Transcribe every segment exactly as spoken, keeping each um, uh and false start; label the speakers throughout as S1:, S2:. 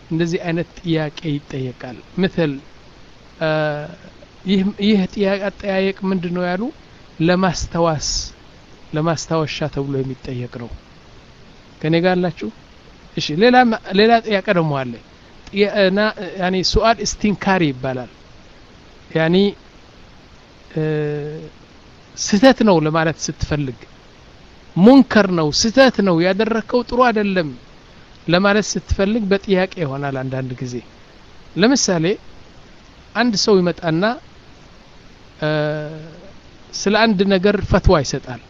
S1: እንደዚህ አይነት ጥያቄ ይጠየቃል مثل ይህ ይህ ጥያቄ አጠያየቅ ምንድነው ያሉ ለማስተዋስ ለማስተዋሻ ተብሎ የሚጠየቅ ነው ከኔ ጋር አላችሁ እሺ ሌላ ሌላ ጥያቄ ደግሞ አለ ያና ያኒ ሱአል እስቲንካሪ ይባላል ያኒ ስተት ነው ለማለት ስትፈልግ ሙንከር ነው ስተት ነው ያደረከው ጥሩ አይደለም ለማለት ስትፈልግ በጥያቄ ይሆናል አንዳንድ ጊዜ ለምሳሌ አንድ ሰው ይመጣና ስለ አንድ ነገር ፈትዋ ይሰጣል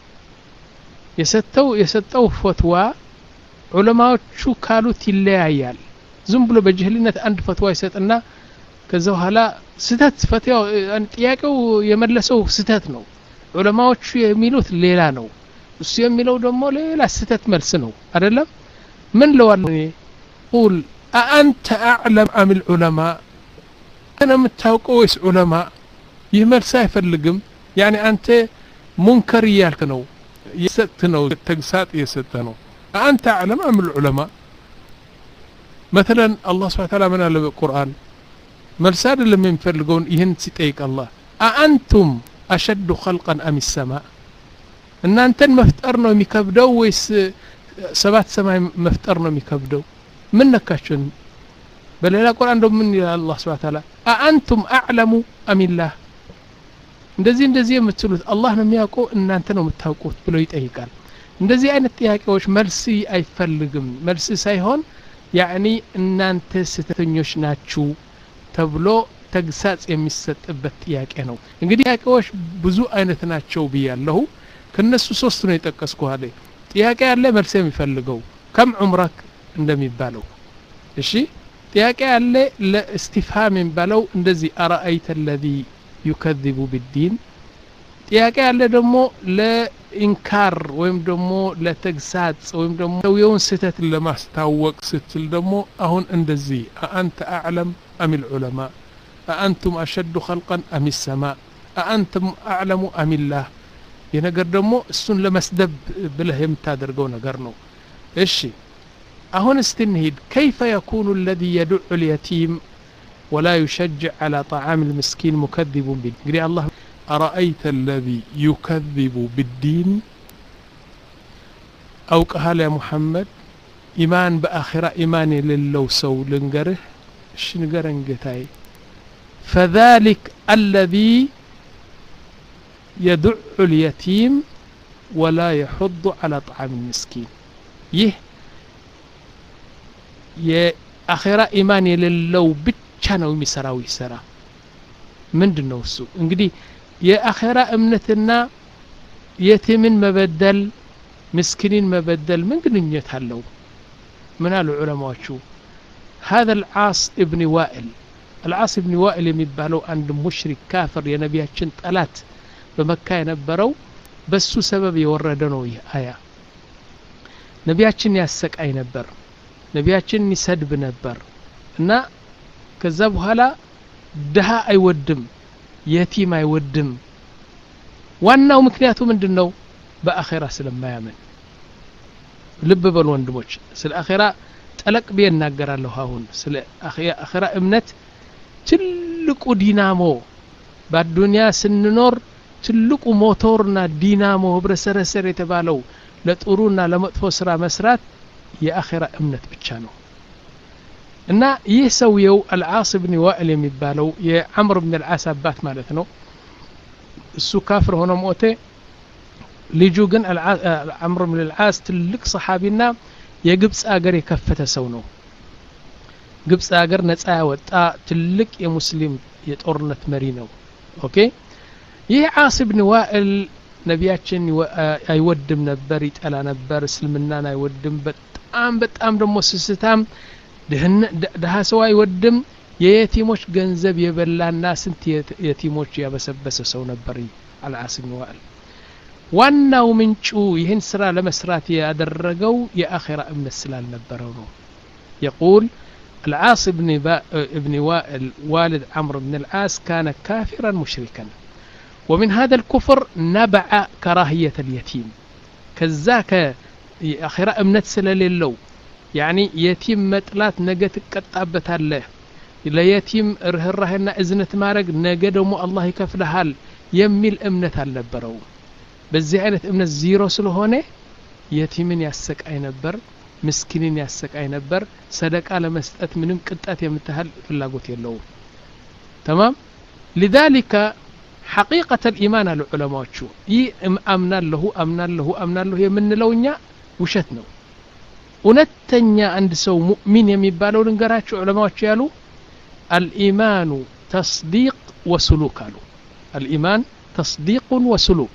S1: የሰጠው የሰጠው ፈትዋ ዑለማዎቹ ካሉት ይለያያል ዝም ብሎ በጅህልነት አንድ ፈትዋ ይሰጥና ከዛ በኋላ ስተት ፈትዋው ጥያቄው የመለሰው ስተት ነው ዑለማዎቹ የሚሉት ሌላ ነው እሱ የሚለው ደግሞ ሌላ ስተት መልስ ነው አይደለም ምን ለዋል قول أأنت أعلم أم العلماء أنا متوقع ويس علماء يمل سيفلقم يعني أنت منكر يالك نو يستنو تقساط يستنو أأنت أعلم أم العلماء مثلا الله سبحانه وتعالى من القرآن مرسال لما ينفرقون يهن ستيك الله أأنتم أشد خلقا أم السماء إن أنت مفترنا مكبدو ويس سبات سماء مفترنا مكبدو منك كاشن بل لا القرآن دوم من الله سبحانه وتعالى أأنتم أعلم أم الله እንደዚህ እንደዚህ የምትሉት አላህ ነው የሚያውቀው እናንተ ነው የምታውቁት ብሎ ይጠይቃል እንደዚህ አይነት ጥያቄዎች መልስ አይፈልግም መልስ ሳይሆን ያኒ እናንተ ስተኞች ናችሁ ተብሎ ተግሳጽ የሚሰጥበት ጥያቄ ነው እንግዲህ ጥያቄዎች ብዙ አይነት ናቸው ብያለሁ ከነሱ ሶስት ነው የጠቀስኩት አለ ጥያቄ ያለ መልስ የሚፈልገው ከም ዑምራክ እንደሚባለው እሺ ጥያቄ ያለ ለእስቲፍሃም የሚባለው እንደዚህ አራአይተ الذي يكذب بالدين ጥያቄ ያለ ደግሞ ለኢንካር ወይም ደግሞ ለተግሳጽ ወይም ደግሞ ሰውየውን ስተት ለማስታወቅ ስትል ደግሞ አሁን እንደዚህ أأنت أعلم أم العلماء أأنتم أشد خلقا أم السماء أأنتم أعلم أم الله የነገር ደግሞ እሱን ለመስደብ ብለህ የምታደርገው ነገር ነው እሺ አሁን استنهد كيف يكون الذي يدع اليتيم ولا يشجع على طعام المسكين مكذب بالدين الله أرأيت الذي يكذب بالدين أو قال يا محمد إيمان بآخرة إيمان لله سو لنقره شنقرن قتاي فذلك الذي يدع اليتيم ولا يحض على طعام المسكين يه يا آخرة إيمان لله بت ቻናው የሚሰራው ይሰራ ምንድነው እሱ እንግዲህ የአኺራ እምነትና የቲምን መበደል ምስኪንን መበደል ምን ግንኙነት አለው ምን አሉ ዑለማዎቹ هذا العاص ابن وائل العاص ابن وائل የሚባለው አንድ ሙሽሪክ ካፍር የነቢያችን ጠላት በመካ የነበረው በሱ ሰበብ የወረደ ነው ይህ አያ ነቢያችን ያሰቃይ ነበር ነቢያችን ይሰድብ ነበር እና ከዛ በኋላ ደሃ አይወድም የቲም አይወድም ዋናው ምክንያቱ ምንድነው በአኺራ ስለማያምን ልብ በሉ ወንድሞች ስለ አኺራ ጠለቅ ቢናገራለሁ አሁን ስለ አኺራ እምነት ትልቁ ዲናሞ በአዱንያ ስንኖር ትልቁ ሞተርና ዲናሞ ህብረሰረሰር የተባለው ለጥሩና ለመጥፎ ስራ መስራት የአኺራ እምነት ብቻ ነው እና ይህ ሰውየው አልዓስ ኢብኑ ዋኢል የሚባለው የዓምር ኢብኑ አልዓስ አባት ማለት ነው እሱ ካፍር ሆኖ ሞተ ልጁ ግን ዓምር ኢብኑ አልዓስ ትልቅ ሰሃቢና የግብጽ አገር የከፈተ ሰው ነው ግብጽ አገር ነፃ ያወጣ ትልቅ የሙስሊም የጦርነት መሪ ነው ኦኬ ይህ ዓስ ኢብኑ ዋኢል ነቢያችን አይወድም ነበር ይጠላ ነበር እስልምናን አይወድም በጣም በጣም ደግሞ ስስታም ደሃ ሰው አይወድም የየቲሞች ገንዘብ የበላና ስንት የቲሞች ያበሰበሰ ሰው ነበር አልዓስ ኢብኑ ዋኢል ዋናው ምንጩ ይህን ስራ ለመስራት ያደረገው የአኺራ እምነት ስላልነበረው ነው يقول العاص ابن ابن وائل والد عمرو بن العاص كان كافرا مشركا ومن هذا الكفر نبع كراهية اليتيم كذاك آخر أمنت سلاليلو يعني يتيم مطلات ነገ ትቀጣበታለህ ለየቲም ርህራህና እዝነት ማድረግ ነገ ደግሞ አላህ ይከፍልሃል የሚል እምነት አልነበረው በዚህ አይነት እምነት ዜሮ ስለሆነ የቲምን ያሰቃይ ነበር ምስኪንን ያሰቃይ ነበር ሰደቃ ለመስጠት ምንም ቅጣት የምትሃል ፍላጎት የለውም تمام لذلك حقيقة الإيمان العلماء شو ي أمنا له أمنا له أمنا له የምንለው እኛ ውሸት ነው እውነተኛ አንድ ሰው ሙእሚን የሚባለው ልንገራችሁ ዑለማዎች ያሉ الإيمان تصديق وسلوك قالوا الإيمان تصديق وسلوك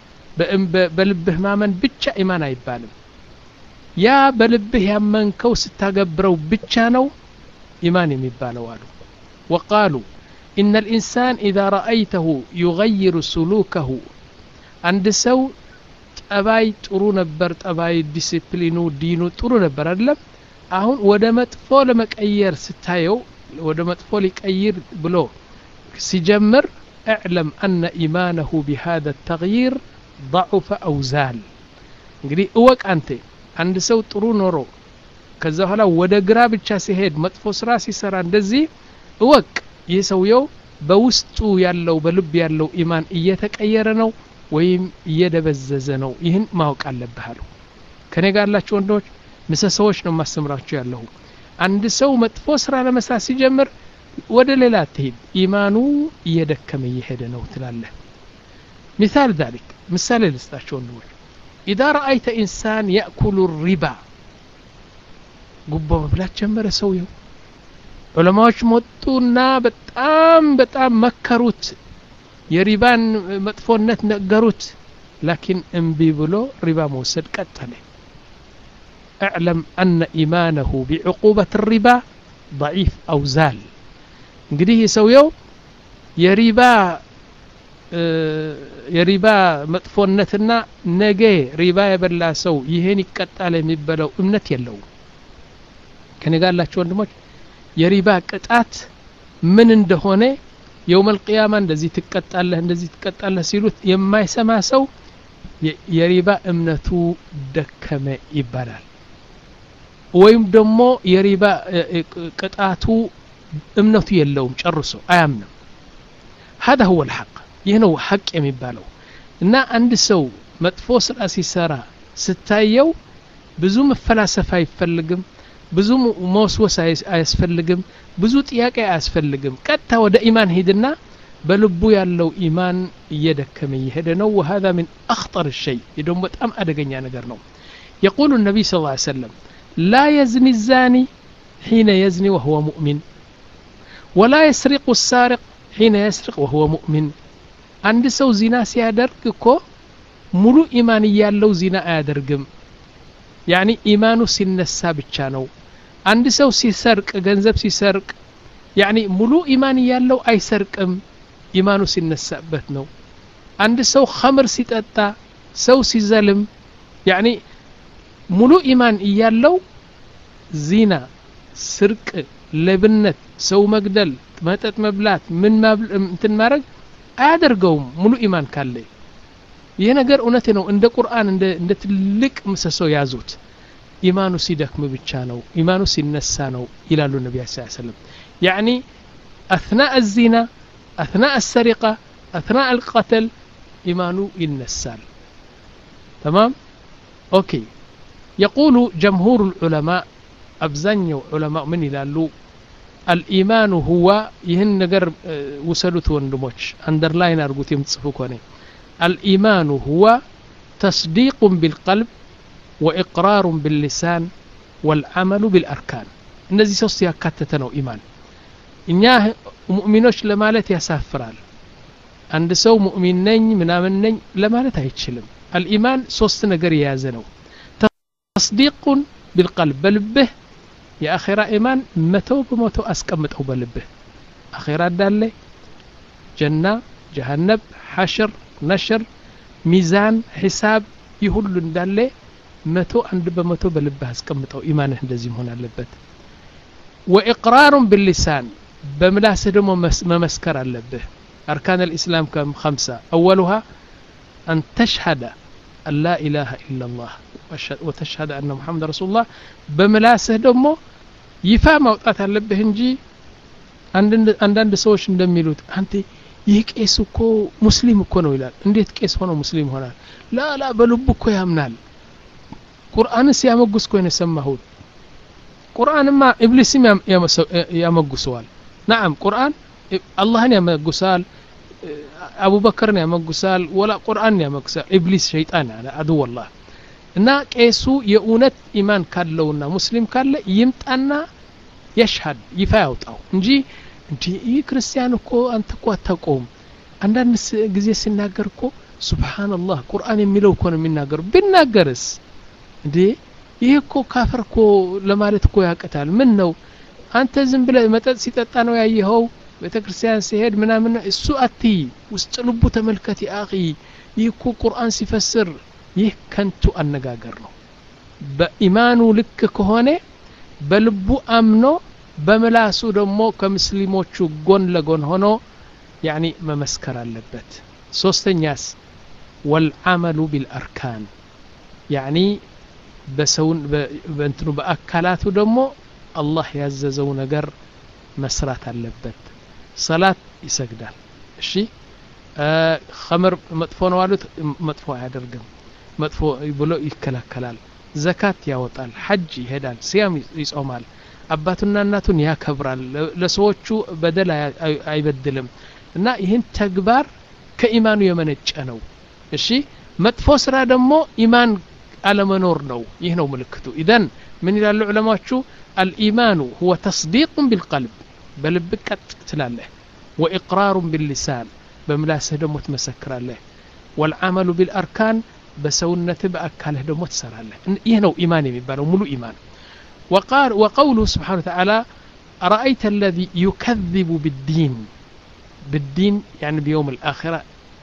S1: بلبه ማመን ብቻ ኢማን አይባልም ያ በልብህ ያመንከው ስታገብረው ብቻ ነው ኢማን የሚባለው አሉ وقالوا إن الإنسان إذا رأيته يغير سلوكه عند سو ጠባይ ጥሩ ነበር ጠባይ ዲሲፕሊኑ ዲኑ ጥሩ ነበር አይደለም አሁን ወደ መጥፎ ለመቀየር ስታየው ወደ መጥፎ ሊቀይር ብሎ ሲጀምር اعلم أن إيمانه بهذا التغيير ضعف أو زال እንግዲህ እወቅ አንተ አንድ ሰው ጥሩ ኖሮ ከዛ በኋላ ወደ ግራ ብቻ ሲሄድ መጥፎ ስራ ሲሰራ እንደዚህ እወቅ ይህ ሰውየው በውስጡ ያለው በልብ ያለው ኢማን እየተቀየረ ነው ወይም እየደበዘዘ ነው ይህን ማወቅ አለብህ አሉ ከኔ ጋር ያላችሁ ወንዶች ምሰሶች ነው ማስተምራችሁ ያለው አንድ ሰው መጥፎ ስራ ለመስራት ሲጀምር ወደ ሌላ ትሄድ ኢማኑ እየደከመ እየሄደ ነው ትላለህ مثال ذلك مثال ልስጣችሁ ወንዶች إذا رأيت إنسان يأكل الربا ጉቦ መብላት ጀመረ ሰውየው ዑለማዎች መጡና በጣም በጣም መከሩት የሪባን መጥፎነት ነገሩት لكن እንቢ ብሎ ሪባ መውሰድ ቀጠለ اعلم أن إيمانه بعقوبة الربا ضعيف أو زال እንግዲህ ሰውየው የሪባ የሪባ መጥፎነትና ነገ ሪባ የበላ ሰው ይሄን ይቀጣል የሚባለው እምነት የለው ከነጋላችሁ ወንድሞች የሪባ ቅጣት ምን እንደሆነ يوم القيامة እንደዚህ ትቀጣለህ እንደዚህ ትቀጣለህ ሲሉት የማይሰማ ሰው የሪባ እምነቱ ደከመ ይባላል ወይም ደግሞ የሪባ ቅጣቱ እምነቱ የለውም ጨርሶ አያምንም هذا هو الحق ይሄው ሐቅ የሚባለው እና አንድ ሰው መጥፎ ስራ ሲሰራ ስታየው ብዙ መፈላሰፍ አይፈልግም ብዙ መወስወስ አያስፈልግም ብዙ ጥያቄ አያስፈልግም ቀጥታ ወደ ኢማን ሄድና በልቡ ያለው ኢማን እየደከመ ይሄደ ነው وهذا من اخطر الشيء ይደም በጣም አደገኛ ነገር ነው يقول النبي صلى الله عليه وسلم لا يزني الزاني حين يزني وهو مؤمن ولا يسرق السارق حين يسرق وهو مؤمن አንድ ሰው ዚና ሲያደርግ እኮ ሙሉ ኢማን ያለው ዚና አያደርግም يعني ኢማኑ ሲነሳ ብቻ ነው አንድ ሰው ሲሰርቅ ገንዘብ ሲሰርቅ يعني ሙሉ ኢማን ያለው አይሰርቅም ኢማኑ ሲነሳበት ነው አንድ ሰው ኸምር ሲጠጣ ሰው ሲዘልም يعني ሙሉ ኢማን ያለው ዚና ስርቅ ለብነት ሰው መግደል መጠጥ መብላት ምን እንትን ማድረግ አያደርገውም ሙሉ ኢማን ካለ ይሄ ነገር እውነት ነው እንደ ቁርአን እንደ እንደ ትልቅ ምሰሶ ያዙት ኢማኑ ሲደክም ብቻ ነው ኢማኑ ሲነሳ ነው ይላሉ ነብዩ ሰለላሁ ዐለይሂ ወሰለም يعني اثناء الزنا اثناء السرقه اثناء القتل ايمانه ينسال تمام اوكي يقول جمهور العلماء ابزنيو علماء من يلالو الإيمان هو يهن نجر وصلت وندموش underline أرجوت يمتصفوا كوني الإيمان هو تصديق بالقلب وإقرار باللسان والعمل بالأركان النزي سوسيا كاتتنو إيمان إنياه مؤمنوش لمالت يسافرال عند سو مؤمنين منامنين لمالت هيتشلم الإيمان سوست نجر يازنو تصديق بالقلب بلبه يا أخيرا إيمان متو بمتو أسكمتو بلبه أخيرا دالي جنة جهنم حشر نشر ميزان حساب يهول دالي متو عند بمتو بلبه أسكمتو إيمانه لازم هنا اللبت وإقرار باللسان بملاس دمو ممسكر اللبه أركان الإسلام كم خمسة أولها أن تشهد أن لا إله إلا الله وتشهد أن محمد رسول الله بملاسه دمو يفا موطات አለብህ እንጂ አንዳንድ ሰዎች እንደሚሉት አንተ ይህ ቄስ እኮ ሙስሊም እኮ ነው ይላል እንዴት ቄስ ሆኖ ሙስሊም ሆናል ላ ላ በልቡ እኮ ያምናል ቁርአንስ ያመጉስ እኮ የሰማሁት ቁርአንማ ኢብሊስም ያመጉሰዋል نعم ቁርአን አላህን ያመጉሳል አቡበከርን ያመጉሳል ወላ ቁርአን ያመጉሳል ኢብሊስ ሸይጣን አለ አዱ والله እና ቄሱ የኡነት ኢማን ካለውና ሙስሊም ካለ ይምጣና يشهد ይፋ ያውጣው እንጂ እንጂ ይህ ክርስቲያን እኮ አንተ እኮ አታቆም አንዳንድ ጊዜ ሲናገር እኮ ሱብሃንአላህ ቁርአን የሚለው እኮ ነው የሚናገር ቢናገርስ እንዴ ይሄ እኮ ካፍር እኮ ለማለት እኮ ያቀታል ምን ነው አንተ ዝም ብለህ መጠጥ ሲጠጣ ነው ያየኸው ቤተክርስቲያን ሲሄድ ምናምን እሱ አቲ ውስጥ ልቡ ተመልከት ያኺ ይህ እኮ ቁርአን ሲፈስር ይህ ከንቱ አነጋገር ነው በኢማኑ ልክ ከሆነ በልቡ አምኖ በመላሱ ደግሞ ከሙስሊሞቹ ጎን ለጎን ሆኖ يعني መመስከር አለበት ሶስተኛስ والعمل بالاركان يعني በሰውን በእንትኑ በአካላቱ ደግሞ አላህ ያዘዘው ነገር መስራት አለበት ሰላት ይሰግዳል እሺ ኸምር መጥፎ ነው አሉት መጥፎ አያደርግም መጥፎ ብሎ ይከላከላል ዘካት ያወጣል ሐጅ ይሄዳል ሲያም ይጾማል አባቱና እናቱን ያከብራል ለሰዎቹ በደል አይበድልም እና ይህን ተግባር ከኢማኑ የመነጨ ነው እሺ መጥፎ ስራ ደግሞ ኢማን አለመኖር ነው ይህ ነው ምልክቱ ኢዳን ምን ይላሉ ዑለማዎቹ الإيمان هو تصديق بالقلب بلب قط تلاله وإقرار باللسان بملاسه دمو تمسكر له والعمل بالأركان بسونته بأكاله دمو تسر له ይህ ነው ኢማን የሚባለው ሙሉ ኢማን وقال وقوله سبحانه وتعالى أرأيت الذي يكذب بالدين بالدين يعني بيوم الآخرة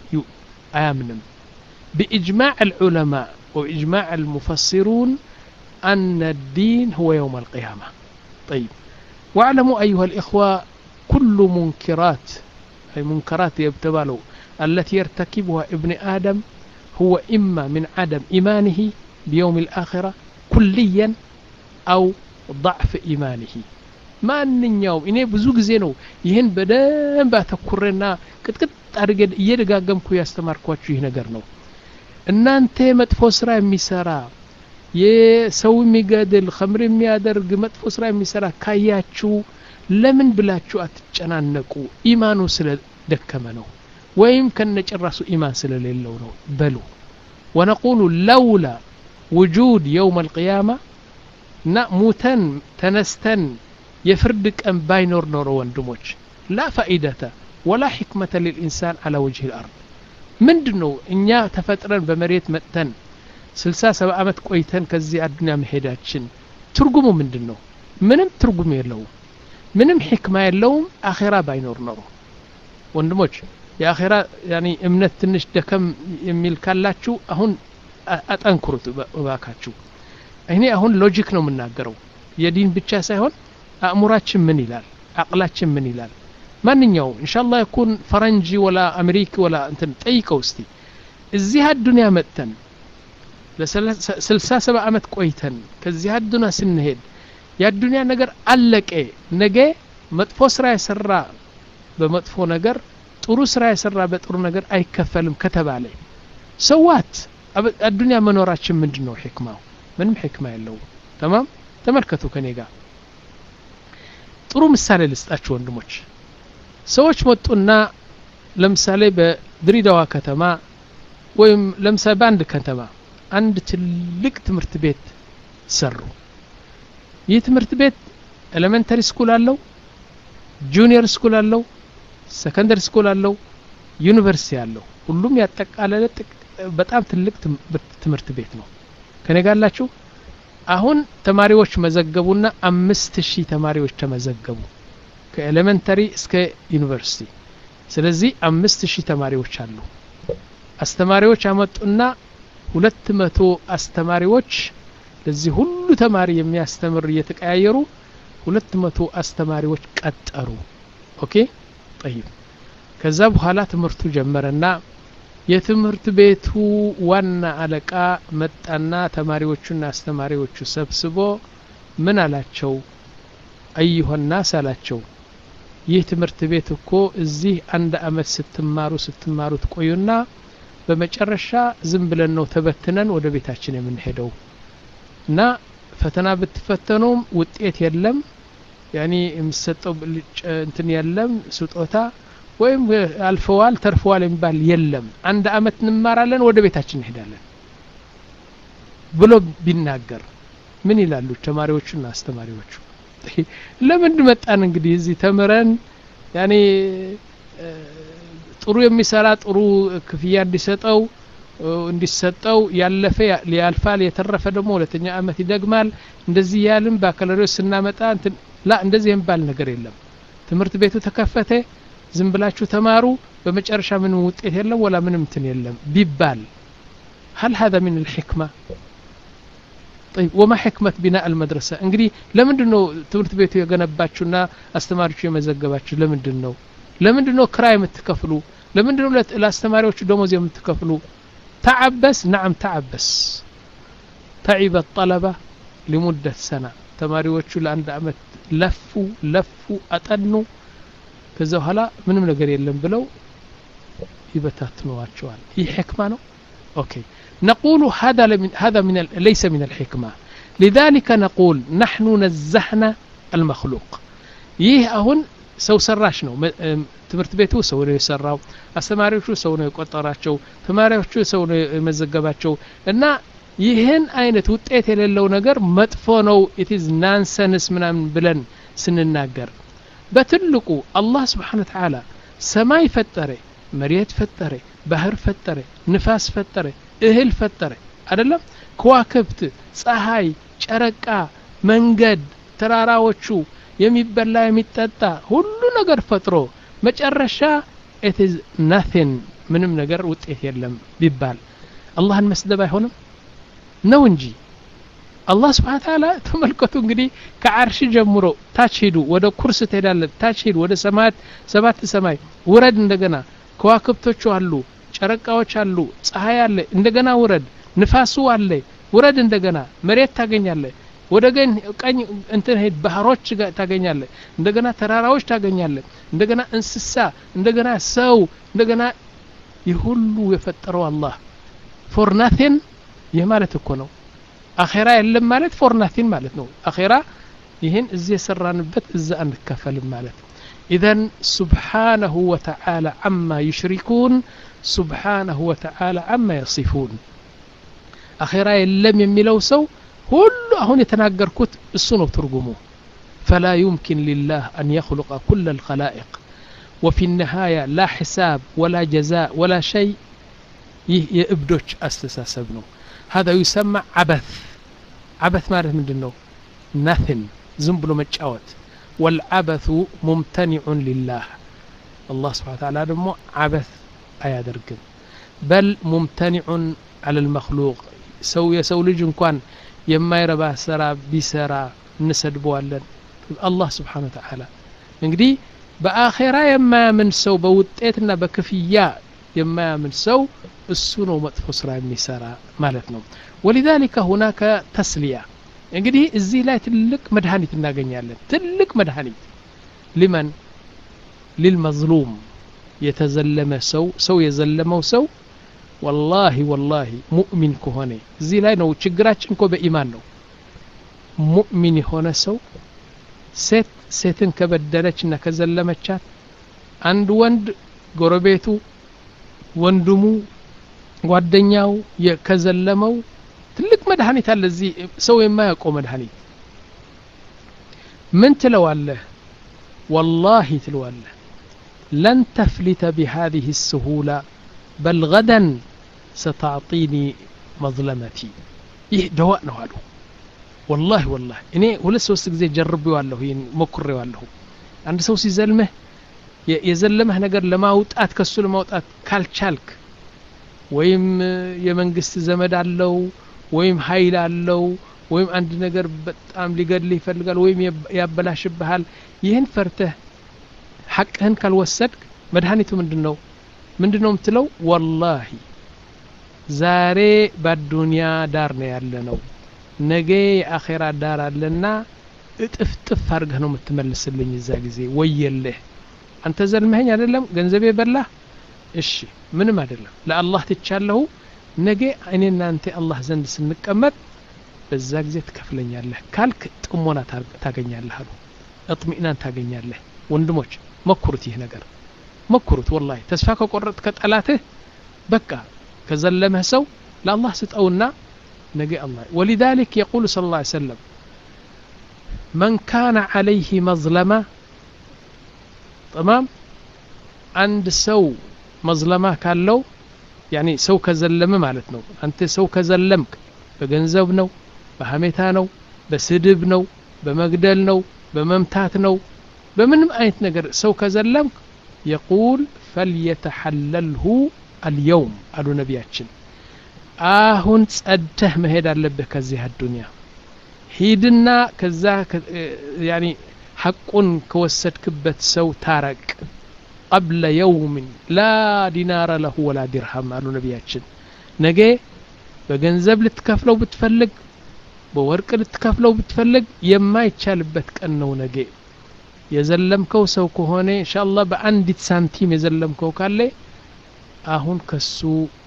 S1: آمن بإجماع العلماء وإجماع المفسرون أن الدين هو يوم القيامة طيب واعلموا أيها الإخوة كل منكرات أي منكرات يبتبالوا التي يرتكبها ابن آدم هو إما من عدم إيمانه بيوم الآخرة كليا أو ضعف إيمانه ما أن يوم إني بزوج زينو يهن بدن باتكرنا كت كت أرجع يرجع جمكو يستمر كواتشي هنا قرنو إن أنت متفسر مسرا የሰው የሚገድል ኸምር የሚያደርግ መጥፎ ስራ የሚሰራ ካያችሁ ለምን ብላችሁ አትጨናነቁ ኢማኑ ስለደከመ ነው ወይም ከነጭራሱ ኢማን ስለሌለው ነው በሉ ونقول لولا وجود يوم القيامة نموتن تنستن يفرد ቀን ባይኖር ኖሮ ወንድሞች لا فائدة ولا حكمة للإنسان على وجه الأرض ምንድነው እኛ ተፈጥረን በመሬት መጥተን ስልሳ ሰባ አመት ቆይተን ከዚህ አዱንያ መሄዳችን ትርጉሙ ምንድነው ምንም ትርጉም የለውም ምንም ህክማ የለውም አኺራ ባይኖር ነው ወንድሞች የአኺራ ያኒ እምነት ትንሽ ደከም የሚል ካላችሁ አሁን አጠንክሩት ባካችሁ እኔ አሁን ሎጂክ ነው የምናገረው የዲን ብቻ ሳይሆን አእምሯችን ምን ይላል አቅላችን ምን ይላል ማንኛው ኢንሻአላህ ይኩን ፈረንጂ ወላ አሜሪካ ወላ እንትን ጠይቀው እስቲ እዚህ አዱንያ መጥተን ለስልሳ ሰባ አመት ቆይተን ከዚህ አዱንያ ስንሄድ የአዱንያ ነገር አለቀ ነገ መጥፎ ስራ የሰራ በመጥፎ ነገር ጥሩ ስራ የሰራ በጥሩ ነገር አይከፈልም ከተባለ ሰዋት አዱንያ መኖራችን ምንድነው ህክማው ምንም ህክማ የለውም تمام ተመልከቱ ከኔ ጋር ጥሩ ምሳሌ ልስጣችሁ ወንድሞች ሰዎች መጡና ለምሳሌ በድሬዳዋ ከተማ ወይም ለምሳሌ ባንድ ከተማ አንድ ትልቅ ትምህርት ቤት ሰሩ ይህ ትምህርት ቤት ኤሌመንተሪ ስኩል አለው ጁኒየር ስኩል አለው ሰከንደሪ ስኩል አለው ዩኒቨርሲቲ አለው ሁሉም ያጠቃለለ በጣም ትልቅ ትምህርት ቤት ነው ከነጋላችሁ አሁን ተማሪዎች መዘገቡና አምስት ሺህ ተማሪዎች ተመዘገቡ ከኤሌመንተሪ እስከ ዩኒቨርሲቲ ስለዚህ አምስት ሺህ ተማሪዎች አሉ አስተማሪዎች አመጡና ሁለት መቶ አስተማሪዎች ለዚህ ሁሉ ተማሪ የሚያስተምር እየተቀያየሩ ሁለት መቶ አስተማሪዎች ቀጠሩ ኦኬ طيب ከዛ በኋላ ትምህርቱ ጀመረና የትምህርት ቤቱ ዋና አለቃ መጣና ተማሪዎቹና አስተማሪዎቹ ሰብስቦ ምን አላቸው? አዩሃ الناس አላቸው ይህ ትምህርት ቤት እኮ እዚህ አንድ አመት ስትማሩ ስትማሩ ትቆዩና በመጨረሻ ዝም ብለን ነው ተበትነን ወደ ቤታችን የምንሄደው እና ፈተና ብትፈተኑም ውጤት የለም ያኒ የምሰጠው እንትን የለም ስጦታ ወይም አልፈዋል ተርፈዋል የሚባል የለም አንድ አመት እንማራለን ወደ ቤታችን እንሄዳለን ብሎ ቢናገር ምን ይላሉ ተማሪዎቹና አስተማሪዎቹ? ለምን መጣን እንግዲህ እዚህ ተምረን ያኒ ጥሩ የሚሰራ ጥሩ ክፍያ እንዲሰጠው እንዲሰጠው ያለፈ ሊያልፋል የተረፈ ደግሞ ሁለተኛ አመት ይደግማል እንደዚህ ያልን ባካሎሪዮስ ስናመጣ እንትን ላ እንደዚህ የሚባል ነገር የለም ትምህርት ቤቱ ተከፈተ ዝም ብላችሁ ተማሩ በመጨረሻ ምን ውጤት የለም ወላ ምንም እንትን የለም ቢባል هل هذا من الحكمة؟ طيب وما حكمة بناء المدرسة؟ እንግዲህ ለምንድነው ትምህርት ቤቱ የገነባችሁና አስተማሪዎቹ የመዘገባችሁ ለምንድነው ለምንድነው ክራይ የምትከፍሉ ለምንድነው ለአስተማሪዎቹ ደሞዝ የምትከፍሉ? تعبس نعم تعبس تعب الطلبة لمدة سنة ተማሪዎቹ ለአንድ አመት ለፉ ለፉ አጠኑ ከዛ በኋላ ምንም ነገር የለም ብለው ይበታትኑዋቸዋል ይህ ሕክማ ነው اوكي نقول هذا من هذا من ليس من الحكمة لذلك نقول نحن نزحنا المخلوق ይህ አሁን ሰው ሰራሽ ነው ትምህርት ቤቱ ሰው ነው የሰራው አስተማሪዎቹ ሰው ነው የቆጠራቸው ተማሪዎቹ ሰው ነው የመዘገባቸው እና ይህን አይነት ውጤት የሌለው ነገር መጥፎ ነው it is nonsense ምናምን ብለን ስንናገር በትልቁ አላህ Subhanahu Wa Ta'ala ሰማይ ፈጠረ መሬት ፈጠረ ባህር ፈጠረ ንፋስ ፈጠረ እህል ፈጠረ አይደለም ከዋክብት ፀሐይ ጨረቃ መንገድ ተራራዎቹ የሚበላ የሚጠጣ ሁሉ ነገር ፈጥሮ መጨረሻ it is nothing ምንም ነገር ውጤት የለም ቢባል አላህን መስደብ አይሆንም ነው እንጂ አላህ Subhanahu Wa Ta'ala ተመልከቱ እንግዲህ ከአርሽ ጀምሮ ታች ሄዱ ወደ ኩርስ ተሄዳለ ታች ሄዱ ወደ ሰማያት ሰባት ሰማይ ወረድ እንደገና ከዋክብቶቹ አሉ ጨረቃዎች አሉ ፀሐይ አለ እንደገና ወረድ ንፋሱ አለ ወረድ እንደገና መሬት ታገኛለ ወደ ገን ቀኝ እንትን ሄድ ባህሮች ታገኛለ እንደገና ተራራዎች ታገኛለ እንደገና እንስሳ እንደገና ሰው እንደገና ይሁሉ የፈጠረው አላህ for nothing የማለት እኮ ነው አኺራ የለም ማለት for nothing ማለት ነው አኺራ ይሄን እዚህ የሰራንበት እዛ አንከፈልም ማለት اذا سبحانه وتعالى عما يشركون سبحانه وتعالى عما يصفون አኺራ የለም የሚለው ሰው ሁሉ አሁን የተናገርኩት እሱ ነው ትርጉሙ فلا يمكن لله أن يخلق كل الخلائق وفي النهاية لا حساب ولا جزاء ولا شيء يبدوش أستساسب ነው هذا يسمى عبث عبث ማለት ምንድነው nothing ዝም ብሎ መጫወት والعبث ممتنع لله الله سبحانه وتعالى ደሞ عبث አያደርግም بل ممتنع على المخلوق ሰው የሰው ልጅ እንኳን የማይረባ ስራ ቢሰራ እንሰድበዋለን الله سبحانه وتعالى እንግዲህ በአኺራ የማያምን ሰው በውጤትና በክፍያ የማያምን ሰው እሱ ነው መጥፎ ስራ የሚሰራ ማለት ነው ولذلك هناك تسلية እንግዲህ እዚህ ላይ ትልቅ መድኃኒት እናገኛለን ትልቅ መድኃኒት لمن للمظلوم የተዘለመ ሰው ሰው የዘለመው ሰው والله والله مؤمن ከሆነ እዚህ ላይ ነው ችግራችን እኮ በኢማን ነው ሙእሚን የሆነ ሰው ሴት ሴትን ከበደለችና ከዘለመቻት አንድ ወንድ ጎረቤቱ ወንድሙ ጓደኛው ከዘለመው ትልቅ መድኃኒት አለ እዚህ ሰው የማያውቀው መድኃኒት ምን ትለዋለህ والله ትለዋለህ لن تفلت بهذه السهولة بل غدا ستعطيني مظلمتي ይህ ደዋእ ነው አሉ والله والله እኔ ሁለት ሶስት ጊዜ ጀርቤዋለሁ ይሄን ሞክሬዋለሁ አንድ ሰው ሲዘልምህ የዘለመህ ነገር ለማውጣት ከሱ ለማውጣት ካልቻልክ ወይም የመንግስት ዘመድ አለው ወይም ኃይል አለው ወይም አንድ ነገር በጣም ሊገድል ይፈልጋል ወይም ያበላሽብሃል ይሄን ፈርተህ ሐቅህን ካልወሰድክ መድኃኒቱ ምንድነው ምንድነው የምትለው والله ዛሬ በዱንያ ዳር ነው ያለነው ነገ የአኺራ ዳር አለና እጥፍጥፍ አርገህ ነው የምትመልስልኝ እዛ ጊዜ ወየልህ አንተ ዘልመኸኝ አይደለም ገንዘቤ በላህ እሺ ምንም አይደለም ለአላህ ትቻለሁ ነገ እኔና አንተ አላህ ዘንድ ስንቀመጥ በዛ ጊዜ ትከፍለኛለህ ካልክ ጥሞና ታገኛለህ አሉ እጥሚናን ታገኛለህ ወንድሞች መኩሩት ይህ ነገር መኩሩት والله ተስፋ ከቆረጥ ከጠላትህ በቃ ከዘለመህ ሰው ለአላህ ስጠውና ነገ አላህ ولذلك يقول صلى الله عليه وسلم من كان عليه مظلمة تمام عند سو مظلمة ካለው يعني ሰው ከዘለመ ማለት ነው አንተ ሰው ከዘለምክ በገንዘብ ነው በሐሜታ ነው በስድብ ነው በመግደል ነው በመምታት ነው በምንም አይነት ነገር ሰው ከዘለምክ يقول فليتحلله اليوم አሉ ነቢያችን አሁን ጸደህ መሄድ አለብህ ከዚህ አዱንያ ሂድና ከዛ يعني حقን ከወሰድክበት ሰው ታረቅ قبل يوم لا دينار له ولا درهم አሉ ነቢያችን ነገ በገንዘብ ልትከፍለው ብትፈልግ በወርቅ ልትከፍለው ብትፈልግ የማይቻልበት ቀን ነው ነገ የዘለምከው ሰው ከሆነ ኢንሻአላህ በአንዲት ሳንቲም የዘለምከው ካለ አሁን ከሱ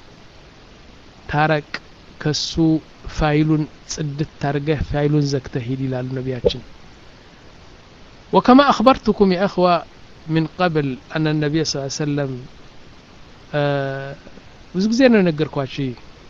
S1: ታረቅ ከሱ ፋይሉን ጽድት ታርገህ ፋይሉን ዘግተህ ሂድ ይላሉ ነቢያችን وكما أخبرتكم يا أخوة من قبل أن النبي صلى الله عليه وسلم ብዙ ጊዜ ነው ነገርኳችሁ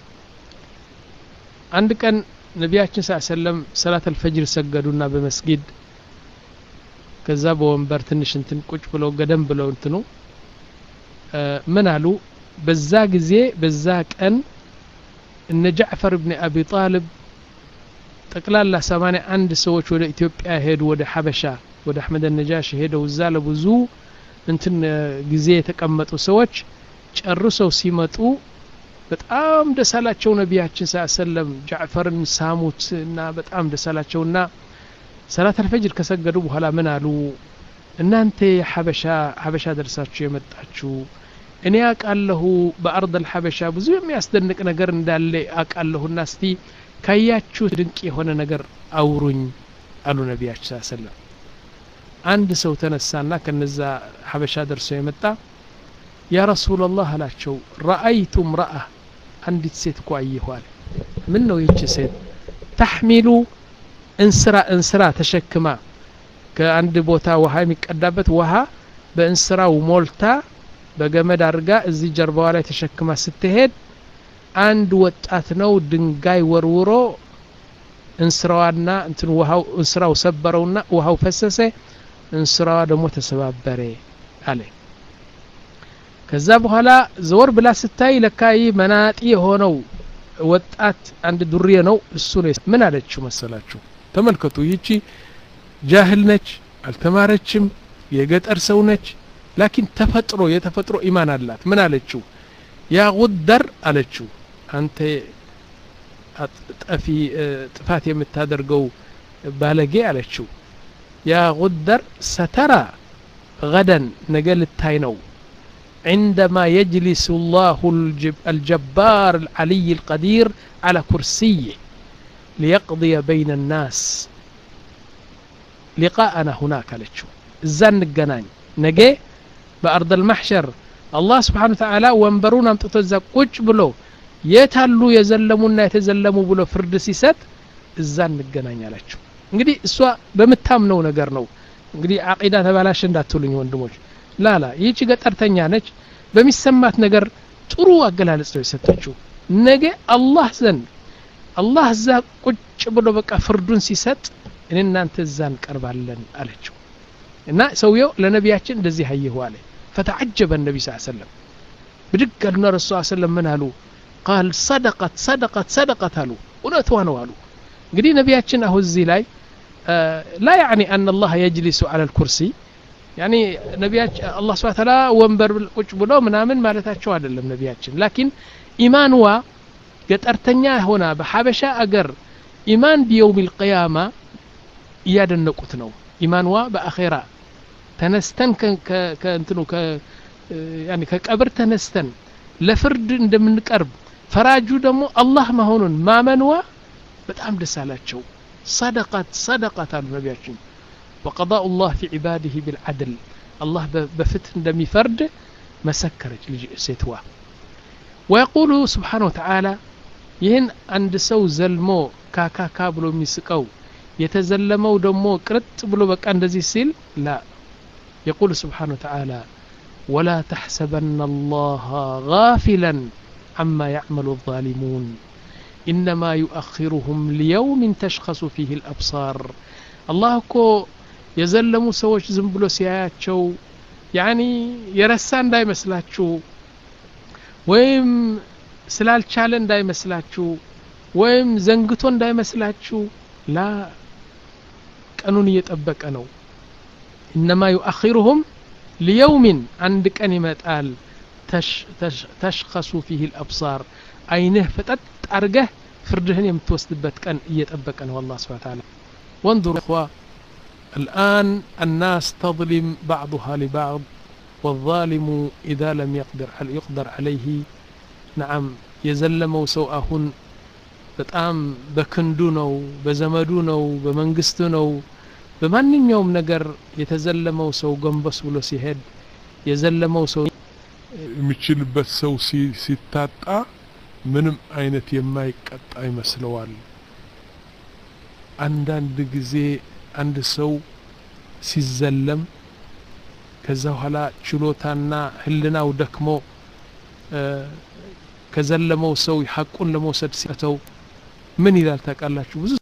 S1: አንድ ቀን ነቢያችን ሰለላሁ ዐለይሂ ወሰለም ሰላት አልፈጅር ሰገዱና በመስጊድ ከዛ በወንበር ትንሽ እንትን ቁጭ ብለው ገደም ብለው እንትኑ ምን አሉ በዛ ጊዜ በዛ ቀን እነ ጃዕፈር ኢብኑ አቢ ጣሊብ ጠቅላላ ሰማንያ አንድ ሰዎች ወደ ኢትዮጵያ ሄዱ ወደ ሐበሻ ወደ አህመድ ነጃሽ ሄደው እዛ ለብዙ እንትን ጊዜ የተቀመጡ ሰዎች ጨርሰው ሲመጡ በጣም ደሳላቸው ነቢያችን ሰለላሁ ዐለይሂ ወሰለም ጃዕፈርን ሳሙትና በጣም ደሳላቸውና ሰላት አልፈጅር ከሰገዱ በኋላ ምን አሉ እናንተ ሐበሻ ሐበሻ ደርሳችሁ የመጣችሁ እኔ አቃለሁ በአርድ الحበሻ ብዙ የሚያስደንቅ ነገር እንዳለ አቃለሁና እስቲ ካያችሁ ድንቅ የሆነ ነገር አውሩኝ አሉ ነቢያችን ሰለላሁ ዐለይሂ ወሰለም አንድ ሰው ተነሳና ከነዛ ሐበሻ ደርሰው የመጣ ያ ረሱላህ አላቸው رأيت امرأة አንዲት ሴት ቆይኋል ምን ነው ይቺ ሴት ተحمሉ እንስራ እንስራ ተሸክማ ከአንድ ቦታ ውሃ የሚቀዳበት ውሃ በእንስራው ሞልታ በገመድ አርጋ እዚህ ጀርባዋ ላይ ተሸክማ ስትሄድ አንድ ወጣት ነው ድንጋይ ወርውሮ እንስራዋና እንትን ውሃው እንስራው ሰበረውና ውሃው ፈሰሰ እንስራዋ ደግሞ ተሰባበረ አለ ከዛ በኋላ ዘወር ብላ ስታይ ለካይ መናጢ የሆነው ወጣት አንድ ዱርዬ ነው እሱ ነው ምን አለችው መሰላችሁ ተመልከቱ ይቺ ጃህል ነች አልተማረችም የገጠር ሰው ነች ላኪን ተፈጥሮ የተፈጥሮ ኢማን አላት ምን አለችው ያ ጉደር አለችው አንተ ጠፊ ጥፋት የምታደርገው ባለጌ አለችው ያ ጉደር سترى غدا نقل التاينو عندما يجلس الله الجبار العلي القدير على كرسيه ليقضي بين الناس لقاءنا هناك لتشو الزن الجنان نجي بأرض المحشر الله سبحانه وتعالى وانبرونا متتزق قج بلو يتهلو يزلمونا يتزلموا بلو فرد سيسات الزن الجنان لتشو እንግዲህ እሷ በመታምነው ነገር ነው እንግዲህ አቂዳ ተባላሽ እንዳትሉኝ ወንድሞች ላላ ይቺ ገጠርተኛ ነች በሚሰማት ነገር ጥሩ አገላለጽ ነው የሰጠችው ነገ አላህ ዘንድ አላህ ዛ ቁጭ ብሎ በቃ ፍርዱን ሲሰጥ እኔ እናንተ ዛን ቀርባለን አለችው እና ሰውየው ለነቢያችን እንደዚህ አይሁ አለ فتعجب النبي صلى الله عليه وسلم بدقنا الرسول صلى الله عليه وسلم من قالوا قال صدقت صدقت صدقت قالوا ونتوا ነው አሉ እንግዲህ ነቢያችን አሁን እዚህ ላይ لا يعني أن الله يجلس على الكرسي يعني نبيات الله سبحانه وتعالى وانبر ቁጭ ብሎ ምናምን ማለታቸው አይደለም ነቢያችን لكن ኢማንዋ ገጠርተኛ ሆና በሐበሻ አገር ኢማን بيوم القيامة ያደነቁት ነው ኢማንዋ በአኺራ ተነስተን ከእንትኑ يعني ከቀብር ተነስተን ለፍርድ እንደምንቀርብ ፈራጁ ደግሞ አላህ መሆኑን ማመንዋ በጣም ደስ አላቸው صدقت صدقت النبيያችን وقضاء الله في عباده بالعدل الله بفتح እንደሚፈርድ መሰከረች ልጅ ሴትዋ ويقول سبحانه وتعالى ይህን አንድ ሰው ዘልሞ ካካካ ብሎ የሚስቀው የተዘለመው ደግሞ ቅርጥ ብሎ በቃ እንደዚህ ሲል لا يقول سبحانه وتعالى ولا تحسبن الله غافلا عما يعمل الظالمون إنما يؤخرهم ليوم تشخص فيه الأبصار الله كو يزلموا سوش زنبلو سياياتشو يعني يرسان داي مسلاتشو ويم سلال چالن داي مسلاتشو ويم زنگتون داي مسلاتشو لا قانون يتطبق ነው إنما يؤخرهم ليوم عندك أن يمتقال تش تش تشخص فيه الأبصار عينه فتت أرجه فردهن يمتوسدبت كان يتطبق ነው والله سبحانه وتعالى وانظروا إخوة الآن الناس تظلم بعضها لبعض والظالم إذا لم يقدر يقدر عليه نعم يزلموا سوءهن በጣም በክንዱ ነው በዘመዱ ነው በመንግስቱ ነው በማንኛውም ነገር የተዘለመው ሰው ጎንበስ ብሎ ሲሄድ የዘለመው ሰው የሚችልበት ሰው ሲታጣ ምንም አይነት የማይቀጣ ይመስለዋል አንዳንድ ጊዜ አንድ ሰው ሲዘለም ከዛ ኋላ ችሎታና ህልናው ደክሞ ከዘለመው ሰው ሐቁን ለመውሰድ ሲተው ምን ይላል ታውቃላችሁ ብዙ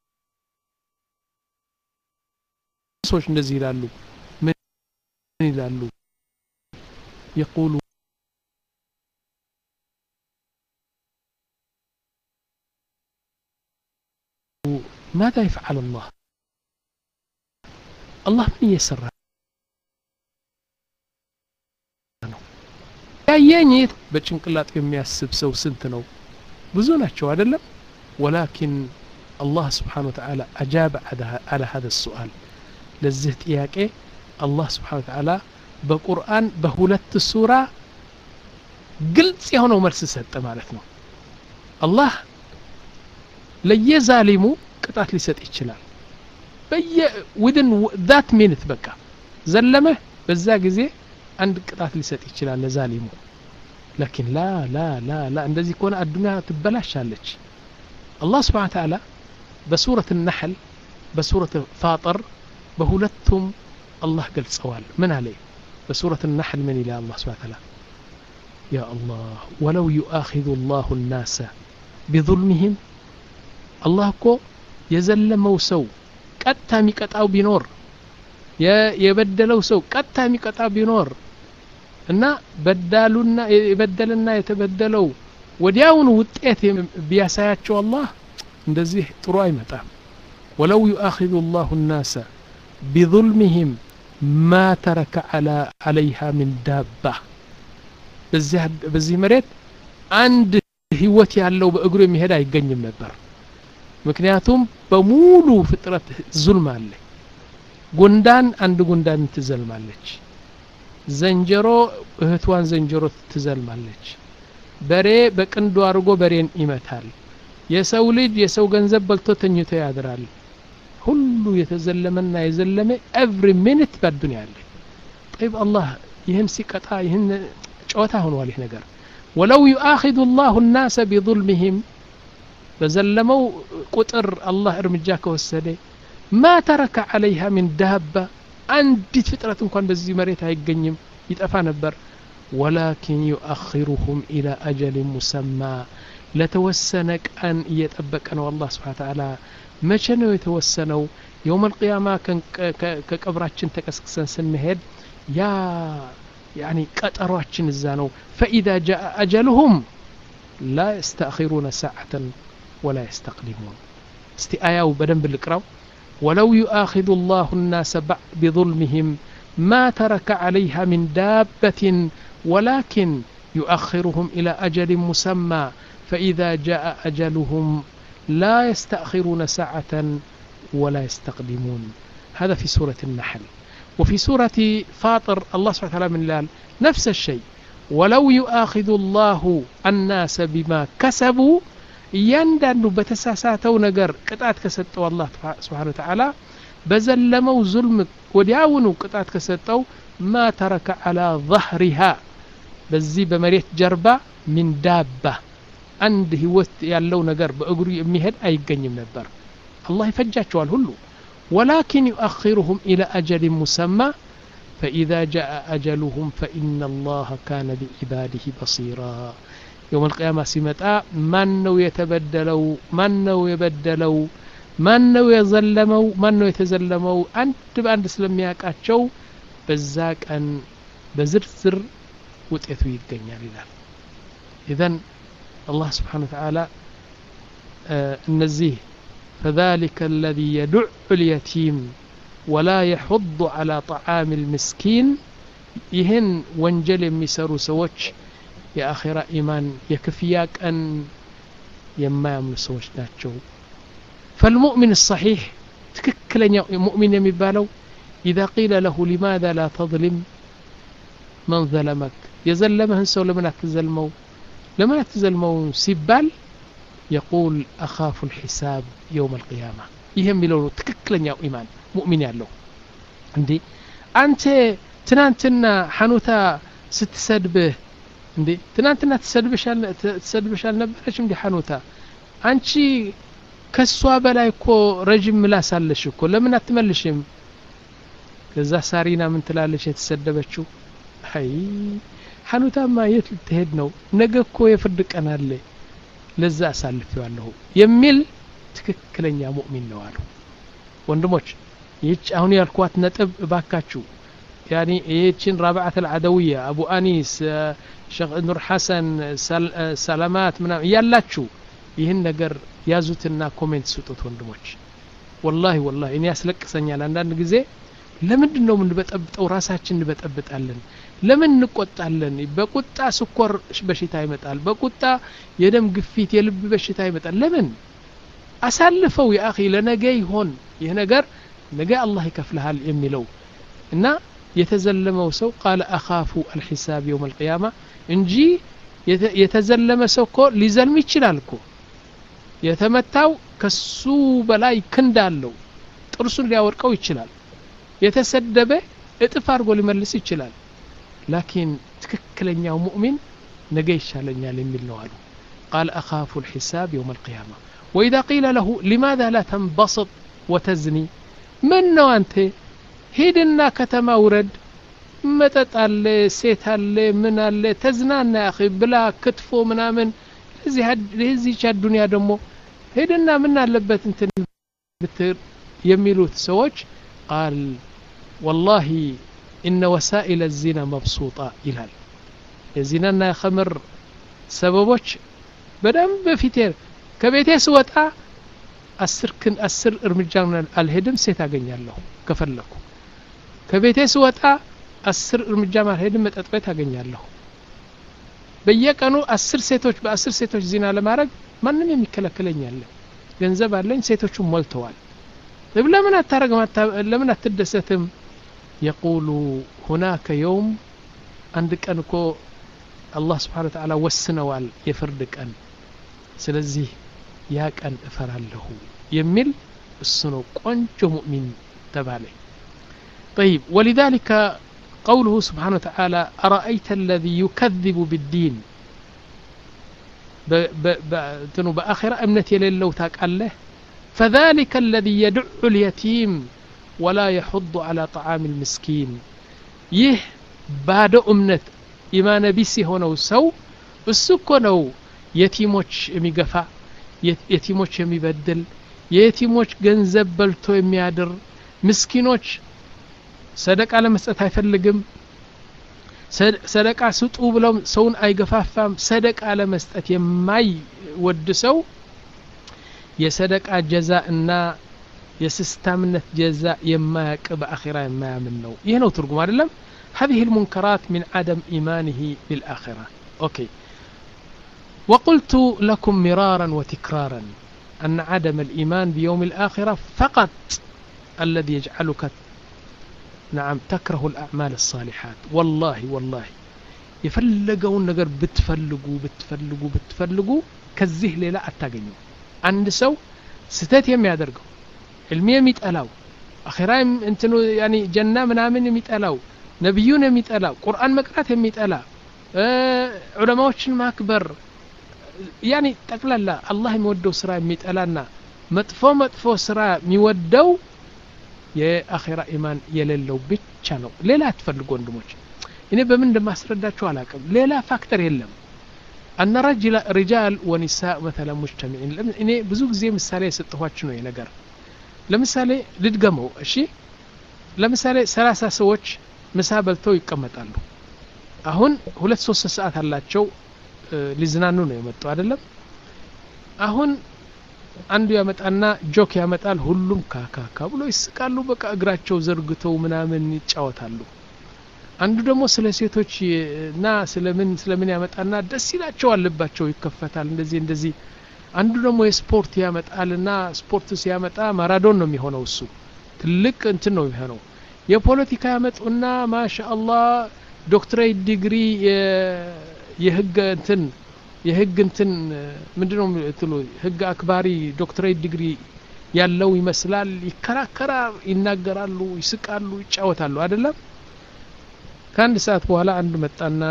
S1: ሰዎች እንደዚህ ይላሉ ምን ይላሉ يقول ماذا يفعل الله الله من يسر ያየኝ በጭንቅላት የሚያስብ ሰው ስንት ነው ብዙ ናቸው አይደለም ولكن الله سبحانه وتعالى أجاب على هذا السؤال ለዚህ ጥያቄ الله سبحانه وتعالى በቁርአን በሁለት ሱራ ግልጽ የሆነው መልስ ሰጠ ማለት ነው الله ለየዛሊሙ ቅጣት ሊሰጥ ይችላል በየ within that minute በቃ ዘለመ በዛ ጊዜ አንድ ቅጣት ሊሰጥ ይችላል ለዛሊሙ لكن لا لا لا لا እንደዚህ ከሆነ አዱንያ ትበላሻለች الله سبحانه وتعالى بسورة النحل بسورة فاطر بهولتهم الله قال سوال من عليه بسورة النحل من إلى الله سبحانه وتعالى يا الله ولو يؤاخذ الله الناس بظلمهم الله كو يزلموا سو قتا ميقطاو بينور يبدلوا سو قتا ميقطاو بينور እና በዳሉና የበደልና የተበደለው ወዲያውን ውጤት ቢያሳያቸው አላህ እንደዚህ ጥሩ አይመጣም ولو يؤاخذ الله الناس بظلمهم ما ترك على عليها من دابة በዚህ በዚህ መሬት አንድ ህይወት ያለው በእግሩ የሚሄድ አይገኝም ነበር ምክንያቱም በሙሉ ፍጥረት ዙልም አለ ጉንዳን አንድ ጉንዳን ትዘልማለች ዘንጀሮ እህቷን ዘንጀሮ ትዘልማለች በሬ በቅንዱ አርጎ በሬን ይመታል የሰው ልጅ የሰው ገንዘብ በልቶ ተኝቶ ያድራል ሁሉ የተዘለመና የዘለመ every minute በዱንያ አለ طيب الله ይህን ሲቀጣ ይህን ጨዋታ ሆኗል ይህ ነገር ولو يؤاخذ الله الناس بظلمهم በዘለመው ቁጥር አላህ እርምጃ ከወሰደ ما ترك عليها من دابة አንዲት ፍጥረት እንኳን በዚህ መሬት አይገኝም ይጠፋ ነበር ولكن يؤخرهم الى اجل مسمى لتوسن ቀን እየጠበቀ ነው الله سبحانه وتعالى መቼ ነው የተወሰነው يوم القيامه ከቀብራችን ተቀስቅሰን ስንሄድ ያ يعني ቀጠሯችን እዛ ነው فاذا جاء اجلهم لا يستأخرون ساعة ولا يستقدمون استي آياو بدنب القراو ولو يؤاخذ الله الناس بظلمهم ما ترك عليها من دابة ولكن يؤخرهم إلى أجل مسمى فإذا جاء أجلهم لا يستأخرون ساعة ولا يستقدمون هذا في سورة النحل وفي سورة فاطر الله سبحانه وتعالى من لال نفس الشيء ولو يؤاخذ الله الناس بما كسبوا يندن بتساساتو نجر قطعت كسطوا الله سبحانه وتعالى بزلمو ظلم ودياونو قطعت كسطوا ما ترك على ظهرها بزي بمريت جربا من دابة عند هوت يالو نجر بأجري يمهد أيجنيم نبر الله يفجعوا الهلو ولكن يؤخرهم إلى أجل مسمى فإذا جاء أجلهم فإن الله كان بعباده بصيرا يوم القيامة سمتا من نو يتبدلوا من نو يبدلوا من نو يظلموا من نو يتزلموا أنت بأن سلمياك أتشو بزاك أن بزرزر وتأثوي الدنيا لله إذن الله سبحانه وتعالى آه النزيه فذلك الذي يدع اليتيم ولا يحض على طعام المسكين يهن وانجل يمسروا سوتش يا آخرة إيمان يكفياك أن يما يمن سوتش ناتشو فالمؤمن الصحيح تككلن مؤمن يمبالو إذا قيل له لماذا لا تظلم من ظلمك يزلمهن سو لمن أتزلمو لمن أتزلمو سيبال يقول أخاف الحساب يوم القيامة يهم يلو تككلن يا إيمان مؤمن يالله عندي أنت تنانتنا حنوتا ستسدبه عندي تنانتنا تسدبش تسدبش نبرش عندي حنوتا أنت كسوا بلاي كو رجم ملا سالش كو لمن أتملشم كذا سارينا من تلالش يتسدبشو هاي حنوتا ما يتلتهد نو نجا كو يفردك أنا اللي لذا أسالف يالله يميل تككلن يا مؤمن نوالو ወንድሞች ይህች አሁን ያልኳት ነጥብ ባካችሁ يعني ይህችን رابعة العدوية أبو أنيس شيخ نور حسن سلامات ምናምን ያላችሁ ይህን ነገር ያዙትና ኮሜንት ስጡት ወንድሞች والله والله እኔ ያስለቅሰኛል አንዳንድ ጊዜ ለምንድን ነው ምን በጠብጠው ራሳችን እንበጠብጣለን ለምን እንቆጣለን በቁጣ ስኳር በሽታ ይመጣል በቁጣ የደም ግፊት የልብ በሽታ ይመጣል ለምን አሳልፈው ያ اخي ለነገ ይሆን ይህ ነገር ነገ አላህ ይከፍልሃል የሚለው እና የተዘለመው ሰው قال اخاف الحساب يوم القيامه እንጂ የተዘለመ ሰው እኮ ሊዘልም ይችላል እኮ የተመታው ከሱ በላይ ክንዳለው ጥርሱን ሊያወርቀው ይችላል የተሰደበ እጥፍ አድርጎ ሊመልስ ይችላል لكن ትክክለኛው ሙእሚን ነገ ይሻለኛል የሚል ነው አሉ قال اخاف الحساب يوم القيامه وإذا قيل له لماذا لا تنبسط وتزني من نو أنت هيدنا كتما ورد متطال سيت አለ ምን አለ ተዝናና يا اخي بلا كتفو ምናምን እዚህ እዚህ ቻዱንያ ደሞ ሄደና ምን አለበት እንትን ብትር የሚሉት ሰዎች قال والله إن وسائل الزنا مبسوطة إلال الزنا خمر سببوش بدم بفتير كبيتي سوتا أسر كن أسر ارمجان الهدم سيت أغنيالله كفلكو كبيتي سوتا أسر ارمجان الهدم متأطبيت أغنيالله በየቀኑ አስር ሴቶች በአስር ሴቶች ዚና ለማድረግ ማንንም የሚከለክለኝ ያለ ገንዘብ አለኝ ሴቶቹ ሞልተዋል ለምን አታረግም ለምን አትደሰትም يقول هناك يوم عند ቀንኮ الله سبحانه وتعالى ወስነዋል የፍርድ ቀን ስለዚህ ያ ቀን እፈራለሁ የሚል እሱ ነው ቆንጆ ሙእሚን ተባለ طيب ولذلك قوله سبحانه وتعالى أرأيت الذي يكذب بالدين تنو بآخر أمنتي لله تاكاله فذلك الذي يدع اليتيم ولا يحض على طعام المسكين يه بعد أمنت إيمان بيسي هنا وسو السكنو يتيموش يميقفا يتيموش يميبدل يتيموش جنزب بلتو يميادر مسكينوش صدق على مسألة يفلقم صدق على سطو بلوم سون أي قفافام صدق على مسألة يماي ودسو يصدق على جزاءنا يسستامنة جزاء يماك بآخرة يما منه يهنو ترقم عدلم هذه المنكرات من عدم إيمانه بالآخرة أوكي وقلت لكم مرارا وتكرارا أن عدم الإيمان بيوم الآخرة فقط الذي يجعلك نعم تكره الأعمال الصالحات والله والله يفلقون نجر بتفلقوا بتفلقوا بتفلقوا كزيه ليلة أتاقنوا عند سو ستات يم يادرقوا المية ميت ألاو أخيرا انتنو يعني جنة منامن ميت ألاو نبيون ميت ألاو قرآن مقرات ميت ألاو أه علماء ماكبر يعني تقلل لا الله يودو سراء ميت ألانا مطفو مطفو سراء ميودو يا أخيرا إيمان يللو بيتشانو ليلة تفلقوا اندموش إني بمن دم أسرداتشو علاكم ليلة فاكتر يلم أن رجل رجال ونساء مثلا مجتمعين إني بزوج زي مثالي ستواتشنو ينقر لمثالي لدقمو أشي لمثالي ثلاثة سوتش مسابلتو يقمطالو አሁን ሁለት ሶስት ሰዓት አላቸው ሊዝናኑ ነው የመጡ አይደለም አሁን አንዱ ያመጣና ጆክ ያመጣል ሁሉም ካካካ ብሎ ይስቃሉ በቃ እግራቸው ዘርግተው ምናምን ይጫወታሉ አንዱ ደግሞ ስለ ሴቶች እና ስለምን ስለምን ያመጣና ደስ ይላቸዋል ልባቸው ይከፈታል እንደዚህ እንደዚህ አንዱ ደግሞ የስፖርት ያመጣልና ስፖርት ሲያመጣ ማራዶን ነው የሚሆነው እሱ ትልቅ እንትን ነው የሚሆነው የፖለቲካ ያመጡና ማሻአላህ ዶክትሬት ዲግሪ የህግ እንትን የህግ እንትን ምንድነው እንትሉ ህግ አክባሪ ዶክትሬት ዲግሪ ያለው ይመስላል ይከራከራል ይናገራሉ ይስቃሉ ይጫወታሉ አይደለም ከአንድ ሰዓት በኋላ አንድ መጣና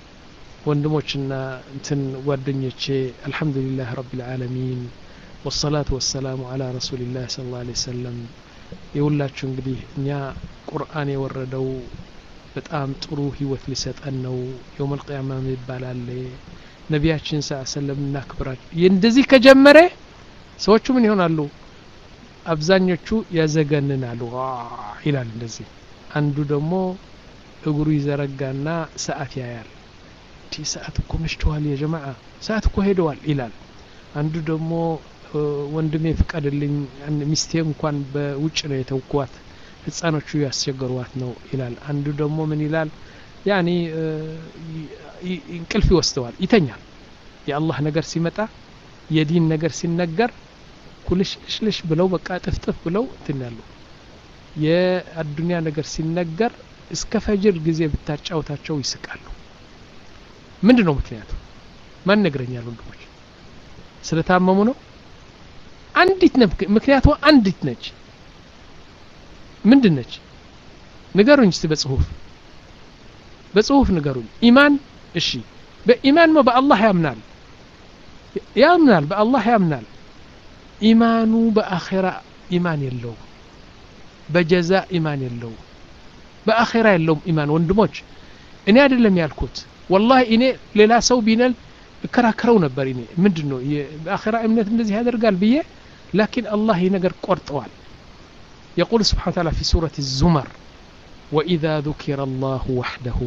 S1: ወንድሞችና እንትን ጓደኞቼ አልহামዱሊላህ ረቢል ዓለሚን والصلاه والسلام على رسول الله صلى الله عليه وسلم ይውላችሁ እንግዲህ እኛ ቁርአን የወረደው በጣም ጥሩ ህይወት ሊሰጠን ነው يوم القيامه ይባላል ነቢያችን ሰለላሁ እናክብራቸው እንደዚህ ከጀመረ ሰዎቹ ምን ይሆናሉ አብዛኞቹ ያዘገንናሉ ይላል እንደዚህ አንዱ ደግሞ እግሩ ይዘረጋና ሰዓት ያያል ቲ ሰዓት እኮ መሽቷል يا جماعه ሰዓት እኮ ሄደዋል ይላል አንዱ ደግሞ ወንድሜ ፍቀድልኝ ሚስቴ እንኳን በውጭ ነው የተውኳት ህፃኖቹ ያስቸገሩዋት ነው ይላል አንዱ ደግሞ ምን ይላል ያኒ እንቅልፍ ይወስደዋል ይተኛል የአላህ ነገር ሲመጣ የዲን ነገር ሲነገር ኩልሽልሽ ብለው በቃ ጥፍጥፍ ብለው እንትናሉ የአዱንያ ነገር ሲነገር እስከ ፈጅር ጊዜ ብታጫውታቸው ይስቃሉ ምንድነው ምክንያቱ ማን ነገረኛል ወንድሞች ስለታመሙ ነው አንዲት ምክንያቱ አንዲት ነች ምንድነች ንገሩኝ እስቲ በጽሁፍ በጽሁፍ ንገሩኝ ኢማን እሺ በኢማን ነው በአላህ ያምናል ያምናል በአላህ ያምናል ኢማኑ በአኺራ ኢማን የለው በጀዛ ኢማን የለው በአኺራ የለው ኢማን ወንድሞች እኔ አይደለም ያልኩት والله እኔ ሌላ ሰው ቢነል እከራከረው ነበር እኔ ምንድነው በአኺራ እምነት እንደዚህ ያደርጋል ብዬ لكن الله ينقر قرطوال يقول سبحانه وتعالى في سورة الزمر وإذا ذكر الله وحده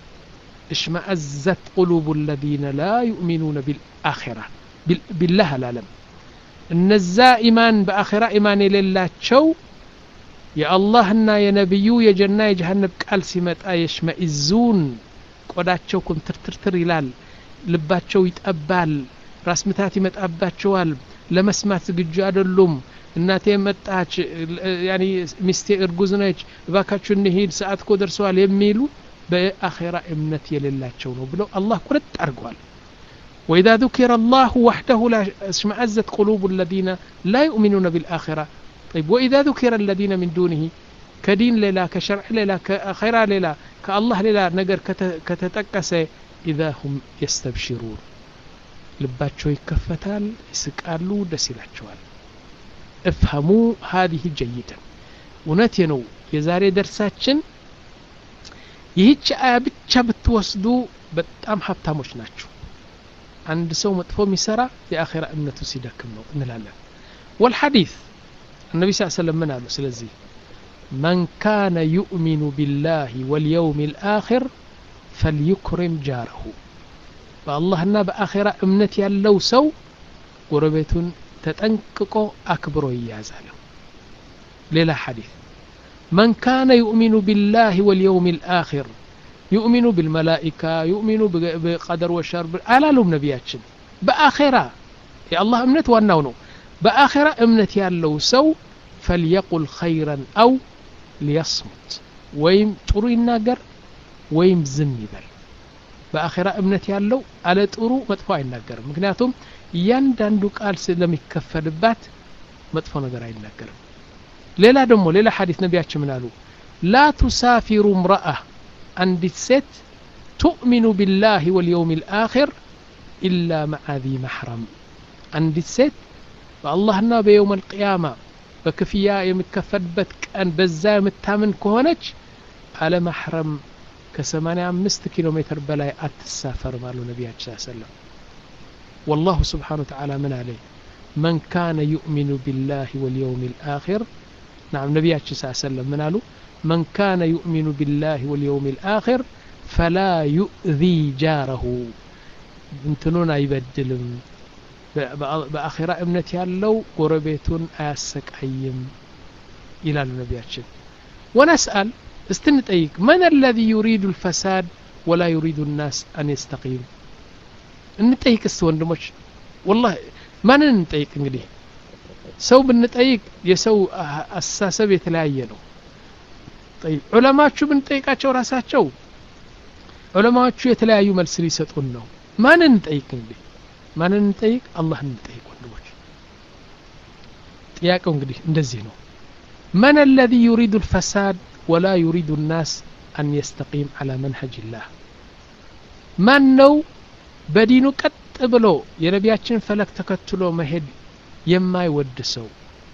S1: اشمأزت قلوب الذين لا يؤمنون بالآخرة بالله العالم النزا إيمان بآخرة إيمان لله شو يا الله نا يا نبيو يا جنة يا جهنم قال سمت يشمئزون قداتشوكم ترترتر ይላል ልባቸው ይጠባል ራስ ምታት ይመጣባቸዋል ለመስማት ዝግጁ አይደሉም እናቴ መጣች ያኒ ሚስቴ እርጉዝ ነች ባካቹ እንሂድ ሰዓት እኮ ደርሷል የሚሉ በአኺራ እምነት የሌላቸው ነው ብለው አላህ ቁርጥ አርጓል وإذا ذكر الله وحده لا اشمئزت قلوب الذين لا يؤمنون بالآخرة طيب وإذا ذكر الذين من دونه كدين للا كشرع للا كآخرة للا كالله للا نجر كتتقس إذا هم يستبشرون ልባቸው ይከፈታል ይስቃሉ ደስ ይላቸዋል افهموا هذه جيدا እውነቴ ነው የዛሬ ደርሳችን ይህች አያ ብቻ ብትወስዱ በጣም ሀብታሞች ናችሁ አንድ ሰው መጥፎ የሚሰራ የአኺራ እምነቱ ሲደክም ነው እንላለን والحديث النبي صلى الله عليه وسلم قال ስለዚህ من كان يؤمن بالله واليوم الآخر فليكرم جاره በአላህና በአኺራ እምነት ያለው ሰው ጎረቤቱን ተጠንቅቆ አክብሮ ይያዛል ሌላ ሐዲስ من كان يؤمن بالله واليوم الآخر يؤمن بالملائكة يؤمن بقدر والشر አላሉም ነቢያችን በአኺራ የአላህ እምነት ዋናው ነው በአኺራ እምነት ያለው ሰው فليقل خيرا أو ليصمت ወይም ጥሩ ይናገር ወይም ዝም ይበል በአኺራ እምነት ያለው አለ ጥሩ መጥፎ አይናገርም ምክንያቱም እያንዳንዱ ቃል ስለሚከፈልባት መጥፎ ነገር አይናገርም ሌላ ደግሞ ሌላ ሐዲስ ነቢያችን ምን አሉ لا تسافر امرأة አንዲት ሴት تؤمن بالله واليوم الآخر إلا مع ذي محرم አንዲት ሴት በአላህና በየውም القيامة በክፍያ የሚከፈልበት ቀን በዛ የምታምን ከሆነች አለ محرم ከ85 ኪሎ ሜትር በላይ አትሳፈር ማሉ ነቢያችን ሰለላሁ ዐለይሂ ወሰለም والله سبحانه وتعالى من عليه من كان يؤمن بالله واليوم الآخر نعم نبياتنا صلى الله عليه وسلم من قالوا من كان يؤمن بالله واليوم الآخر فلا يؤذي جاره انتنونا يبدلم بآخرة ابنت يالو قربيتون آسكعيم إلى نبياتنا ونسأل استنتأيك من الذي يريد الفساد ولا يريد الناس أن يستقيم نتأيك السوان دموش والله ما نتأيك انجدي سو بنتأيك يسو أساسة بيتلاعينو طيب علماء شو بنتأيك أشو راسات شو علماء شو يتلاعيو ملسلي ستقولنو ما نتأيك انجدي ما نتأيك الله نتأيك وندموش تأيك انجدي ندزينو من الذي يريد الفساد ولا يريد الناس أن يستقيم على منهج الله من نو بدينو كتبلو ينبياتشن فلك تكتلو مهد يما يودسو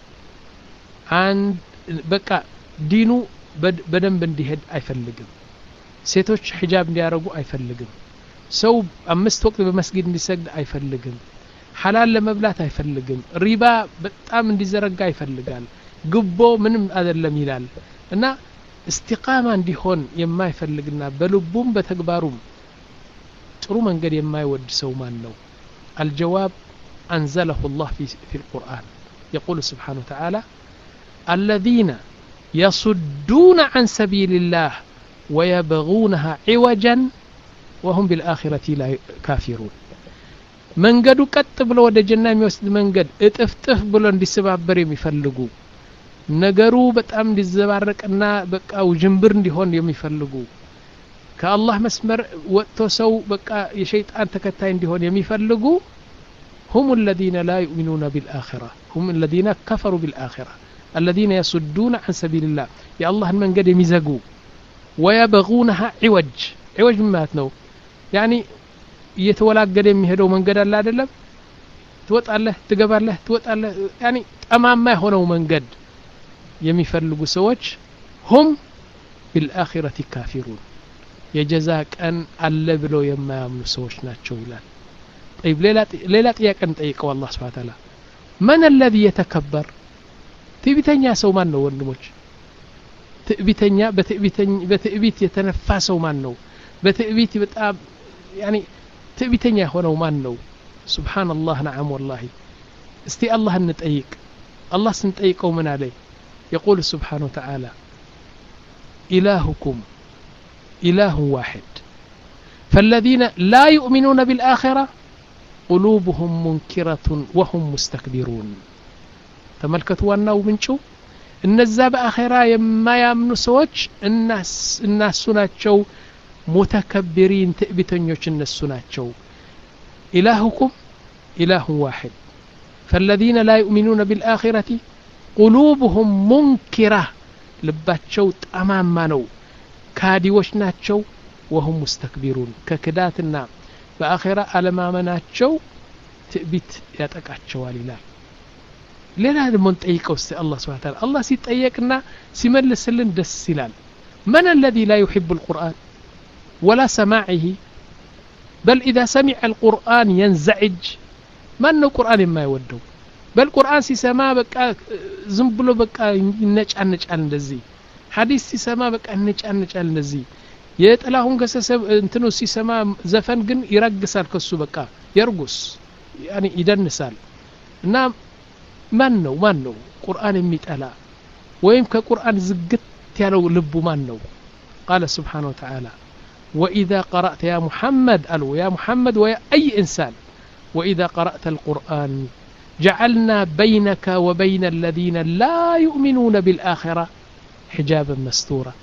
S1: عند بقى دينو بدن بندهد አይፈልግም ሴቶች ሒጃብ እንዲያረጉ አይፈልግም ሰው አምስት ወቅት በመስጊድ እንዲሰግድ አይፈልግም ሐላል ለመብላት አይፈልግም ሪባ በጣም እንዲዘረጋ ይፈልጋል ግቦ ምንም አይደለም ይላል እና استقامة እንዲሆን የማይፈልግና በልቡም በተግባሩም ጥሩ መንገድ የማይወድ ሰው ማን ነው الجواب أنزله الله في في القرآن يقول سبحانه وتعالى الذين يصدون عن سبيل الله ويبغونها عوجا وهم بالآخرة لا كافرون መንገዱ ቀጥ ብሎ ወደ ጀና የሚወስድ መንገድ እጥፍጥፍ ብሎ እንዲሰባበር የሚፈልጉ ነገሩ በጣም እንዲዘባረቅና በቃ ውጅንብር እንዲሆን የሚፈልጉ ከአላህ መስመር ወጥቶ ሰው በቃ የሸይጣን ተከታይ እንዲሆን የሚፈልጉ هم الذين لا يؤمنون بالآخرة هم الذين كفروا بالآخرة الذين يصدون عن سبيل الله يا الله من قد يمزقوا ويبغونها عوج عوج ماتنو يعني يتولاقد يمهدو من قد الله دلم توطع له تقبر له توطع له يعني أمام ما هنا من قد يمفلقوا سوج هم بالآخرة كافرون يجزاك أن اللبلو يما يمنو سوج ناتشو إلان طيب ليلة إياك أن تأيك والله سبحانه وتعالى من الذي يتكبر تأبيتنيا سو مانو ونموش تأبيتنيا بتأبيت يتنفاسو مانو بتأبيت بتأب يعني تأبيتنيا هنا مانو سبحان الله نعم والله استي الله أن نتأيك الله سنتأيكو من عليه يقول سبحانه وتعالى إلهكم إله واحد فالذين لا يؤمنون بالآخرة قلوبهم منكرة وهم مستكبرون تملكتوا أنه منشو النزاب آخرة يما يامنوا سوج الناس الناس سناتشو متكبرين تأبتنيوش الناس سناتشو إلهكم إله واحد فالذين لا يؤمنون بالآخرة قلوبهم منكرة لباتشو أمام مانو كادي وشناتشو وهم مستكبرون ككداتنا بآخرة على ما مناتشو تأبيت يتقاتشو لله لنا المنتأيكو سي الله سبحانه وتعالى الله سيتأيكنا سيمل سلن دس سلال من الذي لا يحب القرآن ولا سماعه بل إذا سمع القرآن ينزعج من القرآن ما يودو بل القرآن سيسما بقى زنبلو بقى نجعل نجعل نزي حديث سيسما بقى نجعل نجعل نزي يتلاهم قسسب انتنو سيسما زفن جن يرقصال كسو بقى يرقص يعني يدنسال نعم من نو من نو قرآن ميتألا ويم كقرآن زقت يالو لبو من نو قال سبحانه وتعالى وإذا قرأت يا محمد ألو يا محمد ويا أي إنسان وإذا قرأت القرآن جعلنا بينك وبين الذين لا يؤمنون بالآخرة حجابا مستورا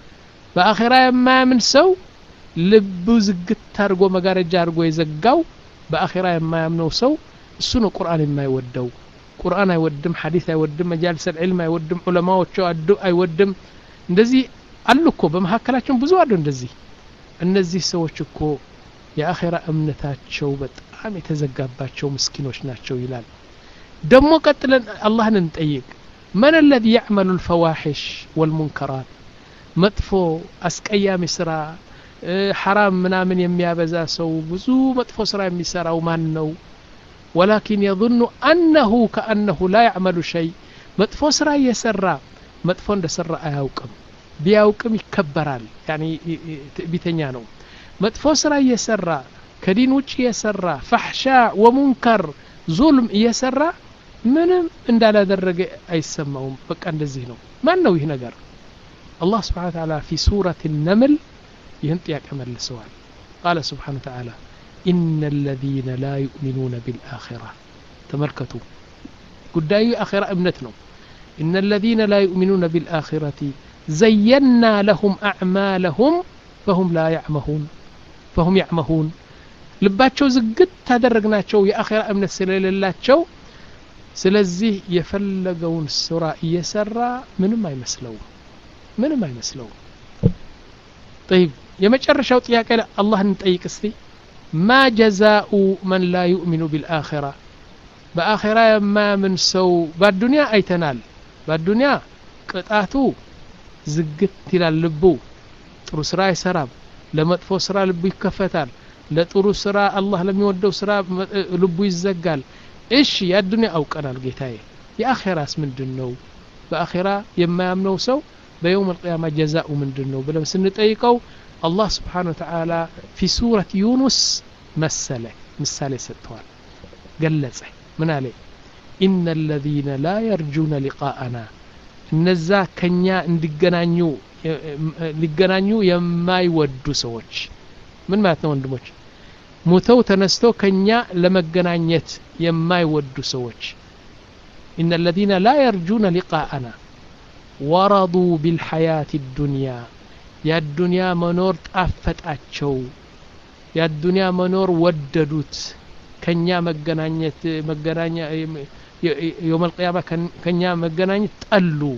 S1: በአኺራ የማያምን ሰው ልቡ ዝግት አድርጎ መጋረጃ አድርጎ የዘጋው በአኺራ የማያምነው ሰው እሱ ነው ቁርአን የማይወደው ቁርአን አይወድም ሐዲስ አይወድም መጃልስ العلم አይወድም ዑለማዎቹ አዱ አይወድም እንደዚህ አሉ እኮ በመሐከላችን ብዙ አሉ እንደዚህ እነዚህ ሰዎች እኮ የአኺራ እምነታቸው በጣም የተዘጋባቸው ምስኪኖች ናቸው ይላል ደሞ ቀጥለን አላህን እንጠይቅ من الذي يعمل الفواحش والمنكرات መጥፎ አስቀያሚ ስራ حرام ምናምን የሚያበዛ ሰው ብዙ መጥፎ ስራ የሚሰራው ማን ነው ولكن يظن أنه كأنه لا يعمل شيء مطفو سرا يسرى مطفو እንደሰራ አያውቅም ቢያውቅም ይከበራል يعني ቢተኛ ነው مطفو سرا يسرى ከዲን ውጪ የሰራ فحشاء ومنكر ظلم የሰራ ምንም እንዳላደረገ አይሰማውም በቃ እንደዚህ ነው ማን ነው ይህ ነገር الله سبحانه وتعالى في سورة النمل ይህን ጥያቄ መልሰዋል قال سبحانه وتعالى إن الذين لا يؤمنون بالآخرة تملكتوا قداي آخرة ابنتنا إن الذين لا يؤمنون بالآخرة زينا لهم أعمالهم فهم لا يعمهون فهم يعمهون لباتشو زقت تدرقناتشو يا آخرة ابنت سليل اللاتشو سلزيه يفلقون السراء يسرى من ما يمسلو من ما يمسلو طيب يمجر شوط يا كلا الله نتأيك استي ما جزاء من لا يؤمن بالآخرة بآخرة ما من سو بالدنيا أي تنال بالدنيا قطعتو زقت إلى اللبو ጥሩ ስራ ይሰራል ለመጥፎ ስራ ልቡ ይከፈታል ለጥሩ ስራ አላህ ለሚወደው ስራ ልቡ ይዘጋል እሺ ያዱንያ አውቀናል ጌታዬ የአኺራስ ምንድነው በአኺራ የማያምነው ሰው በየውም القيامة جزاء ምንድነው ብለን ስንጠይቀው الله سبحانه وتعالى في سورة يونس مسألة مسألة ستوال قلت من عليه إن الذين لا يرجون لقاءنا النزا كنيا اندقنانيو لقنانيو يما يودو سوش من ما تنوندموش موتو تنستو كنيا لما قنانيت يما يودو سوش إن الذين لا يرجون لقاءنا ورضوا بالحياة الدنيا يا الدنيا منور تأفتأتشو يا الدنيا منور وددوت كنيا مجنانيت مجنانيا يوم القيامة كنيا مجنانيت تقلو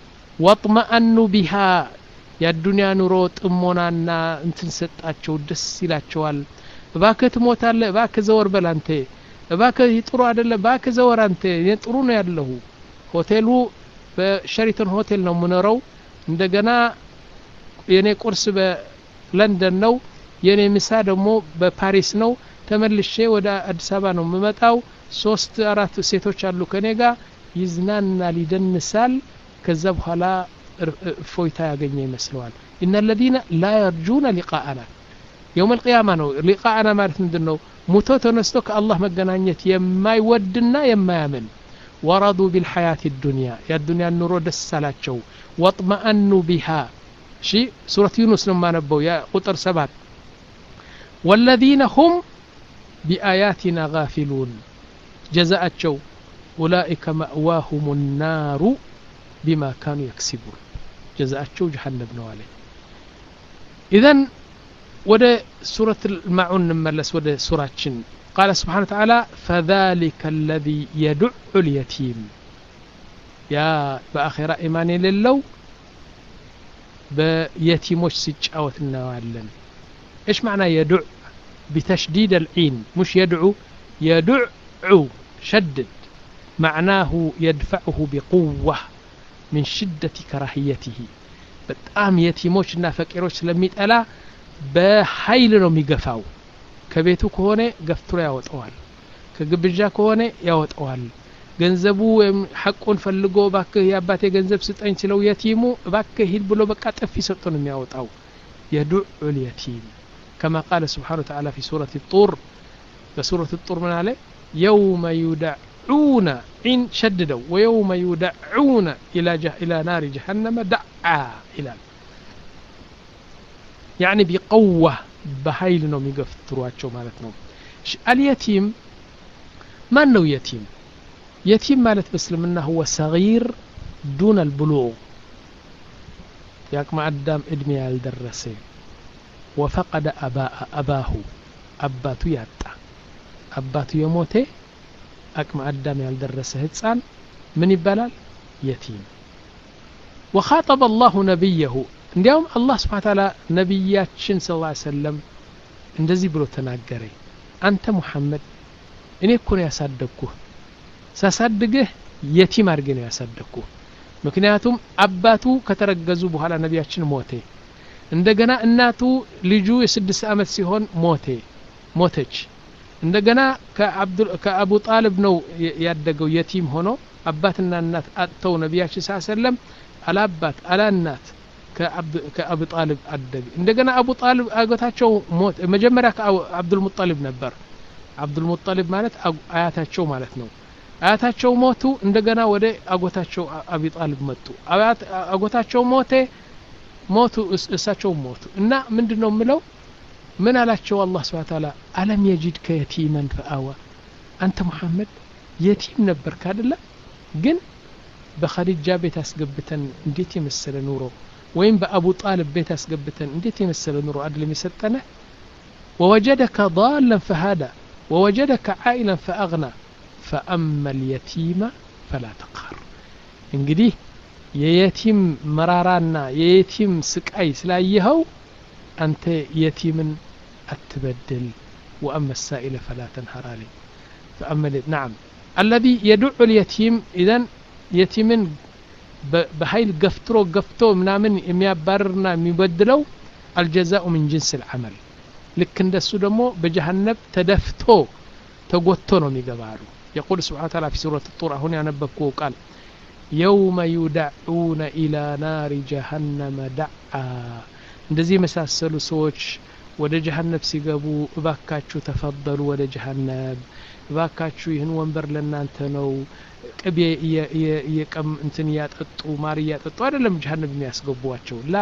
S1: واطمأنوا بها يا الدنيا نوروت أمونانا انتن ستأتشو دسيلاتشوال باك تموتال باك زور بلانتي باك يطرو عدل باك زور انتي يطرون يالله هوتيلو بشريتون هوتيل نو منورو عندنا የኔ ቁርስ በለንደን ነው የኔ ምሳ ደግሞ በፓሪስ ነው ተመልሼ ወደ አዲስ አበባ ነው መመጣው ሶስት አራት ሴቶች አሉ ከኔ ጋር ይዝናና ሊደንሳል ከዛ በኋላ ፎይታ ያገኘ ይመስላል ان الذين لا يرجون لقاءنا يوم القيامه ነው لقاءنا ማለት ምንድነው ሙቶ ተነስቶ ከአላህ መገናኘት የማይወድና የማያምን ورضوا بالحياه الدنيا يا الدنيا النور ደሳላቸው واطمأنوا بها شيء سورة يونس لما نبوا يا قطر سبات والذين هم بآياتنا غافلون جزاء الشو أولئك مأواهم النار بما كانوا يكسبون جزاء الشو جهنم نوالي إذن وده سورة المعون نملس وده سورة شن قال سبحانه وتعالى فذلك الذي يدع اليتيم يا بآخر إيماني للو بيتيموش سيجاوت النوالن ايش معنى يدع بتشديد العين مش يدعو يدعو شدد معناه يدفعه بقوة من شدة كراهيته بتام يتيموش نافقيروش لميت ألا بحيل ነው የሚገፋው ከቤቱ ከሆነ ገፍትሮ ያወጣዋል ከግብጃ ከሆነ ያወጣዋል ገንዘቡ ሐቁን ፈልጎ ባክህ ያባቴ ገንዘብ ስጠኝ ሲለው የቲሙ ባክህ ሂድ ብሎ በቃ ጥፊ ሰጥቶ ነው የሚያወጣው يدع اليتيم كما قال سبحانه وتعالى في سورة الطور بسورة الطور من عليه يوم يدعون إن شددوا ويوم يدعون إلى جه إلى نار جهنم دعا إلى يعني بقوة بحيل نوم يقفتروا مالتنا اليتيم ما أنه يتيم يتيم مالت بسلمنا هو صغير دون البلوغ يقم عدام ادمي يالدرسه وفقد أباء أباه أباتو ياتا أباتو يموته أقم عدام يالدرسه هتسان من يبالال يتيم وخاطب الله نبيه اليوم الله سبحانه وتعالى نبياتشن صلى الله عليه وسلم እንደዚህ ብሎ ተናገረ አንተ ሙሐመድ እኔ እኮ ነው ያሳደግኩህ ሳሳድግህ የቲም አድርጌ ነው ያሳደግኩህ ምክንያቱም አባቱ ከተረገዙ በኋላ ነቢያችን ሞተ እንደገና እናቱ ልጁ የስድስት አመት ሲሆን ሞተ ሞተች እንደገና ከአብዱል ከአቡ ጣልብ ነው ያደገው የቲም ሆኖ አባትና እናት አጥተው ነቢያችን ሰለላሁ ዐለይሂ ወሰለም አላባት አላናት ከአቡ ጣልብ አደገ እንደገና አቡ ጣልብ አጎታቸው ሞት መጀመሪያ ከአብዱል ሙጠሊብ ነበር አብዱል ሙጠሊብ ማለት አያታቸው ማለት ነው አያታቸው ሞቱ እንደገና ወደ አጎታቸው አቡ ጣልብ መጡ አጎታቸው ሞተ ሞቱ እሳቸው ሞቱ እና ምንድነው ምለው ምን አላቸው አላህ Subhanahu Ta'ala አለም يجد كيتيما فآوى አንተ ሙሐመድ የቲም ነበርክ አይደለ ግን በኸዲጃ ቤት አስገብተን እንዴት የመሰለ ኑሮ ወይም በአቡ ጣልብ ቤት አስገብተን እንዴት የመሰለ ኑሮ አይደለም የሰጠነ ووجدك ضالا فهدى ووجدك عائلا فأغنى فأما اليتيم فلا تقهر እንግዲህ የየቲም መራራና የየቲም ስቃይ ስላየኸው አንተ የቲምን አትበድል وأما السائل فلا تنهر عليه فأما نعم الذي يدعو اليتيم إذن يتيمن بحيل قفترو قفتو منامن يميابرنا يمبدلو الجزاء من جنس العمل لكن دسو دمو بجهنم تدفتو تقوتو نو ميقبالو يقول سبحانه وتعالى في سورة الطور هنا ينبكو قال يوم يدعون إلى نار جهنم دعا እንደዚህ መሳሰሉ ሰዎች ወደ ጀሃነም ሲገቡ እባካችሁ ተፈضሉ ወደ ጀሃነም እባካችሁ ይህን ወንበር ለናንተ ነው ቅቤ የቀም እንትን ያጠጡ ማር ያጠጡ አይደለም ጀሃነም የሚያስገቡዋቸው ላ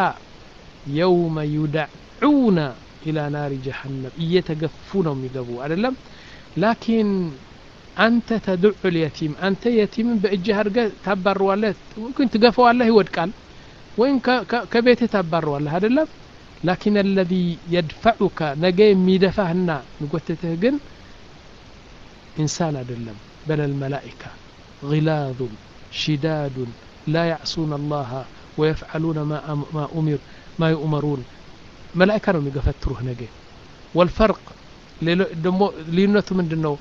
S1: يوم يدعون إلى نار جهنم እየተገፉ ነው የሚገቡ አይደለም لكن أنت تدع اليتيم أنت يتيم بأجه أرجع تبرر ولا ممكن تقفوا الله يودكال وين ك ك كبيته تبرر ولا هذا لا لكن الذي يدفعك نجي ميدفعنا نقطته جن إنسان أدلم بل الملائكة غلاظ شداد لا يعصون الله ويفعلون ما ما أمر ما يؤمرون ملائكة هم يقفتروه نجي والفرق لينته من دنو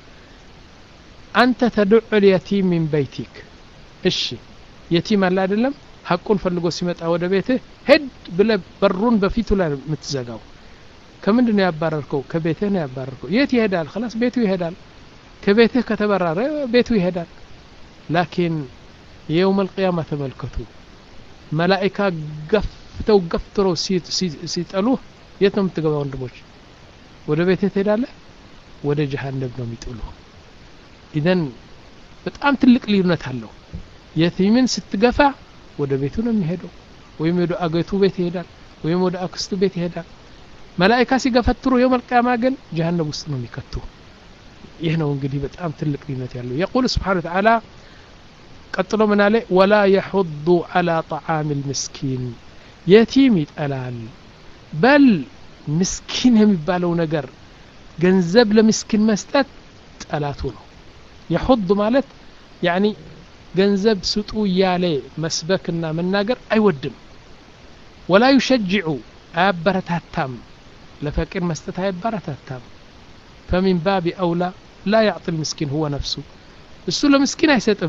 S1: أنت تدع اليتيم من بيتك إيش يتيم الله أدلم حقون فلقوا سمت أود بيته هد بلا برون بفيتو لا متزقاو كمن دنيا يبارركو كبيته يبارركو يتي هدال خلاص بيته يهدال كبيته كتبرر بيته يهدال لكن يوم القيامة تملكتو ملائكة قفتو قفترو سيت سيتقلوه يتم تقبوا وندموش ወደ ቤት ትሄዳለህ ወደ ጀሃነም ነው የሚጥሉህ ኢዘን በጣም ትልቅ ልዩነት አለው የቲምን ስትገፋ ወደ ቤቱ ነው የሚሄደው ወይም ወደ አገቱ ቤት ይሄዳል ወይም ወደ አክስቱ ቤት ይሄዳል መላእክት ሲገፈትሩ የውመል ቂያማ ግን ጀሃነም ውስጥ ነው የሚከቱ ይሄ ነው እንግዲህ በጣም ትልቅ ልዩነት ያለው يقول سبحانه وتعالى ቀጥሎ ምን አለ ولا يحض على طعام المسكين يتيم ይጠላል በል مسكين የሚባለው ነገር ገንዘብ ለምስኪን መስጠት ጠላቱ ነው يحض ማለት يعني ገንዘብ ስጡ ያለ መስበክና መናገር አይወድም ولا يشجع አበረታታም ለፈቂር መስጠት አይበረታታም فمن باب اولى لا يعطي المسكين هو نفسه እሱ ለምስኪን አይሰጥም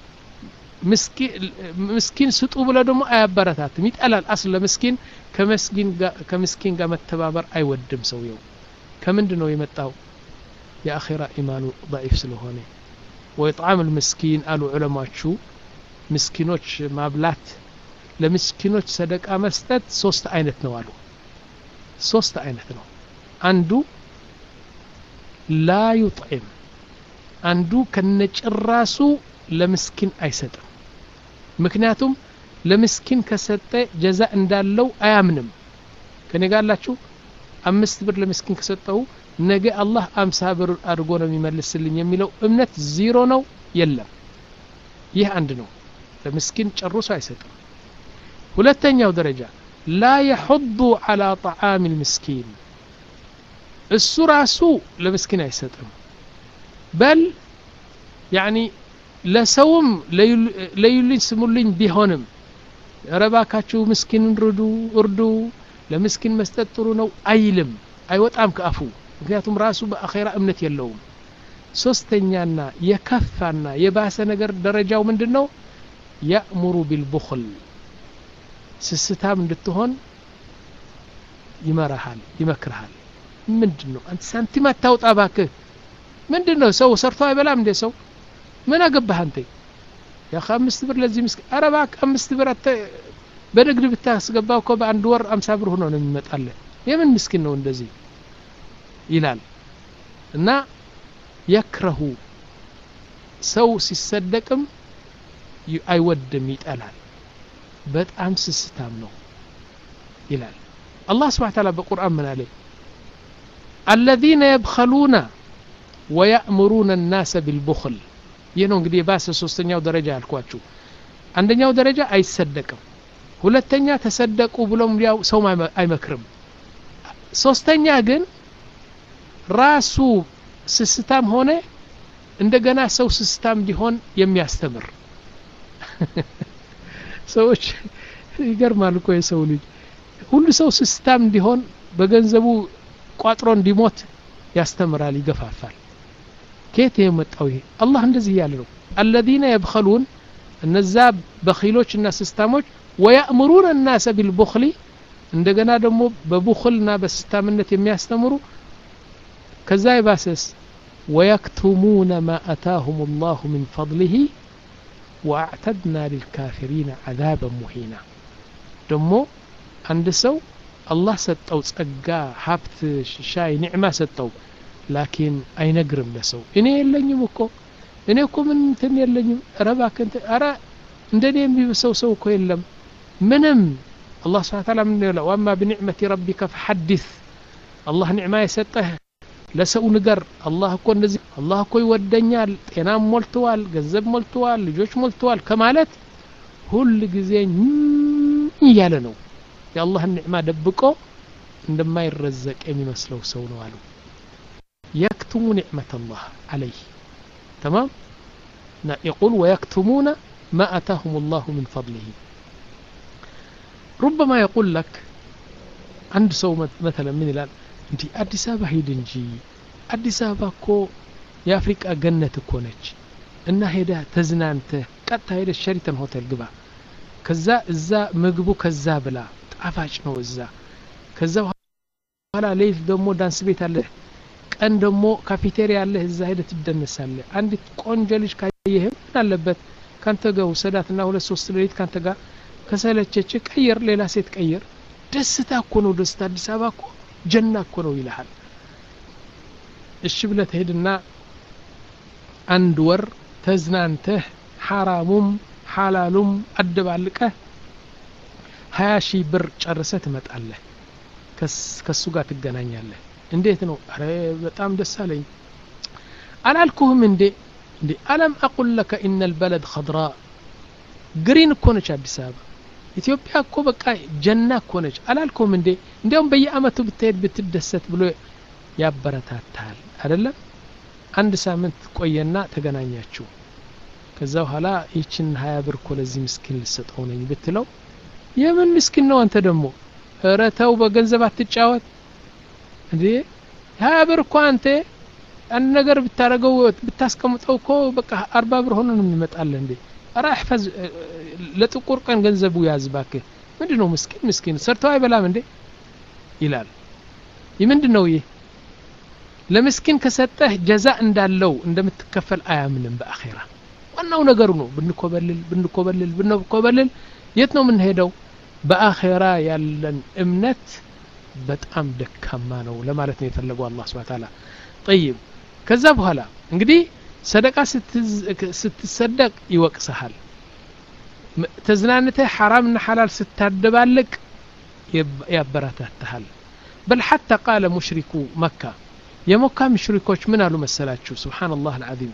S1: مسكين مسكين ስጡ ብለ ደግሞ አያበረታትም ይጣላል አስለ ለምስኪን ከመስኪን ከመስኪን ጋር መተባበር አይወድም ሰውየው ከምንድነው የመጣው የአኺራ ኢማኑ ضعيف ስለሆነ ويطعم المسكين قالوا علماء مسكينوች ማብላት ለምስኪኖች ሰደቃ መስጠት ሶስት አይነት ነው አሉ ሶስት አይነት ነው አንዱ لا يطعم አንዱ ከነጭራሱ ለምስኪን አይሰጥም ምክንያቱም ለምስኪን ከሰጠ ጀዛ እንዳለው አያምንም ከኔ ጋርላችሁ አምስት ብር ለምስኪን ከሰጠው ነገ አላህ አምሳ ብር አድርጎ ነው የሚመልስልኝ የሚለው እምነት ዜሮ ነው የለም ይህ አንድ ነው ለምስኪን ጨርሶ አይሰጥም ሁለተኛው ደረጃ لا يحض على طعام المسكين السراسو لمسكين يسطم بل يعني لسوم ليلين سمولين بيهونم رباكاچو مسكين ردو اردو لمسكين መስጠት ጥሩ ነው አይልም አይወጣም ከአፉ ምክንያቱም ራሱ በአኺራ እምነት የለውም ሶስተኛና የከፋና የባሰ ነገር ደረጃው ምንድነው يأمر بالبخل ስስታም እንድትሆን ይመራሃል ይመክርሃል ምንድነው አንተ ሳንቲም አታውጣ ባክህ ምንድነው ሰው ሰርቶ አይበላም እንደ ሰው ምን አገባህ አንተ ያ خمسة ብር ለዚህ ምስክ አረባክ አምስት ብር አተ በንግድ ብታስገባው እኮ በአንድ ወር አምሳ ብር ሆኖ ነው የሚመጣልህ የምን ምስኪን ነው እንደዚህ ይላል እና يكره ሰው ሲሰደቅም አይወድም ይጠላል በጣም ስስታም ነው ይላል الله سبحانه وتعالى በቁርአን ምን አለ الذين يبخلون ويأمرون الناس بالبخل ይሄው እንግዲህ ባሰ ሶስተኛው ደረጃ አልኳችሁ አንደኛው ደረጃ አይሰደቅም ሁለተኛ ተሰደቁ ብሎም ያው ሰው አይመክርም ሶስተኛ ግን ራሱ ስስታም ሆነ እንደገና ሰው ስስታም እንዲሆን የሚያስተምር ሰዎች ይገርማል እኮ የሰው ልጅ ሁሉ ሰው ስስታም እንዲሆን በገንዘቡ ቋጥሮ እንዲሞት ያስተምራል ይገፋፋል كيف يمطاو ይሄ አላህ እንደዚህ ያለ ነው الذين يبخلون እነዛ በኺሎች እና ስስታሞች ويأمرون الناس بالبخل እንደገና ደግሞ በቡኽልና በስስታምነት የሚያስተምሩ ከዛ ይባሰስ ويكتمون ما آتاهم الله من فضله واعتدنا للكافرين عذابا مهينا ደሞ አንድ ሰው አላህ ሰጠው ጸጋ ሀብት ሻይ ኒዕማ ሰጠው لكن አይነግርም ለሰው እኔ የለኝም እኮ እኔ እኮ ምን እንትን የለኝም ረባክ እንት አረ እንደኔ የሚበሰው ሰው እኮ የለም ምንም الله سبحانه وتعالى من يقول واما بنعمه ربك فحدث الله نعمه يسطه ለሰው ንገር الله እኮ እንደዚህ الله እኮ ይወደኛል ጤናም ሞልቷል ገንዘብ ሞልቷል ልጆች ሞልቷል ከማለት ሁሉ ጊዜ ይያለ ነው የአላህ ንዕማ ደብቆ እንደማይረዘቅ የሚመስለው ሰው ነው አሉ يكتم نعمة الله عليه تمام يقول ويكتمون ما أتاهم الله من فضله ربما يقول لك عند سو مثلا من الآن انت أدي سابا هيدنجي أدي سابا كو يا أفريقيا جنة كونج إنها هيدا تزنانته قد هيدا الشريطان هوتيل قبا كذا إذا مقبو كذا بلا تعفاش نو إذا كذا ولا ليش دمو دانس بيت الله ቀን ደሞ ካፌቴሪያ አለ እዛ ሄደህ ትደነሳለህ አንዲት ቆንጆ ልጅ ካየህ ምን አለበት ካንተ ጋር ወሰዳትና ሁለት ሶስት ሌሊት ካንተ ጋር ከሰለቸች ቀየር ሌላ ሴት ቀየር ደስታ እኮ ነው ደስታ አዲስ አበባ እኮ ጀና እኮ ነው ይልሃል እሺ ብለህ ትሄድና አንድ ወር ተዝናንተህ ሐራሙም ሐላሉም አደባልቀህ ሃያ ሺህ ብር ጨርሰህ ትመጣለህ ከሱ ጋር ትገናኛለህ እንዴት ነው አረ በጣም ደስ አለኝ አላልኩህም እንዴ እንዴ አለም አቁል ለከ ان البلد خضراء ግሪን እኮ ነች አዲስ አበባ ኢትዮጵያ እኮ በቃ ጀና እኮ ነች አላልኩም እንዴ እንደውም በየአመቱ ብትሄድ ብትደሰት ብሎ ያበረታታል አይደለም አንድ ሳምንት ቆየና ተገናኛችሁ ከዛ በኋላ ይችን ሃያ ብር እኮ ለዚህ ምስኪን ልሰጠው ነኝ ብትለው የምን ምስኪን ነው አንተ ደግሞ ረተው በገንዘብ አትጫወት እንዴ ሃያ ብር እኮ አንተ አንድ ነገር ብታረገው ብታስቀምጠው እኮ በቃ አርባ ብር ሆኖ ነው የሚመጣልህ እንዴ አራ احفظ ለጥቁር ቀን ገንዘቡ ያዝባክ ምንድነው ምስኪን ምስኪን ሰርተው አይበላም እንዴ ይላል ይምንድነው ይሄ ለምስኪን ከሰጠህ ጀዛእ እንዳለው እንደምትከፈል አያምንም በአኺራ ዋናው ነገሩ ነው ብንኮበልል ብንኮበልል ብንኮበልል የት ነው ምን ሄደው በአኺራ ያለን እምነት በጣም ደካማ ነው ለማለት ነው የፈለገው አላህ Subhanahu Wa Ta'ala طيب ከዛ በኋላ እንግዲህ ሰደቃ ስትሰደቅ ይወቅሰሃል ተዝናንተ ሐራምና ሐላል ስታደባልቅ ያበረታታሃል بل حتى قال مشركو مكة የመካ ሙሽሪኮች ምን አሉ መሰላችሁ ሱብሃንአላህ العظيم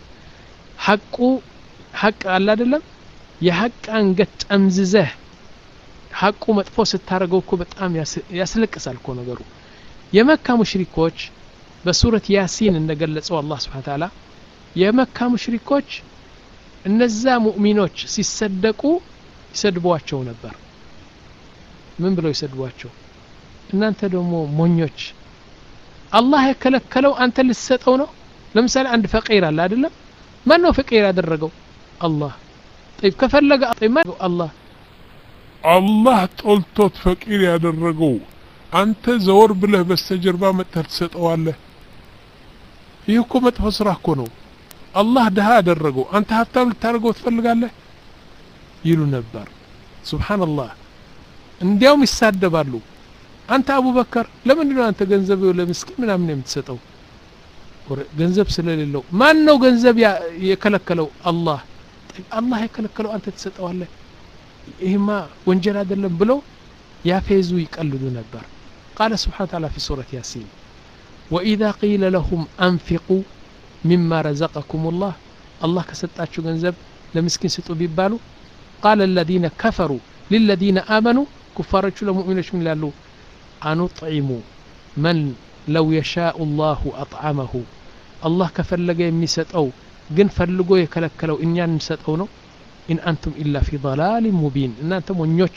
S1: ሐቁ ሐቅ አለ አይደለም የሐቅ አንገት ጠምዝዘህ ሐቁ መጥፎ ስታረገው እኮ በጣም ያስለቅሳል እኮ ነገሩ የመካ ሙሽሪኮች በሱረት ያሲን እንደገለጸው አላህ Subhanahu Ta'ala የመካ ሙሽሪኮች እነዛ ሙእሚኖች ሲሰደቁ ይሰድቧቸው ነበር ምን ብለው ይሰድቧቸው እናንተ ደግሞ ሞኞች አላህ የከለከለው አንተ ልትሰጠው ነው ለምሳሌ አንድ ፈቂር አለ አይደለም ማን ነው ፈቂር ያደረገው አላህ طيب ከፈለገ طيب አላህ
S2: አላህ ጦልቶት ፈቂር ያደረገው አንተ ዘወር ብለህ በስተጀርባ መጥተህ ትሰጠዋለህ ይህ እኮ መጥፎ ስራ እኮ ነው አላህ ደሃ ያደረገው አንተ ሀብታም ልታደርገው ትፈልጋለህ ይሉ ነበር ሱብሃንአላህ እንዲያውም ይሳደባሉ አንተ አቡበከር ለምን ነው አንተ ገንዘብ ለምስኪን ምናምን የምትሰጠው ገንዘብ ስለሌለው ማን ነው ገንዘብ የከለከለው አላህ አላህ የከለከለው አንተ ትሰጠዋለህ ይሄማ ወንጀል አይደለም ብለው ያፌዙ ይቀልዱ ነበር قال سبحانه وتعالى في سورة ياسين وإذا قيل لهم أنفقوا مما رزقكم الله الله كسطاچو ገንዘብ ለምስኪን ስጡ ቢባሉ قال الذين كفروا للذين آمنوا كفارቹ ለሙእሚኖች ምን ይላሉ أنطعم من لو يشاء الله أطعمه الله كفلገ የሚሰጠው ግን ፈልጎ የከለከለው እኛን እንሰጠው ነው إن أنتم إلا في ضلال مبين እናንተ ሞኞች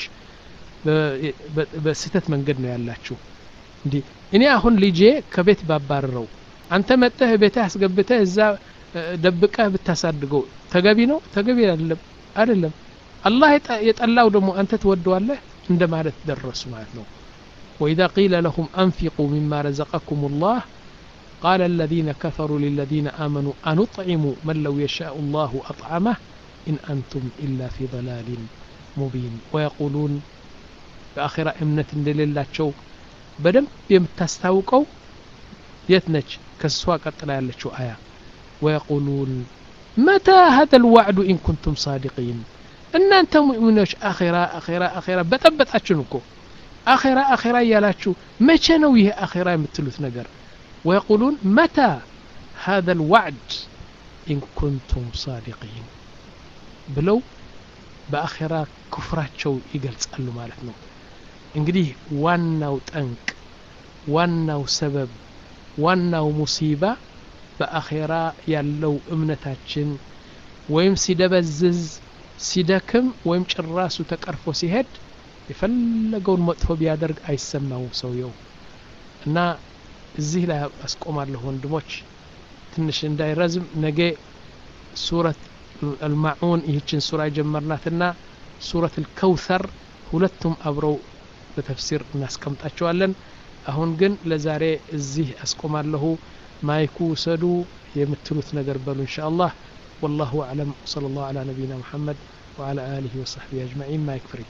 S2: በስተት መንገድ ነው ያላችሁ እንዴ እኔ አሁን ልጄ ከቤት ባባረረው አንተ መጥተህ ቤትህ አስገብተህ እዛ ደብቀህ ብታሳድገው ተገቢ ነው ተገቢ አይደለም አይደለም አላህ የጠላው ደግሞ አንተ ትወደዋለህ እንደማለት ደረሱ ማለት ነው وإذا قيل لهم أنفقوا مما رزقكم الله قال الذين كفروا للذين آمنوا أنطعم من لو يشاء الله أطعمه إن أنتم إلا في ضلال مبين ويقولون بآخرة إمنة لله بدم يمتستوقوا يتنج كسوا قطلا يالچو آية ويقولون متى هذا الوعد إن كنتم صادقين إن أنتم مؤمنوش آخرة آخرة آخرة بتبتاچو نكو آخرة آخرة يالاچو متى ነው ይሄ آخرة የምትሉት ነገር ويقولون متى هذا الوعد إن كنتم صادقين ብለው በአኺራ ኩፍራቸው ይገልጻሉ ማለት ነው እንግዲህ ዋናው ጠንቅ ዋናው ሰበብ ዋናው ሙሲባ በአኺራ ያለው እምነታችን ወይም ሲደበዝዝ ሲደክም ወይም ጭራሱ ተቀርፎ ሲሄድ የፈለገውን መጥፎ ቢያደርግ አይሰማው ሰውየው እና እዚህ ላይ አስቆማለሁ ወንድሞች ትንሽ እንዳይረዝም ነገ ሱረት المعون ይህችን ሱራ ጀመርናትና ሱረት الكوثر ሁለቱም አብረው በተፍሲር እናስቀምጣቸዋለን አሁን ግን ለዛሬ እዚህ አስቆማለሁ ማይኩ ሰዱ የምትሉት ነገር በሉ ኢንሻአላህ والله اعلم صلى الله على نبينا محمد وعلى اله وصحبه اجمعين ما يكفري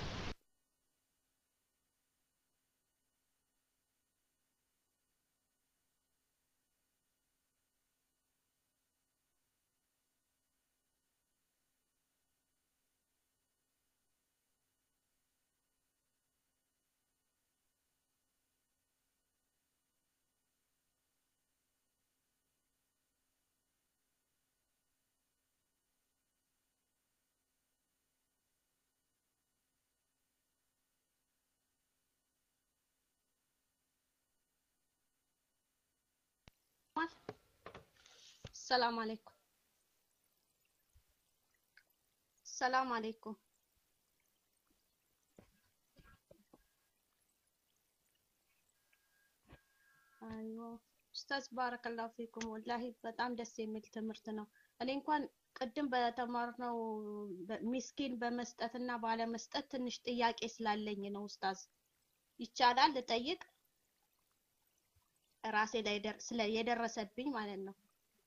S3: السلام عليكم السلام عليكم ايوه استاذ بارك الله فيكم والله በጣም ደስ የሚል ትምህርት ነው እኔ እንኳን ቅድም በተማርነው ሚስኪን በመስጠትና ባለ መስጠት ትንሽ ጥያቄ ስላለኝ ነው ኡስታዝ ይቻላል ልጠይቅ ራሴ ላይ ደር ስለ የደረሰብኝ ማለት ነው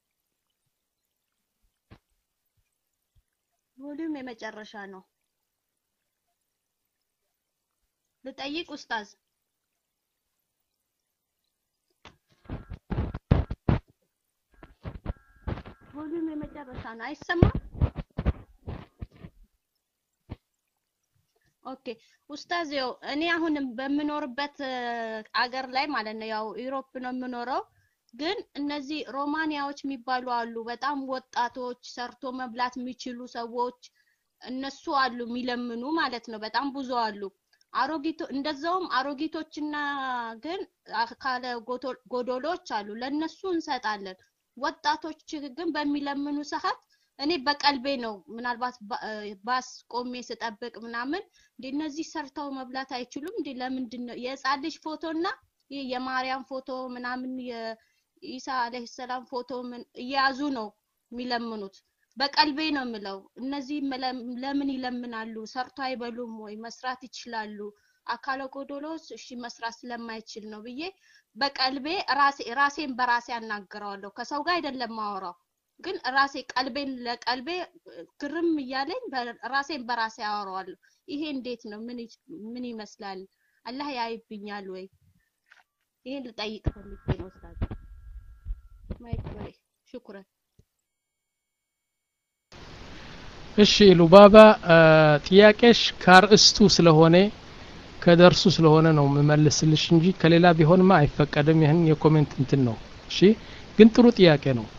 S3: ቮሊዩም የመጨረሻ ነው ልጠይቅ ኡስታዝ ቮሊዩም የመጨረሻ ነው አይሰማም ኦኬ ኡስታዝ ያው እኔ አሁን በምኖርበት አገር ላይ ማለት ነው ያው ዩሮፕ ነው የምኖረው ግን እነዚህ ሮማኒያዎች የሚባሉ አሉ በጣም ወጣቶች ሰርቶ መብላት የሚችሉ ሰዎች እነሱ አሉ የሚለምኑ ማለት ነው በጣም ብዙ አሉ አሮጊቶ እንደዛውም አሮጊቶችና ግን ካለ ጎዶሎች አሉ ለነሱ እንሰጣለን ወጣቶች ግን በሚለምኑ ሰዓት እኔ በቀልቤ ነው ምናልባት ባስ ቆሜ ስጠብቅ ምናምን እንደነዚህ ሰርተው መብላት አይችሉም እንዴ ለምንድን ነው የህፃን ልጅ ፎቶና የማርያም ፎቶ ምናምን የኢሳ አለይሂ ሰላም ፎቶ ምን ያዙ ነው የሚለምኑት በቀልቤ ነው ምለው እነዚህ ለምን ይለምናሉ ሰርቶ አይበሉም ወይ መስራት ይችላሉ አካለ ጎዶሎስ እሺ መስራት ስለማይችል ነው ብዬ በቀልቤ ራሴ ራሴን በራሴ አናገራለሁ ከሰው ጋር አይደለም ማወራው ግን ራሴ ቀልቤን ለቀልቤ ግርም ይያለኝ ራሴን በራሴ አወራለሁ ይሄ እንዴት ነው ምን ምን ይመስላል አላህ ያይብኛል ወይ ይሄን ልጠይቅ ፈልጌ ነው ኡስታዝ ማይክሮይ ሽኩራን
S1: እሺ ሉባባ ጥያቄሽ ካርእስቱ ስለሆነ ከደርሱ ስለሆነ ነው መመለስልሽ እንጂ ከሌላ ቢሆንማ አይፈቀድም ይሄን የኮሜንት እንትን ነው እሺ ግን ጥሩ ጥያቄ ነው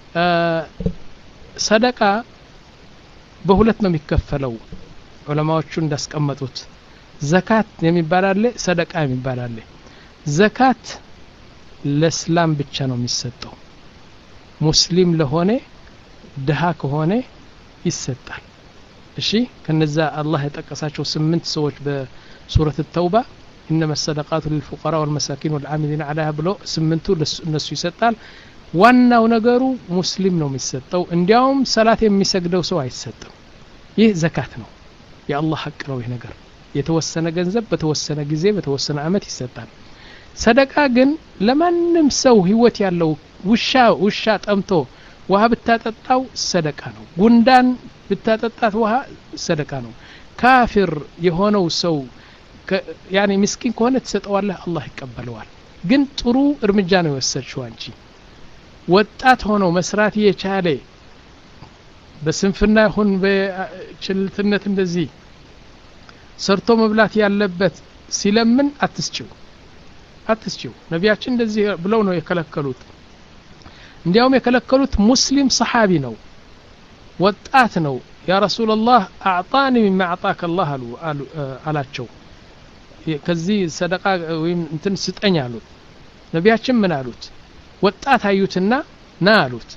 S1: ሰደቃ በሁለት ነው የሚከፈለው ዑለማዎቹ እንዳስቀመጡት ዘካት የሚባል አለ ሰደቃ የሚባል አለ ዘካት ለእስላም ብቻ ነው የሚሰጠው ሙስሊም ለሆነ ድሃ ከሆነ ይሰጣል እሺ ከነዛ አላህ የጠቀሳቸው ስምንት ሰዎች በሱረት التوبة انما الصدقات للفقراء والمساكين والعاملين عليها ብሎ ስምንቱ ለነሱ ይሰጣል ዋናው ነገሩ ሙስሊም ነው የሚሰጠው እንዲያውም ሰላት የሚሰግደው ሰው አይሰጥም ይህ ዘካት ነው የአላህ ሐቅ ነው ይህ ነገር የተወሰነ ገንዘብ በተወሰነ ጊዜ በተወሰነ አመት ይሰጣል ሰደቃ ግን ለማንም ሰው ህይወት ያለው ውሻ ውሻ ጠምቶ ውሃ ብታጠጣው ሰደቃ ነው ጉንዳን ብታጠጣት ውሃ ሰደቃ ነው ካፊር የሆነው ሰው ያኒ ምስኪን ከሆነ ተሰጠዋለህ አላህ ይቀበለዋል ግን ጥሩ እርምጃ ነው የወሰድሽው አንቺ ወጣት ሆኖ መስራት የቻለ በስንፍና ይሁን በችልትነት እንደዚህ ሰርቶ መብላት ያለበት ሲለምን አትስጪው አትስጪው ነቢያችን እንደዚህ ብለው ነው የከለከሉት እንዲያውም የከለከሉት ሙስሊም ሰሃቢ ነው ወጣት ነው ያ ረሱላህ አዕጣኒ مما اعطاك الله አላቸው ከዚህ ሰደቃ ወይም እንትን ስጠኝ አሉት ነቢያችን ምን አሉት ወጣት አዩትና ና አሉት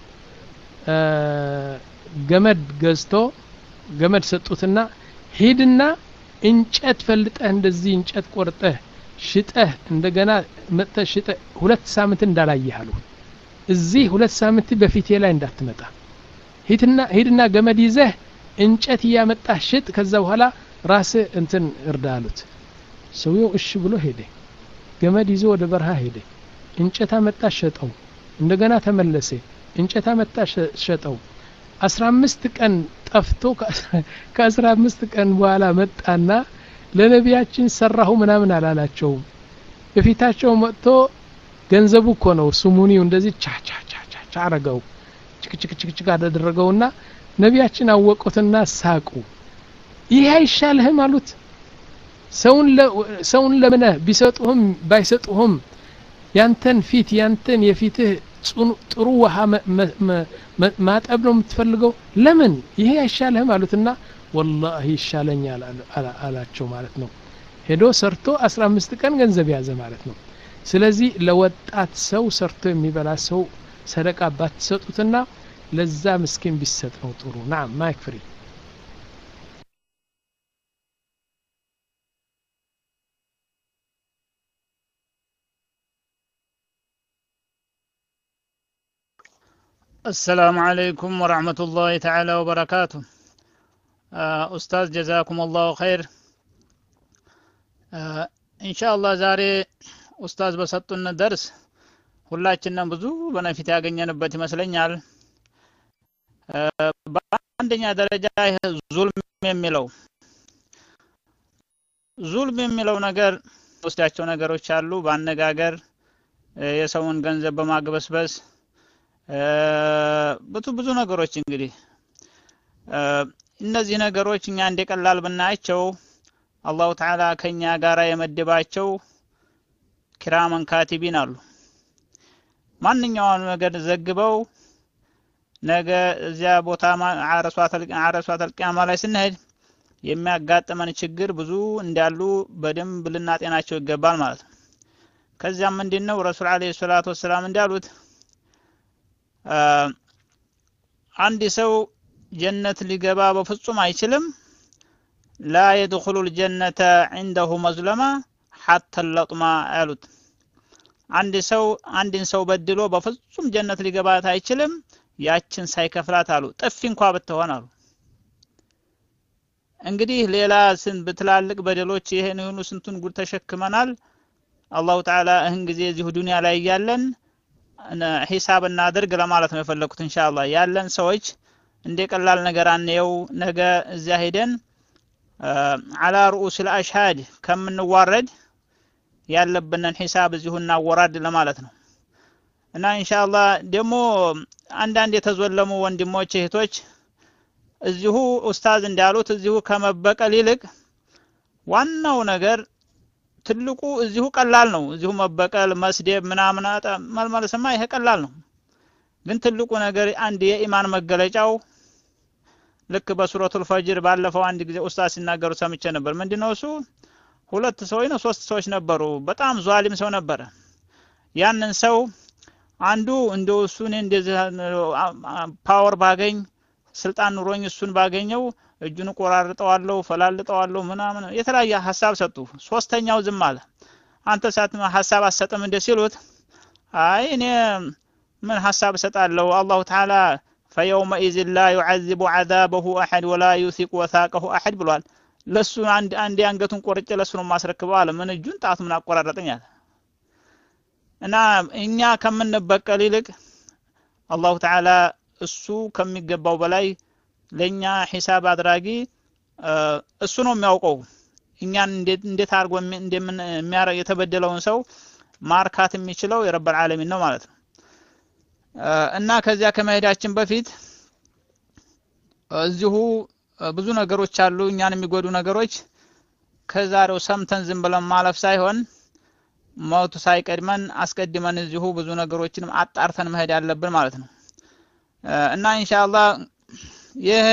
S1: ገመድ ገዝቶ ገመድ ሰጡትና ሂድና እንጨት ፈልጠህ እንደዚህ እንጨት ቆርጠህ ሽጠህ እንደገና መጥተህ ሽጠህ ሁለት ሳምንት እንዳላየህ አሉ እዚህ ሁለት ሳምንት በፊቴ ላይ እንዳትመጣ ሂድና ሂድና ገመድ ይዘህ እንጨት ያመጣህ ሽጥ ከዛ በኋላ ራስህ እንትን እርዳ አሉት ሰውየው እሺ ብሎ ሄደ ገመድ ይዞ ወደ በረሃ ሄደ እንጨት አመጣ ሸጠው እንደገና ተመለሰ እንጨት አመጣ ሸጠው አስራ አምስት ቀን ጠፍቶ ከአስራ አምስት ቀን በኋላ መጣና ለነቢያችን ሰራሁ ምናምን አላላቸው በፊታቸው መጥቶ ገንዘቡ እኮ ነው ስሙኒው እንደዚህ ቻ ቻ ቻ ቻ አረጋው ጭቅጭቅጭቅጭቅ አደረገውና ነቢያችን አወቁትና ሳቁ ይሄ አይሻልህም አሉት ሰውን ሰውን ለምን ቢሰጡህም ባይሰጡህም ያንተን ፊት ያንተን የፊትህ ጥሩ ውሃ ማጠብ ነው የምትፈልገው ለምን ይሄ አይሻልህም አሉትና والله ይሻለኛል አላቸው ማለት ነው ሄዶ ሰርቶ አስራ አምስት ቀን ገንዘብ ያዘ ማለት ነው ስለዚህ ለወጣት ሰው ሰርቶ የሚበላ ሰው ሰደቃ ባትሰጡትና ለዛ ምስኪን ቢሰጥ ነው ጥሩ نعم ما يكفري
S4: السلام عليكم ورحمة الله تعالى وبركاته أستاذ جزاكم الله خير إن شاء الله زاري أستاذ بسطنا درس ሁላችንም ብዙ በነፊት ያገኘንበት ይመስለኛል በአንደኛ ደረጃ ዙልም የሚለው ዙልም የሚለው ነገር ወስዳቸው ነገሮች አሉ ባነጋገር የሰውን ገንዘብ በማግበስበስ ብዙ ብዙ ነገሮች እንግዲህ እነዚህ ነገሮች እኛ እንደቀላል ብናያቸው አላሁ ተዓላ ከኛ ጋራ የመደባቸው ኪራመን ካቲቢን አሉ ማንኛውም ነገር ዘግበው ነገ እዚያ ቦታ አረሷት አረሷት አልቂያማ ላይ ስንሄድ የሚያጋጥመን ችግር ብዙ እንዳሉ በደንብ ልናጤናቸው ይገባል ማለት ነው። ከዚያም ምንድነው ረሱል አለይሂ ሰላቱ ወሰለም እንዳሉት አንድ ሰው ጀነት ሊገባ በፍጹም አይችልም لا يدخل الجنة عنده مظلمة حتى اللطمة አሉት። አንድ ሰው አንድን ሰው በድሎ በፍጹም ጀነት ሊገባት አይችልም ያችን ሳይከፍላት አሉ ጥፊ እንኳን ብትሆን አሉ። እንግዲህ ሌላ ስን በትላልቅ በደሎች ይሄን ሁሉ ስንቱን ጉድ ተሸክመናል። አላሁ ተዓላ እህን ጊዜ እዚህ ዱንያ ላይ ያለን ሂሳብ እናድርግ ለማለት ነው የፈለኩት። ኢንሻአላህ ያለን ሰዎች እንደ ቀላል ነገር አንየው። ነገ እዚያ ሄደን على رؤوس الاشهاد ከምንዋረድ ያለብንን ሂሳብ እዚሁ እናወራድ ለማለት ነው። እና ኢንሻአላህ ደግሞ አንዳንድ የተዘለሙ ወንድሞች እህቶች እዚሁ ኡስታዝ እንዳሉት እዚሁ ከመበቀል ይልቅ ዋናው ነገር ትልቁ እዚሁ ቀላል ነው። እዚሁ መበቀል መስደብ ምናምን መልመልስማ ይሄ ቀላል ነው። ግን ትልቁ ነገር አንድ የኢማን መገለጫው ልክ በሱረቱል ፈጅር ባለፈው አንድ ጊዜ ኡስታዝ ሲናገሩ ሰምቼ ነበር። ምንድነው እሱ ሁለት ሰዎች ነው ሶስት ሰዎች ነበሩ። በጣም ዟሊም ሰው ነበር። ያንን ሰው አንዱ እንደው እሱን እንደዚህ ፓወር ባገኝ ስልጣን ኑሮኝ እሱን ባገኘው እጁን ቆራርጠዋለሁ ፈላልጠዋለሁ ምናምን የተለያየ ሐሳብ ሰጡ። ሶስተኛው ዝም አለ። አንተ ሳትማ ሐሳብ አሰጠም እንደ ሲሉት አይ እኔ ምን ሐሳብ ሰጣለሁ አላሁ ተዓላ فيومئذ لا يعذب عذابه احد ولا يثق وثاقه احد ብሏል። ለሱ አንድ አንድ አንገቱን ቆርጬ ለሱ ነው ማስረክበው አለ። ምን እጁን ጣት ምን አቆራረጠኛል። እና እኛ ከምንበቀል ይልቅ አላሁ ተዓላ እሱ ከሚገባው በላይ ለኛ ሂሳብ አድራጊ እሱ ነው የሚያውቀው። እኛን እንዴት እንዴት አርጎ እንደምን የሚያረግ የተበደለውን ሰው ማርካት የሚችለው የረበል ዓለሚን ነው ማለት ነው። እና ከዚያ ከመሄዳችን በፊት እዚሁ ብዙ ነገሮች አሉ እኛን የሚጎዱ ነገሮች ከዛሬው ሰምተን ዝም ብለን ማለፍ ሳይሆን ሞቱ ሳይቀድመን አስቀድመን እዚሁ ብዙ ነገሮችንም አጣርተን መሄድ ያለብን ማለት ነው። እና ኢንሻአላህ ይሄ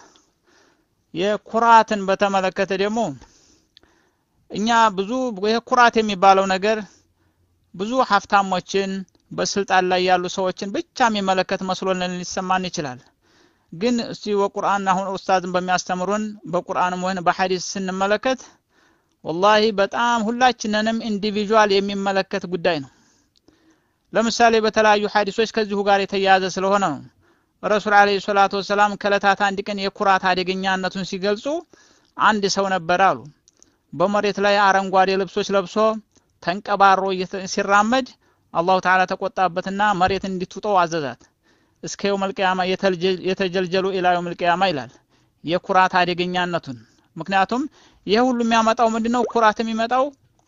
S4: የኩራትን በተመለከተ ደግሞ እኛ ብዙ ይሄ ኩራት የሚባለው ነገር ብዙ ሀፍታሞችን በስልጣን ላይ ያሉ ሰዎችን ብቻ የሚመለከት መስሎን ሊሰማን ይችላል። ግን እስቲ ወቁርአን አሁን ኡስታዝን በሚያስተምሩን በቁርአንም ሆነ በሐዲስ ስንመለከት ወላሂ በጣም ሁላችንንም ኢንዲቪጁዋል የሚመለከት ጉዳይ ነው። ለምሳሌ በተለያዩ ሐዲሶች ከዚሁ ጋር የተያያዘ ስለሆነ ነው ረሱል አለይሂ ሰላቱ ወሰለም ከለታት አንድ ቀን የኩራት አደገኛነቱን ሲገልጹ አንድ ሰው ነበር አሉ በመሬት ላይ አረንጓዴ ልብሶች ለብሶ ተንቀባሮ ሲራመድ አላሁ ተዓላ ተቆጣበትና መሬት እንድትውጠው አዘዛት። እስከ የውመል ቂያማ የተጀልጀሉ ኢላ የውመል ቂያማ ይላል የኩራት አደገኛነቱን። ምክንያቱም ይሄ ሁሉ የሚያመጣው ምንድነው ኩራት የሚመጣው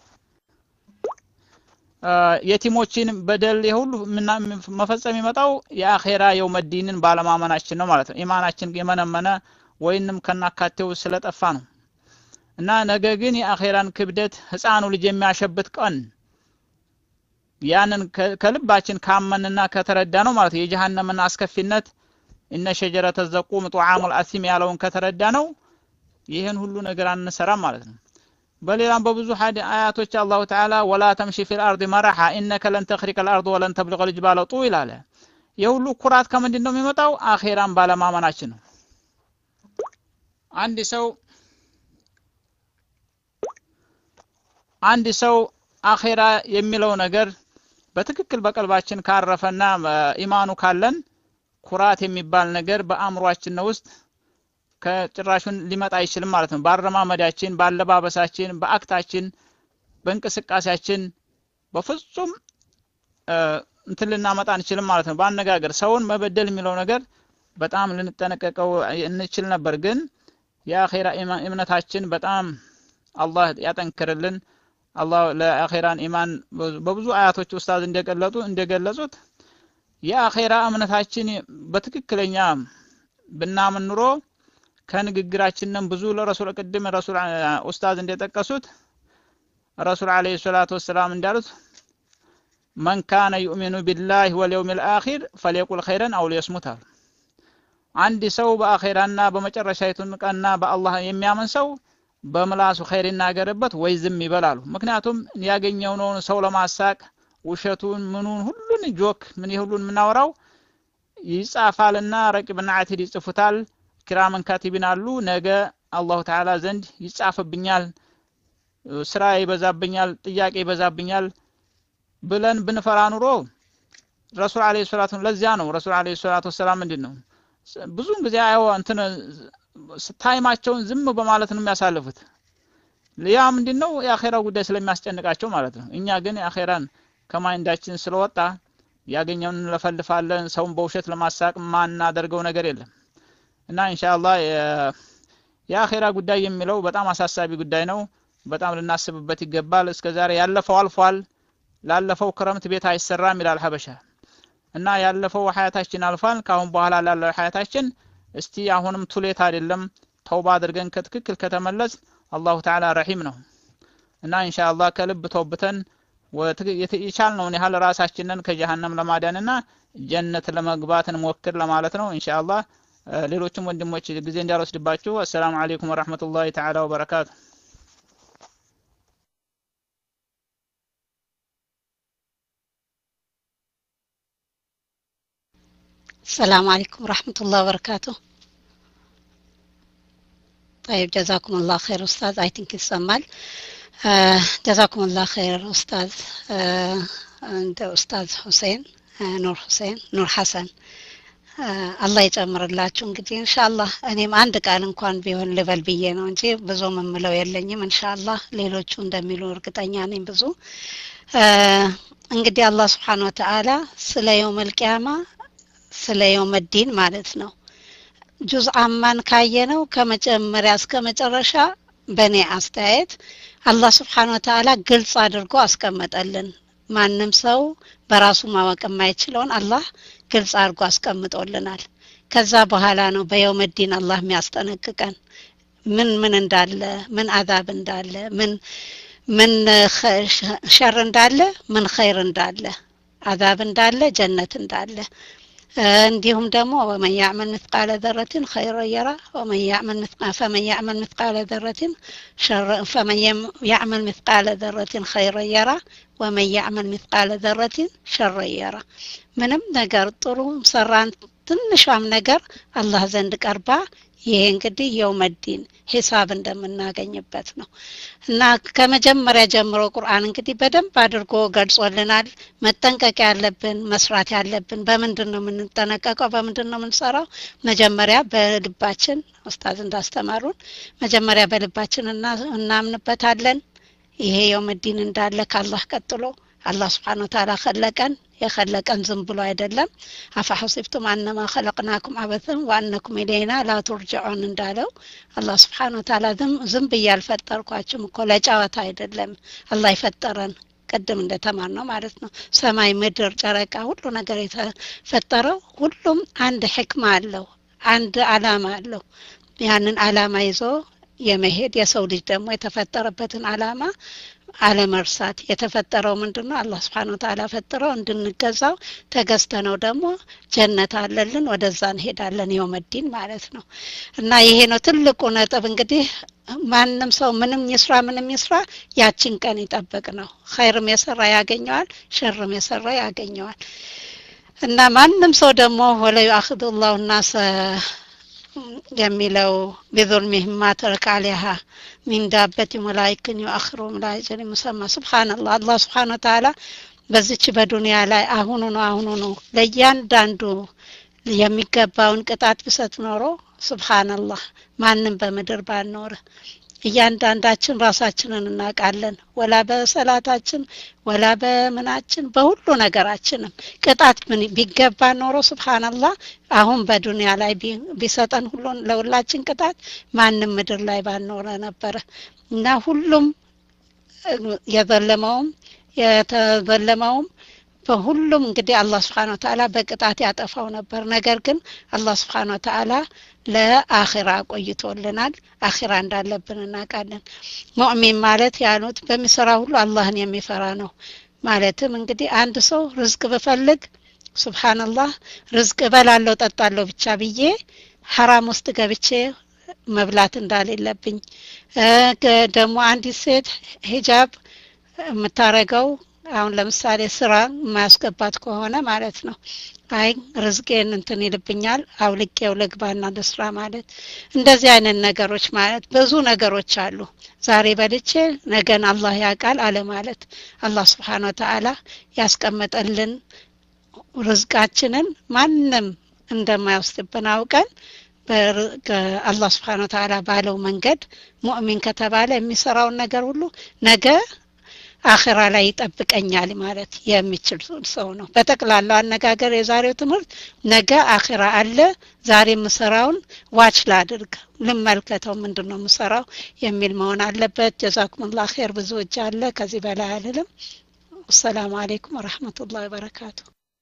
S4: የቲሞችን በደል ይሄ ሁሉ መፈጸም የሚመጣው የአኺራ የውመዲንን ባለማመናችን ነው ማለት ነው። ኢማናችን የመነመነ ወይንም ከናካቴው ስለጠፋ ነው። እና ነገ ግን የአኺራን ክብደት ህፃኑ ልጅ የሚያሸብት ቀን ያንን ከልባችን ካመንና ከተረዳ ነው ማለት የጀሃነምና አስከፊነት እነ ሸጀረተ ዘቁም ጧዓሙል አሲም ያለውን ከተረዳ ነው ይሄን ሁሉ ነገር አንሰራም ማለት ነው። በሌላም በብዙ ሐዲ አያቶች አላሁ ተዓላ ወላ ተምሺ ፊል አርድ መራሃ ኢነከ ለን ተኽሪቀል አርድ ወለን ተብለገል ጅባለ ጡል አለ። የሁሉ ኩራት ከምንድነው የሚመጣው አኺራን ባለማመናችን ነው። አንድ ሰው አንድ ሰው አኺራ የሚለው ነገር በትክክል በቀልባችን ካረፈና ኢማኑ ካለን ኩራት የሚባል ነገር በአእምሮአችን ውስጥ ከጭራሹን ሊመጣ አይችልም ማለት ነው። ባረማመዳችን ባለባበሳችን በአክታችን በእንቅስቃሴያችን በፍጹም እንትን ልናመጣ አንችልም ማለት ነው። ባነጋገር ሰውን መበደል የሚለው ነገር በጣም ልንጠነቀቀው እንችል ነበር። ግን የአኺራ እምነታችን በጣም አላህ ያጠንክርልን። አላህ ለአኺራን ኢማን በብዙ አያቶች ኡስታዝ እንደገለጡ እንደገለጹት የአኺራ እምነታችን በትክክለኛ ብናምን ኑሮ ከንግግራችንም ብዙ ለረሱል ቀደም ረሱል ኡስታዝ እንደጠቀሱት ረሱል አለይሂ ሰላቱ ወሰለም እንዳሉት من كان يؤمن بالله واليوم الآخر فليقل خيرا أو ليصمت አንድ ሰው በአኺራና በመጨረሻይቱን ቀንና በአላህ የሚያምን ሰው በምላሱ ኸይር ይናገርበት ወይ ዝም ይበላሉ ምክንያቱም ያገኘው ነው ሰው ለማሳቅ ውሸቱን ምኑን ሁሉን ጆክ ምን ይሁሉን ምናወራው ይጻፋልና ረቂብና አቲድ ይጽፉታል ክራመን ካቲቢን አሉ ነገ አላህ ተዓላ ዘንድ ይጻፍብኛል ስራ ይበዛብኛል ጥያቄ ይበዛብኛል ብለን ብንፈራ ኑሮ ረሱል አለይሂ ሰላቱ ለዚያ ነው ረሱል አለይሂ ሰላቱ ሰላም ምንድነው ብዙን ጊዜ አይው እንትን ታይማቸውን ዝም በማለት ነው የሚያሳልፉት ያ ምንድነው የአኺራው ጉዳይ ስለሚያስጨንቃቸው ማለት ነው እኛ ግን የአኺራን ከማይንዳችን ስለወጣ ያገኘውን ለፈልፋለን ሰውን በውሸት ለማሳቅ ማናደርገው ነገር የለም እና ኢንሻአላህ የአኺራ ጉዳይ የሚለው በጣም አሳሳቢ ጉዳይ ነው በጣም ልናስብበት ይገባል እስከዛሬ ያለፈው አልፏል ላለፈው ክረምት ቤት አይሰራም ይላል ሐበሻ እና ያለፈው ሐያታችን አልፏል ካሁን በኋላ ላለው ሐያታችን እስቲ አሁንም ቱሌት አይደለም ተውባ አድርገን ከትክክል ከተመለስ አላሁ ተዓላ ረሂም ነው እና ኢንሻአላህ ከልብ ተውብተን ወየቻልነውን ያህል ራሳችንን ከጀሃነም ለማዳንና ጀነት ለመግባት እንሞክር ለማለት ነው ኢንሻአላህ ሌሎችም ወንድሞች ጊዜ እንዲያወስድባችሁ አሰላሙ አለይኩም ወራህመቱላሂ ተዓላ ወበረካቱ
S5: السلام عليكم ورحمة الله وبركاته. طيب جزاكم الله خير أستاذ I think السمال آه جزاكم الله خير أستاذ آه أنت أستاذ حسين آه نور حسين نور حسن آه الله يجمر الله እንግዲህ ኢንሻአላህ እኔም አንድ ቃል እንኳን ቢሆን ልበል ብዬ ነው እንጂ ብዙ መምለው የለኝም ኢንሻአላህ ሌሎቹ እንደሚሉ እርግጠኛ ነኝ ብዙ እንግዲህ አላህ Subhanahu Wa Ta'ala ስለ የውመል ቂያማ ስለ የውመዲን ማለት ነው ጁዝ አማን ካየነው ከመጀመሪያ እስከ መጨረሻ በኔ አስተያየት አላህ Subhanahu Wa Ta'ala ግልጽ አድርጎ አስቀመጠልን ማንንም ሰው በራሱ ማወቅ የማይችለውን አላህ ግልጽ አድርጎ አስቀምጦልናል ከዛ በኋላ ነው በየውመዲን አላህ የሚያስጠነቅቀን ምን ምን እንዳለ ምን አዛብ እንዳለ ምን ምን ሸር እንዳለ ምን ኸይር እንዳለ አዛብ እንዳለ ጀነት እንዳለ እንዲሁም ደግሞ ወመን ያዕመል مثقال ذرة خيرا يرى ومن يعمل مثقال فمن يعمل مثقال ذرة شر فمن يعمل مثقال ذرة خيرا يرى ومن يعمل مثقال ذرة شرا يرى ምንም ነገር ጥሩ ሰራን ትንሽም ነገር አላህ ዘንድ ቀርባ ይሄ እንግዲህ የውመዲን ሂሳብ እንደምናገኝበት ነው እና ከመጀመሪያ ጀምሮ ቁርአን እንግዲህ በደንብ አድርጎ ገልጾልናል መጠንቀቅ ያለብን መስራት ያለብን በመንድነው የምንጠነቀቀው በመንድነው የምንሰራው መጀመሪያ በልባችን ኡስታዝ እንዳስተማሩን መጀመሪያ በልባችን እናምንበታለን ይሄ የውመዲን እንዳለ ካላህ ቀጥሎ አላህ Subhanahu Wa Ta'ala خلقን የخلقን ዝም ብሎ አይደለም አፈሐሲብቱም አነማ خلقناكم عبثا وانكم الينا لا ترجعون እንዳለው አላህ Subhanahu Wa Ta'ala ዝም በያልፈጠርኳችሁም እኮ ለጫወታ አይደለም አላህ ይፈጠረን ቀደም እንደተማርነው ማለት ነው ሰማይ ምድር ጨረቃ ሁሉ ነገር የተፈጠረው ሁሉም አንድ ህክማ አለው አንድ አላማ አለው ያንን አላማ ይዞ የመሄድ የሰው ልጅ ደግሞ የተፈጠረበትን አላማ አለመርሳት የተፈጠረው ምንድነው አላህ Subhanahu Wa Ta'ala ፈጠረው እንድንገዛው ተገዝተነው ደግሞ ጀነት አለልን ወደዛ እንሄዳለን የውመዲን ማለት ነው እና ይሄ ነው ትልቁ ነጥብ እንግዲህ ማንንም ሰው ምንም ይስራ ምንም ይስራ ያቺን ቀን ይጠብቅ ነው ኸይርም የሰራ ያገኘዋል ሸርም የሰራ ያገኘዋል እና ማንንም ሰው ደግሞ ወለ ያخذullahu الناس የሚለው بظلمهم ما ترك عليها من دابة ولكن يؤخرهم لا أجل مسمى سبحان الله الله سبحانه وتعالى በዚች በዱንያ ላይ አሁኑ ነው አሁኑ ነው ለያንዳንዱ የሚገባውን ቅጣት ብሰጥ ኖሮ ሱብሃንአላህ ማንንም በመድር ባልኖር እያንዳንዳችን ራሳችንን እናቃለን ወላ በሰላታችን ወላ በመናችን በሁሉ ነገራችን ቅጣት ምን ቢገባ ኖሮ ሱብሃንአላህ አሁን በዱንያ ላይ ቢሰጠን ሁሉን ለሁላችን ቅጣት ማንንም ምድር ላይ ባልኖር ነበር እና ሁሉም የዘለመውም የተዘለመውም በሁሉም እንግዲህ አላህ Subhanahu Wa Ta'ala በቅጣት ያጠፋው ነበር ነገር ግን አላህ Subhanahu Wa Ta'ala ለአኺራ ቆይቶልናል አኺራ እንዳለብን እናቃለን ሙእሚን ማለት ያሉት በሚሰራ ሁሉ አላህን የሚፈራ ነው ማለትም እንግዲህ አንድ ሰው ርዝቅ በፈልግ ሱብሃንአላህ ርዝቅ በላለው ጠጣለው ብቻ ብዬ حرام ውስጥ ገብቼ መብላት እንዳለለብኝ ደግሞ አንዲት ሴት ሂጃብ መታረገው አሁን ለምሳሌ ስራ ማያስገባት ከሆነ ማለት ነው አይ ርዝቄን እንትን ይልብኛል አውልቄው ለግባና ለስራ ማለት እንደዚህ አይነት ነገሮች ማለት ብዙ ነገሮች አሉ ዛሬ በልቼ ነገን አላህ ያቃል አለ ማለት አላህ Subhanahu Wa Ta'ala ያስቀመጠልን ርዝቃችንን ማንንም እንደማይወስድብን አውቀን በአላህ Subhanahu Wa Ta'ala ባለው መንገድ ሙእሚን ከተባለ የሚሰራውን ነገር ሁሉ ነገ አኺራ ላይ ይጠብቀኛል ማለት የሚችል ሰው ነው በተክላላው አነጋገር የዛሬው ትምህርት ነገ አኺራ አለ ዛሬ መስራውን ዋች ላድርግ ልመልከተው ምንድነው መስራው የሚል መሆን አለበት ጀዛኩሙላህ ኸይር ብዙ እጅ አለ ከዚህ በላይ አይደለም ሰላም አለይኩም ወራህመቱላሂ ወበረካቱ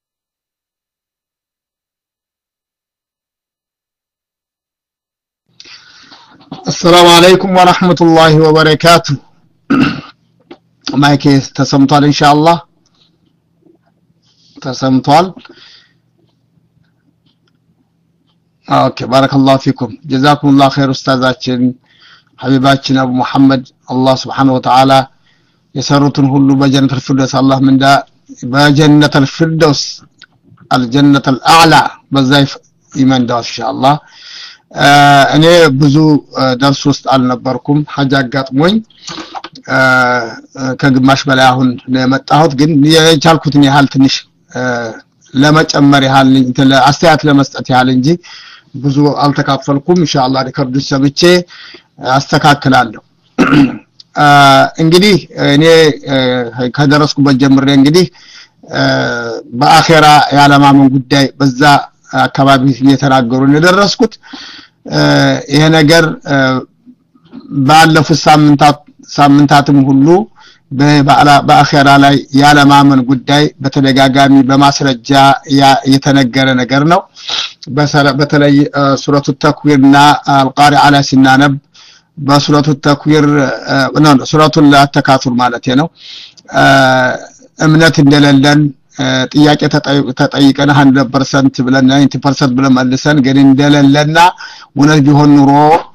S6: السلام عليكم ورحمة الله وبركاته ማይክ ተሰምቷል ኢንሻአላህ ተሰምቷል ኦኬ ባረከላሁ ፊኩም ጀዛኩሙላህ ኸይር ኡስታዛችን ሐቢባችን አቡ መሐመድ አላህ Subhanahu Wa Ta'ala የሰሩትን ሁሉ በጀነት الفردوس አላህ ምንዳ በጀነት الفردوس الجنة الأعلى በዛይ ይመንዳው ኢንሻአላህ እኔ ብዙ ደርስ ውስጥ አልነበርኩም ሐጅ አጋጥሞኝ ከግማሽ በላይ አሁን ለመጣሁት ግን የቻልኩትን ያህል ትንሽ ለመጨመር ያህል አስተያየት ለመስጠት ያህል እንጂ ብዙ አልተካፈልኩም ኢንሻአላህ ሪከርዱ ሰምቼ አስተካክላለሁ እንግዲህ እኔ ከደረስኩበት ጀምሬ እንግዲህ በአኺራ ያለማመን ጉዳይ በዛ አካባቢ እየተናገሩ እንደደረስኩት ይሄ ነገር ባለፉት ሳምንታት ሳምንታትም ሁሉ በአኺራ ላይ ያለማመን ጉዳይ በተደጋጋሚ በማስረጃ የተነገረ ነገር ነው በተለይ ሱረቱ ተክዊርና አልቃሪዓ ላይ ሲናነብ በሱረቱ ተክዊር ነው ሱረቱ አተካቱር ማለት ነው እምነት እንደሌለን ጥያቄ ተጠይቀን one hundred percent ብለን ninety percent ብለን መልሰን ግን እንደሌለና ወነጅ ቢሆን ኑሮ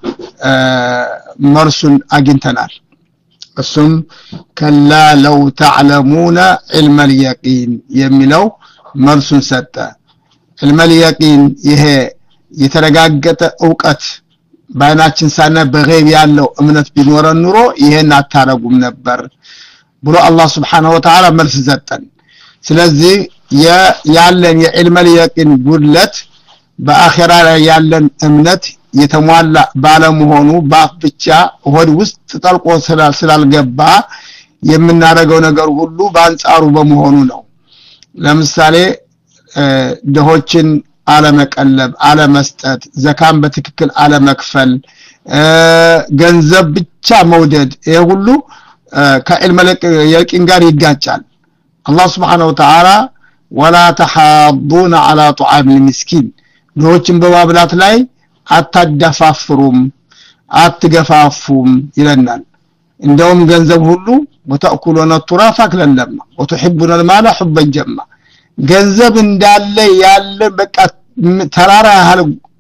S6: መርሱን አግኝተናል እሱም ከላ ለው ተዕለሙና علم اليقين የሚለው መርሱን ሰጠ علم اليقين ይሄ የተረጋገጠ ዕውቀት ባይናችን ሳነ በገይብ ያለው እምነት ቢኖረን ኑሮ ይሄን አታረጉም ነበር ብሎ አላህ Subhanahu Wa Ta'ala መልስ ሰጠን ስለዚህ ያለን የዕልም اليقين ጉድለት በአኺራ ላይ ያለን እምነት የተሟላ ባለመሆኑ ባፍ ብቻ ሆድ ውስጥ ተጠልቆ ስላልገባ የምናረገው ነገር ሁሉ ባንጻሩ በመሆኑ ነው ለምሳሌ ደሆችን አለመቀለብ አለመስጠት ዘካን በትክክል አለመክፈል ገንዘብ ብቻ መውደድ ይሄ ሁሉ ከዕልም اليقين ጋር ይጋጫል الله سبحانه وتعالى ولا تحاضون على طعام المسكين ደሆችን በማብላት ላይ አታደፋፍሩም አትገፋፉም ይለናል እንደውም ገንዘብ ሁሉ ወተأكلون التراث أكلا لما وتحبون المال حبا جما ገንዘብ እንዳለ ያለ በቃ ተራራ ያህል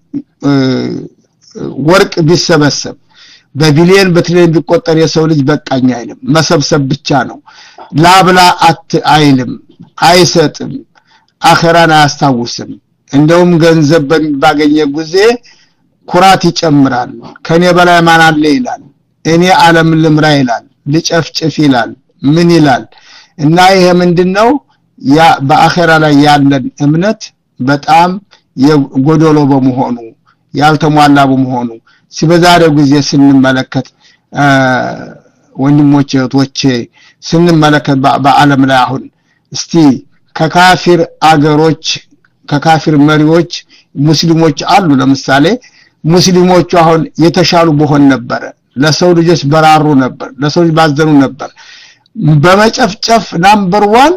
S6: ወርቅ ቢሰበሰብ በቢሊየን በትሪሊየን ቢቆጠር የሰው ልጅ በቃኛ አይልም መሰብሰብ ብቻ ነው ላብላ አት አይልም አይሰጥም አኺራን አያስታውስም እንደውም ገንዘብ ባገኘ ጊዜ ኩራት ይጨምራል ከኔ በላይ ማን አለ ይላል እኔ ዓለም ልምራ ይላል ልጨፍጭፍ ይላል ምን ይላል እና ይሄ ምንድነው ያ በአኺራ ላይ ያለን እምነት በጣም የጎዶሎ በመሆኑ ያልተሟላ በመሆኑ ሲበዛሬው ጊዜ ስንመለከት ወንድሞቼ እህቶቼ ስንመለከት በአለም ላይ አሁን እስቲ ከካፊር አገሮች ከካፊር መሪዎች ሙስሊሞች አሉ ለምሳሌ ሙስሊሞቹ አሁን የተሻሉ በሆን ነበር ለሰው ልጆች በራሩ ነበር ለሰው ልጅ ባዘኑ ነበር በመጨፍጨፍ ናምበር ዋን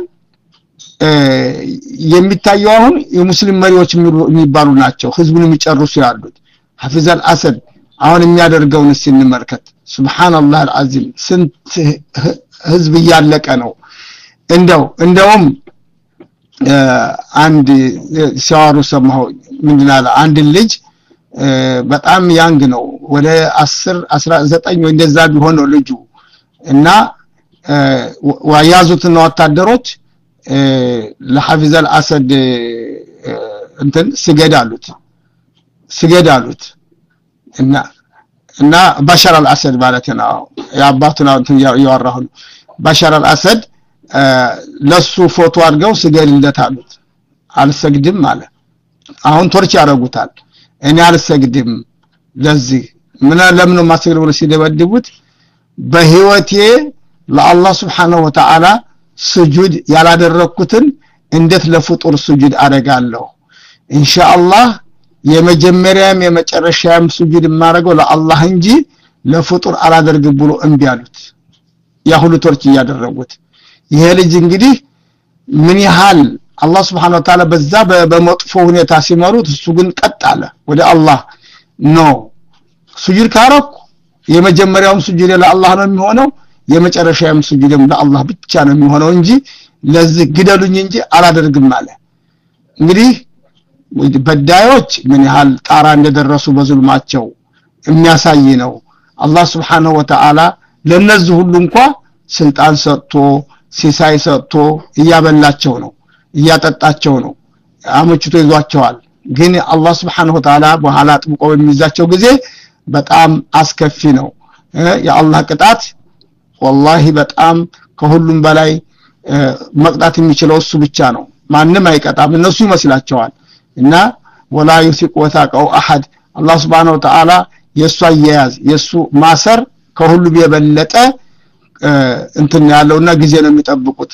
S6: የሚታየው አሁን የሙስሊም መሪዎች የሚባሉ ናቸው ህዝቡን የሚጨርሱ ያሉት ሐፊዝ አልአሰድ አሁን የሚያደርገውን ስንመለከት ሱብሃንአላህ አልዓዚም ስንት ህዝብ ያለቀ ነው እንደው እንደውም አንድ ሲያወሩ ሰማሁ ምንድን አለ አንድ ልጅ በጣም ያንግ ነው ወደ አስር አስራ ዘጠኝ ወይ እንደዛ ቢሆን ነው ልጁ እና ወያዙትና ወታደሮች ለሐፊዝ አልአሰድ እንትን ስገዳሉት ስገዳሉት እና እና ባሻር አልአሰድ ማለት ነው ያባቱና እንትን ያወራሁ ባሻር አልአሰድ ለሱ ፎቶ አድርገው ስገድለት አሉት አልሰግድም ማለት አሁን ቶርች ያረጉታል እኔ አልሰግድም ለዚህ ምን ለምን ማስገድ ብሎ ሲደበድቡት በህይወቴ ለአላህ Subhanahu Wa Ta'ala ስጁድ ያላደረኩትን እንዴት ለፍጡር ስጁድ አደርጋለሁ ኢንሻአላህ የመጀመሪያም የመጨረሻም ስጁድ ማረገው ለአላህ እንጂ ለፍጡር አላደርግም ብሎ እንቢ አሉት ያሁሉ ቶርች ያደረጉት ይሄ ልጅ እንግዲህ ምን ያህል አላህ Subhanahu Wa Ta'ala በዛ በመጥፎ ሁኔታ ሲመሩት እሱ ግን ቀጣለ ወደ አላህ ነው ስጁድ ካረኩ የመጀመሪያውም ስጁድ ለአላህ ነው የሚሆነው የመጨረሻውም ስጁድም ለአላህ ብቻ ነው የሚሆነው እንጂ ለዚህ ግደሉኝ እንጂ አላደርግም ማለት እንግዲህ በዳዮች ምን ያህል ጣራ እንደደረሱ በዙልማቸው የሚያሳይ ነው አላህ Subhanahu Wa Ta'ala ለነዚህ ሁሉ እንኳን ስልጣን ሰጥቶ ሲሳይ ሰጥቶ እያበላቸው ነው እያጠጣቸው ነው አመችቶ ይዟቸዋል ግን አላህ Subhanahu Wa Ta'ala በኋላ ጥብቆ በሚይዛቸው ጊዜ በጣም አስከፊ ነው የአላህ ቅጣት والله በጣም ከሁሉም በላይ መቅጣት የሚችለው እሱ ብቻ ነው ማንንም አይቀጣም እነሱ ይመስላቸዋል እና ولا يثق وثاقه احد الله Subhanahu Wa Ta'ala የሱ አያያዝ የሱ ማሰር ከሁሉ የበለጠ እንትን ያለውና ጊዜ ነው የሚጠብቁት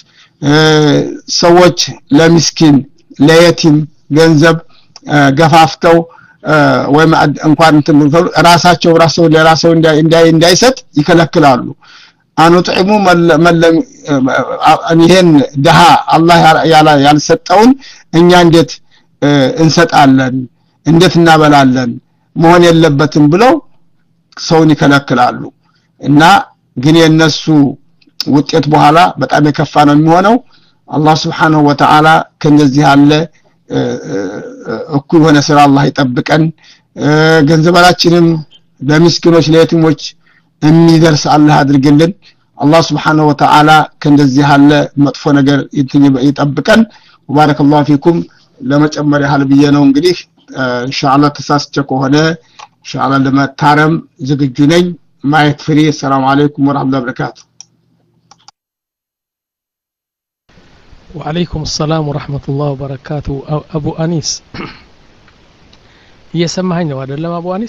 S6: ሰዎች ለምስኪን ለየቲም ገንዘብ ገፋፍተው ወይ እንኳን እንትን ራሳቸው ራሳቸው ለራሳቸው እንዳይ እንዳይሰጥ ይከለክላሉ አንጥዕሙ መለም ይሄን ደሃ አላህ ያልሰጠውን እኛ እንዴት እንሰጣለን እንዴት እናበላለን መሆን የለበትም ብለው ሰውን ይከለክላሉ እና ግን የነሱ ውጤት በኋላ በጣም የከፋ ነው የሚሆነው አላህ Subhanahu Wa Ta'ala ከነዚህ ያለ እኩል ሆነ ስራ አላህ ይጠብቀን ገንዘባችንም ለምስኪኖች ለየቲሞች የሚደርስ አላህ አድርግልን አላህ Subhanahu Wa Ta'ala ከነዚህ ያለ መጥፎ ነገር ይጠብቀን ወባረከላሁ ፊኩም ለመጨመር ያህል ብዬ ነው እንግዲህ ኢንሻአላህ ተሳስቼ ከሆነ ኢንሻአላህ ለመታረም ዝግጁ ነኝ ማይክ ፍሪ ሰላም አለይኩም ወራህመቱላሂ ወበረካቱ
S1: وعليكم السلام ورحمة الله وبركاته أبو أنيس እየሰማኸኝ ነው አይደለም አቡ አኒስ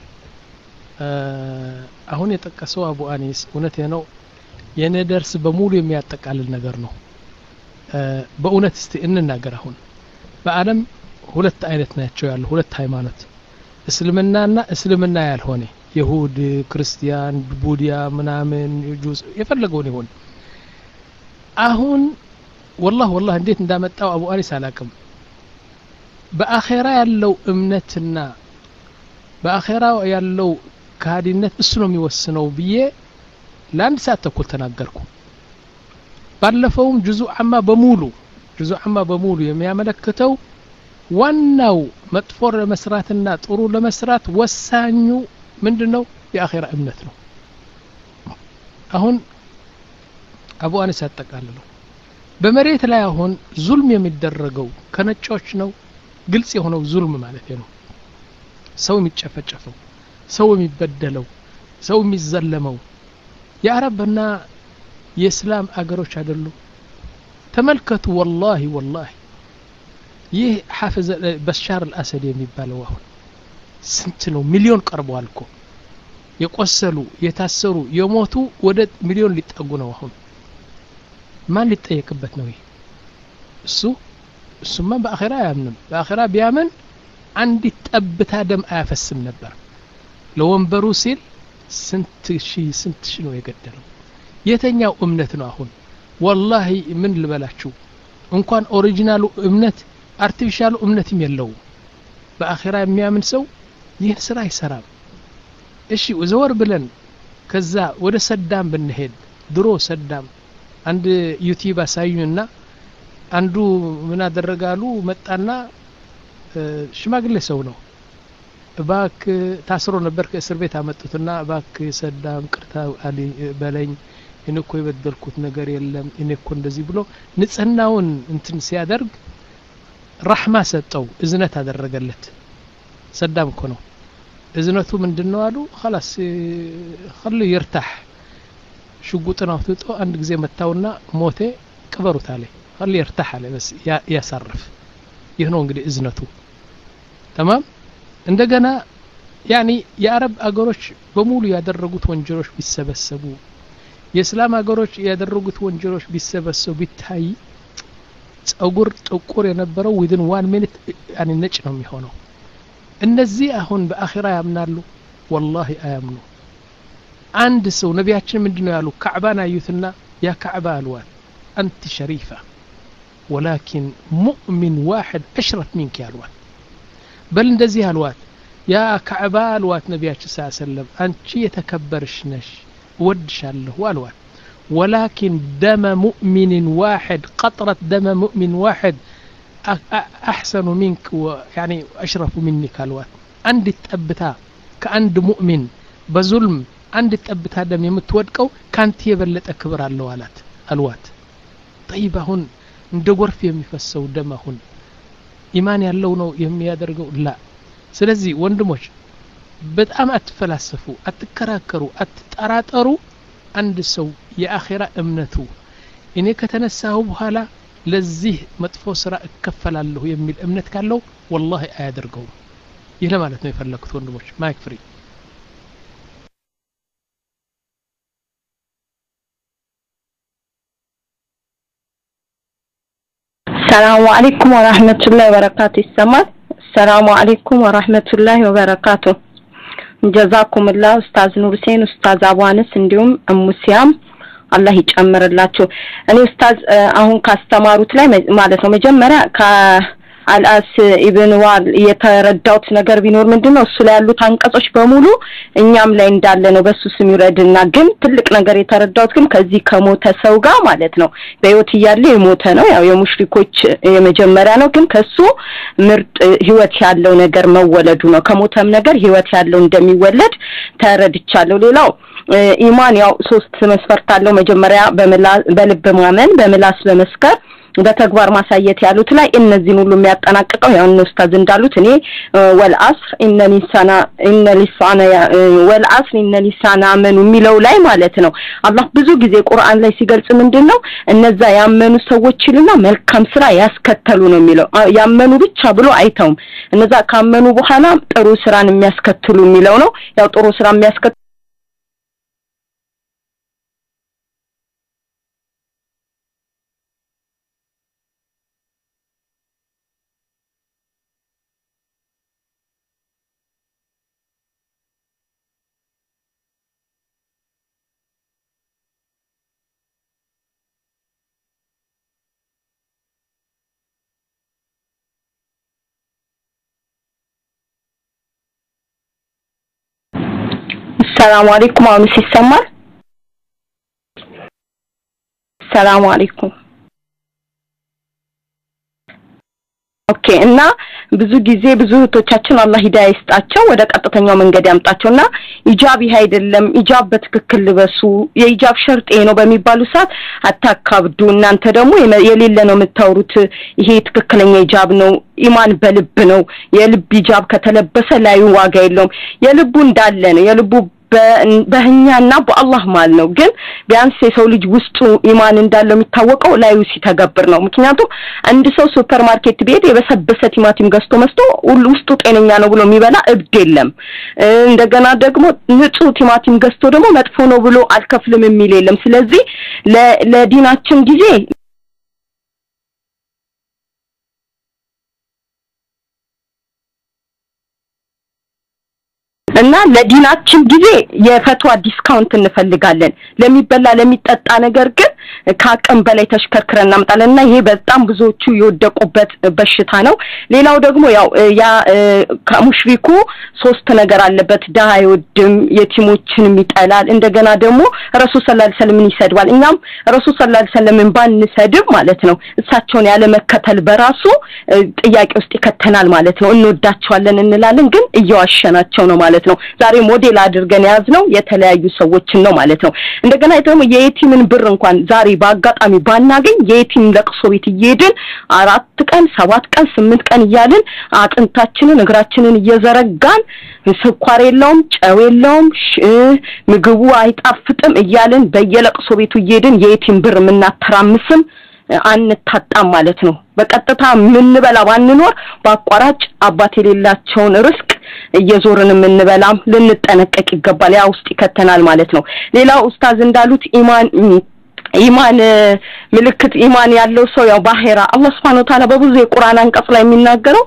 S1: አሁን የተጠቀሰው አቡ አኒስ እውነት ነው የኔ ደርስ በሙሉ የሚያጠቃልል ነገር ነው በእውነት እስቲ እንናገር አሁን በአለም ሁለት አይነት ናቸው ያለው ሁለት ሃይማኖት እስልምናና እስልምና ያልሆነ ይሁድ ክርስቲያን ቡዲያ ምናምን ጁስ የፈለገውን ይሁን አሁን والله والله እንዴት እንዳመጣው አቡ አኒስ አላቅም በአኺራ ያለው እምነትና በአኺራ ያለው ካዲነት እሱ ነው የሚወስነው ብዬ ለአንድ ሰዓት ተኩል ተናገርኩ ባለፈውም ጁዙ አማ በሙሉ ጁዙ አማ በሙሉ የሚያመለክተው ዋናው መጥፎ ለመስራትና ጥሩ ለመስራት ወሳኙ ምንድነው የአኺራ እምነት ነው አሁን አቡ አኒስ ያጠቃልለው በመሬት ላይ አሁን ዙልም የሚደረገው ከነጮች ነው ግልጽ የሆነው ዙልም ማለት ነው ሰው የሚጨፈጨፈው ሰው የሚበደለው ሰው የሚዘለመው የአረብና የእስላም አገሮች አይደሉ ተመልከቱ والله والله ይህ حافظ بشار الاسد የሚባለው አሁን ስንት ነው ሚሊዮን ቀርቧል እኮ የቆሰሉ የታሰሩ የሞቱ ወደ ሚሊዮን ሊጠጉ ነው አሁን ማን ሊጠየቅበት ነው ይሄ እሱ እሱማ በአኺራ ያምንም በአኺራ ቢያምን አንድ ጠብታ ደም አያፈስም ነበር ለወንበሩ ሲል ስንት ሺ ስንት ሺ ነው የገደለው የተኛው እምነት ነው አሁን والله ምን ልበላችሁ እንኳን ኦሪጂናሉ እምነት አርቲፊሻሉ እምነትም የለው በአኺራ የሚያምን ሰው ይህ ስራ ይሰራል እሺ ወዘወር ብለን ከዛ ወደ ሰዳም ብንሄድ ድሮ ሰዳም አንድ ዩቲዩብ አሳዩና
S2: አንዱ ምን አደረጋሉ መጣና ሽማግሌ ሰው ነው ባክ ታስሮ ነበር ከእስር ቤት አመጡትና ባክ ሰዳም ቅርታ አሊ በለኝ እኔ እኮ የበደልኩት ነገር የለም እኔ እኮ እንደዚህ ብሎ ንጽህናውን እንትን ሲያደርግ ረህማ ሰጠው እዝነት አደረገለት ሰዳም እኮ ነው እዝነቱ ምንድነው አሉ خلاص خليه يرتاح ሽጉጥን አውጥቶ አንድ ጊዜ መታውና ሞተ ቅበሩት አለ خليه يرتاح አለ بس ያሳርፍ ይህ ነው እንግዲህ እዝነቱ تمام እንደገና ያኒ የአረብ አገሮች በሙሉ ያደረጉት ወንጀሎች ቢሰበሰቡ የእስላም አገሮች ያደረጉት ወንጀሎች ቢሰበሰቡ ቢታይ ጸጉር ጥቁር የነበረው within one minute ያኒ ነጭ ነው የሚሆነው እነዚህ አሁን በአኺራ ያምናሉ والله አያምኑ አንድ ሰው ነቢያችን ምንድነው ያሉ ካዕባን አዩትና ያ ካዕባ አልዋት አንተ ሸሪፋ ولكن مؤمن واحد اشرف منك يا الوات بل እንደዚህ አልዋት ያ ካዕባ አልዋት ነቢያችን ሰለላሁ ዐለይሂ ወሰለም አንቺ የተከበርሽ ነሽ ወድሻለሁ አልዋት ولكن دم مؤمن واحد قطرة دم مؤمن واحد احسن منك ويعني اشرف منك الوات عند تطبتا كعند مؤمن بظلم عند تطبتا دم የምትወድቀው ካንተ የበለጠ ክብር አለው አላት አልዋት طيب አሁን እንደ ጎርፍ የሚፈሰው ደም አሁን ኢማን ያለው ነው የሚያደርገው ላ ስለዚህ ወንድሞች በጣም አትፈላሰፉ አትከራከሩ አትጠራጠሩ አንድ ሰው የአኺራ እምነቱ እኔ ከተነሳው በኋላ ለዚህ መጥፎ ስራ እከፈላለሁ የሚል እምነት ካለው والله አያደርገው ይሄ ለማለት ነው የፈለኩት ወንድሞች ማይክ ፍሪ
S7: السلام عليكم ورحمة الله وبركاته السماء السلام عليكم ورحمة الله وبركاته جزاكم الله أستاذ نور حسين أستاذ أبوانس እንዲሁም እሙሲያም አላህ ይጨምርላችሁ እኔ ኡስታዝ አሁን ካስተማሩት ላይ ማለት ነው መጀመሪያ ከአልአስ ኢብኑ ዋል የተረዳውት ነገር ቢኖር ምንድነው እሱ ላይ ያሉት አንቀጾች በሙሉ እኛም ላይ እንዳለ ነው በሱ ስም ይረድና ግን ትልቅ ነገር የተረዳውት ግን ከዚህ ከሞተ ሰው ጋር ማለት ነው በህይወት ይያለ የሞተ ነው ያው የሙሽሪኮች የመጀመሪያ ነው ግን ከሱ ምርጥ ህይወት ያለው ነገር መወለዱ ነው ከሞተም ነገር ህይወት ያለው እንደሚወለድ ተረድቻለሁ ሌላው ኢማን ያው ሶስት መስፈርት አለው መጀመሪያ በልብ ማመን በምላስ በመስከር በተግባር ማሳየት ያሉት ላይ እነዚህን ሁሉ የሚያጠናቅቀው ያው ኡስታዝ እንዳሉት እኔ ወልአስር ኢነ ሊሳና ኢነ ሊሳና ወልአስር ኢነ ሊሳና አመኑ የሚለው ላይ ማለት ነው አላህ ብዙ ጊዜ ቁርአን ላይ ሲገልጽ ምንድነው እነዛ ያመኑ ሰዎችልና መልካም ስራ ያስከተሉ ነው የሚለው ያመኑ ብቻ ብሎ አይተውም እነዛ ካመኑ በኋላ ጥሩ ስራን የሚያስከትሉ የሚለው ነው ያው ጥሩ ስራ የሚያስከትሉ السلام عليكم አሁን ሲሰማል السلام عليكم ኦኬ እና ብዙ ጊዜ ብዙ እህቶቻችን አላህ ሂዳያ ይስጣቸው ወደ ቀጥተኛው መንገድ ያምጣቸውና ኢጃብ ይሄ አይደለም ኢጃብ በትክክል ልበሱ የኢጃብ ሸርጥ ነው በሚባሉ ሰዓት አታካብዱ እናንተ ደግሞ የሌለ ነው የምታወሩት ይሄ ትክክለኛ ኢጃብ ነው ኢማን በልብ ነው የልብ ኢጃብ ከተለበሰ ላይ ዋጋ የለውም የልቡ እንዳለ ነው የልቡ በህኛና በአላህ ማል ነው ግን ቢያንስ የሰው ልጅ ውስጡ ኢማን እንዳለው የሚታወቀው ላዩ ሲተገብር ነው ምክንያቱም አንድ ሰው ሱፐርማርኬት ቢሄድ የበሰበሰ ቲማቲም ገዝቶ መስቶ ውስጡ ጤነኛ ነው ብሎ የሚበላ እብድ የለም እንደገና ደግሞ ንጹህ ቲማቲም ገዝቶ ደግሞ መጥፎ ነው ብሎ አልከፍልም የሚል የለም ስለዚህ ለዲናችን ጊዜ እና ለዲናችን ጊዜ የፈትዋ ዲስካውንት እንፈልጋለን ለሚበላ ለሚጠጣ ነገር ግን ካቀም በላይ ተሽከርከረና እናመጣለንና ይሄ በጣም ብዙዎቹ የወደቁበት በሽታ ነው ሌላው ደግሞ ያው ያ ከሙሽሪኩ ሶስት ነገር አለበት ዳ አይወድም የቲሞችን ይጠላል እንደገና ደግሞ ረሱል ሰለላሁ ዐለይሂ ወሰለም ይሰድባል እኛም ረሱል ሰለላሁ ዐለይሂ ወሰለም ባንሰድብ ማለት ነው እሳቸውን ያለ መከተል በራሱ ጥያቄ ውስጥ ይከተናል ማለት ነው እንወዳቸዋለን እንላለን ግን እየዋሸናቸው ነው ማለት ነው ዛሬ ሞዴል አድርገን ያዝነው የተለያዩ ሰዎችን ነው ማለት ነው እንደገና ደግሞ የየቲምን ብር እንኳን ዛሬ በአጋጣሚ ባናገኝ የየቲም ለቅሶ ቤት እየሄድን አራት ቀን ሰባት ቀን ስምንት ቀን እያልን አጥንታችንን እግራችንን እየዘረጋን ስኳር የለውም ጨው የለውም ምግቡ አይጣፍጥም እያልን በየለቅሶ ቤቱ እየሄድን የየቲም ብር ምናተራምስም አንታጣም ማለት ነው በቀጥታ ምን በላ ባንኖር በአቋራጭ አባት የሌላቸውን ርስቅ እየዞርን ምንበላም ልንጠነቀቅ ይገባል ያ ውስጥ ይከተናል ማለት ነው ሌላው ኡስታዝ እንዳሉት ኢማን ኢማን ምልክት ኢማን ያለው ሰው ያው ባሄራ አላህ Subhanahu Wa Ta'ala በብዙ የቁርአን አንቀጽ ላይ የሚናገረው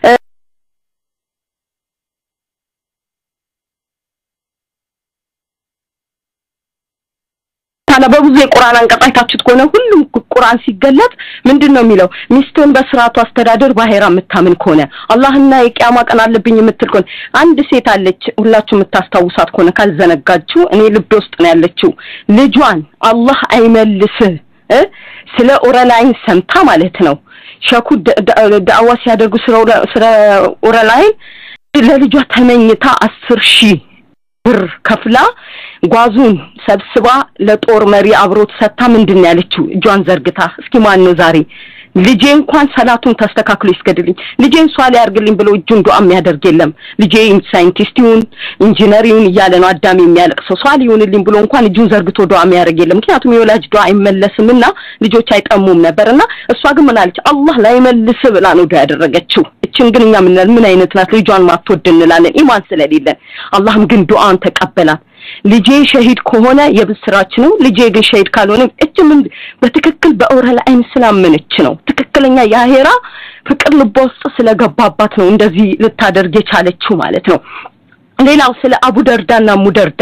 S7: ታላ በብዙ የቁርአን አንቀጽ አይታችሁት ከሆነ ሁሉም ቁርአን ሲገለጥ ምንድነው የሚለው ሚስትን በስርዓቱ አስተዳደር ባሄራ መታመን ከሆነ አላህና የቂያማ ቀን አለብኝ የምትል ከሆነ አንድ ሴት አለች ሁላችሁ የምታስታውሳት ከሆነ ካልዘነጋችሁ እኔ ልብ ውስጥ ነው ያለችው ልጇን አላህ አይመልስ ስለ ኦረላይን ሰምታ ማለት ነው ሸኩ ዳዋ ሲያደርጉ ስለ ኦረላይን ለልጇ ተመኝታ አስር ሺህ ብር ከፍላ ጓዙን ሰብስባ ለጦር መሪ አብሮት ሰታ ምንድነው ያለችው እጇን ዘርግታ እስኪ ማን ነው ዛሬ ልጄ እንኳን ሰላቱን ተስተካክሎ ይስገድልኝ ልጄን ሷሊ ያርግልኝ ብሎ እጁን ዱዓ የሚያደርግ የለም ልጄ ሳይንቲስት ይሁን ኢንጂነር ይሁን ይያለ ነው አዳም የሚያለቅሰው ሷሊ ይሁንልኝ ብሎ እንኳን እጁን ዘርግቶ ዱዓ የሚያደርግ የለም ምክንያቱም የወላጅ ዱዓ አይመለስምና ልጆች አይጠሙም ነበርና እሷ ግን ምን አለች አላህ ላይ መልስ ብላ ነው ዱዓ ያደረገችው እቺን ግን እኛ ምን ምን አይነት ናት ልጇን ማትወድ እንላለን ኢማን ስለሌለን አላህም ግን ዱዓን ተቀበላት ልጄ ሸሂድ ከሆነ የብስራች ነው ልጄ ግን ሸሂድ ካልሆነ እቺ ምን በትክክል በኦረል አይን ስላመነች ነው ትክክለኛ ያሄራ ፍቅር ልቧ ውስጥ ስለገባባት ነው እንደዚህ ልታደርግ የቻለችው ማለት ነው ሌላው ስለ አቡ ደርዳና ሙደርዳ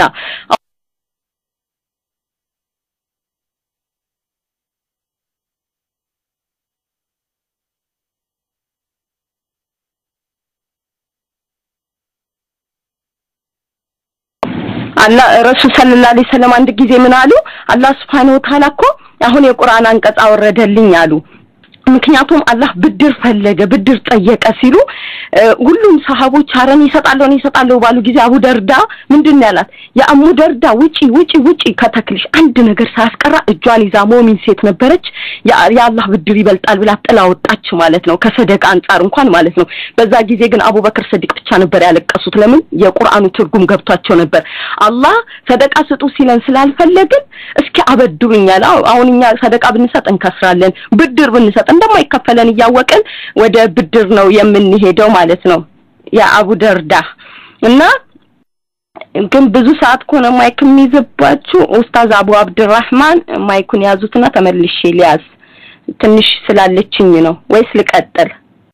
S7: አላህ ረሱል ሰለላሁ ዐለይሂ ወሰለም አንድ ጊዜ ምን አሉ አላህ Subhanahu Wa Ta'ala እኮ አሁን የቁርአን አንቀጽ አወረደልኝ አሉ ምክንያቱም አላህ ብድር ፈለገ ብድር ጠየቀ ሲሉ ሁሉም ሰሃቦች አረን ይሰጣለው ይሰጣለው ባሉ ጊዜ አቡ ደርዳ ምንድነው ያላት ያ አሙ ደርዳ ውጪ ውጪ ውጪ ከተክልሽ አንድ ነገር ሳያስቀራ እጇን ይዛ ሙእሚን ሴት ነበረች ያ ያአላህ ብድር ይበልጣል ብላ ጥላ ወጣች ማለት ነው ከሰደቃ አንፃር እንኳን ማለት ነው በዛ ጊዜ ግን አቡበክር ሰዲቅ ብቻ ነበር ያለቀሱት ለምን የቁርአኑ ትርጉም ገብቷቸው ነበር አላህ ሰደቃ ስጡ ሲለን ስላልፈለግን እስኪ አበድሩኛል አሁንኛ ሰደቃ ብንሰጥ እንከስራለን ብድር ብንሰጥ እንደማይከፈለን ያወቀን ወደ ብድር ነው የምንሄደው ማለት ነው ያ አቡ ደርዳ እና ግን ብዙ ሰዓት ኮነ ማይክ የሚይዝባችሁ ኡስታዝ አቡ አብዱራህማን ማይኩን ያዙትና ተመልሼ ሊያዝ ትንሽ ስላለችኝ ነው ወይስ ልቀጥል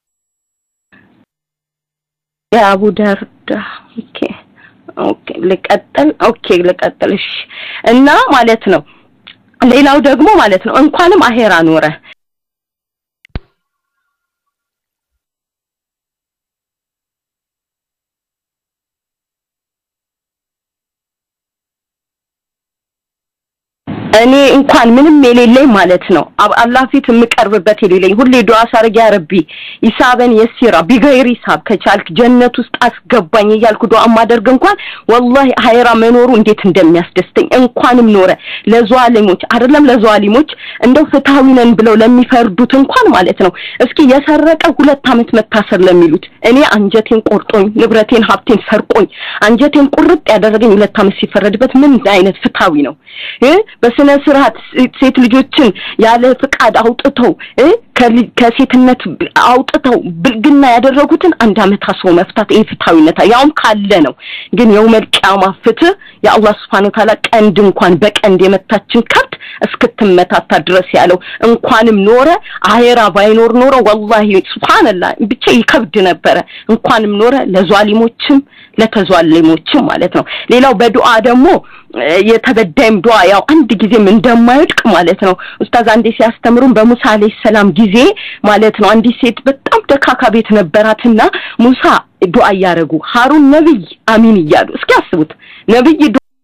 S7: ያ አቡ ደርዳ ኦኬ ኦኬ ልቀጥል ኦኬ ልቀጥል እሺ እና ማለት ነው ሌላው ደግሞ ማለት ነው እንኳንም አሄራ ኖረ እኔ እንኳን ምንም የሌለኝ ማለት ነው አላህ ፊት የምቀርብበት የሌለኝ ሁሌ ዱዓ ሳርግ ያ ረቢ ኢሳበን የሲራ ቢገይር ኢሳብ ከቻልክ ጀነት ውስጥ አስገባኝ እያልኩ ዱዓ ማደርግ እንኳን ወላሂ hayra መኖሩ እንዴት እንደሚያስደስተኝ እንኳንም ኖረ ለዟሊሞች አይደለም ለዟሊሞች እንደው ፍትሃዊ ነን ብለው ለሚፈርዱት እንኳን ማለት ነው እስኪ የሰረቀ ሁለት አመት መታሰር ለሚሉት እኔ አንጀቴን ቆርጦኝ ንብረቴን ሀብቴን ሰርቆኝ አንጀቴን ቁርጥ ያደረገኝ ሁለት አመት ሲፈረድበት ምን አይነት ፍትሃዊ ነው እ በስነ ስርዓት ሴት ልጆችን ያለ ፍቃድ አውጥተው እ ከሴትነት አውጥተው ብልግና ያደረጉትን አንድ አመት አስሮ መፍታት ይሄ ፍትሃዊነት ያውም ካለ ነው ግን የውመል ቂያማ ፍትህ የአላህ Subhanahu Wa Ta'ala ቀንድ እንኳን በቀንድ የመታችን ከብት እስክትመታታ ድረስ ያለው እንኳንም ኖረ አሄራ ባይኖር ኖረ ወላሂ ሱብሃንአላህ ብቻ ይከብድ ነበር እንኳንም ኖረ ለዟሊሞችም ለተዟሊሞችም ማለት ነው ሌላው በዱዓ ደግሞ የተበዳይም ዱዓ ያው አንድ ጊዜም እንደማይወድቅ ማለት ነው ኡስታዝ አንዴ ሲያስተምሩን በሙሳ አለይሂ ሰላም ጊዜ ማለት ነው አንዲት ሴት በጣም ደካካ ቤት ነበራትና ሙሳ ዱዓ ያረጉ ሃሩን ነብይ አሚን ይያሉ እስኪ አስቡት ነብይ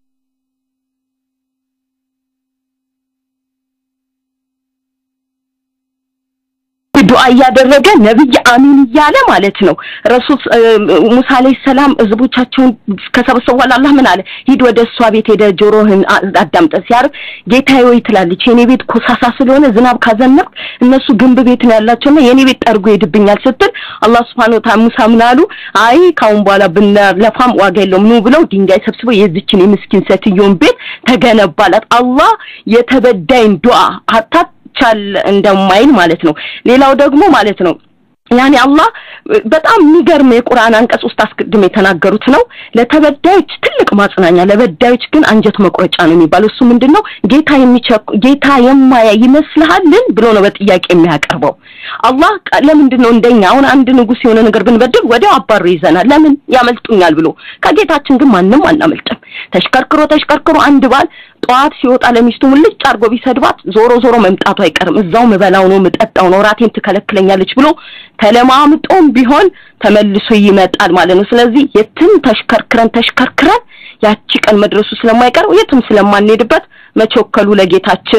S7: ዱዓ ያደረገ ነብይ አሚን ይያለ ማለት ነው ረሱል ሙሳ አለይሂ ሰላም ህዝቦቻቸውን ከሰበሰቡ አላህ ምን አለ ሂድ ወደ እሷ ቤት ሄደ ጆሮህን አዳምጠ ሲያር ጌታዬ ወይ ትላለች የኔ ቤት ኮሳሳ ስለሆነ ዝናብ ካዘነበ እነሱ ግንብ ቤት ነው ያላቸውና የኔ ቤት ጠርጎ ይድብኛል ስትል አላህ Subhanahu Wa Ta'ala ሙሳ ምን አሉ አይ ካሁን በኋላ ብንለፋም ዋጋ የለውም ነው ብለው ድንጋይ ሰብስበው የዚችን የምስኪን ሴትዮን ቤት ተገነባላት አላህ የተበዳይን ዱዓ አታ ቻል እንደማይል ማለት ነው ሌላው ደግሞ ማለት ነው ያኔ አላህ በጣም የሚገርም የቁርአን አንቀጽ ውስጥ አስቀድም የተናገሩት ነው ለተበዳዮች ትልቅ ማጽናኛ ለበዳዮች ግን አንጀት መቁረጫ ነው የሚባለው እሱ ምንድነው ጌታ የሚቸኩ ጌታ የማያ ይመስልሃልን ብሎ ነው በጥያቄ የሚያቀርበው አላህ ለምንድነው እንደኛ አሁን አንድ ንጉስ የሆነ ነገር ብንበድል ወዲያው አባሩ ይዘናል ለምን ያመልጡኛል ብሎ ከጌታችን ግን ማንንም አናመልጥም ተሽከርክሮ ተሽከርክሮ አንድ ባል ጧት ሲወጣ ለሚስቱ ልጅ አርጎ ቢሰድባት ዞሮ ዞሮ መምጣቱ አይቀርም እዛው መበላው ነው መጠጣው ነው ራቴን ትከለክለኛለች ብሎ ተለማምጦም ቢሆን ተመልሶ ይመጣል ማለት ነው ስለዚህ የትም ተሽከርክረን ተሽከርክረን ያቺ ቀን መድረሱ ስለማይቀር የትም ስለማንሄድበት መቾከሉ ለጌታችን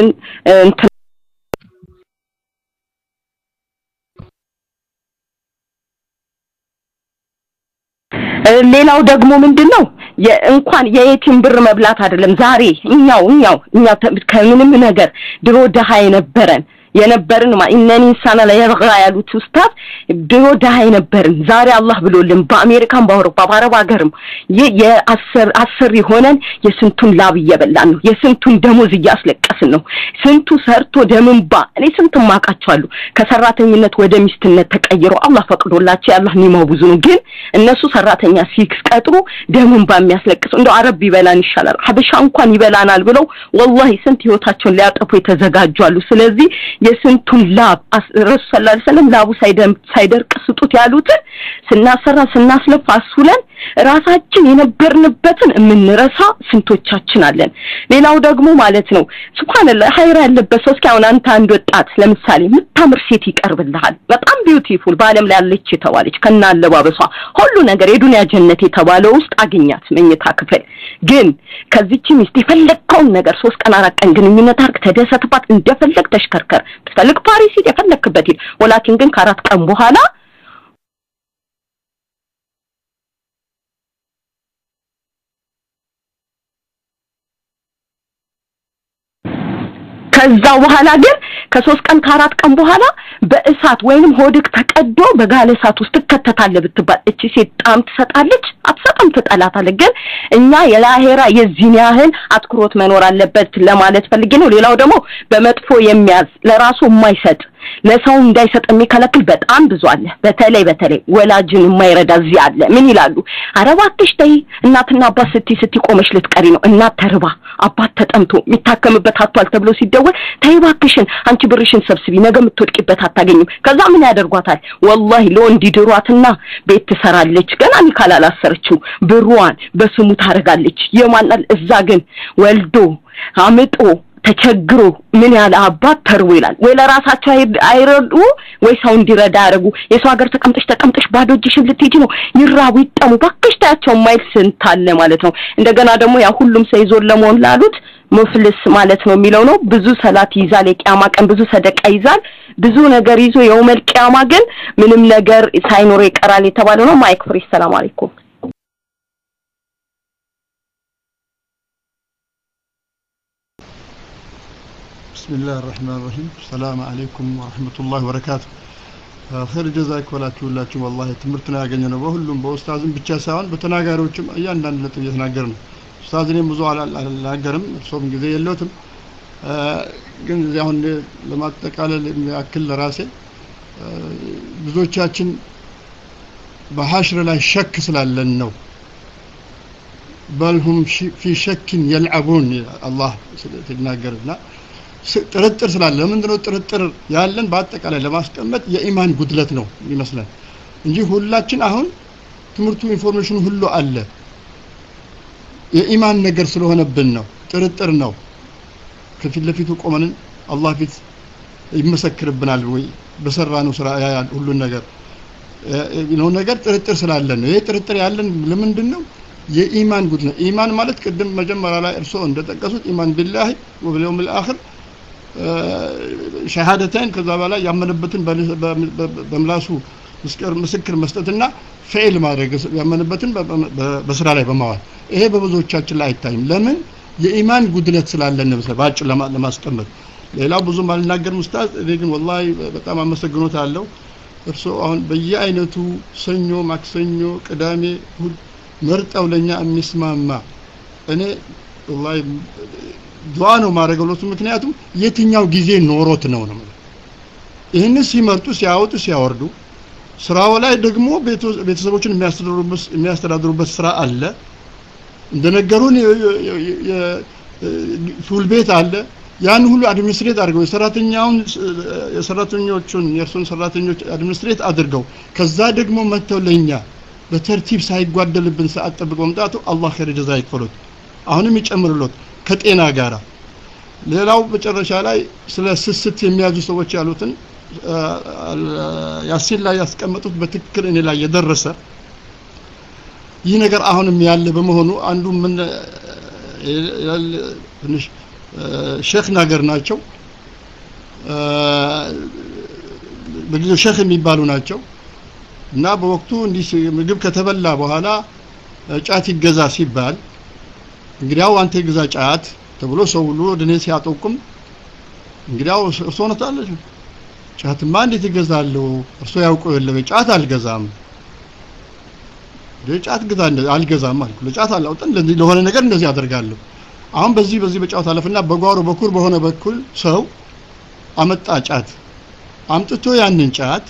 S7: ሌላው ደግሞ ምንድነው እንኳን የየቲም ብር መብላት አይደለም ዛሬ እኛው እኛው እኛ ከምንም ነገር ድሮ ደሃ የነበረን የነበርን ማኢነኒ ኢንሳና ለየርጋ ያሉት ኡስታዝ ድሮ ደሃ የነበርን ዛሬ አላህ ብሎልን በአሜሪካን በአውሮፓ በአረብ ሀገርም የአስር አስር ሆነን የስንቱን ላብ እየበላን ነው የስንቱን ደሞዝ እያስለቀስን ነው ስንቱ ሰርቶ ደምንባ እኔ ስንት ማቃቸዋለሁ ከሰራተኝነት ወደ ሚስትነት ተቀይሮ አላህ ፈቅዶላቸው ያላህ ኒማው ብዙ ነው ግን እነሱ ሰራተኛ ሲክስ ቀጥሩ ደምንባ የሚያስለቅሱ እንደው አረብ ይበላን ይሻላል ሀበሻ እንኳን ይበላናል ብለው ወላሂ ስንት ህይወታቸውን ሊያጠፉ የተዘጋጁ አሉ ስለዚህ የስንቱን ላብ ረሱል ሰለላሁ ዐለይሂ ወሰለም ላቡ ሳይደም ሳይደርቅ ስጡት ያሉት ስናሰራ ስናስለፋ አስውለን ራሳችን የነበርንበትን ምንረሳ ስንቶቻችን አለን ሌላው ደግሞ ማለት ነው ሱብሃንአላህ ሀይራ ያለበት ሰው እስካሁን አንተ አንድ ወጣት ለምሳሌ ምታምር ሴት ይቀርብልሃል በጣም ቢዩቲፉል በአለም ላይ ያለች የተባለች ከና አለባበሷ ሁሉ ነገር የዱንያ ጀነት የተባለው ውስጥ አገኛት መኝታ ክፍል ግን ከዚህች ሚስት የፈለከውን ነገር ሶስት ቀን አራት ቀን ግንኙነት አርክ ተደሰትባት እንደፈለክ ተሽከርከር ተፈልክ ፓሪስ የፈለክበት ይል ወላኪን ግን ከአራት ቀን በኋላ ከዛ በኋላ ግን ከሶስት ቀን ከአራት ቀን በኋላ በእሳት ወይንም ሆድክ ተቀዶ በጋለ እሳት ውስጥ ተከተታለ ብትባል እቺ ሴት ጣም ትሰጣለች አትሰጣም ትጠላታለች ግን እኛ የላሄራ የዚህን ያህል አትኩሮት መኖር አለበት ለማለት ፈልጌ ነው ሌላው ደግሞ በመጥፎ የሚያዝ ለራሱ የማይሰጥ ለሰው እንዳይሰጥ የሚከለክል በጣም ብዙ አለ በተለይ በተለይ ወላጅን የማይረዳ እዚህ አለ ምን ይላሉ አረባትሽ ተይ እናትና አባት ስቲ ስቲ ቆመሽ ልትቀሪ ነው እናት ተርባ አባት ተጠምቶ የሚታከምበት አጥቷል ተብሎ ሲደወል ተይ ባክሽን አንቺ ብርሽን ሰብስቢ ነገ የምትወድቂበት አታገኝም ከዛ ምን ያደርጓታል ወላሂ ለወንድ ይድሯትና ቤት ትሰራለች ገና ኒካል አላሰረችው ብሩዋን በስሙ ታረጋለች የማናል እዛ ግን ወልዶ አምጦ ተቸግሮ ምን ያለ አባት ተርቦ ይላል ወይ ለራሳቸው አይረዱ ወይ ሰው እንዲረዳ ያረጉ የሰው ሀገር ተቀምጠሽ ተቀምጠሽ ባዶ እጅሽን ልትሄጂ ነው ይራቡ ይጠሙ ባክሽታቸው ማይል ስንታለ ማለት ነው እንደገና ደግሞ ያ ሁሉም ሰው ይዞ ለሞን ላሉት ሙፍልስ ማለት ነው የሚለው ነው ብዙ ሰላት ይዛል የቂያማ ቀን ብዙ ሰደቃ ይዛል ብዙ ነገር ይዞ የውመል ቂያማ ግን ምንም ነገር ሳይኖር ይቀራል የተባለው ነው ማይክ ፍሪ ሰላም አለይኩም
S8: بسم الله الرحمن الرحيم السلام عليكم ورحمة الله وبركاته خير جزاك ولا تولاتكم والله تمرتنا ያገኘነ በሁሉም በኡስታዝም ብቻ ሳይሆን በተናጋሪዎችም እያንዳንዱ ነጥብ እየተናገርን ኡስታዝኔም ብዙ አላገርም እርሶም ጊዜ የለውትም ግን አሁን ለማጠቃለል ያክል ለራሴ ብዙዎቻችን በሐሽር ላይ ሸክ ስላለን ነው በልሁም في شك يلعبون الله تناገርና ጥርጥር ስላለ ለምንድነው ጥርጥር ያለን በአጠቃላይ ለማስቀመጥ የኢማን ጉድለት ነው ይመስላል እንጂ ሁላችን አሁን ትምርቱ ኢንፎርሜሽን ሁሉ አለ የኢማን ነገር ስለሆነብን ነው ጥርጥር ነው ከፊት ለፊቱ ቆመን አላህ ፊት ይመሰክርብናል ወይ በሰራነው ስራ ያያል ሁሉ ነገር ነው ነገር ጥርጥር ስላለን ነው ይሄ ጥርጥር ያለን ለምንድነው የኢማን ጉድለት ኢማን ማለት ቅድም መጀመሪያ ላይ እርሶ እንደጠቀሱት ኢማን ቢላሂ ወበልየውም الآخر ሸሃደተን ከዛ በላይ ያመነበትን በምላሱ ምስክር መስጠትና ፈዕል ማድረግ ያመነበትን በስራ ላይ በማዋል ይሄ በብዙዎቻችን ላይ አይታይም ለምን የኢማን ጉድለት ስላለን ነው ባጭ ለማስቀመጥ ሌላው ብዙ ማልናገር ሙስታዝ እኔ ግን ወላሂ በጣም አመሰግኖታለሁ እርሶ አሁን በየአይነቱ ሰኞ ማክሰኞ ቅዳሜ መርጠው ለኛ የሚስማማ እኔ ወላሂ ዱዓ ነው ማረጋለቱ ምክንያቱም የትኛው ጊዜ ኖሮት ነው ነው ይሄን ሲመርጡ ሲያወጡ ሲያወርዱ ስራው ላይ ደግሞ ቤተሰቦችን የሚያስተዳድሩበት የሚያስተዳድሩበት ስራ አለ እንደነገሩን ፉል ቤት አለ ያን ሁሉ አድሚኒስትሬት አድርገው የሰራተኛውን የሰራተኞቹን የእርሱን ሰራተኞች አድሚኒስትሬት አድርገው ከዛ ደግሞ መተው ለኛ በተርቲብ ሳይጓደልብን ሰዓት ጠብቀው መምጣቱ አላህ ኸይር ጀዛ ይክፈሉት አሁንም ይጨምርሎት ከጤና ጋራ ሌላው በጨረሻ ላይ ስለ ስስት የሚያዙ ሰዎች ያሉትን ያሲን ላይ ያስቀመጡት በትክክል እኔ ላይ የደረሰ ይህ ነገር አሁንም ያለ በመሆኑ አንዱ ምን ትንሽ ሼክ ነገር ናቸው በጊዜው ሼክ የሚባሉ ናቸው እና በወቅቱ እንዲህ ምግብ ከተበላ በኋላ ጫት ይገዛ ሲባል እንግዲያው አንተ ይገዛ ጫት ተብሎ ሰው ሁሉ ወደኔ ሲያጠቁም እንግዲያው እርሶ ነው ታለች ጫትማ እንዴት ይገዛለው እርሶ ያውቀው የለም ጫት አልገዛም ለጫት ገዛ አልገዛም አልኩ ለጫት አላውጥን ለሆነ ነገር እንደዚህ አደርጋለሁ አሁን በዚህ በዚህ በጫት አለፍና በጓሮ በኩል በሆነ በኩል ሰው አመጣ ጫት አምጥቶ ያንን ጫት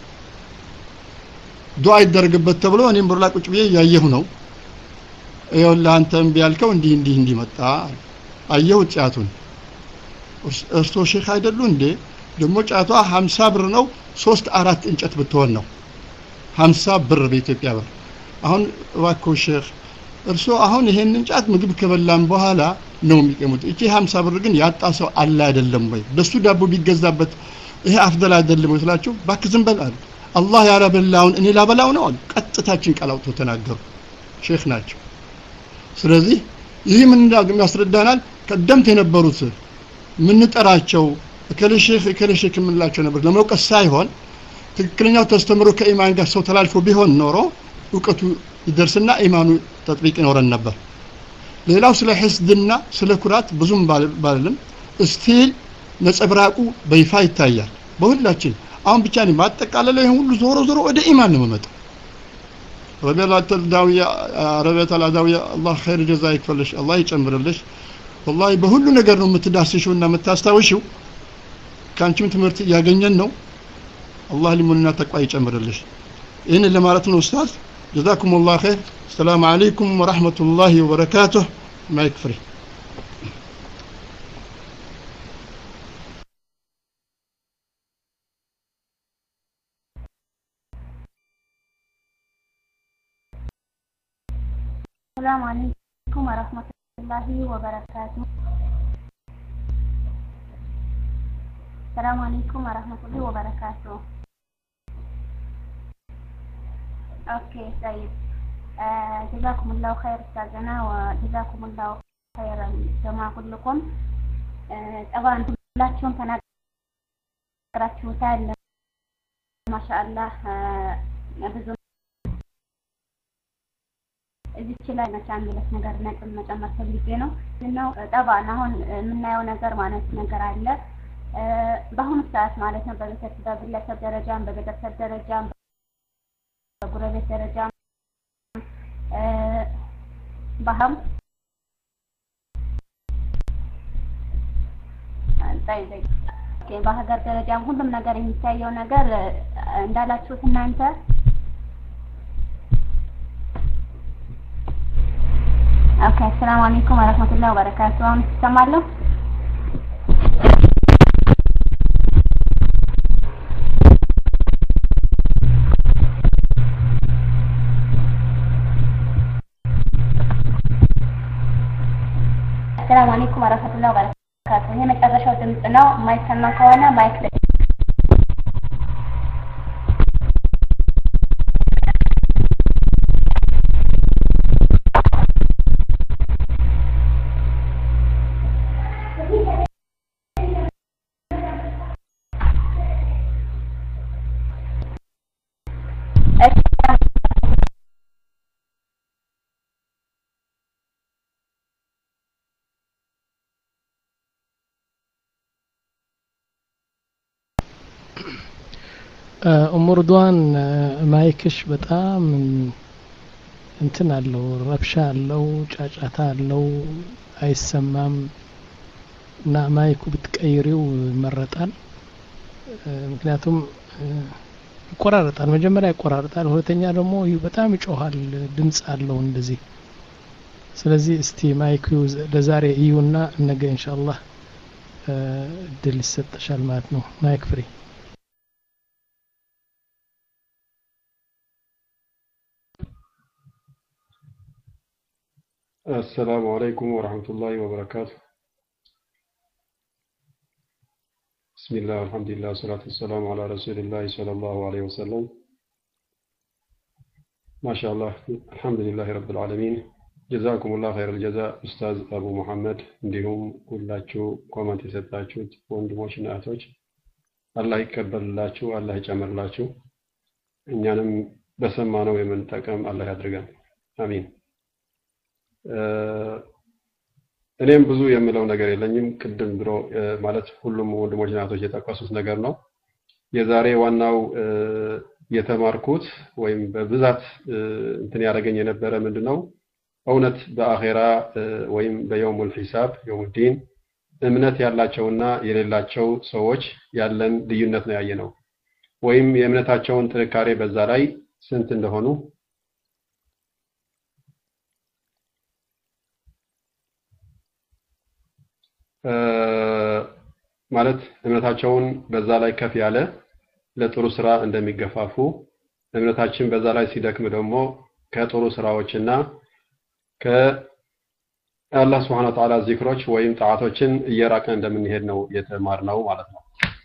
S8: ዱዓ ይደረግበት ተብሎ እኔም ብርላ ቁጭ ብዬ ያየሁ ነው ይኸውልህ አንተም ቢያልከው እንዲህ እንዲህ እንዲህ መጣ አየሁ ጫቱን እርሶ ሼክ አይደሉ እንዴ ደግሞ ጫቷ ሃምሳ ብር ነው ሶስት አራት እንጨት ብትሆን ነው ሃምሳ ብር በኢትዮጵያ ብር አሁን እባክዎ ሼክ እርሶ አሁን ይሄንን ጫት ምግብ ከበላን በኋላ ነው የሚቀሙት እቺ ሃምሳ ብር ግን ያጣ ሰው አለ አይደለም ወይ በሱ ዳቦ ቢገዛበት ይሄ አፍደል አይደለም ወይ ስላችሁ ባክ ዝም በል አለ አላህ ያላበላውን እኔ ላበላው ነው ቀጥታችን ቃላውቶ ተናገሩ ሼክ ናቸው ስለዚህ ይህ ምን እንደሚያስረዳናል ቀደምት የነበሩት ምን ጠራቸው ከለሼክ ከለሼክ ምንላቸው ነበር ለመውቀስ ሳይሆን ትክክለኛው ተስተምሮ ከኢማን ጋር ሰው ተላልፎ ቢሆን ኖሮ እውቀቱ ይደርስና ኢማኑ ተጥቢቅ ይኖረን ነበር ሌላው ስለ ህስድና ስለ ኩራት ብዙም ባልልም እስቲል ነጸብራቁ በይፋ ይታያል በሁላችን አሁን ብቻ ነው ማጠቃለለ ይሄን ሁሉ ዞሮ ዞሮ ወደ ኢማን ነው መመጣ ረቢያት አልዳዊያ ረቢያት አልዳዊያ አላህ ኸይር ጀዛ ይክፈልሽ አላህ ይጨምርልሽ والله በሁሉ ነገር ነው የምትዳስሽውና የምታስታውሽው ካንቺም ትምህርት ያገኘን ነው አላህ ሊሙንና ተቋ ይጨምርልሽ ይሄን ለማለት ነው ኡስታዝ جزاكم الله خير السلام عليكم ورحمة الله وبركاته ما يكفري
S9: السلام عليكم ورحمة الله وبركاته السلام عليكم ورحمة الله وبركاته اوكي طيب آه جزاكم الله خير استاذنا وجزاكم الله خيرا جماعة كلكم آه طبعا كلاتكم تناقراتችሁታል ما شاء الله ብዙ እዚች ላይ መቻን ማለት ነገር ነጥብ መጨመር ፈልጌ ነው ነው طبعا አሁን የምናየው ነገር ማለት ነገር አለ በአሁኑ ሰዓት ማለት ነው በቤተሰብ በግለሰብ ደረጃም በቤተሰብ ደረጃም በጉረቤት ደረጃም ባህም ታይዘ በሀገር ደረጃም ሁሉም ነገር የሚታየው ነገር እንዳላችሁት እናንተ ኦኬ ሰላም አለይኩም ወራህመቱላሂ ወበረካቱሁ አሁን ተሰማለሁ ነው። የማይሰማ ከሆነ ማይክ ላይ
S2: ኡም ርድዋን ማይክሽ በጣም እንትን አለው ረብሻ አለው ጫጫታ አለው አይሰማም እና ማይኩ ብትቀይሪው ይመረጣል ምክንያቱም ይቆራረጣል መጀመሪያ ይቆራረጣል ሁለተኛ ደግሞ በጣም ይጮሃል ድምጽ አለው እንደዚህ ስለዚህ እስቲ ማይኩ ለዛሬ እዩና ነገ ኢንሻአላህ ድል ይሰጥሻል ማለት ነው ማይክ ፍሪ
S10: السلام عليكم ورحمة الله وبركاته بسم الله والحمد لله والصلاة والسلام على رسول الله صلى الله عليه وسلم ما شاء الله الحمد لله رب العالمين جزاكم الله خير الجزاء أستاذ أبو محمد እንዲሁም ሁላችሁ ኮሜንት የሰጣችሁት ወንድሞችና እህቶች አላህ ይቀበልላችሁ አላህ ይጨምርላችሁ እኛንም በሰማነው የምንጠቀም አላህ ያድርገን አሚን እኔም ብዙ የምለው ነገር የለኝም ቅድም ድሮ ማለት ሁሉም ወንድሞችና እህቶች የጠቀሱት ነገር ነው የዛሬ ዋናው የተማርኩት ወይም በብዛት እንትን ያደረገኝ የነበረ ምንድነው እውነት በአኺራ ወይም በየውሙል ሒሳብ የውሙዲን እምነት ያላቸውና የሌላቸው ሰዎች ያለን ልዩነት ነው ያየነው ወይም የእምነታቸውን ጥንካሬ በዛ ላይ ስንት እንደሆኑ ማለት እምነታቸውን በዛ ላይ ከፍ ያለ ለጥሩ ስራ እንደሚገፋፉ እምነታችን በዛ ላይ ሲደክም ደግሞ ከጥሩ ስራዎችና ከአላህ Subhanahu Wa Ta'ala ዚክሮች ወይም ጣዓቶችን እየራቀን እንደምንሄድ ነው የተማርነው ማለት ነው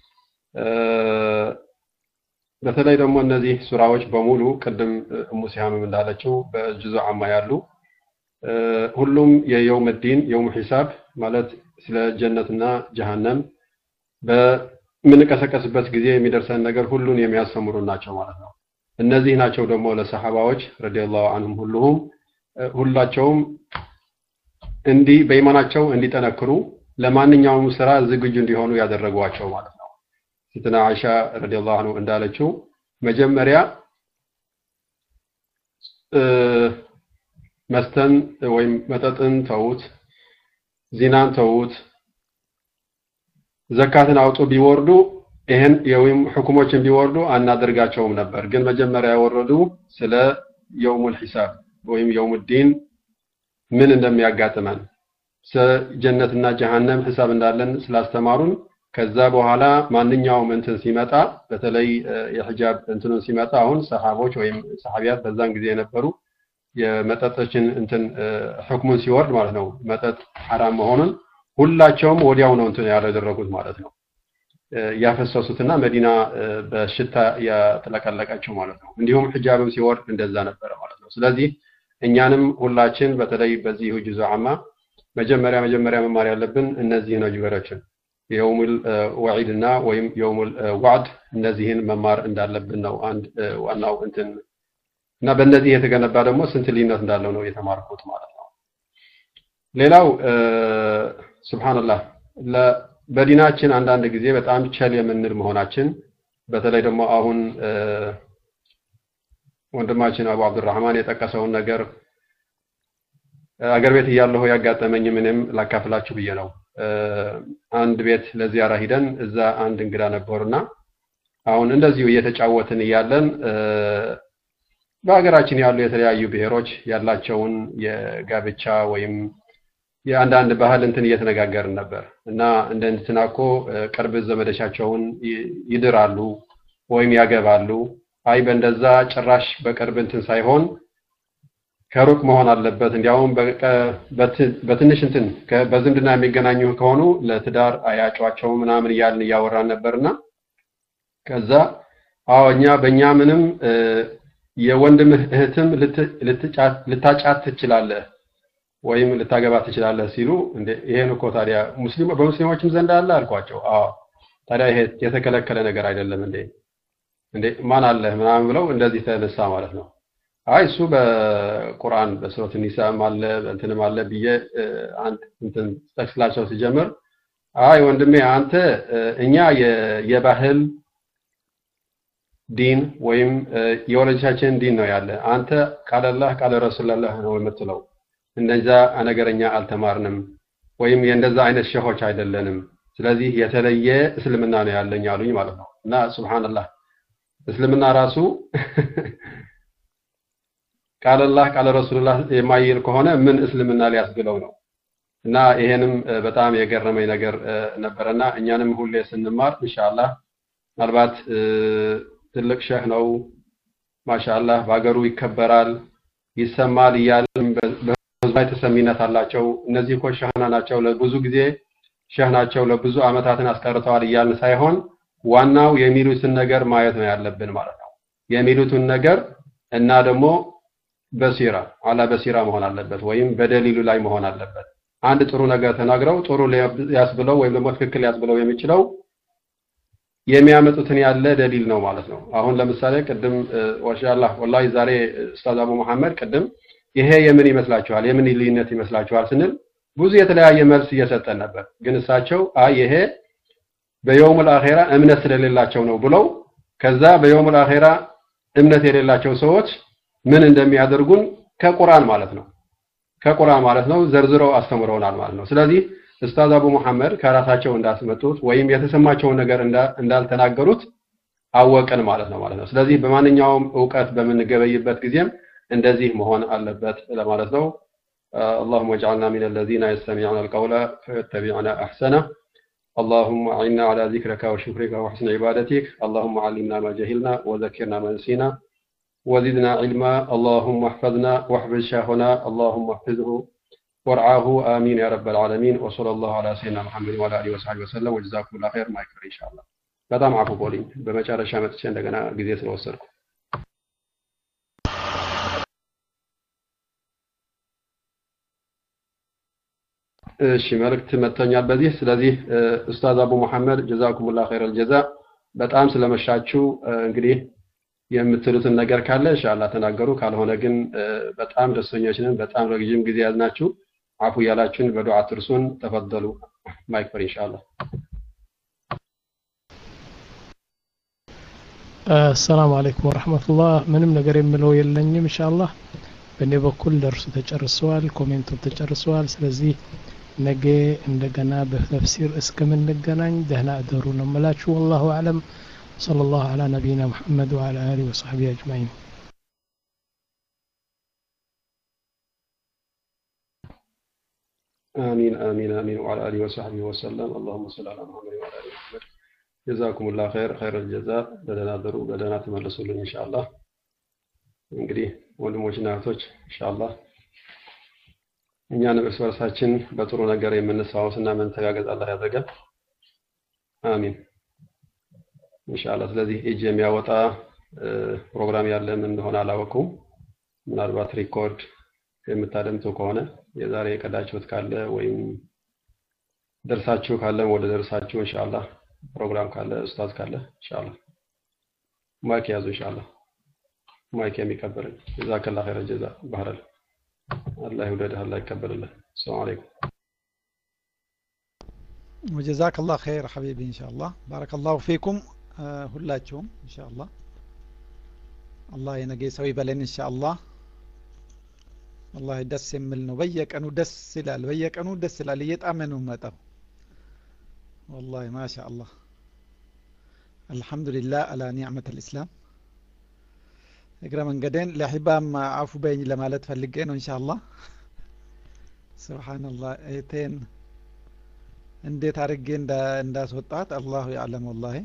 S10: በተለይ ደግሞ እነዚህ ሱራዎች በሙሉ ቅድም እሙ ሲሃም እንዳለችው በጁዙ አማ ያሉ ሁሉም የየውም ዲን የውም ሒሳብ ማለት ስለ ጀነትና ጀሃነም በምንቀሰቀስበት ጊዜ የሚደርሰን ነገር ሁሉን የሚያስተምሩ ናቸው ማለት ነው እነዚህ ናቸው ደግሞ ለሰሃባዎች ረዲየላሁ ዐንሁም ሁሉም ሁላቸውም እንዲ በኢማናቸው እንዲጠነክሩ ለማንኛውም ስራ ዝግጁ እንዲሆኑ ያደረጓቸው ማለት ነው ሲተና አይሻ ረዲየላሁ ዐንሁ እንዳለችው መጀመሪያ መስተን ወይም መጠጥን ተውት ዚናን ተውት ዘካትን አውጡ ቢወርዱ ይሄን የወይም ሁኩሞችን ቢወርዱ አናደርጋቸውም ነበር ግን መጀመሪያ ያወረዱ ስለ የውሙል ሒሳብ ወይም የውሙዲን ምን እንደሚያጋጥመን ጀነትና ጀሃነም ሒሳብ እንዳለን ስላስተማሩን ከዛ በኋላ ማንኛውም እንትን ሲመጣ በተለይ የሂጃብ እንትኑን ሲመጣ አሁን ሰሃቦች ወይም ሰሃቢያት በዛን ጊዜ የነበሩ የመጠጥችን እንትን ሁክሙን ሲወርድ ማለት ነው መጠጥ حرام መሆኑን ሁላቸውም ወዲያው ነው እንትን ያደረጉት ማለት ነው ያፈሰሱትና መዲና በሽታ ያተለቀለቀቸው ማለት ነው እንዲሁም ሂጃብም ሲወርድ እንደዛ ነበር ማለት ነው ስለዚህ እኛንም ሁላችን በተለይ በዚህ ጁዙ አማ መጀመሪያ መጀመሪያ መማር ያለብን እነዚህ ነው ጅበራችን የውሙል ወዒድና ወይም የውሙል ወዕድ እነዚህን መማር እንዳለብን ነው አንድ ዋናው እንትን እና በእነዚህ የተገነባ ደግሞ ስንት ልዩነት እንዳለው ነው የተማርኩት ማለት ነው ሌላው ሱብሃንአላህ በዲናችን አንዳንድ ጊዜ በጣም ቸል የምንል መሆናችን በተለይ ደግሞ አሁን ወንድማችን አቡ አብዱራህማን የጠቀሰውን ነገር አገር ቤት ያለው ያጋጠመኝ ምንም ላካፍላችሁ ብዬ ነው አንድ ቤት ለዚያራ ሄደን እዛ አንድ እንግዳ ነበርና አሁን እንደዚሁ እየተጫወትን ያለን በአገራችን ያሉ የተለያዩ ብሔሮች ያላቸውን የጋብቻ ወይም የአንዳንድ ባህል እንትን እየተነጋገርን ነበር እና እንደንትናኮ ቅርብ ዘመዶቻቸውን ይድራሉ ወይም ያገባሉ አይ በእንደዛ ጭራሽ በቅርብ እንትን ሳይሆን ከሩቅ መሆን አለበት እንዲያውም በትንሽ እንትን በዝምድና የሚገናኙ ከሆኑ ለትዳር አያጯቸው ምናምን እያልን እያወራን ነበርና ከዛ አዎ እኛ በእኛ ምንም የወንድምህ እህትም ልታጫት ትችላለህ ወይም ልታገባ ትችላለህ ሲሉ እንዴ ይሄን እኮ ታዲያ ሙስሊም በሙስሊሞችም ዘንድ አለ አልኳቸው አዎ ታዲያ ይሄ የተከለከለ ነገር አይደለም እንዴ እንዴ ማን አለ ምናምን ብለው እንደዚህ ተነሳ ማለት ነው አይ እሱ በቁርአን በሱረት ኒሳ ማለ እንትንም አለ ብዬ አንድ እንትን ተክላቸው ሲጀምር አይ ወንድሜ አንተ እኛ የባህል ዲን ወይም የወላጆቻችን ዲን ነው ያለ አንተ ቃል አላህ ቃል ረሱላህ ነው የምትለው እንደዛ ነገርኛ አልተማርንም ወይም የእንደዛ አይነት ሸሆች አይደለንም ስለዚህ የተለየ እስልምና ነው ያለኝ አሉኝ ማለት ነው እና ሱብሃንአላህ እስልምና ራሱ ቃል አላህ ቃል ረሱላህ የማይል ከሆነ ምን እስልምና ሊያስብለው ነው እና ይሄንም በጣም የገረመኝ ነገር ነበርና እኛንም ሁሌ ስንማር ኢንሻአላህ ምናልባት ትልቅ ሸህ ነው ማሻአላህ ባገሩ ይከበራል ይሰማል ይያልም በህዝባዊ ተሰሚነት አላቸው እነዚህ እኮ ሸህና ናቸው ለብዙ ጊዜ ሸህ ናቸው ለብዙ አመታትን አስቀርተዋል ይያልን ሳይሆን ዋናው የሚሉትን ነገር ማየት ነው ያለብን ማለት ነው የሚሉትን ነገር እና ደግሞ በሲራ አላ በሲራ መሆን አለበት ወይም በደሊሉ ላይ መሆን አለበት አንድ ጥሩ ነገር ተናግረው ጥሩ ያስብለው ወይም ደግሞ ትክክል ያስብለው የሚችለው የሚያመጡትን ያለ ደሊል ነው ማለት ነው አሁን ለምሳሌ ቀደም ወሻአላህ ወላሂ ዛሬ ኡስታዝ አቡ መሐመድ ቀደም ይሄ የምን ይመስላችኋል የምን ልዩነት ይመስላችኋል ስንል ብዙ የተለያየ መልስ እየሰጠን ነበር ግን እሳቸው አይ ይሄ በየውሙል አኺራ እምነት ስለሌላቸው ነው ብለው ከዛ በየውሙል አኺራ እምነት የሌላቸው ሰዎች ምን እንደሚያደርጉን ከቁርአን ማለት ነው ከቁርአን ማለት ነው ዘርዝረው አስተምረውናል ማለት ነው ስለዚህ ኡስታዝ አቡ መሐመድ ከራሳቸው እንዳስመጡት ወይም የተሰማቸውን ነገር እንዳልተናገሩት አወቀን ማለት ነው ማለት ነው ስለዚህ በማንኛውም ዕውቀት በመንገበይበት ጊዜም እንደዚህ መሆን አለበት ለማለት ነው اللهم اجعلنا من الذين يستمعون القول فيتبعون احسنه اللهم اعنا على ذكرك وشكرك وحسن عبادتك اللهم علمنا ما جهلنا وذكرنا ما نسينا وزدنا علما اللهم احفظنا واحفظ شيخنا اللهم احفظه وارعاه امين يا رب العالمين وصلى الله على سيدنا محمد وعلى اله وصحبه وسلم وجزاكم الله خير ما يكفر ان شاء الله በጣም አፉ ቦሊኝ በመጨረሻ መጥቼ እንደገና ጊዜ ስለወሰድኩ እሺ መልእክት መጥተኛል በዚህ ስለዚህ ኡስታዝ አቡ መሐመድ ጀዛኩሙላህ ኸይረል ጀዛ በጣም ስለመሻችሁ እንግዲህ የምትሉትን ነገር ካለ ኢንሻአላህ ተናገሩ ካልሆነ ግን በጣም ደስተኞች ነን በጣም ረጅም ጊዜ ያዝናችሁ አፉ ያላችሁን በዱዓ ትርሱን ተፈضሉ ማይክፈር ኢንሻአላህ
S1: السلام عليكم ورحمة الله ምንም ነገር የምለው የለኝም ኢንሻአላህ በእኔ በኩል ደርሱ ተጨርሷል ኮሜንቱም ተጨርሷል ስለዚህ ነገ እንደገና በተፍሲር እስከምንገናኝ ደህና አደሩ ነው የምላችሁ والله اعلم صلى الله على نبينا محمد وعلى آله وصحبه أجمعين
S10: آمين آمين آمين وعلى آله وصحبه وسلم اللهم صل على محمد وعلى آله محمد جزاكم الله خير خير الجزاء بدنا درو بدنا تملسوا إن شاء الله እንግዲህ ወንድሞችና እህቶች ኢንሻአላህ እኛን እርስ በርሳችን በጥሩ ነገር የምንሰዋውስና መንተጋገዝ አላህ ያደርገን አሚን ኢንሻአላህ ስለዚህ እጅ የሚያወጣ ፕሮግራም ያለ ምን እንደሆነ አላወኩም ምናልባት ሪኮርድ የምታደምጡ ከሆነ የዛሬ የቀዳችሁት ካለ ወይም ደርሳችሁ ካለ ወደ ደርሳችሁ ኢንሻአላህ ፕሮግራም ካለ ኡስታዝ ካለ ኢንሻአላህ ማይክ ያዙ ኢንሻአላህ ማይክ የሚቀበል ጀዛከላህ ኸይረ ጀዛ ባህረል አላህ ይወደድህ አላህ ይቀበልልህ ሰላም አለይኩም
S11: وجزاك الله خير حبيبي إن شاء الله بارك الله فيكم ሁላችሁም إن شاء الله الله የነገ ሰው ይበለን إن شاء الله والله ደስ የሚል ነው በየቀኑ ደስ ይላል በየቀኑ ደስ ይላል እየጣመኑ መጣው والله ما شاء الله الحمد لله على نعمة الإسلام እግረ መንገደን ለሂባም አፉ በይኝ ለማለት ፈልጌ ነው ኢንሻአላህ ሱብሃንአላህ እቴን እንዴት አርጌ እንዳስወጣት አላሁ ያለም والله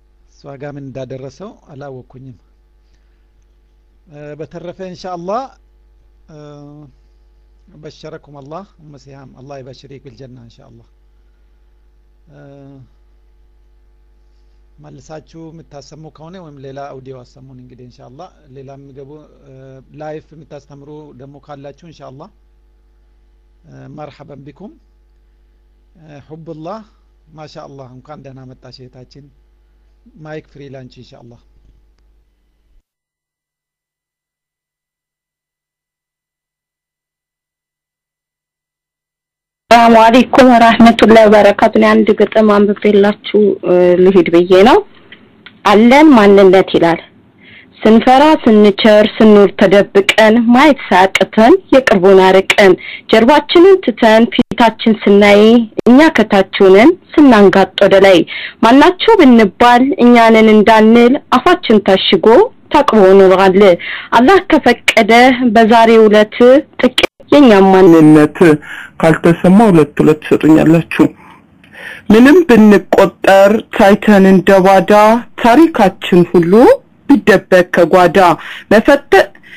S11: ሷጋም እንዳደረሰው አላወኩኝም በተረፈ ኢንሻአላህ بشركم الله أم سهام الله يبشرك بالجنة إن شاء الله መልሳችሁ የምታሰሙ ከሆነ ወይም ሌላ አውዲዮ አሰሙን እንግዲህ ኢንሻአላህ ሌላ የሚገቡ ላይፍ የምታስተምሩ ደግሞ ካላችሁ ኢንሻአላህ መርሐበን ቢኩም ሁብላህ ማሻአላህ እንኳን ደህና መጣሽ እህታችን ማይክ ፍሪላንች ኢንሻአላህ
S7: ሰላም አለይኩም ወራህመቱላሂ ወበረካቱ አንድ ግጥም አንብቤላችሁ ልሂድ ብዬ ነው አለን ማንነት ይላል ስንፈራ ስንቸር ስንኖር ተደብቀን ማየት ሳቅተን የቅርቡን አርቀን ጀርባችንን ትተን ፊታችን ስናይ እኛ ከታችንን ስናንጋጥ ወደ ላይ ማናቸው ብንባል እኛንን እንዳንል አፋችን ታሽጎ ታቅቦ ኖራል አላህ ከፈቀደ በዛሬው ዕለት ጥቂት የኛ ማንነት ካልተሰማ ሁለት ሁለት ሰጡኛላችሁ ምንም ብንቆጠር ታይተን እንደባዳ ታሪካችን ሁሉ ቢደበቅ ከጓዳ መፈተ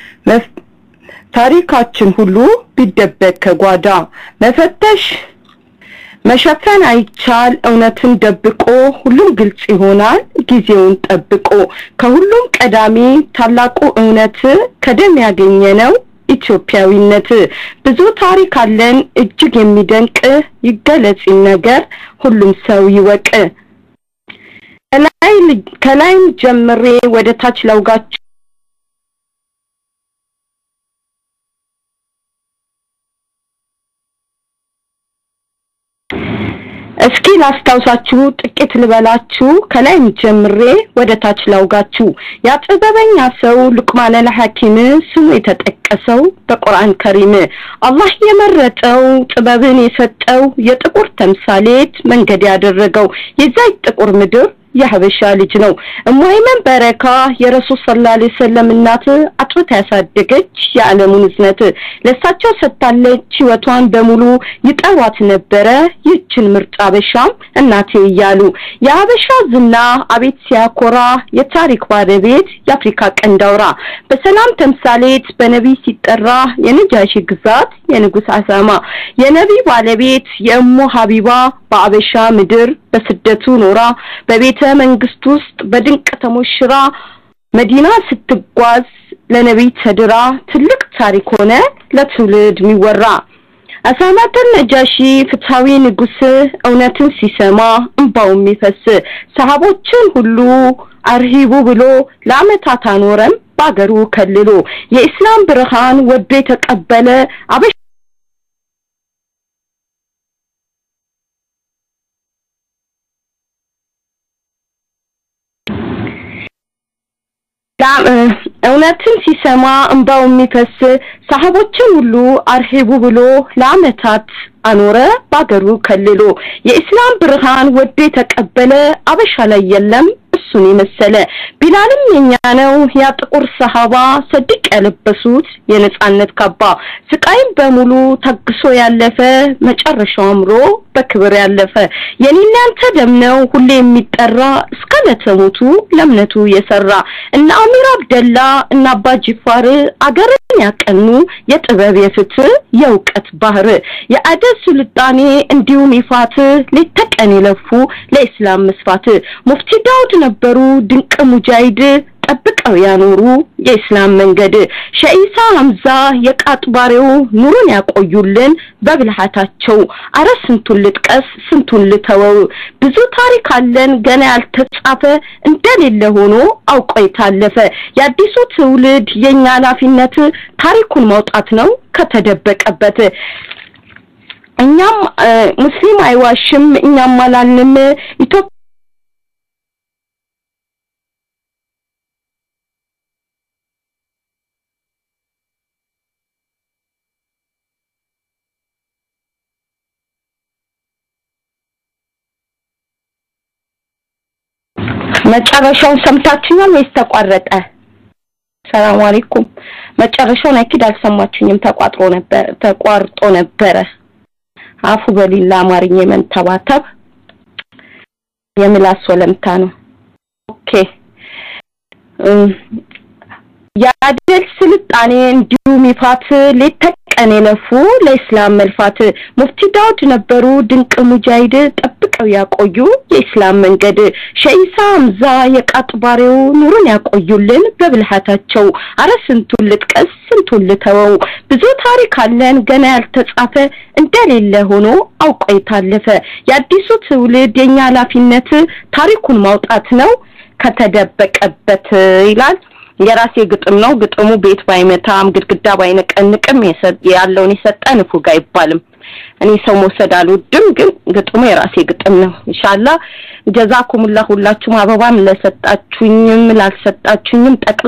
S7: ታሪካችን ሁሉ ቢደበቅ ከጓዳ መፈተሽ መሸፈን አይቻል እውነትን ደብቆ ሁሉም ግልጽ ይሆናል ጊዜውን ጠብቆ ከሁሉም ቀዳሚ ታላቁ እውነት ከደም ያገኘነው ኢትዮጵያዊነት ብዙ ታሪክ አለን እጅግ የሚደንቅ ይገለጽ ነገር ሁሉም ሰው ይወቅ ከላይ ከላይ ጀምሬ ወደ ታች ላውጋችሁ እስኪ ላስታውሳችሁ ጥቂት ልበላችሁ ከላይ ጀምሬ ወደ ታች ላውጋችሁ ያጥበበኛ ሰው ሉቅማን አልሐኪም ስሙ የተጠቀሰው በቁርአን ከሪም አላህ የመረጠው ጥበብን የሰጠው የጥቁር ተምሳሌት መንገድ ያደረገው የዛይ ጥቁር ምድር የሐበሻ ልጅ ነው እማይመን በረካ የረሱል ሰለላሁ ዐለይሂ ወሰለም እናት አጥብታ ያሳደገች የዓለሙን እዝነት ለሳቸው ሰጣለች ህይወቷን በሙሉ ይጠሯት ነበረ ይችን ምርጥ አበሻም እናቴ ይያሉ የሐበሻ ዝና አቤት ሲያኮራ የታሪክ ባለቤት የአፍሪካ ቀንዳውራ በሰላም ተምሳሌት በነብይ ሲጠራ የነጃሺ ግዛት የንጉስ አሳማ የነብይ ባለቤት የእሙ ሐቢባ በአበሻ ምድር በስደቱ ኖራ በቤተ መንግስት ውስጥ በድንቅ ተሞሽራ መዲና ስትጓዝ ለነብይ ተድራ ትልቅ ታሪክ ሆነ ለትውልድ የሚወራ አሳማተን ነጃሺ ፍትሃዊ ንጉስ እውነትን ሲሰማ እንባው የሚፈስ ሰሃቦችን ሁሉ አርሂቡ ብሎ ለአመታት አኖረም ባገሩ ከልሎ የኢስላም ብርሃን ወደ ተቀበለ አበሻ እውነትን ሲሰማ እንባው የሚፈስ ሰሃቦችን ሁሉ አርሂቡ ብሎ ለአመታት አኖረ ባገሩ ከልሎ የኢስላም ብርሃን ወደ ተቀበለ አበሻ ላይ የለም እሱን የመሰለ ቢላልም የኛ ነው ያ ጥቁር ሰሃባ ሰድቅ ያለበሱት የነጻነት ካባ ስቃይም በሙሉ ታግሶ ያለፈ መጨረሻው አምሮ በክብር ያለፈ የኔና አንተ ደም ነው ሁሌ የሚጠራ እስከ ለተሞቱ ለምነቱ የሰራ እና አሚር አብደላ እና አባ ጅፋር አገርን ያቀኑ የጥበብ የፍትህ የውቀት ባህር የአደስ ስልጣኔ እንዲሁም ይፋት ለተቀን ይለፉ ለኢስላም መስፋት ሙፍቲ ዳውድ ነበሩ ድንቅ ሙጃሂድ ጠብቀው ያኖሩ የኢስላም መንገድ ሸይሳ ሐምዛ የቃጥባሬው ኑሩን ያቆዩልን በብልሃታቸው አረ ስንቱን ልጥቀስ ስንቱን ልተወው ብዙ ታሪክ አለን ገና ያልተጻፈ እንደሌለ ሆኖ አውቆ የታለፈ የአዲሱ ትውልድ የኛ ኃላፊነት ታሪኩን ማውጣት ነው ከተደበቀበት እኛም ሙስሊም አይዋሽም እኛም አላልንም ኢትዮጵያ መጨረሻውን ሰምታችሁኛል ወይስ ተቋረጠ? ሰላም አለይኩም መጨረሻውን አኪድ አልሰማችሁኝም ተቋጥሮ ነበር ተቋርጦ ነበር አፉ በሊላ አማርኛ መንተባተብ የምላስ ወለምታ ነው ኦኬ ያደል ስልጣኔ ጭካኔ እንዲሁም ይፋት ሌት ተቀን የለፉ ለእስላም መልፋት ሙፍቲ ዳውድ ነበሩ ድንቅ ሙጃሂድ ጠብቀው ያቆዩ የእስላም መንገድ ሸይሳ ሐምዛ የቃጥባሪው ኑሩን ያቆዩልን በብልሃታቸው አረ ስንቱን ልጥቀስ ስንቱን ልተወው ብዙ ታሪክ አለን ገና ያልተጻፈ እንደሌለ ሆኖ አውቆ የታለፈ የአዲሱ ትውልድ የኛ ኃላፊነት ታሪኩን ማውጣት ነው ከተደበቀበት ይላል የራሴ ግጥም ነው ግጥሙ ቤት ባይመታም ግድግዳ ባይነቀንቅም ያለውን ይሰጣን ፉጋ ይባልም እኔ ሰው መውሰድ አልወድም ግን ግጥሙ የራሴ ግጥም ነው ኢንሻአላህ ጀዛኩሙላህ ሁላችሁም አበባም ለሰጣችሁኝም ላልሰጣችሁኝም ጠቅላ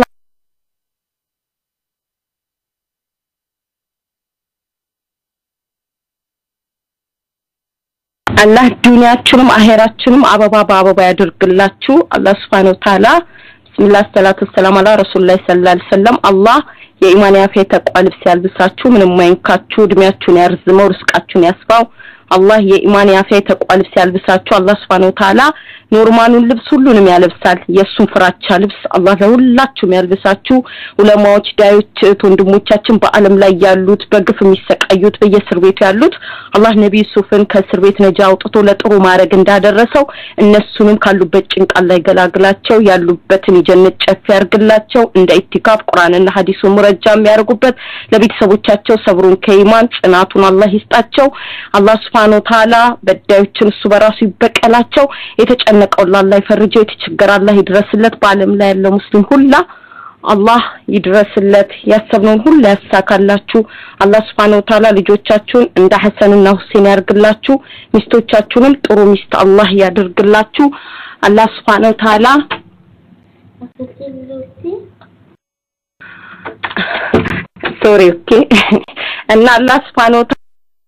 S7: አላህ ዱንያችንም አኺራችንም አበባ በአበባ ያድርግላችሁ አላህ Subhanahu Wa Ta'ala ብስሚላህ ሰላቱ ሰላም አላ ረሱላህ ሰለላሁ ዐለይሂ ወሰለም አላህ የኢማን ያፈ ተቋልብ ሲያልብሳችሁ ምንም ማይንካችሁ እድሜያችሁን ያርዝመው ርስቃችሁን ያስፋው አላህ የኢማን ያፈ ተቋልብ ሲያልብሳችሁ አላህ Subhanahu Wa Ta'ala ኖርማኑን ልብስ ሁሉንም ያለብሳል የሱን ፍራቻ ልብስ አላህ ለሁላችሁም ያልብሳችሁ ዑለማዎች ዳዮች ወንድሞቻችን በአለም ላይ ያሉት በግፍ የሚሰቃዩት በየእስር ቤቱ ያሉት አላህ ነብይ ሱፍን ከእስር ቤት ነጃ አውጥቶ ለጥሩ ማረግ እንዳደረሰው እነሱንም ካሉበት ጭንቃል ላይ ገላግላቸው ያሉበትን የጀነት ጨፍ ያርግላቸው እንደ ኢቲካፍ ቁርአንና ሐዲሱን ሙረጃም ያርጉበት ለቤተሰቦቻቸው ሰብሩን ከኢማን ጽናቱን አላህ ይስጣቸው አላህ Subhanahu Wa Ta'ala በዳዮችን እሱ በራሱ ይበቀላቸው የተጨነቀው ለአላህ ይፈርጀው የተቸገረ አላህ ይድረስለት በአለም ላይ ያለው ሙስሊም ሁላ አላህ ይድረስለት ያሰብነውን ሁሉ ያሳካላችሁ አላህ Subhanahu Wa Ta'ala ልጆቻችሁን እንደ ሐሰንና ሁሴን ያርግላችሁ ሚስቶቻችሁንም ጥሩ ሚስት አላህ ያድርግላችሁ አላህ Subhanahu Wa Ta'ala sorry okay እና አላህ Subhanahu Wa Ta'ala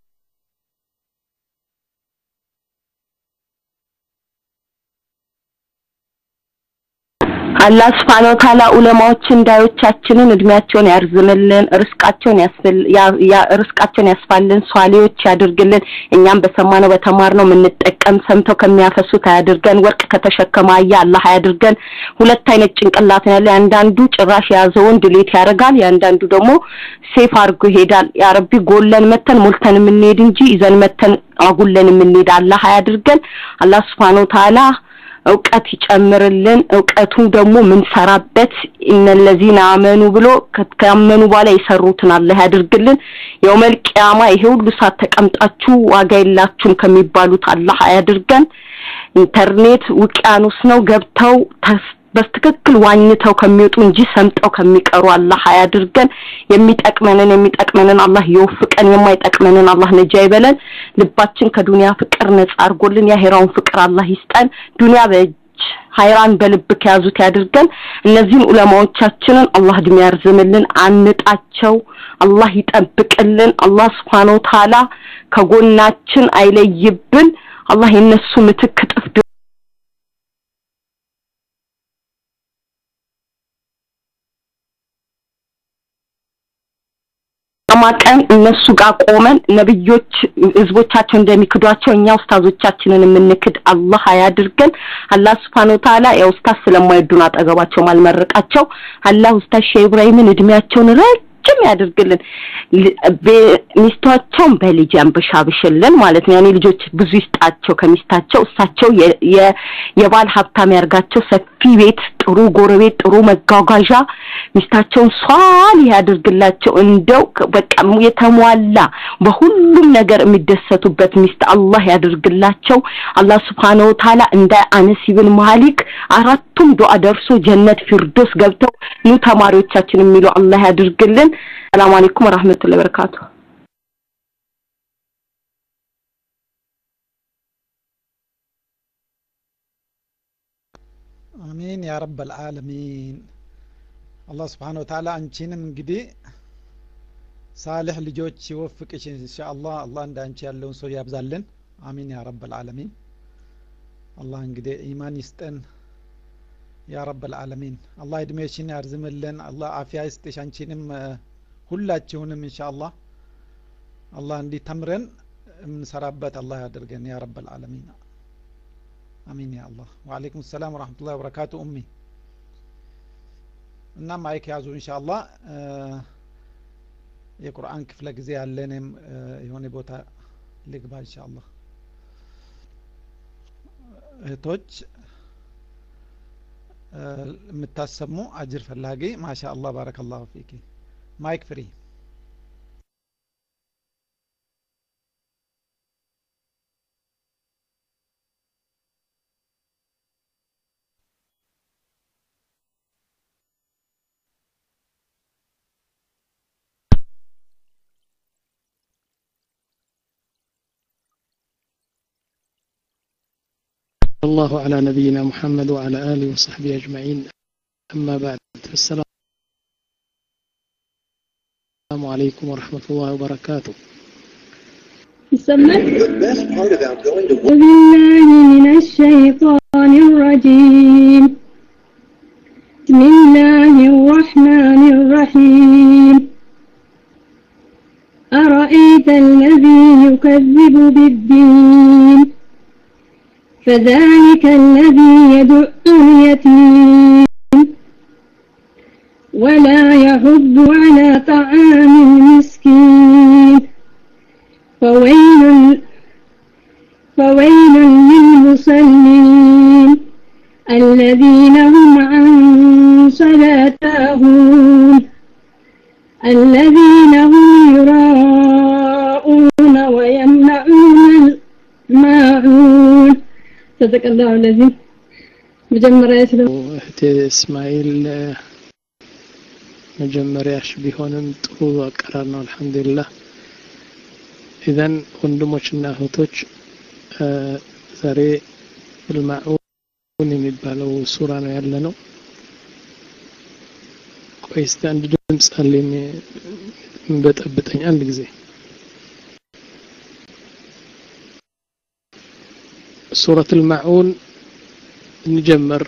S7: አላህ Subhanahu Wa Ta'ala ዑለማዎችን ዳዮቻችንን እድሜያቸውን ያርዝምልን ርስቃቸውን ያስፈል ያ ርስቃቸውን ያስፋልን ሷሊዎች ያድርግልን እኛም በሰማነው በተማርነው ምንጠቀም ሰምተው ከሚያፈሱት ያድርገን ወርቅ ከተሸከማ ያ አላህ ያድርገን ሁለት አይነት ጭንቅላት ነው ያለ አንዳንዱ ጭራሽ ያዘውን ድሌት ያረጋል ያንዳንዱ ደግሞ ሴፍ አርጎ ይሄዳል ያ ረቢ ጎለን መተን ሞልተን ምንሄድ እንጂ ይዘን መተን አጉለን ምንሄድ አላህ ያድርገን አላህ Subhanahu Wa Ta'ala እውቀት ይጨምርልን እውቀቱ ደግሞ ምን ሰራበት እነለዚና አመኑ ብሎ ከተያመኑ በኋላ ይሰሩትን አላህ ያድርግልን የውመል ቂያማ ይሄ ሁሉ ሰዓት ተቀምጣችሁ ዋጋ የላችሁም ከሚባሉት አላህ ያድርገን ኢንተርኔት ውቅያኖስ ነው ገብተው በስትክክል ዋኝተው ከሚወጡ እንጂ ሰምጠው ከሚቀሩ አላህ ያድርገን የሚጠቅመንን የሚጠቅመንን አላህ ይወፍቀን የማይጠቅመንን አላህ ነጃ ይበለን ልባችን ከዱንያ ፍቅር ነፃ አርጎልን ያሄራውን ፍቅር አላህ ይስጠን ዱንያ በእጅ ሃይራን በልብ ከያዙት ያድርገን እነዚህን ዑለማዎቻችንን አላህ እድሜ ያርዝምልን አንጣቸው አላህ ይጠብቅልን አላህ Subhanahu Wa Ta'ala ከጎናችን አይለይብን አላህ የነሱ ምትክ ጥፍ ማቀን እነሱ ጋር ቆመን ነብዮች ህዝቦቻቸው እንደሚክዷቸው እኛ ኡስታዞቻችንን የምንክድ አላህ ያድርገን አላህ Subhanahu Wa Ta'ala ያው ኡስታዝ ስለማይዱን አጠገባቸው ማልመረቃቸው አላህ ኡስታዝ ሼህ ኢብራሂምን እድሜያቸውን ረጅም ያድርግልን ሚስቶቻቸውን በልጅ አንበሻብሽልን ማለት ነው ያኔ ልጆች ብዙ ይስጣቸው ከሚስታቸው እሳቸው የባል ሀብታም ያርጋቸው ሰፊ ቤት ጥሩ ጎረቤት ጥሩ መጋጋዣ ሚስታቸውን ሷል ያድርግላቸው እንደው በቃ የተሟላ በሁሉም ነገር የሚደሰቱበት ሚስት አላህ ያድርግላቸው አላህ Subhanahu Wa Ta'ala እንደ አነስ ኢብን ማሊክ አራቱም ዱዓ ደርሶ ጀነት ፊርዶስ ገብተው ኑ ተማሪዎቻችን የሚሉ አላህ ያድርግልን ሰላም አለይኩም ወራህመቱላሂ ወበረካቱ
S11: አሜን ያ ረበል ዓለሚን አላህ Subhanahu Wa Ta'ala አንቺንም እንግዲህ ሳልህ ልጆች ይወፍቅሽ ኢንሻአላህ አላህ እንዳንቺ ያለውን ሰው ያብዛልን አሜን ያ ረበል ዓለሚን አላህ እንግዲህ ኢማን ይስጠን ያ ረበል ዓለሚን አላህ እድሜሽን ያርዝምልን አላህ አፊያ ይስጥሽ አንቺንም ሁላችሁንም ኢንሻአላህ አላህ እንዲተምረን እንሰራበት አላህ ያድርገን ያ ረበል ዓለሚን አሜን ያ አላህ ወአለይኩም ሰላም ወራህመቱላሂ ወበረካቱ ኡሚ እና ማይክ ያዙ ኢንሻአላህ የቁርአን ክፍለ ጊዜ አለንም የሆነ ቦታ ልግባ ኢንሻአላህ እህቶች የምታሰሙ አጅር ፈላጊ ማሻአላህ ባረከላሁ ፊኪ ማይክ ፍሪ
S2: الله على نبينا محمد وعلى آله وصحبه أجمعين أما بعد السلام عليكم ورحمة الله وبركاته
S12: بالله من الشيطان الرجيم بسم الله الرحمن الرحيم أرأيت الذي يكذب بالدين فذلك الذي يدع اليتيم ولا يحض على طعام المسكين فويل فويل للمصلين الذين هم عن صلاتهم الذين هم يراءون ويمنعون الماعون صدق الله العظيم مجمرة يسلم
S2: እህቴ እስማኤል መጀመሪያሽ ቢሆንም ጥሩ አቀራር ነው አልহামዱሊላህ ኢዘን ወንድሞችና እህቶች ዛሬ الماعون የሚባለው ሱራ ነው ያለነው ቆይስ አንድ ድምጽ አለኝ በጠብጠኝ አንድ ጊዜ سورة الماعون نجمر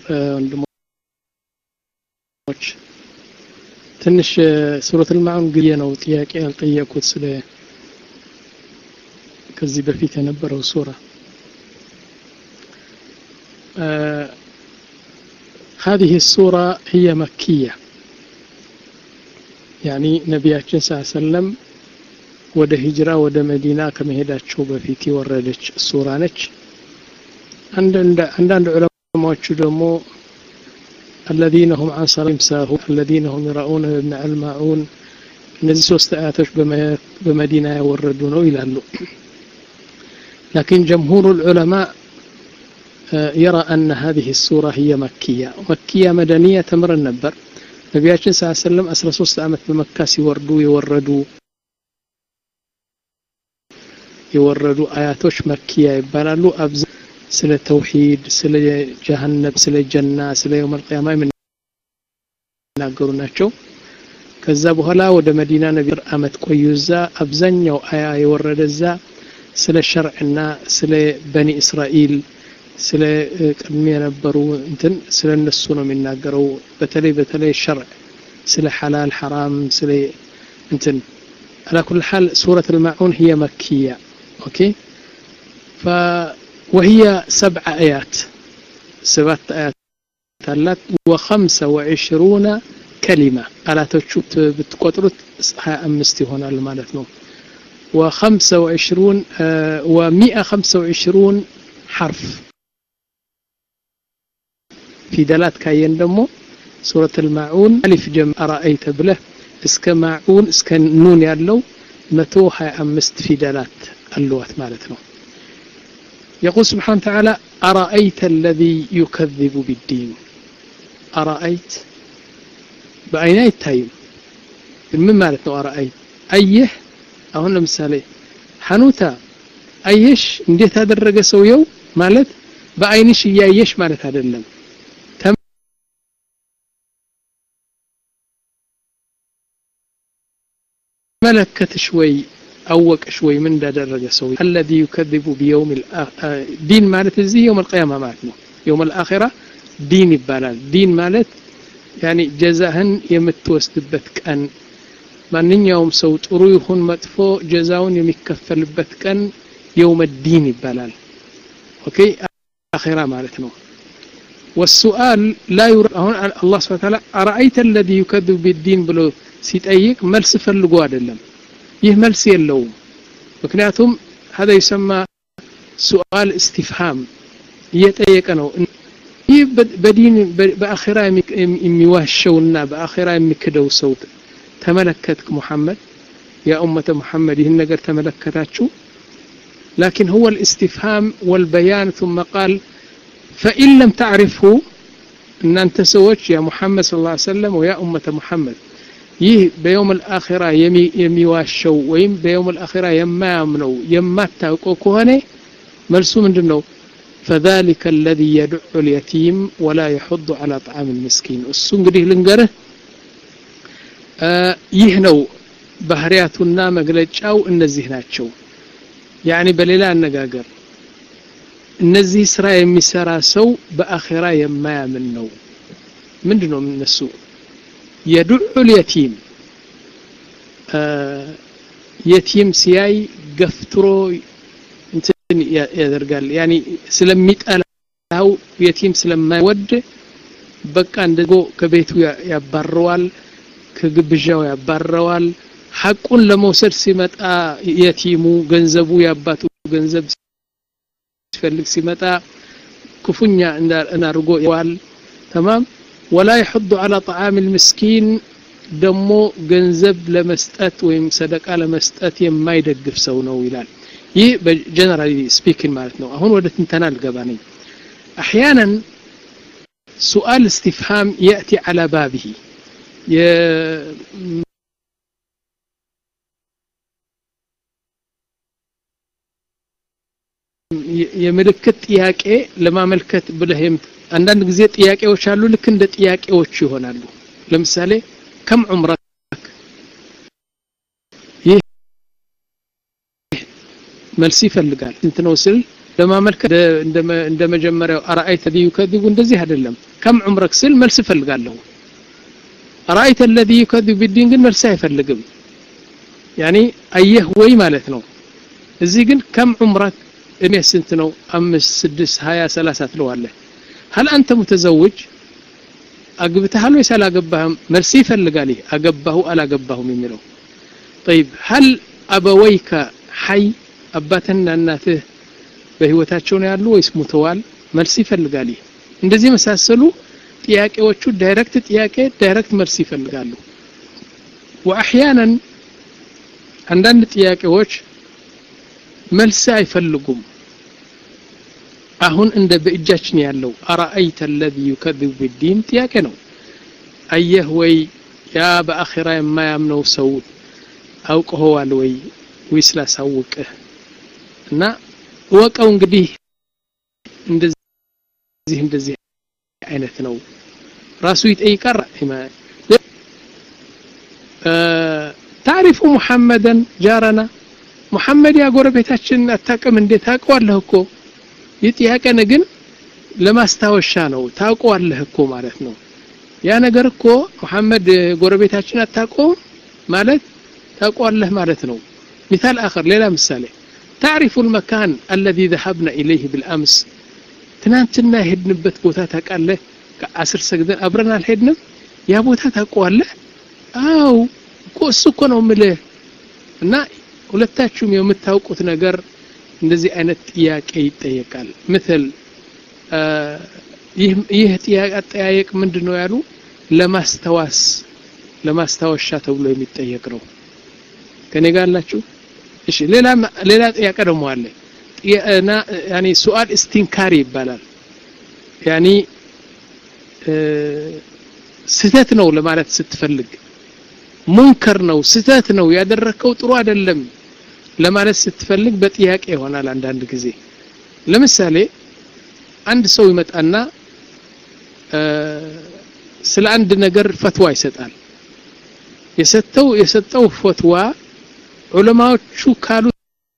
S2: ወንድሞች ትንሽ سورة الماعون ግየ ነው ጥያቄ አልጠየቁት ስለ ከዚህ በፊት የነበረው ሱራ هذه السورة هي مكية يعني نبياتنا صلى الله عليه وسلم ወደ ሂጅራ ወደ መዲና ከመሄዳቸው በፊት የወረደች ሱራ ነች عند علماء ደግሞ الذين هم عن صلاتهم ساهون الذين هم يراؤون ويمنعون الماعون እነዚህ ሶስት አያቶች በመዲና ያወረዱ ነው ይላሉ لكن جمهور العلماء يرى أن هذه السورة هي مكية مكية مدنية تمر النبر نبياتنا صلى الله عليه وسلم أسرى ሶስት ዓመት በመካ ሲወርዱ የወረዱ የወረዱ አያቶች መክያ ይባላሉ አብዛ ስለ ተውሂድ ስለ ጀሃነም ስለ ጀና ስለ የውም القيامة የሚናገሩ ናቸው ከዛ በኋላ ወደ መዲና ነብይ አመት ቆዩዛ አብዛኛው አያ የወረደዛ ስለ ሸርዕና ስለ በኒ እስራኤል ስለ ቀድሞ የነበሩ እንትን ስለ እነሱ ነው የሚናገረው በተለይ በተለይ ሸርዕ ስለ ሐላል ሐራም ስለ እንትን على كل حال سورة الماعون هي مكية اوكي ف وهي سبع آيات سبعة آيات ثلاث وخمسة وعشرون كلمة على تشوت بتقطرت أمستي هنا المالتنا وخمسة وعشرون آه ومئة خمسة وعشرون حرف في دلات كاين دمو سورة الماعون ألف جمع أرأيت بله اسك ماعون اسك نون يالو متوحة أمست في دلات اللوات مالتنا يقول سبحانه وتعالى أرأيت الذي يكذب بالدين أرأيت بأين التايم من مالتنا أرأيت أيه أهنا مثالي حنوتا أيش نديت هذا الرجل سويو مالت بأينش يايش مالت هذا اللم ملكت شوي أوك شوي من دا درجة سوي الذي يكذب بيوم الدين مالت زي يوم القيامة مالتنا يوم الآخرة دين يبالال دين مالت يعني جزاهن يمتوستبت كأن من يوم سوت رويهن مدفو جزاون يمكفلبت كأن يوم الدين يبالال أوكي آخرة مالتنا والسؤال لا يرى الله سبحانه وتعالى أرأيت الذي يكذب بالدين بلو سيتأيك ملسف اللقوة دلم ይህ መልስ የለውም ምክንያቱም هذا يسمى سؤال استفهام እየጠየቀ ነው ይህ በዲን በአኺራ የሚዋሸውና በአኺራ የሚክደው ሰው ተመለከትክ ሙሐመድ يا أمة محمد ይህን ነገር ተመለከታችሁ لكن هو الاستفهام والبيان ثم قال فإن لم تعرفه ان انت سوچ يا محمد صلى الله عليه وسلم ويا أمة محمد ይህ በيوم الآخرة የሚዋሸው ወይም በيوم الآخرة የማያምነው የማታውቀው ከሆነ መልሱ ምንድነው فذلك الذي يدع اليتيم ولا يحض على طعام المسكين እሱ እንግዲህ ልንገርህ ይህ ነው ባህሪያቱና መግለጫው እነዚህ ናቸው يعني በሌላ አነጋገር እነዚህ ስራ የሚሰራ ሰው በአኺራ የማያምን ነው ምንድነው እነሱ يدع اليتيم يتيم ሲያይ ገፍትሮ እንትን ያደርጋል يعني ስለሚጠላው የቲም ስለማይወድ በቃ እንደጎ ከቤቱ ያባረዋል ከግብዣው ያባረዋል ሐቁን ለመውሰድ ሲመጣ የቲሙ ገንዘቡ ያባቱ ገንዘብ ሲፈልግ ሲመጣ ክፉኛ እናርጎ ይዋል تمام ولا يحض على طعام المسكين ደሞ ገንዘብ ለመስጠት ወይም ሰደቃ ለመስጠት የማይደግፍ ሰው ነው ይላል ይህ በጀነራሊ ስፒኪንግ ማለት ነው አሁን ወደ ትንተና ልገባ ነኝ احيانا سؤال استفهام ياتي على بابه የምልክት ጥያቄ ለማመልከት ብለህም አንዳንድ ጊዜ ጥያቄዎች አሉ ልክ እንደ ጥያቄዎች ይሆናሉ ለምሳሌ كم عمرك ይህ መልስ ይፈልጋል እንት ነው ስል ለማመልከት እንደ መጀመሪያው አራአይተ ذي يكذب እንደዚህ አይደለም كم عمرك ስል መልስ ይፈልጋለሁ አራአይተ الذي يكذب بالدين ግን መልስ አይፈልግም يعني አየህ ወይ ማለት ነው እዚህ ግን كم عمرك እኔ ስንት ነው አምስት ስድስት ሃያ ሰላሳ ትለዋለህ هل انت متزوج አግብተሃል ወይስ አላገባህም መልስ ይፈልጋል አገባሁ አላገባሁም የሚለው طيب هل ابويك حي አባትና እናትህ በህይወታቸው ነው ያሉ ወይስ ሙተዋል መልስ ይፈልጋል እንደዚህ መሳሰሉ ጥያቄዎቹ ዳይሬክት ጥያቄ ዳይሬክት መልስ ይፈልጋሉ واحيانا አንዳንድ ጥያቄዎች መልስ አይፈልጉም አሁን እንደ በእጃችን ያለው አራአይተ الذي يكذب بالدين ጥያቄ ነው አየህ ወይ ያ በአኺራ የማያምነው ሰው አውቀዋል ወይ ወይስ ላሳውቅህ እና ወቀው እንግዲህ እንደዚህ እንደዚህ አይነት ነው ራሱ ይጠይቃል تعرف محمدا جارنا محمد يا ጎረቤታችን አታቀም እንዴት ታውቀዋለህ እኮ ይጥያቀነ ግን ለማስታወሻ ነው ታውቀዋለህ እኮ ማለት ነው ያ ነገር እኮ መሐመድ ጎረቤታችን አታውቀው ማለት ታውቀዋለህ ማለት ነው مثال اخر ሌላ ምሳሌ تعرف المكان الذي ذهبنا اليه بالامس ትናንትና ሄድንበት ቦታ ታውቃለህ ከአስር ሰግደን አብረን አልሄድንም ያ ቦታ ታውቀዋለህ አው እሱ እኮ ነው ምልህ እና ሁለታችሁም የምታውቁት ነገር እንደዚህ አይነት ጥያቄ ይጠየቃል مثل ይህ ጥያቄ አጠያየቅ ምንድነው ያሉ ለማስተዋስ ለማስተዋሻ ተብሎ የሚጠየቅ ነው ከኔ ጋር አላችሁ እሺ ሌላ ሌላ ጥያቄ ደግሞ አለ ያና يعني سؤال استنكاري ይባላል يعني ስተት ነው ለማለት ስትፈልግ ሙንከር ነው ስተት ነው ያደረከው ጥሩ አይደለም ለማለት ስትፈልግ በጥያቄ ይሆናል አንዳንድ ጊዜ ለምሳሌ አንድ ሰው ይመጣና ስለ አንድ ነገር ፈትዋ ይሰጣል የሰጠው የሰጠው ፈትዋ ዑለማዎቹ ካሉት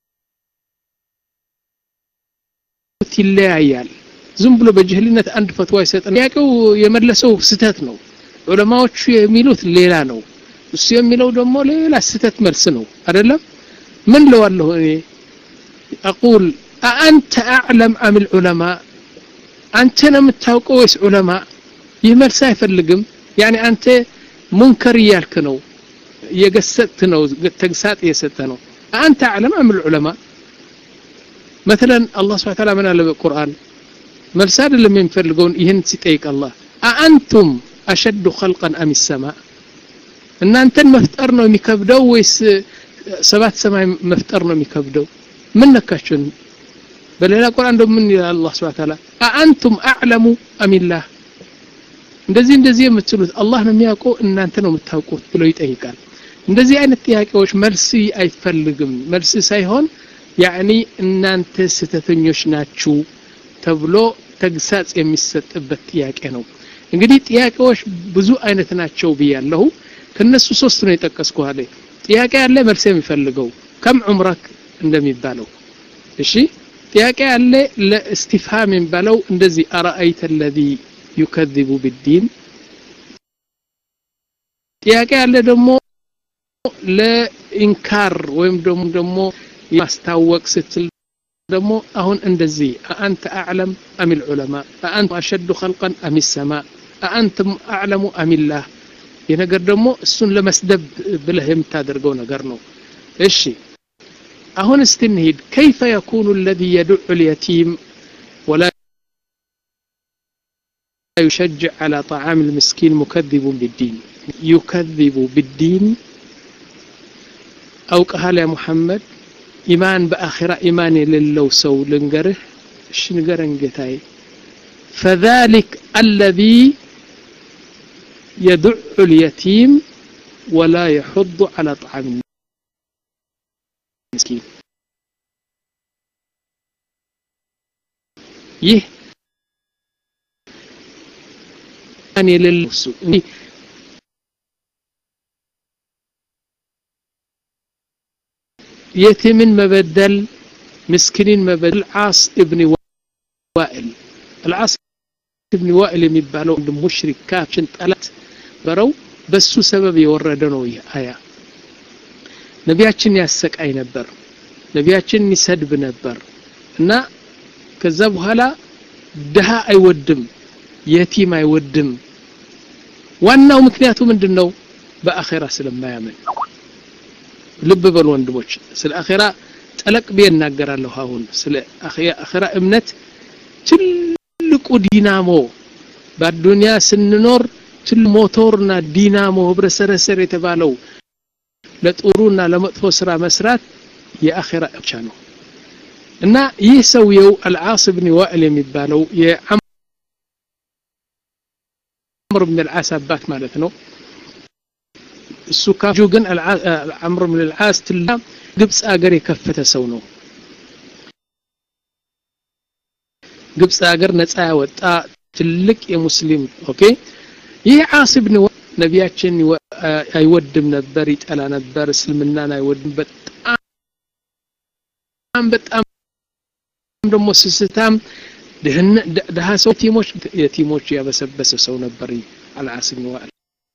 S2: ይለያያል ዝም ብሎ በጅህልነት አንድ ፈትዋ ይሰጣል ያቀው የመለሰው ስተት ነው ዑለማዎቹ የሚሉት ሌላ ነው እሱ የሚለው ደግሞ ሌላ ስተት መልስ ነው አይደለም من لو الله اقول انت اعلم ام العلماء انت نمتاوقው ወይስ ዑለማ ይመልስ አይፈልግም يعني انت منكر ያልክ ነው የገሰት ነው ተግሳጥ የሰጠ ነው አንተ አዕለም አም العلماء مثلا الله سبحانه وتعالى من القرآن መልስ አይደለም የሚፈልገውን ይህን ሲጠይቅ አላህ አአንቱም አሸዱ خلقا ام السماء እናንተን መፍጠር ነው የሚከብደው ወይስ ሰባት ሰማይ መፍጠር ነው የሚከብደው ምን ነካችሁን በሌላ ቁርአን ደግሞ ምን ይላል አላህ Subhanahu Wa Ta'ala አአንቱም አዕለሙ አም ኢላህ እንደዚህ እንደዚህ የምትሉት አላህ ነው የሚያውቀው እናንተ ነው የምታውቁት ብሎ ይጠይቃል እንደዚህ አይነት ጥያቄዎች መልስ አይፈልግም መልስ ሳይሆን يعني እናንተ ስተተኞች ናችሁ ተብሎ ተግሳጽ የሚሰጥበት ጥያቄ ነው እንግዲህ ጥያቄዎች ብዙ አይነት ናቸው ብያለሁ ከነሱ ሶስት ነው የጠቀስኩት አለ ጥያቄ ያለ መልስ የሚፈልገው ከም ዑምረክ እንደሚባለው እሺ ጥያቄ ያለ ለእስቲፍሃም የሚባለው እንደዚህ አራአይተ الذي يكذب بالدين ጥያቄ ያለ ደግሞ ለኢንካር ወይም ደግሞ ደግሞ ማስታወቅ ስትል ደግሞ አሁን እንደዚህ አንተ አዕለም አም العلماء አንተ አሸዱ خلقا ام السماء አንተም አዕለሙ አም الله የነገር ደግሞ እሱን ለመስደብ ብለህ የምታደርገው ነገር ነው እሺ አሁን استنهد كيف يكون الذي يدع اليتيم ولا يشجع على طعام المسكين مكذب بالدين يكذب بالدين أو قال يا محمد إيمان بآخرة إيمان للو سو لنقره شنقرن قتاي فذلك الذي يدع اليتيم ولا يحض على طعام المسكين يه أني للسو يتيمن مبدل مسكينين مبدل عاص ابن وائل العاص ابن وائل የሚባለው እንደ ሙሽሪክ ካፍን ጠላት በረው በሱ ሰበብ የወረደ ነው ይህ አያ ነቢያችን ያሰቃይ ነበር ነቢያችን ይሰድብ ነበር እና ከዛ በኋላ ደሃ አይወድም የቲም አይወድም ዋናው ምክንያቱ ምንድነው በአኺራ ስለማያምን ልብ በሉ ወንድሞች ስለ አኺራ ጠለቅ ቢናገራለሁ አሁን ስለ አኺራ እምነት ትልቁ ዲናሞ በዱንያ ስንኖር ትል ሞተርና ዲናሞ ህብረሰረሰር የተባለው ለጥሩና ለመጥፎ ስራ መስራት የአኺራ ብቻ ነው እና ይህ ሰውየው አልዓስ ኢብኑ ዋኢል የሚባለው የአምር ኢብኑ አልዓስ አባት ማለት ነው እሱ ካጁ ግን አምር ኢብኑ አልዓስ ትላ ግብጽ አገር የከፈተ ሰው ነው ግብጽ አገር ነፃ ያወጣ ትልቅ የሙስሊም ኦኬ ይህ ዓስ ኢብኑ ነቢያችን አይወድም ነበር ይጠላ ነበር እስልምናን አይወድም በጣም በጣም ደሞ ስስታም ደሃ ሰው ቲሞች የቲሞች ያበሰበሰ ሰው ነበር አልዓስ ኢብኑ ዋኢል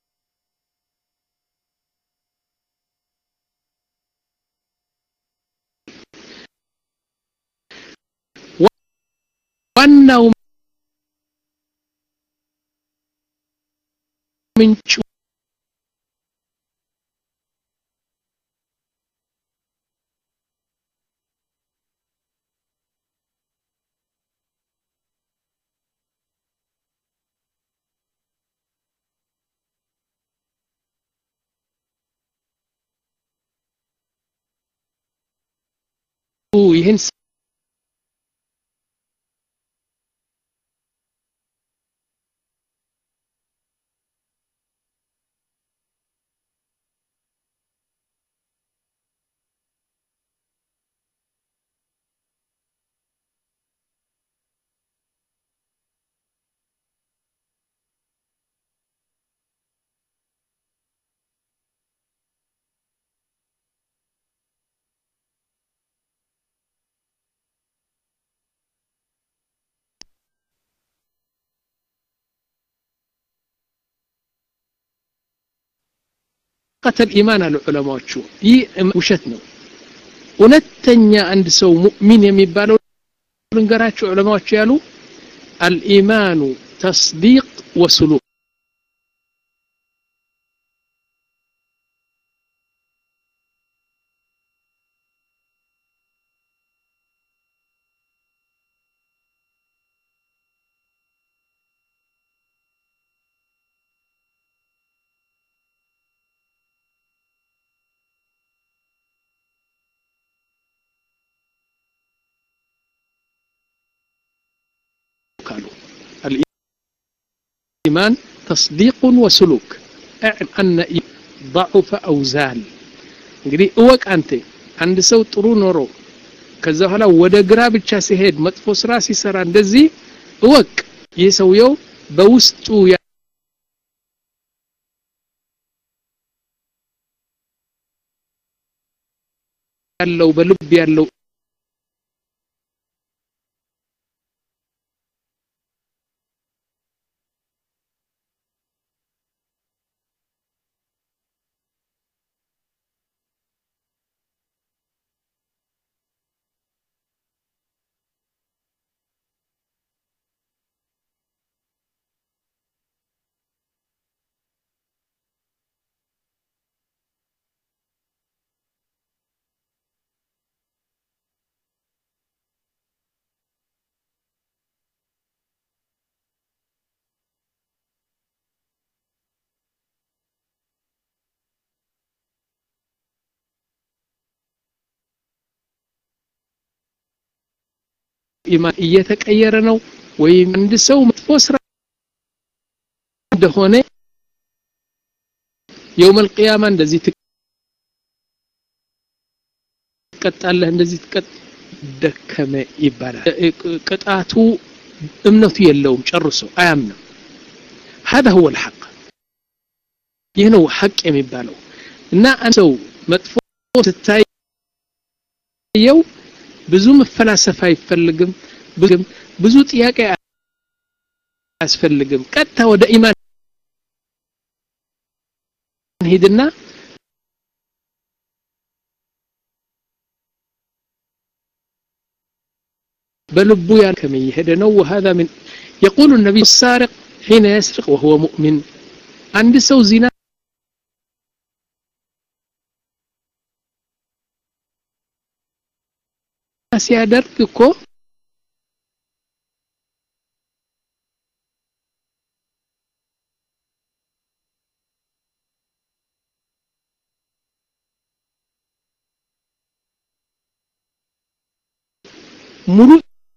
S2: ዋናው ምንጩ ይህን قتل إيمان العلماء شو ي وشتنا ونتنيا عند سو مؤمن يميبالو لنقراتشو علماء شيالو الإيمان تصديق وسلوك قالوا الإيمان تصديق وسلوك اعلم أن ضعف أو زال እንግዲህ እወቅ አንተ አንድ ሰው ጥሩ ኖሮ ከዛ በኋላ ወደ ግራ ብቻ ሲሄድ መጥፎ ስራ ሲሰራ እንደዚህ እወቅ ይህ ሰውየው በውስጡ ያለው በልብ ያለው ኢማን እየተቀየረ ነው ወይም አንድ ሰው መጥፎ ስራ እንደሆነ يوم القيامه እንደዚህ ትቀጣለህ እንደዚህ ትቀጥ ደከመ ይባላል ቅጣቱ እምነቱ የለውም ጨርሶ አያምንም هذا هو الحق ይህ ነው ሐቅ የሚባለው እና አንድ ሰው መጥፎ ስታየው ብዙ መፈላሰፍ አይፈልግም ብዙ ጥያቄ አያስፈልግም ቀጥታ ወደ ኢማን ሄድና بلبو يالكمي هدنو وهذا من يقول النبي السارق حين يسرق وهو مؤمن عند سو زنا ሲያደርግ እኮ ሙሉ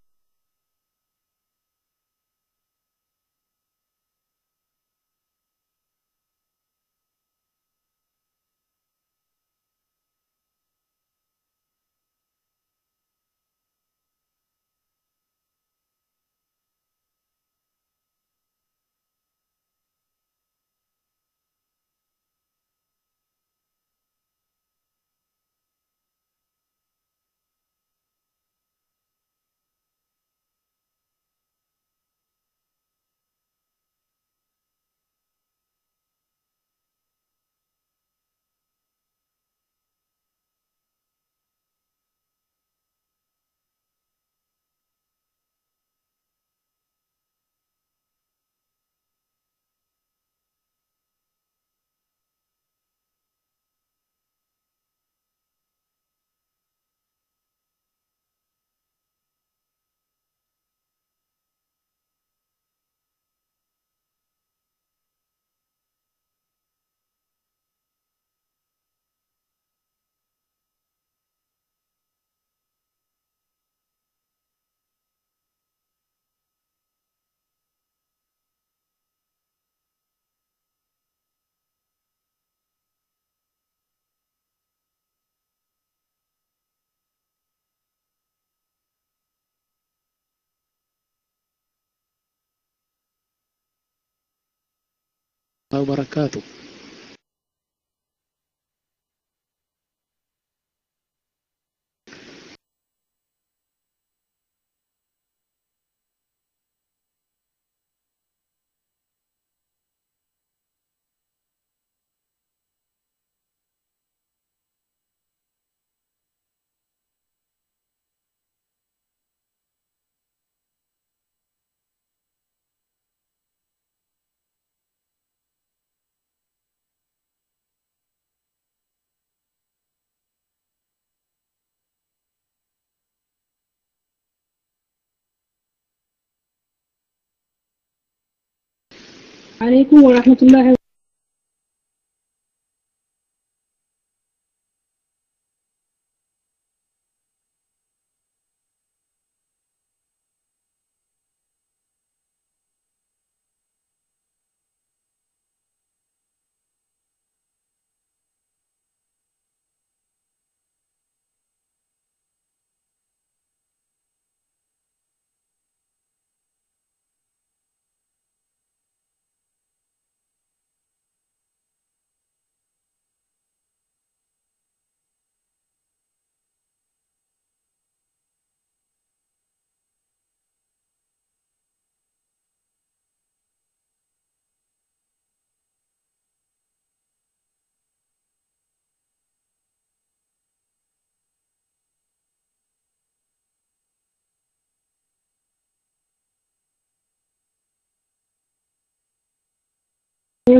S2: وبركاته
S12: عليكم ورحمة الله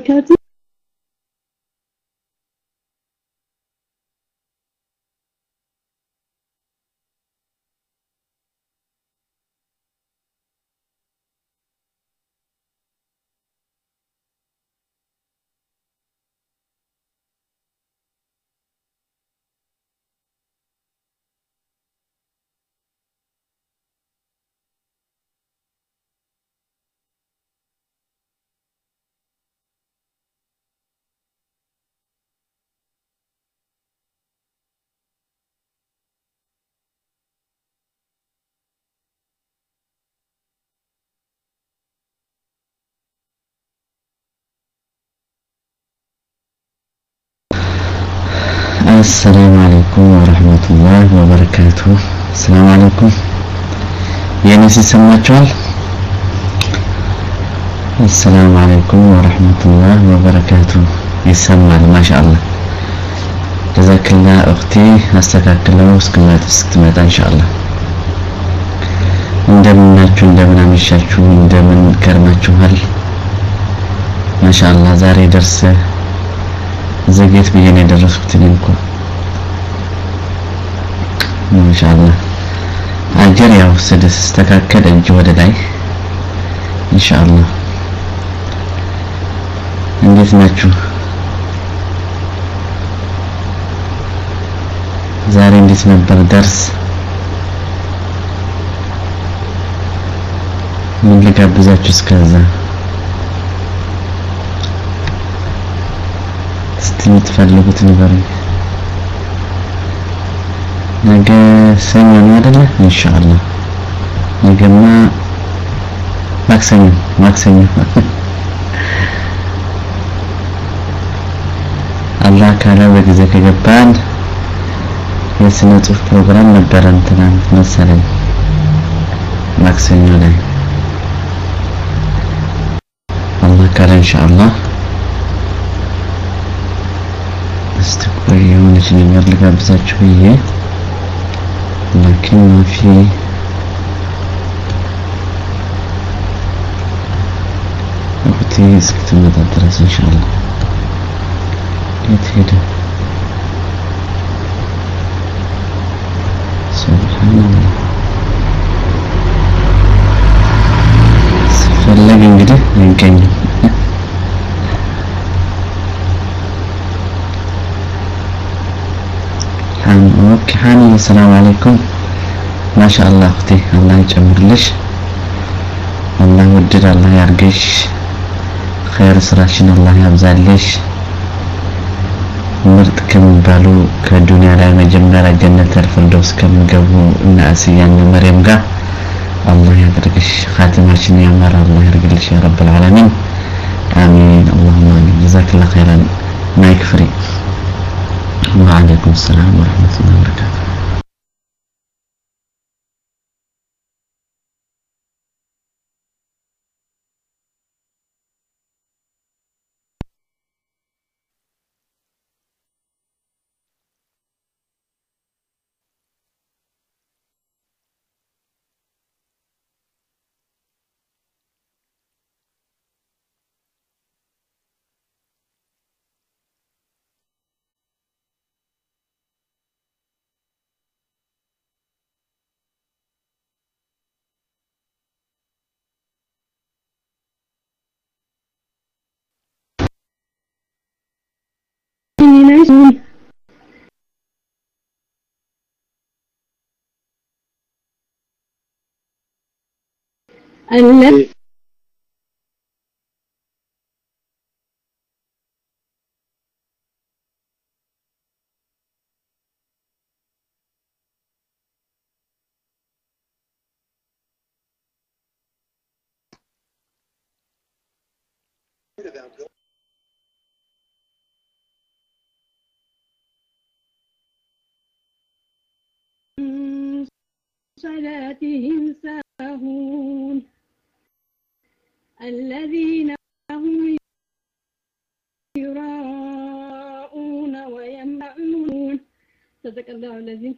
S12: وبركاته.
S13: السلام عليكم ورحمة الله وبركاته. السلام عليكم. يانس سمعتوال؟ السلام عليكم ورحمة الله وبركاته. يسمع ما شاء الله. جزاك الله أختي. أستكاكله وسكمات استمات إن شاء الله. እንደምን ናችሁ እንደምን አመሻችሁ እንደምን ከርማችኋል? ማሻአላህ ዛሬ ደርስ ዘጌት ብዬ ነው የደረስኩት እንኳን ማሻአላህ አጀር ያው ስድስት ተካከለ እንጂ ወደ ላይ ኢንሻአላህ። እንዴት ናችሁ? ዛሬ እንዴት ነበር ደርስ? ምን ልጋብዛችሁ እስከዛ? እስቲ የምትፈልጉት ንገሩኝ። ነገ ሰኞ ነው አይደለ? ኢንሻአላህ ነገማ ማክሰኞ ማክሰኞ አላህ ካለ በጊዜ ከገባን የስነ ጽሁፍ ፕሮግራም ነበረን ትናንት መሰለኝ ማክሰኞ ላይ አላህ ካለ ኢንሻአላህ استقبل የሆነች ነገር ልጋብዛችሁ ብዬ لكن ما في وقتي እስክትመጣ ድረስ ኢንሻአላህ የት ሄደ? ሱብሃንአላህ ፈለግ እንግዲህ አይገኝም። اوكي حاني السلام عليكم. ما شاء الله اختي الله يجمرلش الله يودد الله يرقش خير سراشن الله يبزالش ምርጥ ከሚባሉ ከዱንያ ላይ መጀመሪያ ጀነት الفردوس ከሚገቡ እና አስያን መርየም ጋር الله يدركش خاتماشن ያማረ الله يرقلش يا رب العالمين آمين اللهم آمين. جزاك الله خيرا. مايك فري. وعليكم السلام ورحمة الله وبركاته.
S12: الذي صلاتهم ساهون الذين هم يراءون ويمنعون. صدق الله العظيم.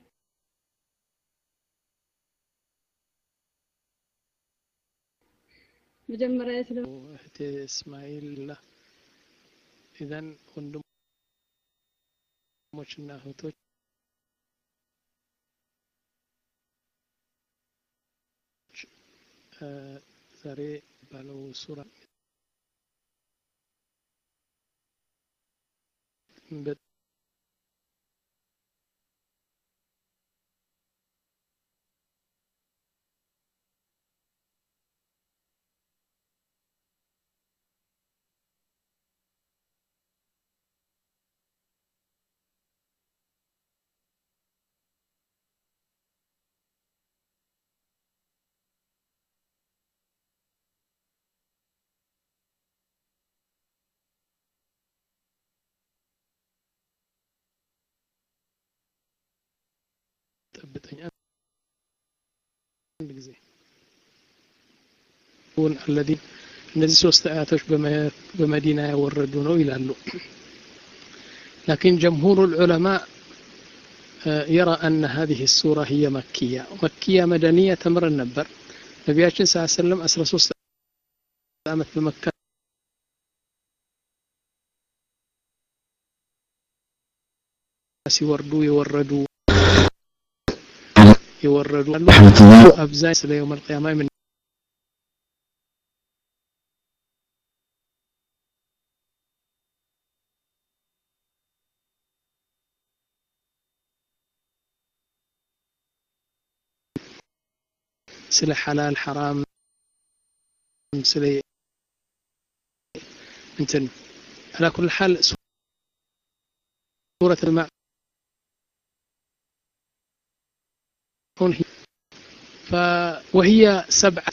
S12: مجمرة
S1: እህቴ እስማኤል
S2: ኢዘን ወንድሞችና እህቶች ዛሬ ባለው ሱራ ጠብጠኛ አንድ ጊዜ ወን الذي እነዚህ ሶስት አያቶች በመዲና ያወረዱ ነው ይላሉ لكن جمهور العلماء يرى أن هذه السورة هي مكية مكية مدنية تمر النبر نبياتنا صلى الله عليه وسلم أسرى ሶስት ዓመት በመካ ሲወርዱ የወረዱ يوردوا أبزاي سلا يوم القيامة من سلا حلال حرام سلا انتن على كل حال سورة الماء ف وهي سبعة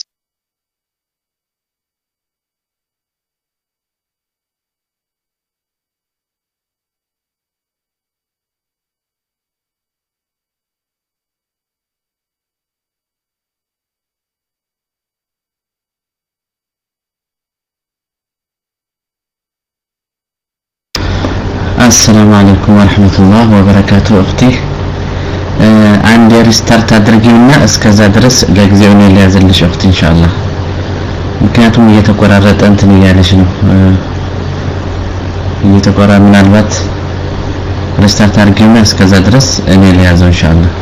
S13: السلام عليكم ورحمة الله وبركاته أختي አንድ ሪስታርት አድርጊውና እስከዛ ድረስ ለጊዜው ነው ሊያዝልሽ ወቅት ኢንሻአላህ ምክንያቱም እየተቆራረጠ እንትን እያለሽ ነው እየተቆራ ምናልባት ሪስታርት አድርጊውና እስከዛ ድረስ እኔ ሊያዘው ኢንሻአላህ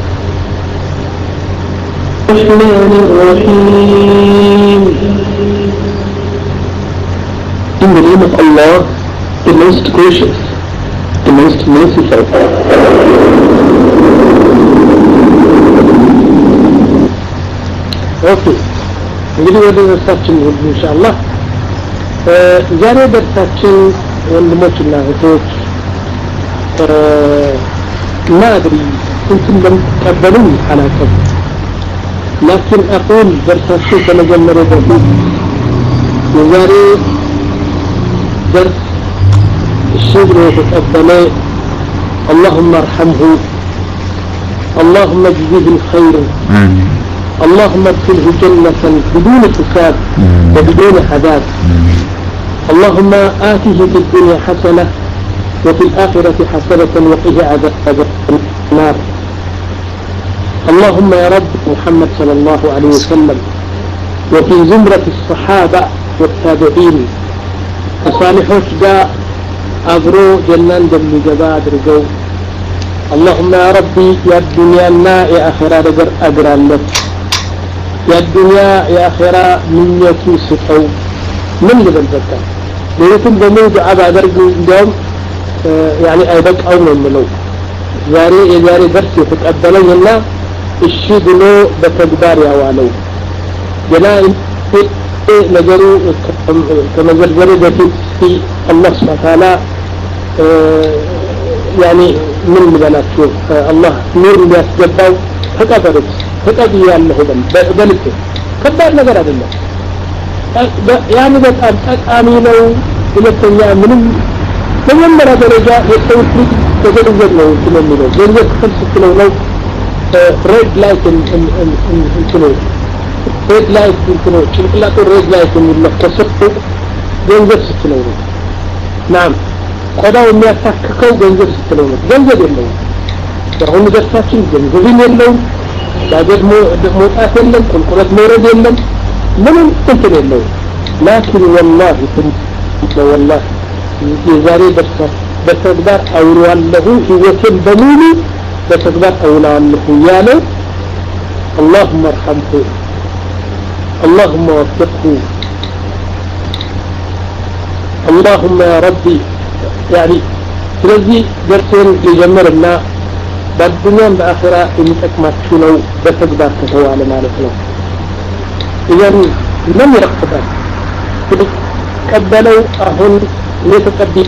S14: In the name of Allah, the most gracious, the most merciful. ኦኬ እንግዲህ ወደ ደርሳችን ኢንሻአላህ ዛሬ ደርሳችን ወንድሞችና እህቶች ማድሪ እንትን ለምትቀበሉኝ አላውቅም لكن أقول درساችን ከመጀመሩ በፊት የዛሬ درس الشغل يتقبل اللهم ارحمه اللهم اجزيه الخير آمين اللهم ادخله جنة بدون حساب وبدون عذاب اللهم آته في الدنيا حسنة وفي الآخرة حسنة وقه عذاب النار اللهم يا رب محمد صلى الله عليه وسلم وفي زمرة الصحابة والتابعين وصالحوش جاء أبرو جنان دم جباد رجو اللهم يا ربي يا الدنيا نا يا آخرة رجر أجرى لك يا الدنيا يا آخرة من يكي سحو من لبن زكاة ليتم بموضع أبا درجو اليوم يعني أيبك أو من منو زاري زاري درس يتقبلين الله الشيء له بتقدار يا والو جنا نجرو كما زرزروا في الله سبحانه وتعالى يعني من بنات شوف الله نور اللي يسجدوا فقدرت فقد ያለው በልክ ከባድ ነገር አይደለም يعني በጣም ጠቃሚ ነው ሁለተኛ ምንም በመጀመሪያ ደረጃ የሰው ልጅ ተገለዘብ ነው የሚለው ገንዘብ ፍልስፍና ነው ሬድ ላይት እንትኑ ሬድ ላይት እንትኑ ጭንቅላቱ ሬድ ላይት የሚለከሰው ገንዘብ ስትለው ነው ናም ቆዳው የሚያሳክከው ገንዘብ ስትለው ነው ገንዘብ የለው አሁን ደርሳችን ገንዘብ የለው ደግሞ መውጣት የለም ቁልቁለት መውረድ የለም ምንም እንትን የለው لكن والله والله የዛሬ ደርሳ በተግባር አውለዋለሁ ህይወቴን በሙሉ በተግባር አውለዋለሁ ያለ اللهم ارحمه اللهم وفقه اللهم يا ربي يعني ስለዚህ ደርሰን ሊጀምርና በዱንያም በአኺራ የሚጠቅማችሁ ነው በተግባር ከተዋለ ማለት ነው ይሄን ለም ይረክባል ቀበለው አሁን ለተቀበል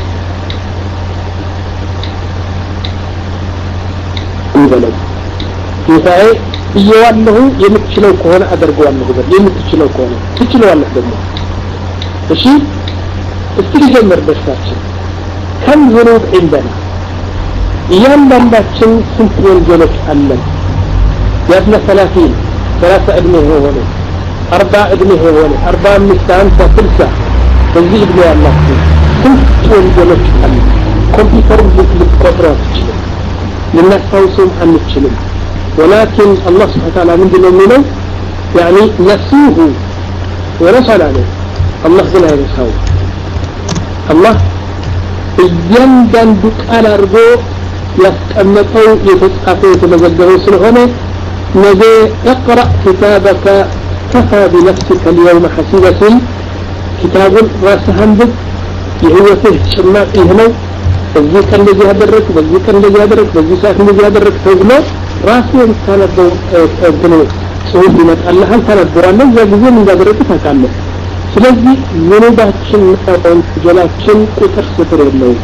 S14: ይበለው ጌታዬ ይዋለሁ የምትችለው ከሆነ አደርገዋለሁ በል የምትችለው ከሆነ ትችላለህ ደግሞ እሺ እስቲ ጀምር ደስታችን كم ذنوب عندنا እያንዳንዳችን ስንት ወንጀሎች አለን ያብነ ثلاثين ثلاثة እድሜ ሆነ أربعة እድሜ ሆነ أربعة አምስት خمسة ستة በዚህ እድሜ ያላችሁ ስንት ወንጀሎች አለን ኮምፒውተር ልትቆጥረው አትችልም ልናስታውሰውም አንችልም ولكن الله سبحانه وتعالى من دلومنا يعني نسوه ورسل عليه الله بلا يرسل الله እያንዳንዱ ቃል አድርጎ ያስቀመጠው የተጻፈው የተመዘገበው ስለሆነ ነገ اقرأ كتابك كفى بنفسك اليوم حسيبة كتاب راسهم بك የህይወትህ ጭማቂ ነው በዚህ ቀን እንደዚህ ያደረክ በዚህ ቀን እንደዚህ ያደረክ በዚህ ሰዓት እንደዚህ ያደረክ ተብሎ ራሱ የምታነበው እንትኑ ጽሁፍ ይመጣልህ ታነበዋለህ እዛ ጊዜ ምን እንዳደረክ ታውቃለህ ስለዚህ ምንባችን ነው ጀላችን ቁጥር ስፍር የለውም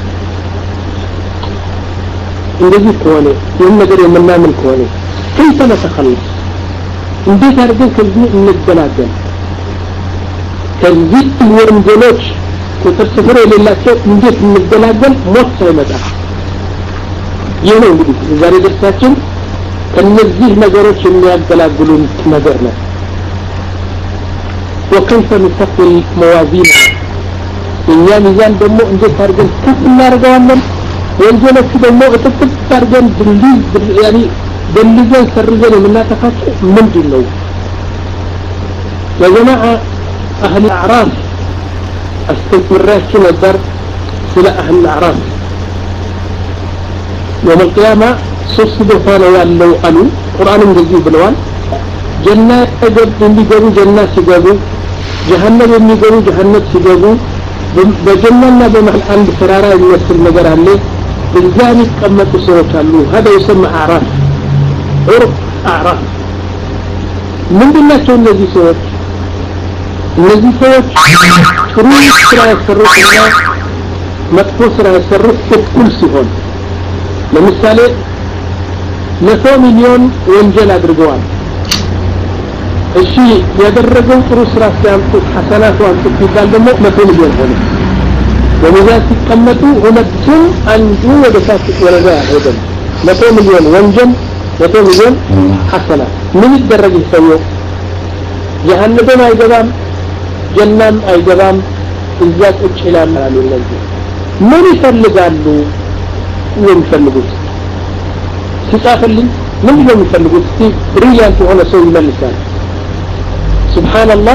S14: እንደዚህ ከሆነ ይህን ነገር የምናምን ከሆነ كيف نتخلص እንዴት አድርገን ከዚህ እንገላገል ከዚህ ወንጀሎች ቁጥር ስፍር የሌላቸው እንዴት እንገላገል ሞት ሳይመጣ ይህ ነው እንግዲህ ዛሬ ደርሳችን ከነዚህ ነገሮች የሚያገላግሉን ነገር ነው وكيف نثقل موازيننا እኛ ሚዛን ደግሞ እንዴት አድርገን ከፍ እናደርገዋለን ወንጀሎቹ ደግሞ እጥጥጥ አድርገን ድልድይ ያኒ ደልዘን ሰርዘን የምናጠፋቸው ምንድን ነው يا أهل الأعراف استمرارش نظر إلى أهل الأعراف يوم القيامة سوسدو فانا يالو قالوا قرآن مجزي بلوان جنة أجب اللي قالوا جنة سيقابوا جهنم اللي قالوا جهنم سيقابوا بجنة بمحل عند فرارة يوصل مجرى اللي بالذاني قمت سوى قالوا هذا يسمى أعراف عرف أعراف من بالناس الذي سوى እነዚህ ሰዎች ጥሩ ስራ ያሰሩትና መጥፎ ስራ ያሰሩት እኩል ሲሆን ለምሳሌ መቶ ሚሊዮን ወንጀል አድርገዋል እሺ ያደረገው ጥሩ ስራ ሲያምጡ ሐሰናቱ አንተ ሲባል ደግሞ መቶ ሚሊዮን ሆነ በመዛት ሲቀመጡ ሁለቱም አንዱ ወደ ታች ወረዳ ሄደን መቶ ሚሊዮን ወንጀል መቶ ሚሊዮን ሐሰናት ምን ይደረግ ይሰየው ጀሃነም አይገባም ጀናም አይገባም እዛ ቁጭ ይላል አሉ እነዚህ ምን ይፈልጋሉ የሚፈልጉት ሲጻፈልኝ ምን ነው የሚፈልጉት እስቲ ብሪሊያንት የሆነ ሰው ይመልሳል ሱብሃንአላህ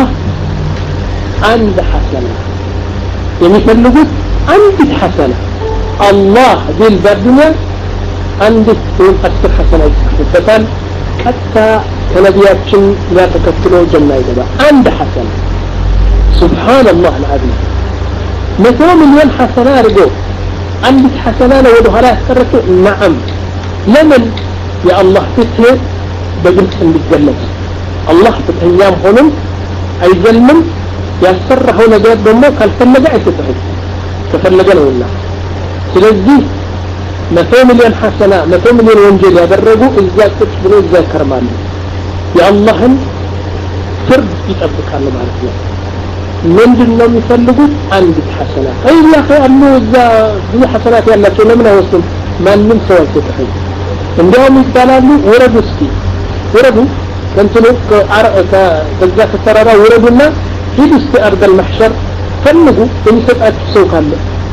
S14: አንድ ሐሰና የሚፈልጉት አንድ ሐሰና አላህ ቢል በዱንያ አንድ ሰው አስር ሐሰና ይሰጣል ቀጥታ ከነቢያችን ላ ተከትሎ ጀና ይገባ አንድ ሐሰና سبحان الله العظيم مئة مليون حسنة رجو عندك حسنة لو دهلا سرته نعم لمن يا الله تسهل بجلس عند الجنة الله تتهيام هونم أي جلمن يسر هنا جاب دمه كالفلة جاء تتهيم كفلة جل ولا سلزي مئة مليون حسنة مئة مليون وانجيل هذا الرجو إزاي تكبروا إزاي كرمان يا الله فرد يتبقى على معرفة ምንድን ነው የሚፈልጉት አንድ ሐሰና አይላ ከአሉ እዛ ብዙ ሐሰናት ያላቸው ለምን አይወስዱም ማንንም ሰው አይተጠፈኝ እንደውም ይባላሉ ወረዱ እስኪ ወረዱ ከንትኑ ከዛ ተተራራ ወረዱና ሂዱ እስኪ አርድ المحشر ፈልጉ የሚሰጣችሁ ሰው ካለ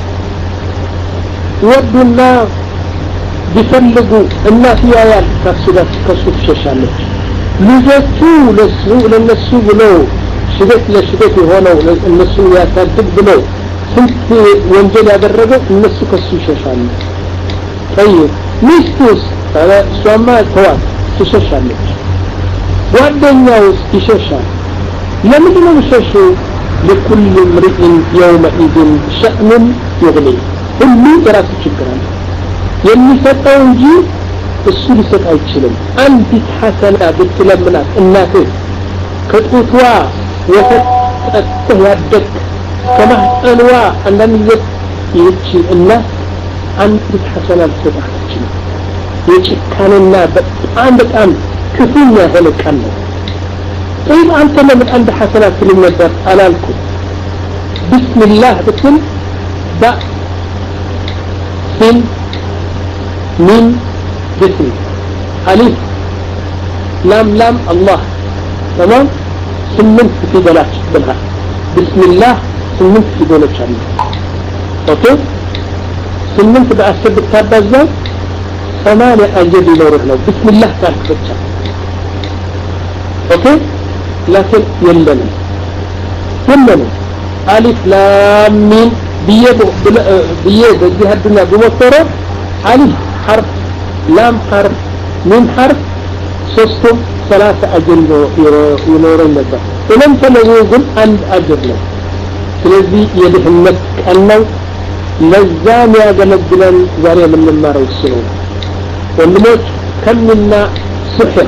S14: ወዱና ቢፈልጉ እናት ያያል ከሱ ጋር ከሱ ትሸሻለች ልጆቹ ለሱ ለነሱ ብለው ሽበት ለሽበት የሆነው እነሱ ያሳድግ ብለው ስንት ወንጀል ያደረገው እነሱ ከሱ ይሸሻሉ طيب ሚስቱስ እሷማ ተዋት ትሸሻለች ጓደኛውስ ይሸሻል ለምንድን ነው የሚሸሸው لكل امرئ يومئذ شأن يغني ሁሉ የራሱ ችግር አለ የሚሰጠው እንጂ እሱ ሊሰጥ አይችልም አንዲት ሐሰና ብትለምናት እናትህ ከጡቷ ወተት ጠጥተህ ያደግ ከማህፀንዋ አንዳንድ ይህች እናት አንዲት ሐሰና ልትሰጥ አትችልም የጭካኔና በጣም በጣም ክፉኛ የሆነ ቃል ነው طيب أنت لما عند حسنات للنظر على الكل بسم الله بسم با سين ميم بسم ألف لام لام الله تمام سمنت في بلاش بالها بسم الله سمنت في بلاش الله أوكي سمنت بأسر التابة ثمانية أجل لوره لو بسم الله تعرف بتشا أوكي لكن يلنا يلنا ألف لام ميم بيه بيه بجي هالدنيا بمصره ألف حرف لام حرف ميم حرف سوستم ثلاثة أجل ينورون لذا ولم تنوزن عند أجل له ስለዚህ የድህነት ቀን ነው ለዛም ያገለግለን ዛሬ የምንማረው እሱ ነው ወንድሞች ከምና ስሕር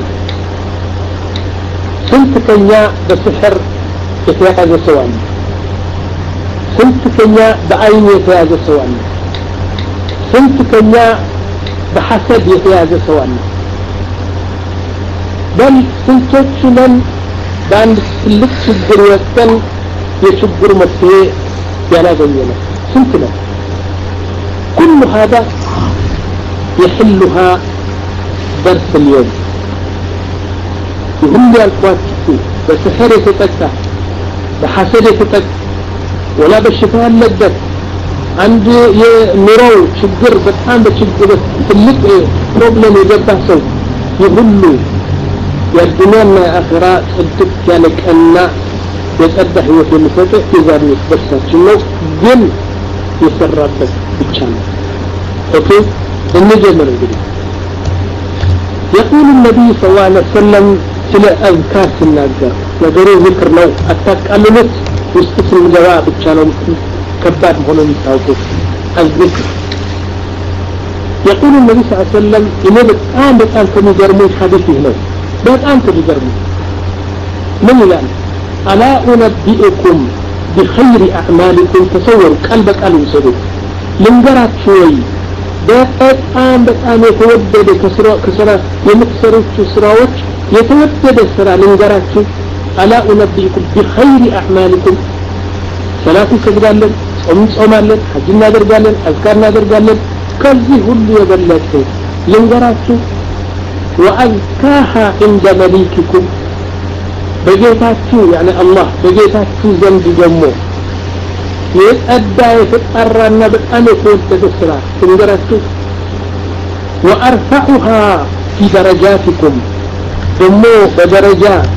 S14: ስንት ከኛ በስሕር የተያዘ ሰው አለ ስንት ከኛ በአይን የተያዘ ሰው አለ ስንት ከኛ በሐሰድ የተያዘ ሰው አለ በል ስንቶች ነን በአንድ ትልቅ ችግር ወጥተን የችግር መፍትሄ ያላገኘነው ስንት ነው كل هذا يحلها درس اليوم يهم لي القوات بسحر يتتكى بحسد يتتكى ولا بالشفاء اللدت عند نرو شجر بتحان بشجر تلك بروبلم يجبه سو يهلو يا الدنيا آخرة صدق كانك أن يتأدى حيوة المساطع إذا نتبسط شنو جن يسربك بالشام اوكي النجمر الجديد يقول النبي صلى الله عليه وسلم سلا اذكار الناجر نجروا ذكر لو اتاك قالت واستسلم جواب الشام كباد هنا يتاوقف الذكر يقول النبي صلى الله عليه وسلم إنه الآن الآن كم يجرمون حديثه هنا الآن كم يجرمون من الآن ألا أنبئكم بخير أعمالكم تصوروا قلبك قالوا يسدوا لنجرات شوي በጣም በጣም የተወደደ ከስራ ከስራ የምትሰሩት ስራዎች የተወደደ ስራ ልንገራችሁ አላ ኡነቢኩም بخير أعمالكم ሰላት እንሰግዳለን ጾም እንጾማለን ሐጅ እናደርጋለን አዝካር እናደርጋለን ከዚህ ሁሉ የበለጠ ልንገራችሁ وأزكاها عند مليككم በጌታችሁ يعني الله በጌታችሁ ዘንድ ደግሞ يتأدى يتقرن بأن يكون تدسرا تنقرأتوا وأرفعها في درجاتكم دمو بدرجات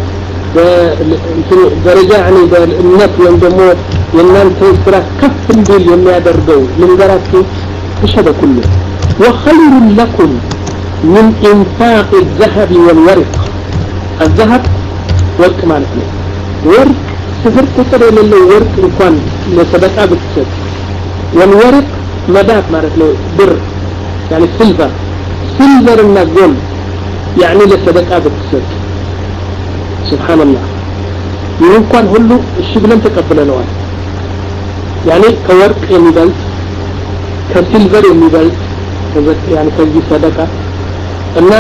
S14: درجة يعني النت يندمو ينام تنسرا كف بيل يمي أدردو من قرأتوا تشهد كله وخير لكم من إنفاق الذهب والورق الذهب ورق مالك ورق سفر قطر لله ورق انكوان لصدقاء بتسد والورق مدات مارك له بر يعني سيلفر سيلفر النجول يعني لصدقاء بتسد سبحان الله ينكوان هلو الشغل انت قبلنا يعني كورق يميبال كسيلفر يميبال يعني كذي صدقاء انا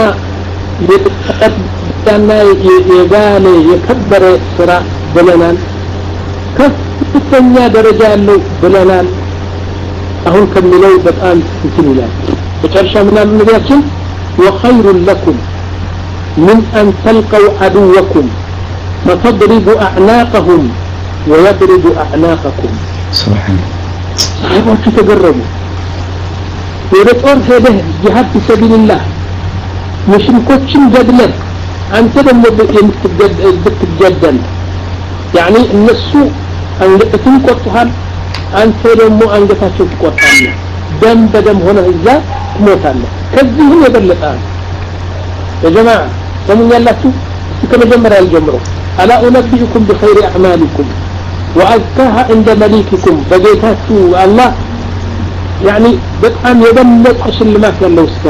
S14: يتقدنا يغالي يكبر سرا بلنان ከፍተኛ ደረጃ ያለው ብለናል አሁን ከሚለው በጣም እንትን ይላል በጨርሻ ምናምን ነቢያችን وخير لكم من أن تلقوا عدوكم فتضربوا أعناقهم ويضربوا أعناقكم سبحان صحيح تجربوا ورطور هذا جهاد في سبيل الله مشركوتشن جدلا أنت لما بتتجدل يعني النسو أن تنقطها አንተ ደግሞ አንገታቸው ትቆርጣለህ ደም በደም ሆነ እዛ ትሞታለህ ከዚህም የበለጠ የጀማዓ ሰሙኛላችሁ ከመጀመሪያ ያልጀምረው አላ ኡነቢኡኩም بخير اعمالكم وازكاها عند مليككم بجيتاتو الله يعني በጣም የበለጠ ሽልማት ያለው ስከር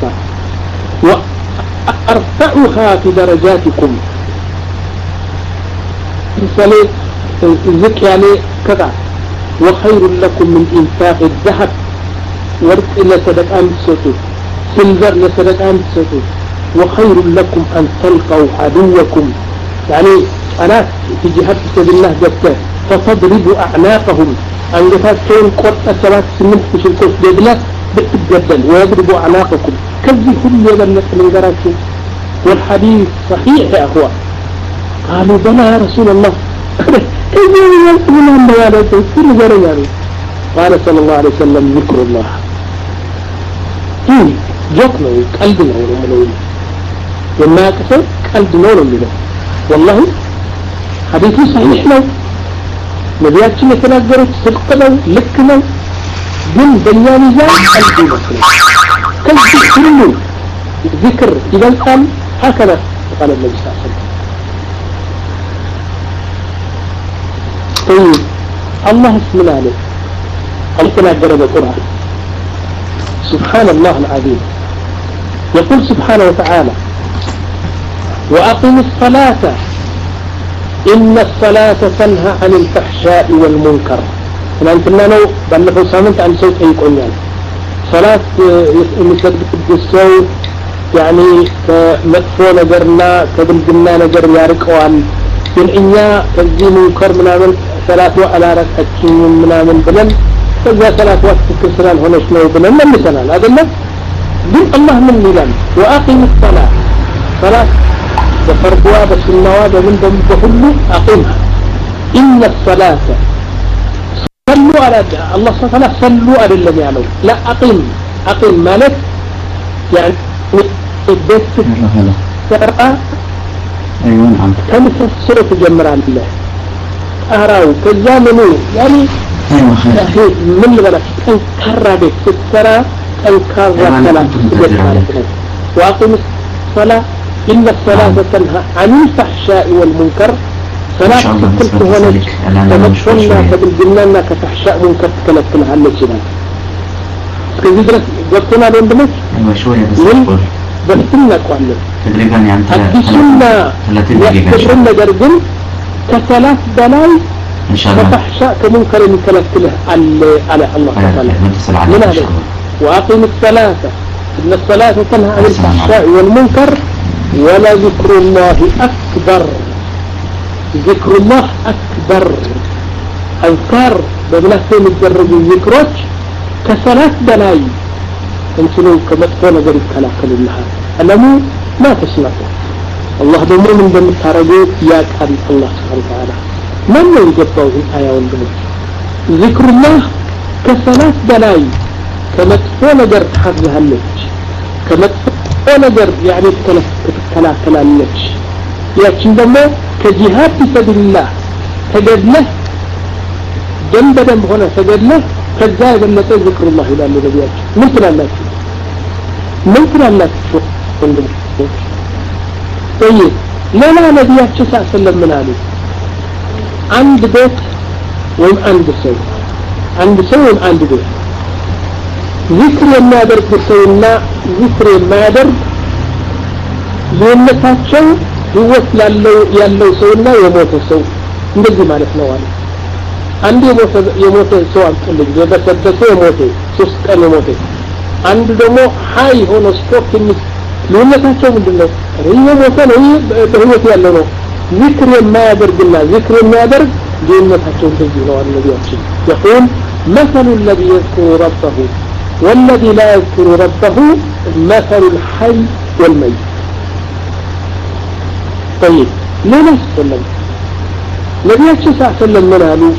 S14: وارفعها في درجاتكم رسالة ذكي عليه كذا وخير لكم من إنفاق الذهب ورق إلى صدقان تسوتو سلفر لصدقان تسوتو وخير لكم أن تلقوا عدوكم يعني أنا في جهاد سبيل الله جبته فتضربوا أعناقهم أنجفات كون قرط سبات سمنت في الكوس جدلة بتجدل ويضربوا أعناقكم كذي هم يبنك من جراتهم والحديث صحيح يا أخوة قالوا بلى يا رسول الله كيف يقولون أن هذا كل جريان قال صلى الله عليه وسلم ذكر الله هي جوكنا قلبنا ولو وما كسر قلبنا ولو والله حديث صحيح له نبياتنا تناقرت صدق له لك له جن بنيان جاء قلبنا كل كله ذكر إذا كان هكذا قال النبي صلى الله عليه وسلم طيب الله اسم عليه القنا جرب القرآن سبحان الله العظيم يقول سبحانه وتعالى وأقم الصلاة إن الصلاة تنهى عن الفحشاء والمنكر فلأنت لو بلغوا سامنت عن صوت أي قنيان صلاة مثل الصوت يعني كمدفو نجرنا كبلجنا نجر ياركوان ግን እኛ ከዚህ ሙንከር ምናምን ሰላቱ አላረካችን ምናምን ብለን ከዛ ሰላቱ ትክክል ስላልሆነች ነው ብለን መልሰናል አይደለም ግን አላህ ምን ይላል ወአቂም الصلاة صلاة በፈርዷ በሱናዋ በምን በሁሉ አቂምها إن الصلاة صلوا على الله سبحانه وتعالى صلوا አይደለም ያለው لا أقيم أقيم ማለት يعني البيت ترى
S13: ايوه نعم
S14: كم تسرع تجمع الله أراو كزامنو يعني
S13: ايوه خير
S14: من بلد تنكر بك تترى تنكر ثلاثة وأقم الصلاة إن الصلاة تنهى عن الفحشاء والمنكر صلاة كنت هنا تمشونا فبالجنة كفحشاء منكر تكلفتنا على الجنة كذي درس قلتنا لون بلد
S13: ايوه شوية بس
S14: بسنة قوانين
S13: تقريبا يعني
S14: السنة يحترنا جرجل كثلاث بلاي
S13: ان شاء الله
S14: كفحشاء كمنكر يكلفت له على الله تعالى من هذا وأقم الصلاة إن الصلاة تنهى عن الفحشاء والمنكر ولا ذكر الله أكبر ذكر الله أكبر أذكار بمناسبة الدرج الذكرات كثلاث بلاي انتنو كمدفون جريد كلاكل الله ألمو ما تسمعوا الله دمو من دم التارجوت يا كاري الله سبحانه وتعالى من يجبه الآية والدمو ذكر الله كثلاث بلاي كمدفون جرد حفظها اللج كمدفون جرد يعني كلاكل اللج يأتي دمو كجهاد في سبيل الله تجد له جنب دم هنا تجد له كذاب التي ذكر الله إلى النبيات ممكن أن لا ممكن أن لا تشوف طيب لا لا نبيات شسع سلم من عليه عند بيت وين عند سوء عند سوء وين عند بيت ذكر ما يدرك بسوءنا ذكر ما يدرك لأنتاتشو هو يالله سوءنا ويموت سوء እንደዚህ ማለት ነው አለ አንድ የሞተ የሞተ ሰው አልፈልግ የበሰበሰ የሞተ ሶስት ቀን የሞተ አንድ ደግሞ ሃይ ሆኖ ስፖርት ልዩነታቸው ምንድነው የሞተ ነው በህይወት ያለው ነው ذكر የማያደርግና ذكر የሚያደርግ ልዩነታቸው እንደዚህ ነው ነብያችን يقول مثل الذي يذكر ربه والذي لا يذكر ربه مثل الحي والميت طيب ليه نسلم ነቢያችን ሰለላሁ ዐለይሂ ወሰለም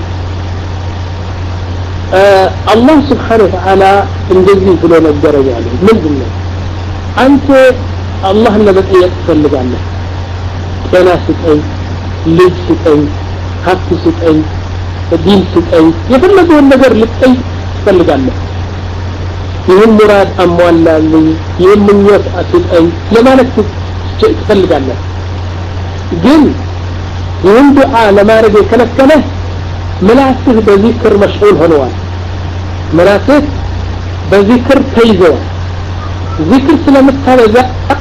S14: አላህ Subhanahu Wa Ta'ala እንደዚህ ብሎ ነገረ ያለ ምንድነው አንተ አላህን ለመጠየቅ ትፈልጋለህ ጤና ስጠኝ ልጅ ስጠኝ ሀብት ስጠኝ ዲን ስጠኝ የፈለገውን ነገር ልጠይ ትፈልጋለህ ይህን ሙራድ አሟላልኝ ይህን ምኞት አስጠኝ ለማለት ትፈልጋለህ ግን ይህን ዱዓ ለማድረግ የከለከለ ምላስህ በዚክር መሽዑል ሆነዋል ምላስህ በዚክር ተይዘዋል ዚክር ስለምታበዛ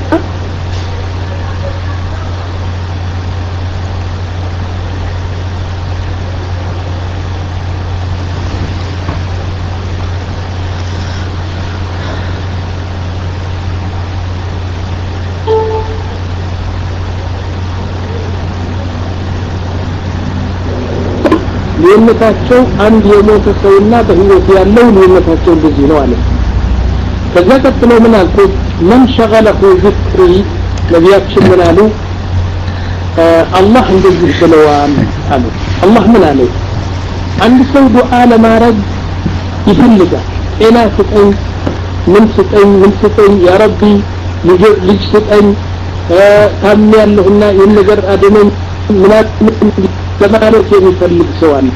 S14: ልዩነታቸው አንድ የሞተ ሰውና በህይወት ያለው ልዩነታቸው እንደዚህ ነው አለ ከዛ ቀጥሎ ምን አልኩት من شغله ذكري ነቢያችን ምን አሉ አላህ እንደዚህ ብለዋል አሉ አላህ ምን አለ አንድ ሰው ዱዓ ለማድረግ ይፈልጋል ጤና ስጠኝ ምን ስጠኝ ምን ስጠኝ ያ ረቢ ልጅ ስጠኝ ታምያለሁና ይህን ነገር አድነኝ ምናት ለማለት የሚፈልግ ሰው አለ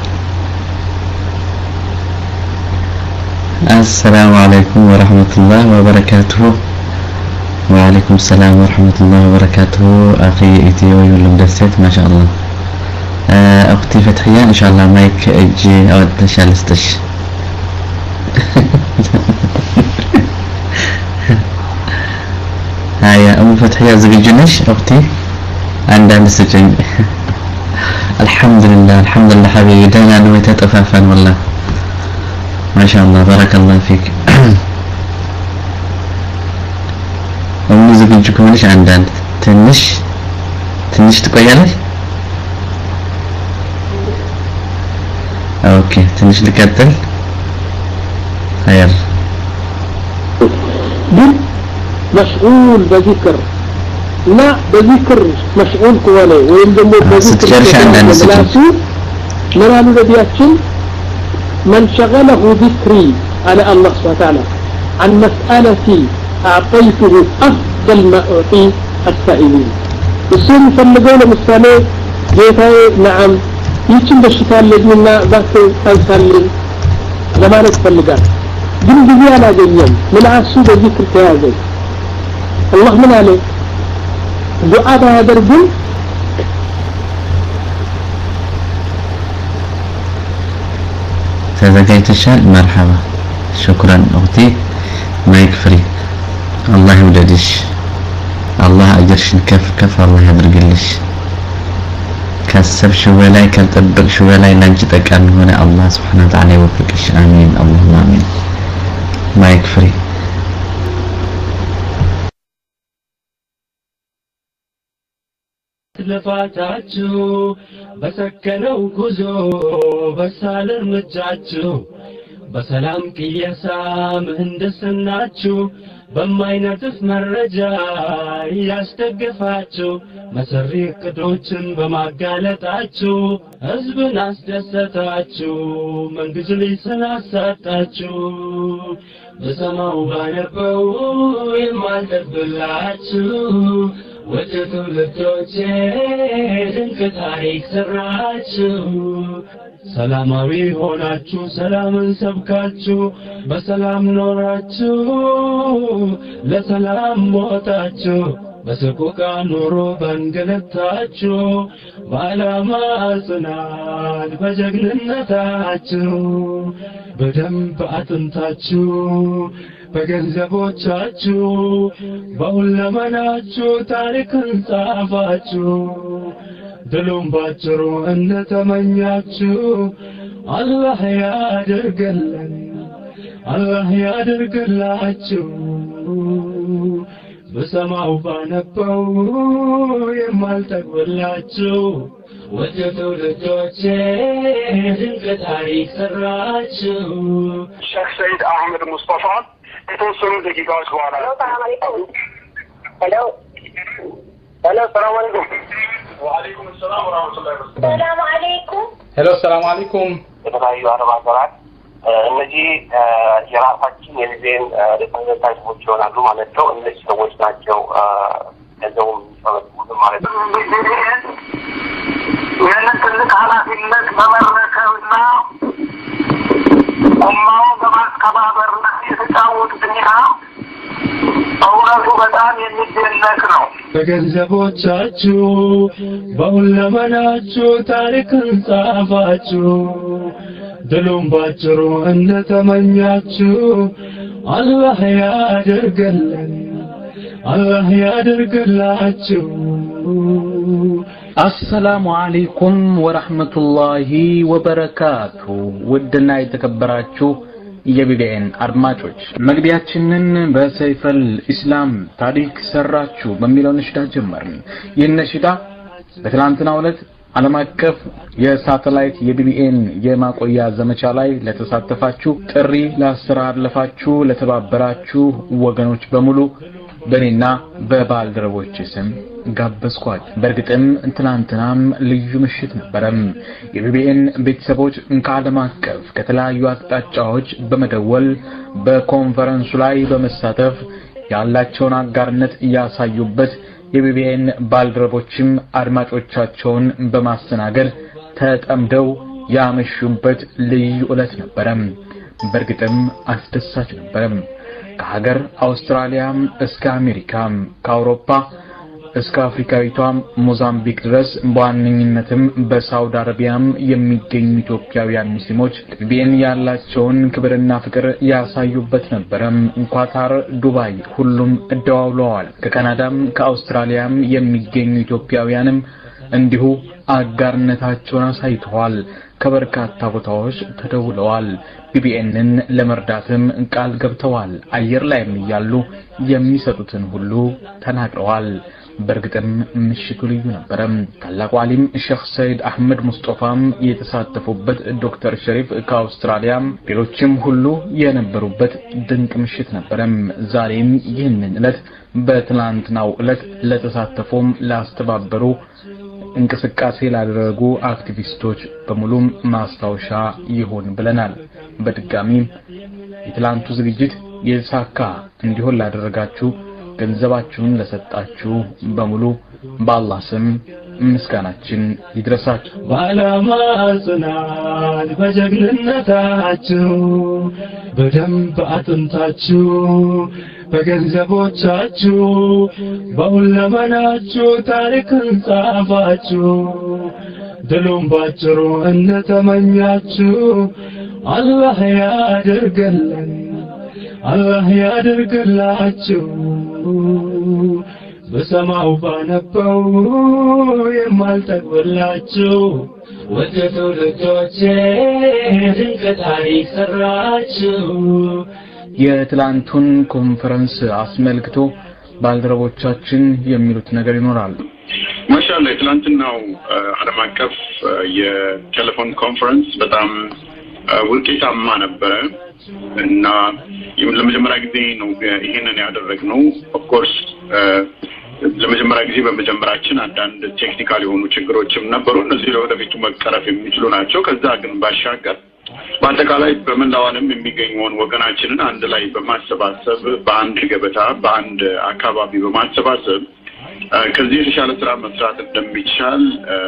S13: السلام عليكم ورحمة الله وبركاته وعليكم السلام ورحمة الله وبركاته أخي إتيوي والمدسات ما شاء الله أختي فتحية إن شاء الله مايك أجي أودش على استش هيا أم فتحية زوجنش أختي عندنا سجن الحمد لله الحمد لله حبيبي دانا نويت أتفافا والله ما شاء الله بارك الله فيك أمي زوجكم ليش عندنا تنش تنش تقيلش أوكي تنش لكتل خير
S14: مشغول بذكر لا بذكر مشغول كواله وين دمو بذكر ملاسو مرانو نبياتشن من شغله ذكري على الله سبحانه وتعالى عن مسألتي أعطيته أفضل ما أعطي السائلين السؤال فلقونا مسألة جيتاي نعم يتم بالشتاء الذين ذاك تنسلين لما نتفلقات جن جزي على جنيا من عاسو بذكر كهذا الله من عليه دعاء هذا الرجل
S13: تزكيتشال مرحبا شكرا أختي ما يكفري الله يوددش الله أجرش كف كف الله يدرقلش كسب شو ولاي كتطبق شو ولاي لنجتك أن هنا الله سبحانه وتعالى يوفقش آمين اللهم آمين ما يكفري
S15: ልፋታችሁ በሰከነው ጉዞ በሳል እርምጃችሁ በሰላም ቅየሳ ምህንድስናችሁ በማይነጥፍ መረጃ ያስደግፋችሁ መሰሪ እቅዶችን በማጋለጣችሁ ህዝብን አስደሰታችሁ መንግስት ሊስን አሳጣችሁ በሰማው ባነበው የማልደብላችሁ ወደ ትውልዶቼ ድንቅ ታሪክ ሰራችሁ ሰላማዊ ሆናችሁ ሰላምን ሰብካችሁ በሰላም ኖራችሁ ለሰላም ሞታችሁ በሰቆቃ ኑሮ በእንግልታችሁ በዓላማ ጽናት በጀግንነታችሁ በደንብ አጥንታችሁ በገንዘቦቻችሁ በሁለመናችሁ ታሪክን ጻፋችሁ ድሉም ባጭሩ እንደተመኛችሁ አላህ ያድርግልን አላህ ያድርግላችሁ በሰማው ባነበው የማልጠግብላችሁ ወደ ትውልዶቼ ድንቅ ታሪክ ሰራችሁ
S16: ሼክ ሰይድ አህመድ ሙስጠፋ የተወሰኑ ደቂቃዎች በኋላ ሰላም አለይኩም ሄሎ ሄሎ ሰላም አለይኩም ወአለይኩም ሰላም ወራህመቱላሂ ወበረካቱ ሰላም አለይኩም ሄሎ ሰላም አለይኩም የተለያዩ አረብ ሀገራት እነዚህ የራሳችን የጊዜን ሪፕሬዘንታቲቮች ይሆናሉ ማለት ነው እነዚህ ሰዎች ናቸው ከዛውም ሰበብ ማለት ነው ይህንን ትልቅ ኃላፊነት በመረከብ በማስተማርና ኡማውን በማስከባበር ላይ የተጫወቱት ሚና በእውነቱ በጣም የሚደነቅ ነው።
S15: በገንዘቦቻችሁ በሁለመናችሁ ታሪክን ጻፋችሁ ድሉም ባጭሩ እንደተመኛችሁ አላህ ያደርገልን አላህ ያደርግላችሁ።
S13: አሰላሙ አለይኩም ወራህመቱላሂ ወበረካቱ። ውድና የተከበራችሁ የቢቢኤን አድማጮች መግቢያችንን በሰይፈል ኢስላም ታሪክ ሰራችሁ በሚለው ነሽዳ ጀመርን። ይህ ነሽዳ በትናንትናው ዕለት ዓለም አቀፍ የሳተላይት የቢቢኤን የማቆያ ዘመቻ ላይ ለተሳተፋችሁ ጥሪ ላስተላለፋችሁ ለተባበራችሁ ወገኖች በሙሉ በኔና በባልደረቦች ስም ጋበዝኳችሁ። በእርግጥም ትናንትናም ልዩ ምሽት ነበረም። የቢቢኤን ቤተሰቦች ከዓለም አቀፍ ከተለያዩ አቅጣጫዎች በመደወል በኮንፈረንሱ ላይ በመሳተፍ ያላቸውን አጋርነት ያሳዩበት የቢቢኤን ባልደረቦችም አድማጮቻቸውን በማስተናገድ ተጠምደው ያመሹበት ልዩ ዕለት ነበረም። በእርግጥም አስደሳች ነበረም። ከሀገር አውስትራሊያም እስከ አሜሪካም ከአውሮፓ እስከ አፍሪካዊቷም ሞዛምቢክ ድረስ በዋነኝነትም በሳውዲ አረቢያም የሚገኙ ኢትዮጵያውያን ሙስሊሞች ለቢቢኤን ያላቸውን ክብርና ፍቅር ያሳዩበት ነበረም። ኳታር፣ ዱባይ ሁሉም እደዋውለዋል። ከካናዳም ከአውስትራሊያም የሚገኙ ኢትዮጵያውያንም እንዲሁ አጋርነታቸውን አሳይተዋል። ከበርካታ ቦታዎች ተደውለዋል። ቢቢኤንን ለመርዳትም ቃል ገብተዋል። አየር ላይም ያሉ የሚሰጡትን ሁሉ ተናግረዋል። በእርግጥም ምሽቱ ልዩ ነበረ። ታላቁ ዓሊም ሼክ ሰይድ አህመድ ሙስጠፋም የተሳተፉበት ዶክተር ሸሪፍ ከአውስትራሊያም ሌሎችም ሁሉ የነበሩበት ድንቅ ምሽት ነበረ። ዛሬም ይህንን ዕለት በትናንትናው ዕለት ለተሳተፉም ላስተባበሩ እንቅስቃሴ ላደረጉ አክቲቪስቶች በሙሉም ማስታወሻ ይሆን ብለናል። በድጋሚ የትላንቱ ዝግጅት የተሳካ እንዲሆን ላደረጋችሁ ገንዘባችሁን ለሰጣችሁ በሙሉ በአላህ ስም ምስጋናችን ይድረሳችሁ።
S15: በዓላማ ጽናት በጀግንነታችሁ በደንብ አጥንታችሁ በገንዘቦቻችሁ በሁለመናችሁ ታሪክን ጻፋችሁ ድሉም ባጭሩ እንደተመኛችሁ አላህ ያደርገልን አላህ ያደርግላችሁ። በሰማው ባነበው የማልጠግብላችሁ ወደ ትውልዶቼ ድንቅ ታሪክ ሰራችሁ።
S13: የትላንቱን ኮንፈረንስ አስመልክቶ ባልደረቦቻችን የሚሉት ነገር ይኖራል።
S17: ማሻአላህ የትላንትናው ዓለም አቀፍ የቴሌፎን ኮንፈረንስ በጣም ውጤታማ ነበረ እና ለመጀመሪያ ጊዜ ነው ይሄንን ያደረግነው። ኦፍ ኮርስ ለመጀመሪያ ጊዜ በመጀመራችን አንዳንድ ቴክኒካል የሆኑ ችግሮችም ነበሩ። እነዚህ ለወደፊቱ መቀረፍ የሚችሉ ናቸው። ከዛ ግን ባሻገር በአጠቃላይ በመላው ዓለም የሚገኙውን ወገናችንን አንድ ላይ በማሰባሰብ በአንድ ገበታ በአንድ አካባቢ በማሰባሰብ ከዚህ የተሻለ ስራ መስራት እንደሚቻል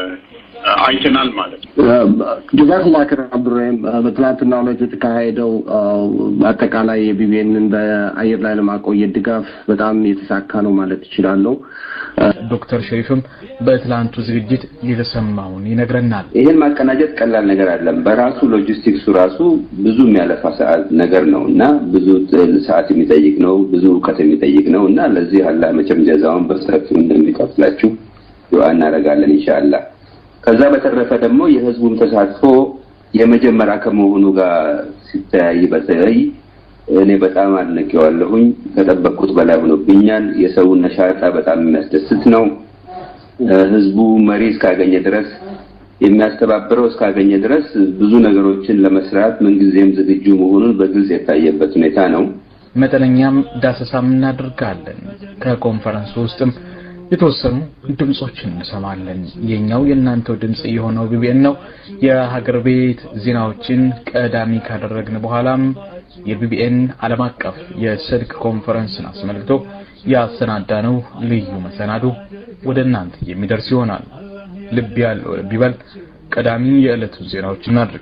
S17: አይተናል ማለት ነው።
S18: ጀዛከላህ ኸይር አብዱራሂም። በትናንትናው ዕለት የተካሄደው አጠቃላይ የቢቢኤንን በአየር ላይ ለማቆየት ድጋፍ በጣም የተሳካ ነው ማለት ይችላል።
S13: ዶክተር ሸሪፍም በትላንቱ ዝግጅት የተሰማውን ይነግረናል።
S19: ይሄን ማቀናጀት ቀላል ነገር አይደለም። በራሱ ሎጂስቲክሱ ራሱ ብዙ የሚያለፋ ሰዓት ነገር ነውና ብዙ ሰዓት የሚጠይቅ ነው፣ ብዙ ዕውቀት የሚጠይቅ ነውና ለዚህ አላህ መቼም ጀዛውን በሰፊው እንደሚከፍላችሁ ዱዓ እናደርጋለን ኢንሻአላህ። ከዛ በተረፈ ደግሞ የህዝቡን ተሳትፎ የመጀመሪያ ከመሆኑ ጋር ሲታይ በተለይ እኔ በጣም አድንቄዋለሁኝ። ከጠበቅኩት በላይ ሆኖብኛል። የሰው ነሻጣ በጣም የሚያስደስት ነው። ህዝቡ መሪ እስካገኘ ድረስ የሚያስተባብረው እስካገኘ ድረስ ብዙ ነገሮችን ለመስራት ምንጊዜም ዝግጁ መሆኑን በግልጽ የታየበት ሁኔታ ነው።
S13: መጠነኛም ዳሰሳም እናደርጋለን። ከኮንፈረንሱ ውስጥም የተወሰኑ ድምጾችን እንሰማለን። የኛው የናንተው ድምጽ የሆነው ቢቢኤን ነው። የሀገር ቤት ዜናዎችን ቀዳሚ ካደረግን በኋላም የቢቢኤን ዓለም አቀፍ የስልክ ኮንፈረንስን አስመልክቶ ያሰናዳነው ልዩ መሰናዶ ወደ እናንተ የሚደርስ ይሆናል። ልብ ያለው ልብ ይበል።
S20: ቀዳሚ የዕለቱ ዜናዎች እናድርግ።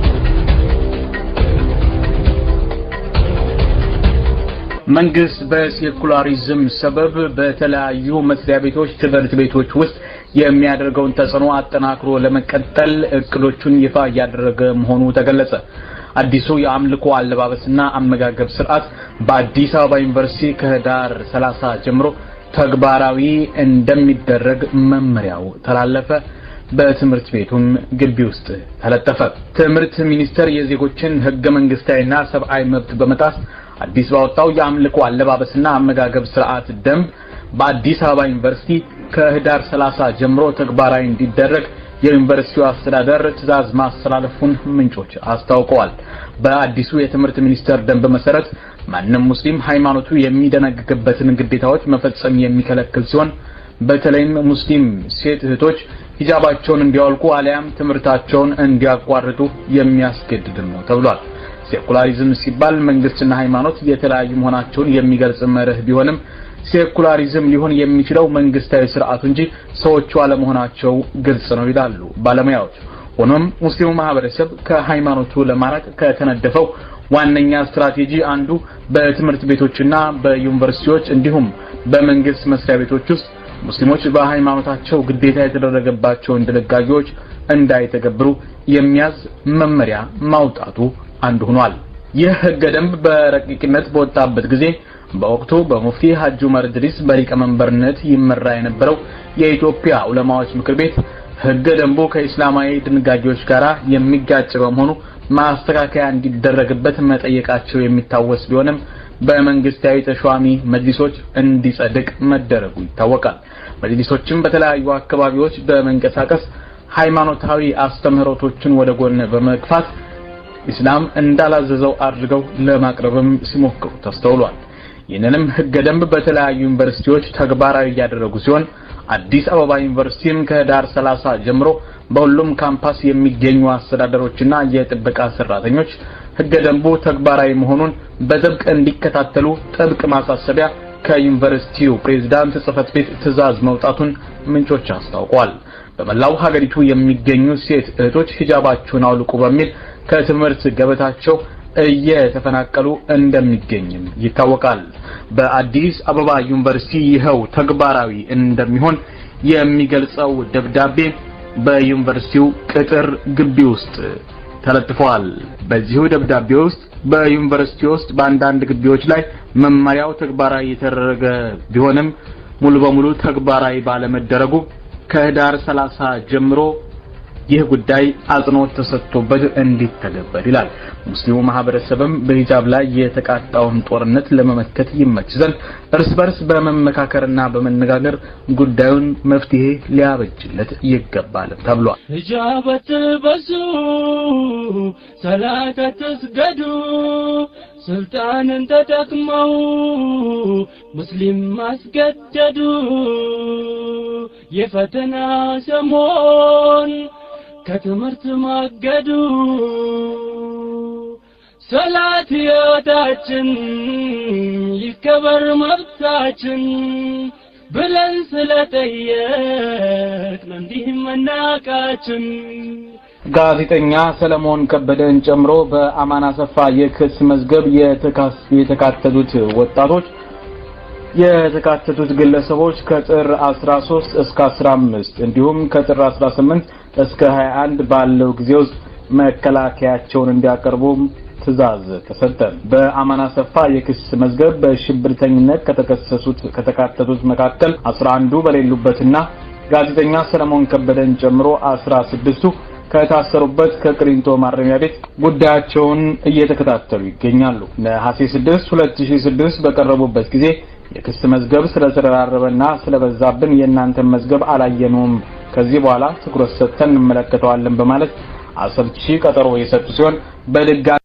S20: መንግስት በሴኩላሪዝም ሰበብ በተለያዩ መስሪያ ቤቶች ትምህርት ቤቶች ውስጥ የሚያደርገውን ተጽዕኖ አጠናክሮ ለመቀጠል እቅዶቹን ይፋ ያደረገ መሆኑ ተገለጸ። አዲሱ የአምልኮ አለባበስና አመጋገብ ስርዓት በአዲስ አበባ ዩኒቨርሲቲ ከህዳር ሰላሳ ጀምሮ ተግባራዊ እንደሚደረግ መመሪያው ተላለፈ። በትምህርት ቤቱም ግቢ ውስጥ ተለጠፈ። ትምህርት ሚኒስቴር የዜጎችን ህገ መንግስታዊና ሰብአዊ መብት በመጣስ አዲስ ባወጣው የአምልኮ አለባበስና አመጋገብ ስርዓት ደንብ በአዲስ አበባ ዩኒቨርሲቲ ከህዳር ሰላሳ ጀምሮ ተግባራዊ እንዲደረግ የዩኒቨርሲቲው አስተዳደር ትዕዛዝ ማስተላለፉን ምንጮች አስታውቀዋል። በአዲሱ የትምህርት ሚኒስቴር ደንብ መሰረት ማንም ሙስሊም ሃይማኖቱ የሚደነግግበትን ግዴታዎች መፈጸም የሚከለክል ሲሆን በተለይም ሙስሊም ሴት እህቶች ሂጃባቸውን እንዲያወልቁ አሊያም ትምህርታቸውን እንዲያቋርጡ የሚያስገድድ ነው ተብሏል። ሴኩላሪዝም ሲባል መንግስትና ሃይማኖት የተለያዩ መሆናቸውን የሚገልጽ መርህ ቢሆንም ሴኩላሪዝም ሊሆን የሚችለው መንግስታዊ ስርዓቱ እንጂ ሰዎቹ አለመሆናቸው ግልጽ ነው ይላሉ ባለሙያዎች። ሆኖም ሙስሊሙ ማህበረሰብ ከሃይማኖቱ ለማራቅ ከተነደፈው ዋነኛ ስትራቴጂ አንዱ በትምህርት ቤቶችና በዩኒቨርሲቲዎች እንዲሁም በመንግስት መስሪያ ቤቶች ውስጥ ሙስሊሞች በሃይማኖታቸው ግዴታ የተደረገባቸውን ድንጋጌዎች እንዳይተገብሩ የሚያዝ መመሪያ ማውጣቱ አንዱ ሆኗል። ይህ ህገ ደንብ በረቂቅነት በወጣበት ጊዜ በወቅቱ በሙፍቲ ሐጂ ዑመር ድሪስ በሊቀመንበርነት ይመራ የነበረው የኢትዮጵያ ዑለማዎች ምክር ቤት ህገ ደንቡ ከእስላማዊ ድንጋጌዎች ጋር የሚጋጭ በመሆኑ ማስተካከያ እንዲደረግበት መጠየቃቸው የሚታወስ ቢሆንም በመንግስታዊ ተሿሚ መጅሊሶች እንዲጸድቅ መደረጉ ይታወቃል። መጅሊሶችም በተለያዩ አካባቢዎች በመንቀሳቀስ ሃይማኖታዊ አስተምህሮቶችን ወደ ጎን በመግፋት ኢስላም እንዳላዘዘው አድርገው ለማቅረብም ሲሞክሩ ተስተውሏል። ይህንንም ህገ ደንብ በተለያዩ ዩኒቨርሲቲዎች ተግባራዊ ያደረጉ ሲሆን አዲስ አበባ ዩኒቨርሲቲም ከህዳር ሰላሳ ጀምሮ በሁሉም ካምፓስ የሚገኙ አስተዳደሮችና የጥበቃ ሰራተኞች ህገ ደንቡ ተግባራዊ መሆኑን በጥብቅ እንዲከታተሉ ጥብቅ ማሳሰቢያ ከዩኒቨርሲቲው ፕሬዝዳንት ጽፈት ቤት ትዕዛዝ መውጣቱን ምንጮች አስታውቀዋል። በመላው ሀገሪቱ የሚገኙ ሴት እህቶች ሂጃባቸውን አውልቁ በሚል ከትምህርት ገበታቸው እየተፈናቀሉ እንደሚገኝም ይታወቃል። በአዲስ አበባ ዩኒቨርሲቲ ይኸው ተግባራዊ እንደሚሆን የሚገልጸው ደብዳቤ በዩኒቨርሲቲው ቅጥር ግቢ ውስጥ ተለጥፏል። በዚሁ ደብዳቤ ውስጥ በዩኒቨርሲቲ ውስጥ በአንዳንድ ግቢዎች ላይ መመሪያው ተግባራዊ የተደረገ ቢሆንም ሙሉ በሙሉ ተግባራዊ ባለመደረጉ ከህዳር ሰላሳ ጀምሮ ይህ ጉዳይ አጽንኦት ተሰጥቶበት እንዲተገበር ይላል። ሙስሊሙ ማህበረሰብም በሂጃብ ላይ የተቃጣውን ጦርነት ለመመከት ይመች ዘንድ እርስ በርስ በመመካከርና በመነጋገር ጉዳዩን መፍትሄ ሊያበጅለት ይገባል ተብሏል።
S15: ሂጃብ ትልበሱ፣ ሰላት ትስገዱ፣ ስልጣንን ተጠቅመው ሙስሊም ማስገደዱ የፈተና ሰሞን ከትምህርት ማገዱ ሰላት ሕይወታችን ይከበር መብታችን ብለን ስለጠየቅን እንዲህ መናቃችን።
S20: ጋዜጠኛ ሰለሞን ከበደን ጨምሮ በአማን አሰፋ የክስ መዝገብ የተካተቱት ወጣቶች የተካተቱት ግለሰቦች ከጥር አስራ ሶስት እስከ አስራ አምስት እንዲሁም ከጥር አስራ ስምንት እስከ ሃያ አንድ ባለው ጊዜ ውስጥ መከላከያቸውን እንዲያቀርቡ ትዕዛዝ ተሰጠ። በአማን አሰፋ የክስ መዝገብ በሽብርተኝነት ከተከሰሱት ከተካተቱት መካከል አስራ አንዱ በሌሉበትና ጋዜጠኛ ሰለሞን ከበደን ጨምሮ አስራ ስድስቱ ከታሰሩበት ከቅሊንጦ ማረሚያ ቤት ጉዳያቸውን እየተከታተሉ ይገኛሉ። ነሐሴ ስድስት ሁለት ሺህ ስድስት በቀረቡበት ጊዜ የክስ መዝገብ ስለተደራረበና ስለበዛብን የእናንተን መዝገብ አላየነውም፣ ከዚህ በኋላ ትኩረት ሰጥተን እንመለከተዋለን በማለት አሰልቺ ቀጠሮ የሰጡ ሲሆን በድጋሚ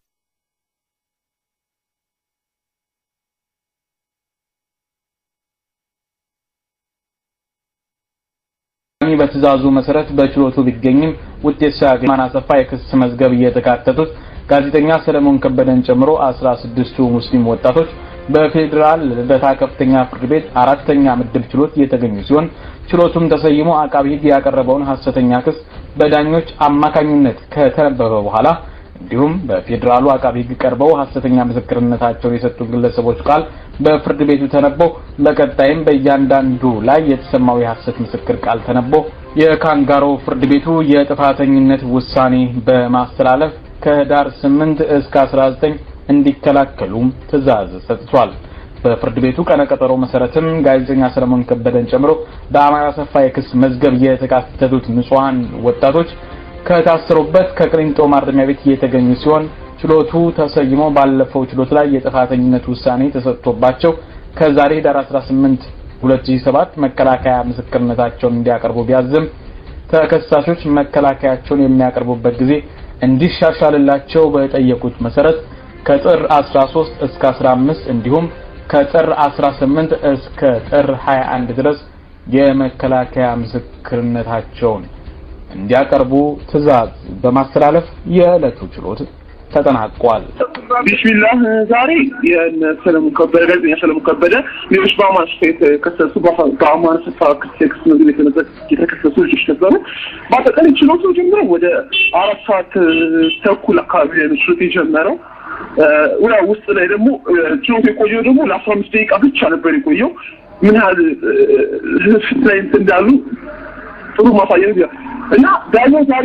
S20: በትዕዛዙ መሰረት በችሎቱ ቢገኝም ውጤት ሳያገኝ አማን አሰፋ የክስ መዝገብ የተካተቱት ጋዜጠኛ ሰለሞን ከበደን ጨምሮ አስራ ስድስቱ ሙስሊም ወጣቶች በፌደራል ልደታ ከፍተኛ ፍርድ ቤት አራተኛ ምድብ ችሎት የተገኙ ሲሆን ችሎቱም ተሰይሞ አቃቢ ሕግ ያቀረበውን ሐሰተኛ ክስ በዳኞች አማካኝነት ከተነበበ በኋላ እንዲሁም በፌደራሉ አቃቤ ሕግ ቀርበው ሐሰተኛ ምስክርነታቸውን የሰጡ ግለሰቦች ቃል በፍርድ ቤቱ ተነቦ በቀጣይም በእያንዳንዱ ላይ የተሰማው የሐሰት ምስክር ቃል ተነቦ የካንጋሮ ፍርድ ቤቱ የጥፋተኝነት ውሳኔ በማስተላለፍ ከህዳር ስምንት እስከ አስራ ዘጠኝ እንዲከላከሉ ትዕዛዝ ሰጥቷል። በፍርድ ቤቱ ቀነቀጠሮ መሰረትም ጋዜጠኛ ሰለሞን ከበደን ጨምሮ በአማራ ሰፋ የክስ መዝገብ የተካተቱት ንጹሃን ወጣቶች ከታሰሩበት ከቅሊንጦ ማረሚያ ቤት የተገኙ ሲሆን ችሎቱ ተሰይሞ ባለፈው ችሎት ላይ የጥፋተኝነት ውሳኔ ተሰጥቶባቸው ከዛሬ ህዳር አስራ ስምንት ሁለት ሺህ ሰባት መከላከያ ምስክርነታቸውን እንዲያቀርቡ ቢያዝም ተከሳሾች መከላከያቸውን የሚያቀርቡበት ጊዜ እንዲሻሻልላቸው በጠየቁት መሰረት ከጥር አስራ ሶስት እስከ አስራ አምስት እንዲሁም ከጥር አስራ ስምንት እስከ ጥር ሀያ አንድ ድረስ የመከላከያ ምስክርነታቸውን እንዲያቀርቡ ትዕዛዝ በማስተላለፍ የዕለቱ ችሎት ተጠናቋል።
S16: ቢስሚላህ ዛሬ የሰለሞን ከበደ ጋዜጠኛ ሰለሞን ከበደ ሌሎች በአማራ ስቴት ከሰሱ በአማራ ስቴት ክስ ነው የተከሰሱ ልጆች ነበሩ። በአጠቃላይ ችሎቱ ጀምሮ ወደ አራት ሰዓት ተኩል አካባቢ ነው ችሎቱ የጀመረው። ወላ ውስጥ ላይ ደግሞ ችሎቱ የቆየው ደግሞ ለአስራ አምስት ደቂቃ ብቻ ነበር የቆየው። ምን ያህል ፍትሃዊነት እንዳሉ ጥሩ ማሳየት ነው እና ዳኛው ዛሬ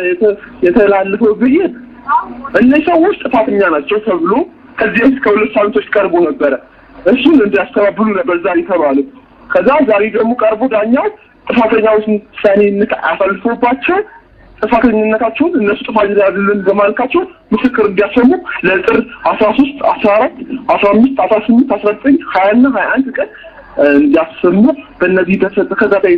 S16: የተላለፈው ብይን እነዚህ ሰዎች ጥፋተኛ ናቸው ተብሎ ከዚህ እስከ ሁለት ሳምንቶች ቀርቦ ነበር። እሱን እንዲያስተባብሉ ነበር ዛሬ ተባለ። ከዛ ዛሬ ደግሞ ቀርቦ ዳኛው ጥፋተኛዎች ሰኔነት አፈልፎባቸው ጥፋተኝነታቸውን እነሱ ጥፋተኛ አይደለም በማለታቸው ምስክር እንዲያሰሙ ለጥር አስራ ሶስት አስራ አራት አስራ አምስት አስራ ስምንት አስራ ዘጠኝ ሀያ እና ሀያ አንድ ቀን እንዲያሰሙ በእነዚህ ተከታታይ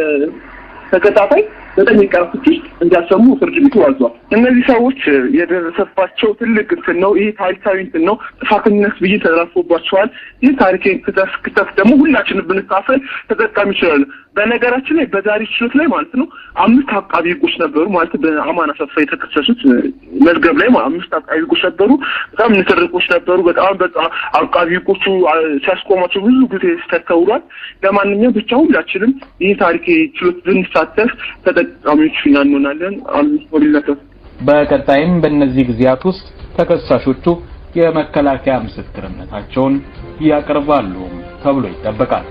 S16: ተከታታይ ዘጠኝ ቀናት ውስጥ እንዲያሰሙ ፍርድ ቤቱ አዟል። እነዚህ ሰዎች የደረሰባቸው ትልቅ እንትን ነው። ይሄ ታሪካዊ እንትን ነው። ጥፋተኝነት ብይን ተላልፎባቸዋል። ይህ ታሪካዊ ክስተት ደግሞ ሁላችንም ብንካፈል ተጠቃሚ ይችላል። በነገራችን ላይ በዛሬ ችሎት ላይ ማለት ነው አምስት አቃቢ ሕጎች ነበሩ። ማለት በአማራ ሰፋ የተከሰሱት መዝገብ ላይ አምስት አቃቢ ሕጎች ነበሩ። በጣም ንትርኮች ነበሩ። በጣም በጣም አቃቢ ሕጎቹ ሲያስቆማቸው ብዙ ጊዜ ተስተውሏል። ለማንኛውም ብቻ ሁላችንም ይህ ታሪካዊ ችሎት ብንሳተፍ ተጠቃሚዎች እንሆናለን። አልሐምዱሊላህ።
S20: በቀጣይም በእነዚህ ጊዜያት ውስጥ ተከሳሾቹ የመከላከያ ምስክርነታቸውን ያቀርባሉ ተብሎ ይጠበቃል።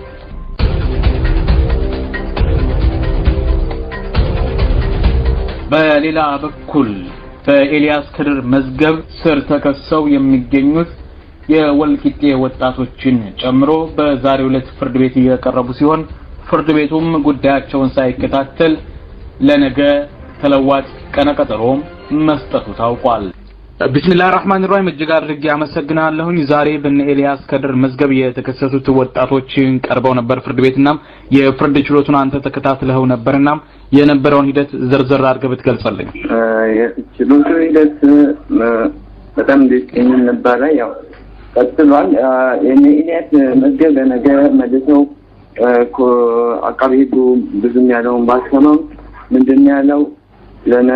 S20: በሌላ በኩል በኤልያስ ከድር መዝገብ ስር ተከሰው የሚገኙት የወልቂጤ ወጣቶችን ጨምሮ በዛሬው ዕለት ፍርድ ቤት እየቀረቡ ሲሆን ፍርድ ቤቱም ጉዳያቸውን ሳይከታተል ለነገ ተለዋጭ ቀነቀጠሮ መስጠቱ ታውቋል። ቢስሚላህ الرحمن الرحيم እጅግ አድርጌ አመሰግናለሁኝ። ዛሬ በነ ኤልያስ ከድር መዝገብ የተከሰሱት ወጣቶችን ቀርበው ነበር ፍርድ ቤትና የፍርድ ችሎቱን አንተ ተከታትለው ነበርና የነበረውን ሂደት ዝርዝር አድርገህ ብትገልጽልኝ።
S21: የችሎቱ ሂደት በጣም ደስ የሚል ነበር። ያው ቀጥሏል። የነ ኤልያስ መዝገብ ለነገ መልሰው አቃቤ ሕጉ ብዙም ያለውን ባሰማም ምንድን ያለው ለነ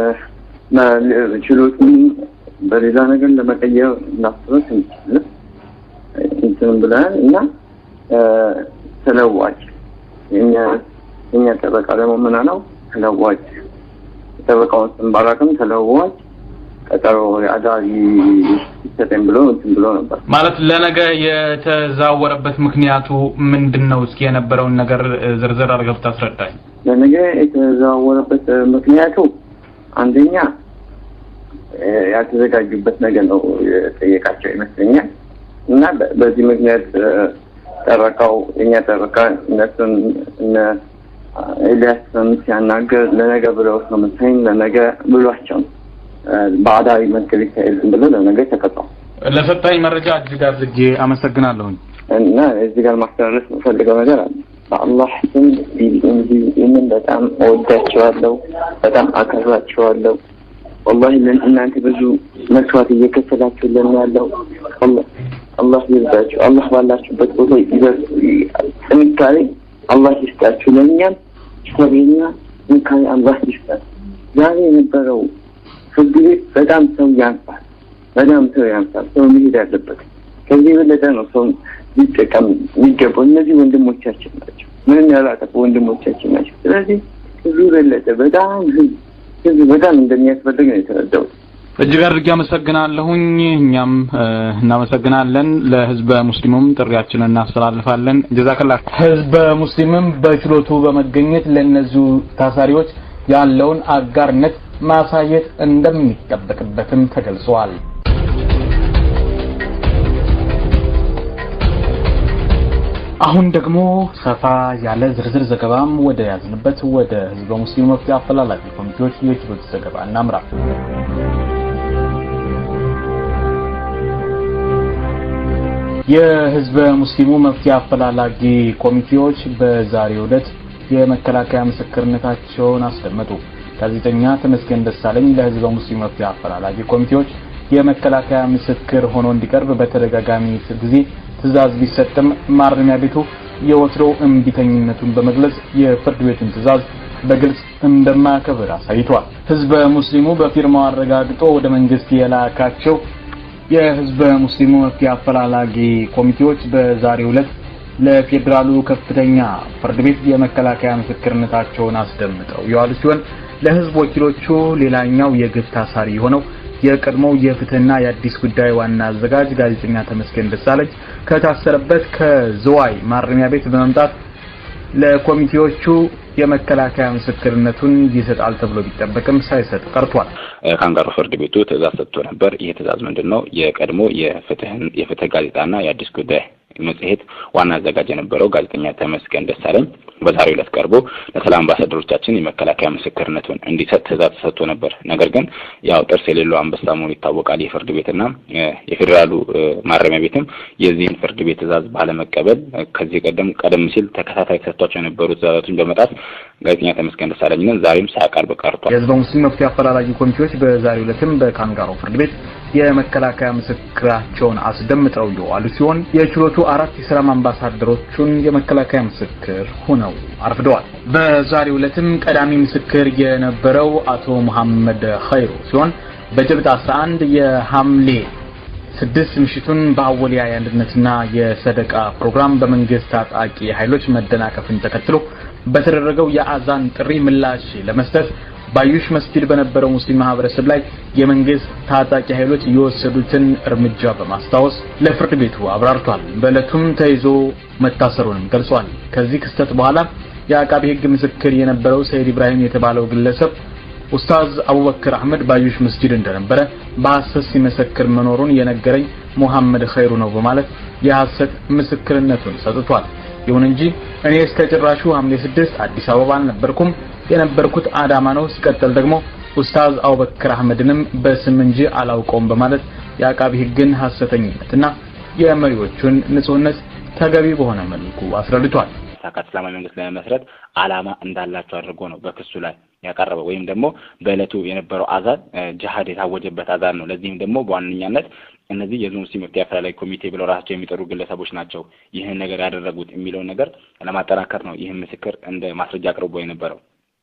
S21: ችሎቱን በሌላ ነገር ለመቀየር እናስበው እንችላለን እንትን ብለን እና ተለዋጭ የኛ የኛ ተበቃ ደግሞ ምን አለው ተለዋጭ ተበቃውን ስንባላክም ተለዋጭ ቀጠሮ ያዳሪ ሲስተም ብሎ እንትን ብሎ ነበር
S20: ማለት ለነገ የተዛወረበት ምክንያቱ ምንድነው? እስኪ የነበረውን ነገር ዝርዝር አድርገህ ታስረዳኝ።
S21: ለነገ የተዛወረበት ምክንያቱ አንደኛ ያልተዘጋጁበት ነገር ነው ጠየቃቸው ይመስለኛል እና በዚህ ምክንያት ተበቃው የኛ ተበቃ እነሱን እነ ኤልያስ ሲያናገር ለነገ ብለው ነው መሰለኝ ለነገ ብሏቸው ባዳዊ መዝገብ ይካሄድ ብለው ለነገ ተቀጣው።
S20: ለሰጣኝ መረጃ እጅግ አድርጌ አመሰግናለሁኝ።
S21: እና እዚህ ጋር ማስተላለፍ ፈልገው ነገር አለ። በአላህ ስም ይህንን በጣም እወዳቸዋለሁ፣ በጣም አከብራቸዋለሁ። ወላሂ እናንተ ብዙ መስዋዕት እየከፈላችሁልን ያለው አላህ አላህ ይርዳችሁ። አላህ ባላችሁበት ቦታ ይዘር ጥንካሬ አላህ ይስጣችሁ። ለእኛም ሰብዕና ጥንካሬ አላህ ይስጣችሁ። ዛሬ የነበረው ፍርድ ቤት በጣም ሰው ያንሳል፣ በጣም ሰው ያንሳል። ሰው መሄድ አለበት። ከዚህ የበለጠ ነው ሰው ሊጠቀም የሚገባው። እነዚህ ወንድሞቻችን ናቸው፣ ምንም ያላጠፉ ወንድሞቻችን ናቸው። ስለዚህ ከዚህ በለጠ በጣም ህዝብ በጣም እንደሚያስፈልግ ነው የተረዳሁት።
S20: እጅግ አድርጌ አመሰግናለሁኝ። እኛም እናመሰግናለን። ለህዝበ ሙስሊሙም ጥሪያችንን እናስተላልፋለን። ጀዛከላህ። ህዝበ ሙስሊምም በችሎቱ በመገኘት ለነዚሁ ታሳሪዎች ያለውን አጋርነት ማሳየት እንደሚጠበቅበትም ተገልጿል። አሁን ደግሞ ሰፋ ያለ ዝርዝር ዘገባም ወደ ያዝንበት ወደ ህዝበ ሙስሊሙ መፍትሄ አፈላላጊ ኮሚቴዎች የችሎት ዘገባ እናምራ። የህዝበ ሙስሊሙ መፍትሄ አፈላላጊ ኮሚቴዎች በዛሬው ዕለት የመከላከያ ምስክርነታቸውን አስደመጡ። ጋዜጠኛ ተመስገን ደሳለኝ ለህዝበ ሙስሊሙ መፍትሄ አፈላላጊ ኮሚቴዎች የመከላከያ ምስክር ሆኖ እንዲቀርብ በተደጋጋሚ ጊዜ ትዕዛዝ ቢሰጥም ማረሚያ ቤቱ የወትሮው እምቢተኝነቱን በመግለጽ የፍርድ ቤቱን ትዕዛዝ በግልጽ እንደማያከብር አሳይቷል። ህዝበ ሙስሊሙ በፊርማው አረጋግጦ ወደ መንግስት የላካቸው የህዝበ ሙስሊሙ መፍትሄ አፈላላጊ ኮሚቴዎች በዛሬው ዕለት ለፌደራሉ ከፍተኛ ፍርድ ቤት የመከላከያ ምስክርነታቸውን አስደምጠው የዋሉ ሲሆን ለህዝብ ወኪሎቹ ሌላኛው የግፍ ታሳሪ የሆነው የቀድሞው የፍትህና የአዲስ ጉዳይ ዋና አዘጋጅ ጋዜጠኛ ተመስገን ደሳለኝ ከታሰረበት ከዝዋይ ማረሚያ ቤት በመምጣት ለኮሚቴዎቹ የመከላከያ ምስክርነቱን ይሰጣል ተብሎ ቢጠበቅም ሳይሰጥ ቀርቷል።
S3: ካንጋሮ ፍርድ ቤቱ ትዕዛዝ ሰጥቶ ነበር። ይህ ትዕዛዝ ምንድነው? የቀድሞ የፍትህ የፍትህ ጋዜጣና የአዲስ ጉዳይ መጽሔት ዋና አዘጋጅ የነበረው ጋዜጠኛ ተመስገን ደሳለኝ በዛሬው ዕለት ቀርቦ ለሰላም አምባሳደሮቻችን የመከላከያ ምስክርነቱን እንዲሰጥ ትዕዛዝ ተሰጥቶ ነበር። ነገር ግን ያው ጥርስ የሌለው አንበሳ መሆኑ ይታወቃል። የፍርድ ቤትና የፌደራሉ ማረሚያ ቤትም የዚህን ፍርድ ቤት ትዕዛዝ ባለመቀበል ከዚህ ቀደም ቀደም ሲል ተከታታይ ተሰጥቷቸው የነበሩ ትዕዛዛቱን በመጣስ ጋዜጠኛ ተመስገን ደሳለኝን ዛሬም ሳያቀርብ ቀርቷል።
S20: የህዝበ ሙስሊሙ መፍትሄ አፈላላጊ ኮሚቴዎች በዛሬው ዕለትም በካንጋሮ ፍርድ ቤት የመከላከያ ምስክራቸውን አስደምጠው የዋሉ ሲሆን የችሎቱ አራት የሰላም አምባሳደሮቹን የመከላከያ ምስክር ሆነው አርፍደዋል። በዛሬው ዕለትም ቀዳሚ ምስክር የነበረው አቶ መሐመድ ኸይሩ ሲሆን በጀብጥ አስራ አንድ የሐምሌ ስድስት ምሽቱን በአወሊያ የአንድነትና የሰደቃ ፕሮግራም በመንግስት ታጣቂ ኃይሎች መደናቀፍን ተከትሎ በተደረገው የአዛን ጥሪ ምላሽ ለመስጠት ባዩሽ መስጊድ በነበረው ሙስሊም ማህበረሰብ ላይ የመንግስት ታጣቂ ኃይሎች የወሰዱትን እርምጃ በማስታወስ ለፍርድ ቤቱ አብራርቷል። በእለቱም ተይዞ መታሰሩንም ገልጿል። ከዚህ ክስተት በኋላ የአቃቤ ህግ ምስክር የነበረው ሰይድ ኢብራሂም የተባለው ግለሰብ ኡስታዝ አቡበክር አህመድ ባዩሽ መስጊድ እንደነበረ በሐሰት ሲመሰክር መኖሩን የነገረኝ መሐመድ ኸይሩ ነው በማለት የሐሰት ምስክርነቱን ሰጥቷል። ይሁን እንጂ እኔ እስከ ጭራሹ ሐምሌ ስድስት አዲስ አበባ አልነበርኩም፣ የነበርኩት አዳማ ነው። ሲቀጥል ደግሞ ኡስታዝ አቡበክር አህመድንም በስም እንጂ አላውቀውም በማለት የአቃቤ ህግን ሐሰተኝነትና የመሪዎቹን ንጹህነት ተገቢ በሆነ መልኩ አስረድቷል።
S3: ታካት እስላማዊ መንግስት ለመመስረት አላማ እንዳላቸው አድርጎ ነው በክሱ ላይ ያቀረበው። ወይም ደግሞ በእለቱ የነበረው አዛን ጂሃድ የታወጀበት አዛን ነው። ለዚህም ደግሞ በዋነኛነት እነዚህ የዞን ሙስሊም መፍትሄ አፈላላጊ ኮሚቴ ብለው ራሳቸው የሚጠሩ ግለሰቦች ናቸው ይህን ነገር ያደረጉት የሚለው ነገር ለማጠናከር ነው ይህን ምስክር እንደ ማስረጃ አቅርቦ የነበረው።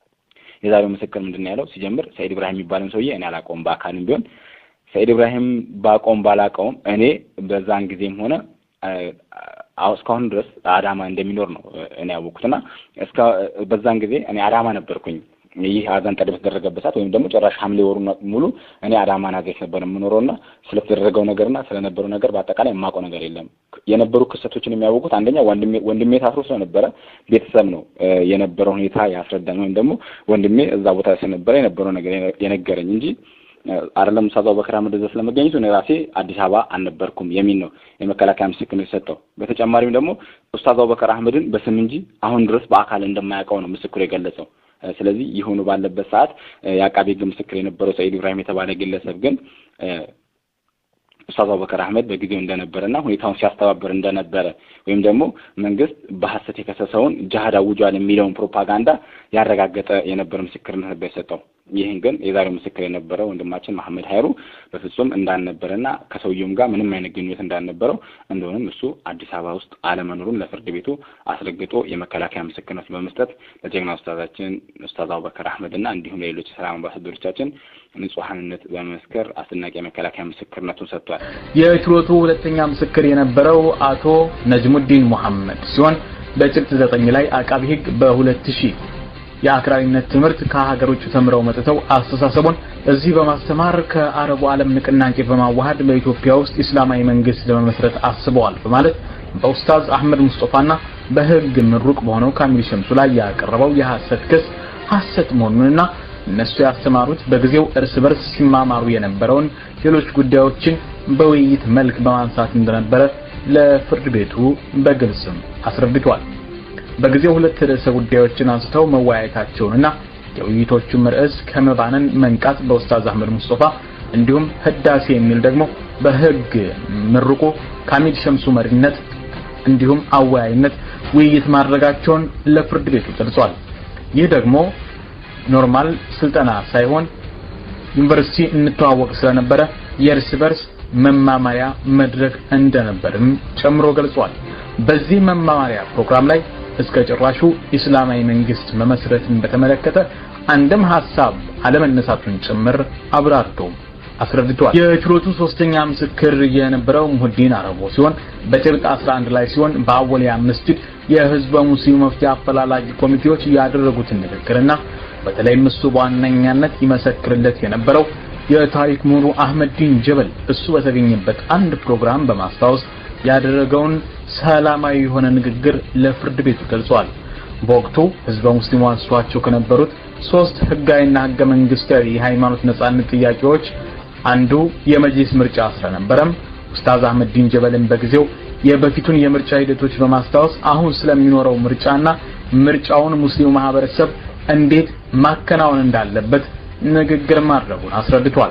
S3: የዛሬው ምስክር ምንድነው ያለው? ሲጀምር ሰይድ ኢብራሂም የሚባለው ሰውዬ እኔ አላውቀውም፣ በአካልም ቢሆን ሰይድ ኢብራሂም ባቆም ባላውቀውም እኔ በዛን ጊዜም ሆነ እስካሁን ድረስ አዳማ እንደሚኖር ነው እኔ ያወቅኩትና እስከ በዛን ጊዜ እኔ አዳማ ነበርኩኝ። ይህ አዛን ጠደብ ተደረገበት ወይም ደግሞ ጭራሽ ሐምሌ ወሩን ሙሉ እኔ አዳማ ናገኝ ነበር የምኖረውና ስለተደረገው ነገርና ስለነበረው ነገር በአጠቃላይ የማውቀው ነገር የለም። የነበሩ ክስተቶችን የሚያውቁት አንደኛ ወንድሜ ወንድሜ ታስሮ ስለነበረ ቤተሰብ ነው የነበረው ሁኔታ ያስረዳኝ። ወይም ደግሞ ወንድሜ እዛ ቦታ ስለነበረ የነበረው ነገር የነገረኝ እንጂ አይደለም ኡስታዝ አቡበክር አህመድ እዛ ስለመገኘቱ እኔ ራሴ አዲስ አበባ አልነበርኩም የሚል ነው የመከላከያ ምስክርነት የሰጠው። በተጨማሪም ደግሞ ኡስታዝ አቡበክር አህመድን በስም እንጂ አሁን ድረስ በአካል እንደማያውቀው ነው ምስክሩ የገለጸው። ስለዚህ ይሁኑ ባለበት ሰዓት የአቃቤ ህግ ምስክር የነበረው ሰይድ ኢብራሂም የተባለ ግለሰብ ግን ኡስታዝ አቡበክር አህመድ በጊዜው እንደነበረና ሁኔታውን ሲያስተባበር እንደነበረ ወይም ደግሞ መንግስት በሐሰት የከሰሰውን ጂሃድ አውጇል የሚለውን ፕሮፓጋንዳ ያረጋገጠ የነበረ ምስክርነት ነበር የሰጠው። ይህን ግን የዛሬው ምስክር የነበረው ወንድማችን መሐመድ ኸይሩ በፍጹም እንዳልነበረና ከሰውየውም ጋር ምንም አይነት ግንኙነት እንዳልነበረው እንደሆነም እሱ አዲስ አበባ ውስጥ አለመኖሩን ለፍርድ ቤቱ አስረግጦ የመከላከያ ምስክርነት በመስጠት ለጀግና ኡስታዛችን ኡስታዝ አቡበክር አህመድና እንዲሁም ለሌሎች ሰላም አምባሳደሮቻችን ንጹሃንነት በመስከር አስደናቂ የመከላከያ ምስክርነቱን ሰጥቷል።
S20: የችሎቱ ሁለተኛ ምስክር የነበረው አቶ ነጅሙዲን መሐመድ ሲሆን በጭብጥ ዘጠኝ ላይ አቃቤ ህግ በሁለት ሺህ የአክራሪነት ትምህርት ከሀገሮቹ ተምረው መጥተው አስተሳሰቡን እዚህ በማስተማር ከአረቡ ዓለም ንቅናቄ በማዋሃድ በኢትዮጵያ ውስጥ እስላማዊ መንግስት ለመመስረት አስበዋል በማለት በኡስታዝ አህመድ ሙስጠፋና በህግ ምሩቅ በሆነው ካሚል ሸምሱ ላይ ያቀረበው የሐሰት ክስ ሐሰት መሆኑንና እነሱ ያስተማሩት በጊዜው እርስ በርስ ሲማማሩ የነበረውን ሌሎች ጉዳዮችን በውይይት መልክ በማንሳት እንደነበረ ለፍርድ ቤቱ በግልጽም አስረድቷል። በጊዜው ሁለት ርዕሰ ጉዳዮችን አንስተው መወያየታቸውንና የውይይቶቹም ርዕስ ከመባነን መንቃት በኡስታዝ አህመድ ሙስጠፋ እንዲሁም ህዳሴ የሚል ደግሞ በህግ ምሩቁ ካሚል ሸምሱ መሪነት እንዲሁም አወያይነት ውይይት ማድረጋቸውን ለፍርድ ቤቱ ገልጿል። ይህ ደግሞ ኖርማል ስልጠና ሳይሆን ዩኒቨርሲቲ እንተዋወቅ ስለነበረ የእርስ በርስ መማማሪያ መድረክ እንደነበርም ጨምሮ ገልጿል። በዚህ መማማሪያ ፕሮግራም ላይ እስከ ጭራሹ እስላማዊ መንግስት መመስረትን በተመለከተ አንድም ሐሳብ አለመነሳቱን ጭምር አብራርቶ አስረድቷል። የችሎቱ ሶስተኛ ምስክር የነበረው ሙህዲን አረቦ ሲሆን በጭብጥ አስራ አንድ ላይ ሲሆን በአወሊያ መስጂድ የህዝብ ሙስሊም መፍትሄ አፈላላጊ ኮሚቴዎች ያደረጉትን ንግግርና በተለይም እሱ በዋነኛነት ይመሰክርለት የነበረው የታሪክ ምሁሩ አህመዲን ጀበል እሱ በተገኘበት አንድ ፕሮግራም በማስታወስ ያደረገውን ሰላማዊ የሆነ ንግግር ለፍርድ ቤቱ ገልጿል። በወቅቱ ህዝብ ሙስሊሙ አንስቷቸው ከነበሩት ሶስት ህጋዊና ህገ መንግስታዊ የሃይማኖት ነጻነት ጥያቄዎች አንዱ የመጅሊስ ምርጫ ስለነበረም ኡስታዝ አህመዲን ጀበልን በጊዜው የበፊቱን የምርጫ ሂደቶች በማስታወስ አሁን ስለሚኖረው ምርጫና ምርጫውን ሙስሊሙ ማህበረሰብ እንዴት ማከናወን እንዳለበት ንግግር ማድረጉን አስረድቷል።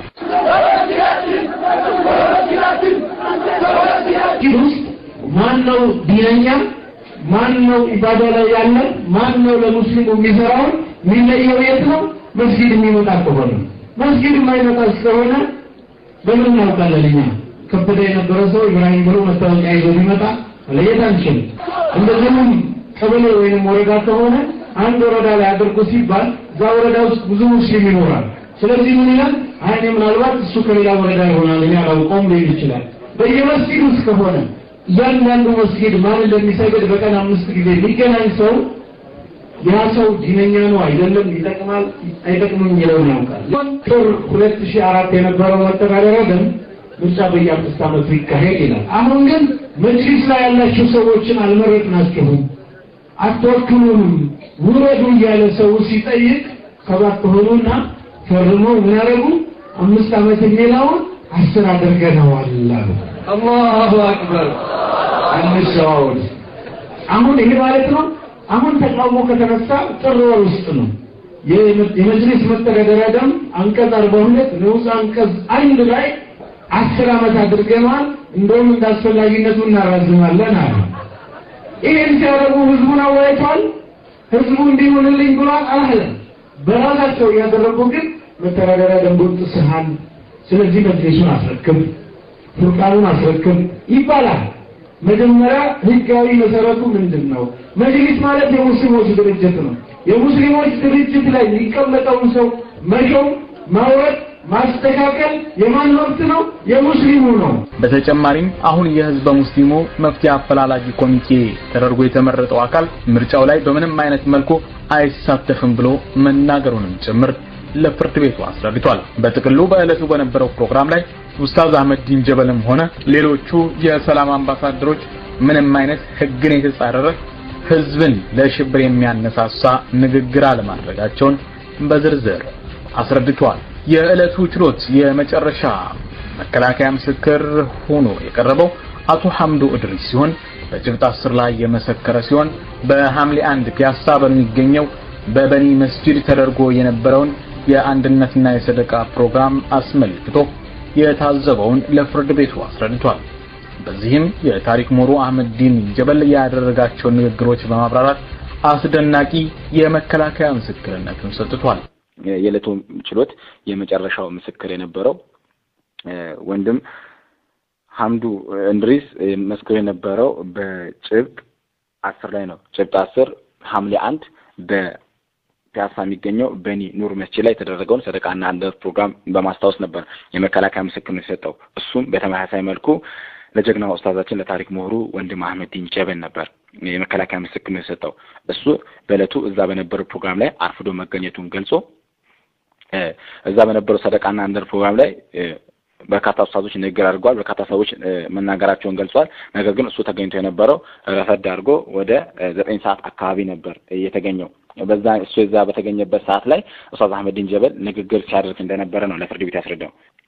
S4: ማነው ዲነኛ ማነው ኢባዳ ላይ ያለ ማነው ለሙስሊሙ የሚሰራው የሚለየው የት ነው? መስጊድ የሚመጣ ከሆነ መስጊድ የማይመጣ ስለሆነ በምን እናውቃለን? ከበደ የነበረ ሰው ኢብራሂም ብሎ መታወቂያ ይዞ ቢመጣ ለየት አንችልም። እንደዚሁም ቀበሌ ወይንም ወረዳ ከሆነ አንድ ወረዳ ላይ አድርጎ ሲባል እዛ ወረዳ ውስጥ ብዙ ሙስሊም ይኖራል። ስለዚህ ምን ይላል? አይ ምናልባት እሱ ከሌላ ወረዳ ይሆናል እኔ አላውቀውም ሊል ይችላል። በየመስጊዱ ውስጥ ከሆነ እያንዳንዱ መስጊድ ማን እንደሚሰግድ በቀን አምስት ጊዜ ሊገናኝ ሰው ያ ሰው ዲነኛ ነው አይደለም፣ ይጠቅማል አይጠቅምም የሚለውን ያውቃል። ጥር ሁለት ሺህ አራት የነበረው መተዳደሪያ ደንብ ምርጫ በየአምስት ዓመቱ ይካሄድ ይላል። አሁን ግን መጅሊስ ላይ ያላችሁ ሰዎችን አልመረጥናችሁም አትወክሉንም ውረዱ እያለ ሰው ሲጠይቅ ሰባት ሆኑና ፈርመው ምን አደረጉ? አምስት ዓመት የሚለውን አስር አድርገነዋል አሉ። አላሁ አክበር። አንሻውል አሁን ይሄ ማለት ነው። አሁን ተቃውሞ ከተነሳ ጥር ወር ውስጥ ነው የመጅሊስ መተዳደሪያ ደንብ አንቀጽ አርባ ሁለት ንዑስ አንቀጽ አንድ ላይ አስር ዓመት አድርገናል፣ እንደውም እንዳስፈላጊነቱ እናራዝማለን አለ። ይሄን ሲያደርጉ ህዝቡን አወያይቷል። ህዝቡ እንዲሆንልኝ ብሏል አለ። በራሳቸው ያደረጉ ግን መተዳደሪያ ደንቡን ጥሰሃል፣ ስለዚህ መጅሊሱን አስረክብ፣ ፉርቃኑን አስረክብ ይባላል። መጀመሪያ ህጋዊ መሰረቱ ምንድነው? መጅሊስ ማለት የሙስሊሞች ድርጅት ነው። የሙስሊሞች ድርጅት ላይ የሚቀመጠውን ሰው መሾም፣ ማውረድ፣ ማስተካከል የማን መብት ነው? የሙስሊሙ ነው።
S20: በተጨማሪም አሁን የህዝብ ሙስሊሙ መፍትሄ አፈላላጊ ኮሚቴ ተደርጎ የተመረጠው አካል ምርጫው ላይ በምንም አይነት መልኩ አይሳተፍም ብሎ መናገሩንም ጭምር ለፍርድ ቤቱ አስረድቷል። በጥቅሉ በእለቱ በነበረው ፕሮግራም ላይ ኡስታዝ አህመዲን ጀበልም ሆነ ሌሎቹ የሰላም አምባሳደሮች ምንም አይነት ህግን የተጻረረ ህዝብን ለሽብር የሚያነሳሳ ንግግር አለማድረጋቸውን በዝርዝር አስረድቷል። የእለቱ ችሎት የመጨረሻ መከላከያ ምስክር ሆኖ የቀረበው አቶ ሐምዱ እድሪስ ሲሆን በጭብጥ አስር ላይ የመሰከረ ሲሆን በሐምሌ አንድ ፒያሳ በሚገኘው በበኒ መስጂድ ተደርጎ የነበረውን የአንድነትና የሰደቃ ፕሮግራም አስመልክቶ የታዘበውን ለፍርድ ቤቱ አስረድቷል። በዚህም የታሪክ ምሁሩ አህመዲን ጀበል ያደረጋቸው ንግግሮች በማብራራት አስደናቂ የመከላከያ ምስክርነቱን ሰጥቷል።
S3: የዕለቱ ችሎት የመጨረሻው ምስክር የነበረው ወንድም ሐምዱ እንድሪስ መስክር የነበረው በጭብጥ አስር ላይ ነው። ጭብጥ አስር ሐምሌ አንድ በፒያሳ የሚገኘው በኒ ኑር መስጂድ ላይ የተደረገውን ሰደቃና አንድነት ፕሮግራም በማስታወስ ነበር የመከላከያ ምስክርነት የሰጠው። እሱም በተመሳሳይ መልኩ ለጀግናው ኡስታዛችን ለታሪክ ምሁሩ ወንድም አህመዲን ጀበል ነበር የመከላከያ ምስክርነት የሰጠው እሱ በለቱ እዛ በነበረው ፕሮግራም ላይ አርፍዶ መገኘቱን ገልጾ እዛ በነበረው ሰደቃና አንደር ፕሮግራም ላይ በርካታ ኡስታዞች ንግግር አድርገዋል በርካታ ሰዎች መናገራቸውን ገልጿል ነገር ግን እሱ ተገኝቶ የነበረው ረፈድ አድርጎ ወደ ዘጠኝ ሰዓት አካባቢ ነበር የተገኘው በዛ እሱ እዛ በተገኘበት ሰዓት ላይ ኡስታዝ አህመዲን ጀበል ንግግር ሲያደርግ እንደነበረ ነው ለፍርድ ቤት ያስረዳው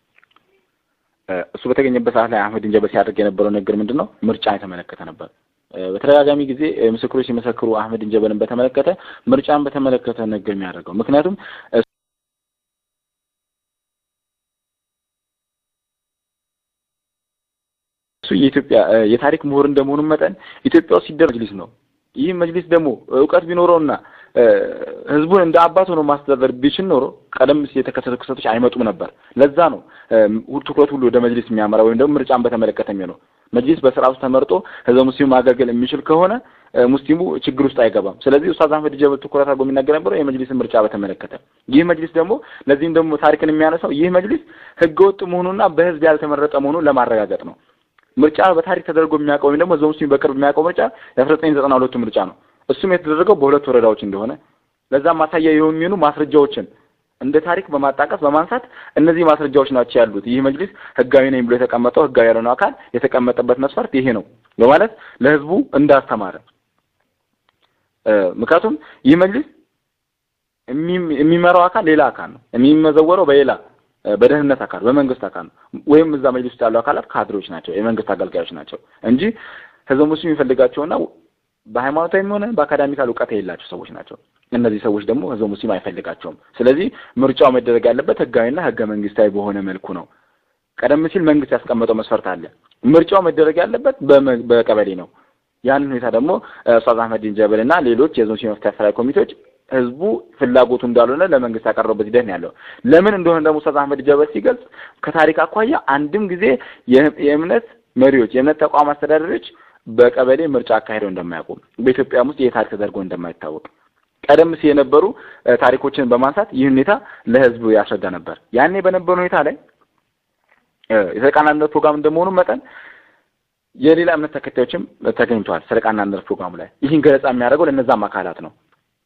S3: እሱ በተገኘበት ሰዓት ላይ አህመዲን ጀበል ሲያደርግ የነበረው ንግግር ምንድነው ምርጫ የተመለከተ ነበር በተደጋጋሚ ጊዜ ምስክሮች ሲመሰክሩ አህመዲን ጀበልን በተመለከተ ምርጫን በተመለከተ ንግግር የሚያደርገው ምክንያቱም እሱ የኢትዮጵያ የታሪክ ምሁር እንደመሆኑ መጠን ኢትዮጵያ ውስጥ ሲደረግ መጅሊስ ነው ይህ መጅሊስ ደግሞ ዕውቀት ቢኖረውና ህዝቡን እንደ አባት ሆኖ ማስተዳደር ቢችል ኖሮ ቀደም ሲል የተከሰቱ ክስተቶች አይመጡም ነበር ለዛ ነው ሁሉ ትኩረት ሁሉ ወደ መጅሊስ የሚያመራ ወይም ደግሞ ምርጫን በተመለከተ የሚሆነው መጅሊስ በስርዓቱ ተመርጦ ህዝበ ሙስሊሙ ማገልገል የሚችል ከሆነ ሙስሊሙ ችግር ውስጥ አይገባም ስለዚህ ኡስታዝ አህመድ ጀበል ትኩረት አድርጎ የሚናገር ነበር የመጅሊስ ምርጫ በተመለከተ ይህ መጅሊስ ደግሞ ለዚህም ደግሞ ታሪክን የሚያነሳው ይህ መጅሊስ ህገወጥ መሆኑና በህዝብ ያልተመረጠ መሆኑን ለማረጋገጥ ነው ምርጫ በታሪክ ተደርጎ የሚያውቀው ወይም ደግሞ ህዝበ ሙስሊሙ በቅርብ የሚያውቀው ምርጫ የአስራ ዘጠኝ ዘጠና ሁለት ምርጫ ነው እሱም የተደረገው በሁለት ወረዳዎች እንደሆነ ለዛ ማሳያ የሚሆኑ ማስረጃዎችን እንደ ታሪክ በማጣቀስ በማንሳት እነዚህ ማስረጃዎች ናቸው ያሉት ይህ መጅሊስ ህጋዊ ነኝ ብሎ የተቀመጠው ህጋዊ ያልሆነ አካል የተቀመጠበት መስፈርት ይሄ ነው በማለት ለህዝቡ እንዳስተማረ ምክንያቱም ይህ መጅሊስ የሚመራው አካል ሌላ አካል ነው የሚመዘወረው በሌላ በደህንነት አካል በመንግስት አካል ነው ወይም እዛ መጅሊስ ውስጥ ያለው አካላት ካድሮች ናቸው የመንግስት አገልጋዮች ናቸው እንጂ ህዝበ ሙስሊሙ ይፈልጋቸውና በሃይማኖታዊ ሆነ በአካዳሚካል ዕውቀት የሌላቸው ሰዎች ናቸው እነዚህ ሰዎች ደግሞ ህዝበ ሙስሊም አይፈልጋቸውም ስለዚህ ምርጫው መደረግ ያለበት ህጋዊና ህገ መንግስታዊ በሆነ መልኩ ነው ቀደም ሲል መንግስት ያስቀመጠው መስፈርት አለ ምርጫው መደረግ ያለበት በቀበሌ ነው ያን ሁኔታ ደግሞ ኡስታዝ አህመዲን ጀበልና ሌሎች የዞን ሲኖፍ ተፈራይ ኮሚቴዎች ህዝቡ ፍላጎቱ እንዳልሆነ ለመንግስት ያቀረበበት ሂደት ነው ያለው ለምን እንደሆነ ደግሞ ኡስታዝ አህመድ ጀበል ሲገልጽ ከታሪክ አኳያ አንድም ጊዜ የእምነት መሪዎች የእምነት ተቋም አስተዳዳሪዎች በቀበሌ ምርጫ አካሄደው እንደማያውቁ በኢትዮጵያ ውስጥ የታሪክ ተደርጎ እንደማይታወቅ ቀደም ሲል የነበሩ ታሪኮችን በማንሳት ይህ ሁኔታ ለህዝቡ ያስረዳ ነበር ያኔ በነበረው ሁኔታ ላይ የተቃናነት ፕሮግራም እንደመሆኑ መጠን የሌላ እምነት ተከታዮችም ተገኝተዋል ሰረቃናነት ፕሮግራም ላይ ይህን ገለጻ የሚያደርገው ለነዛም አካላት ነው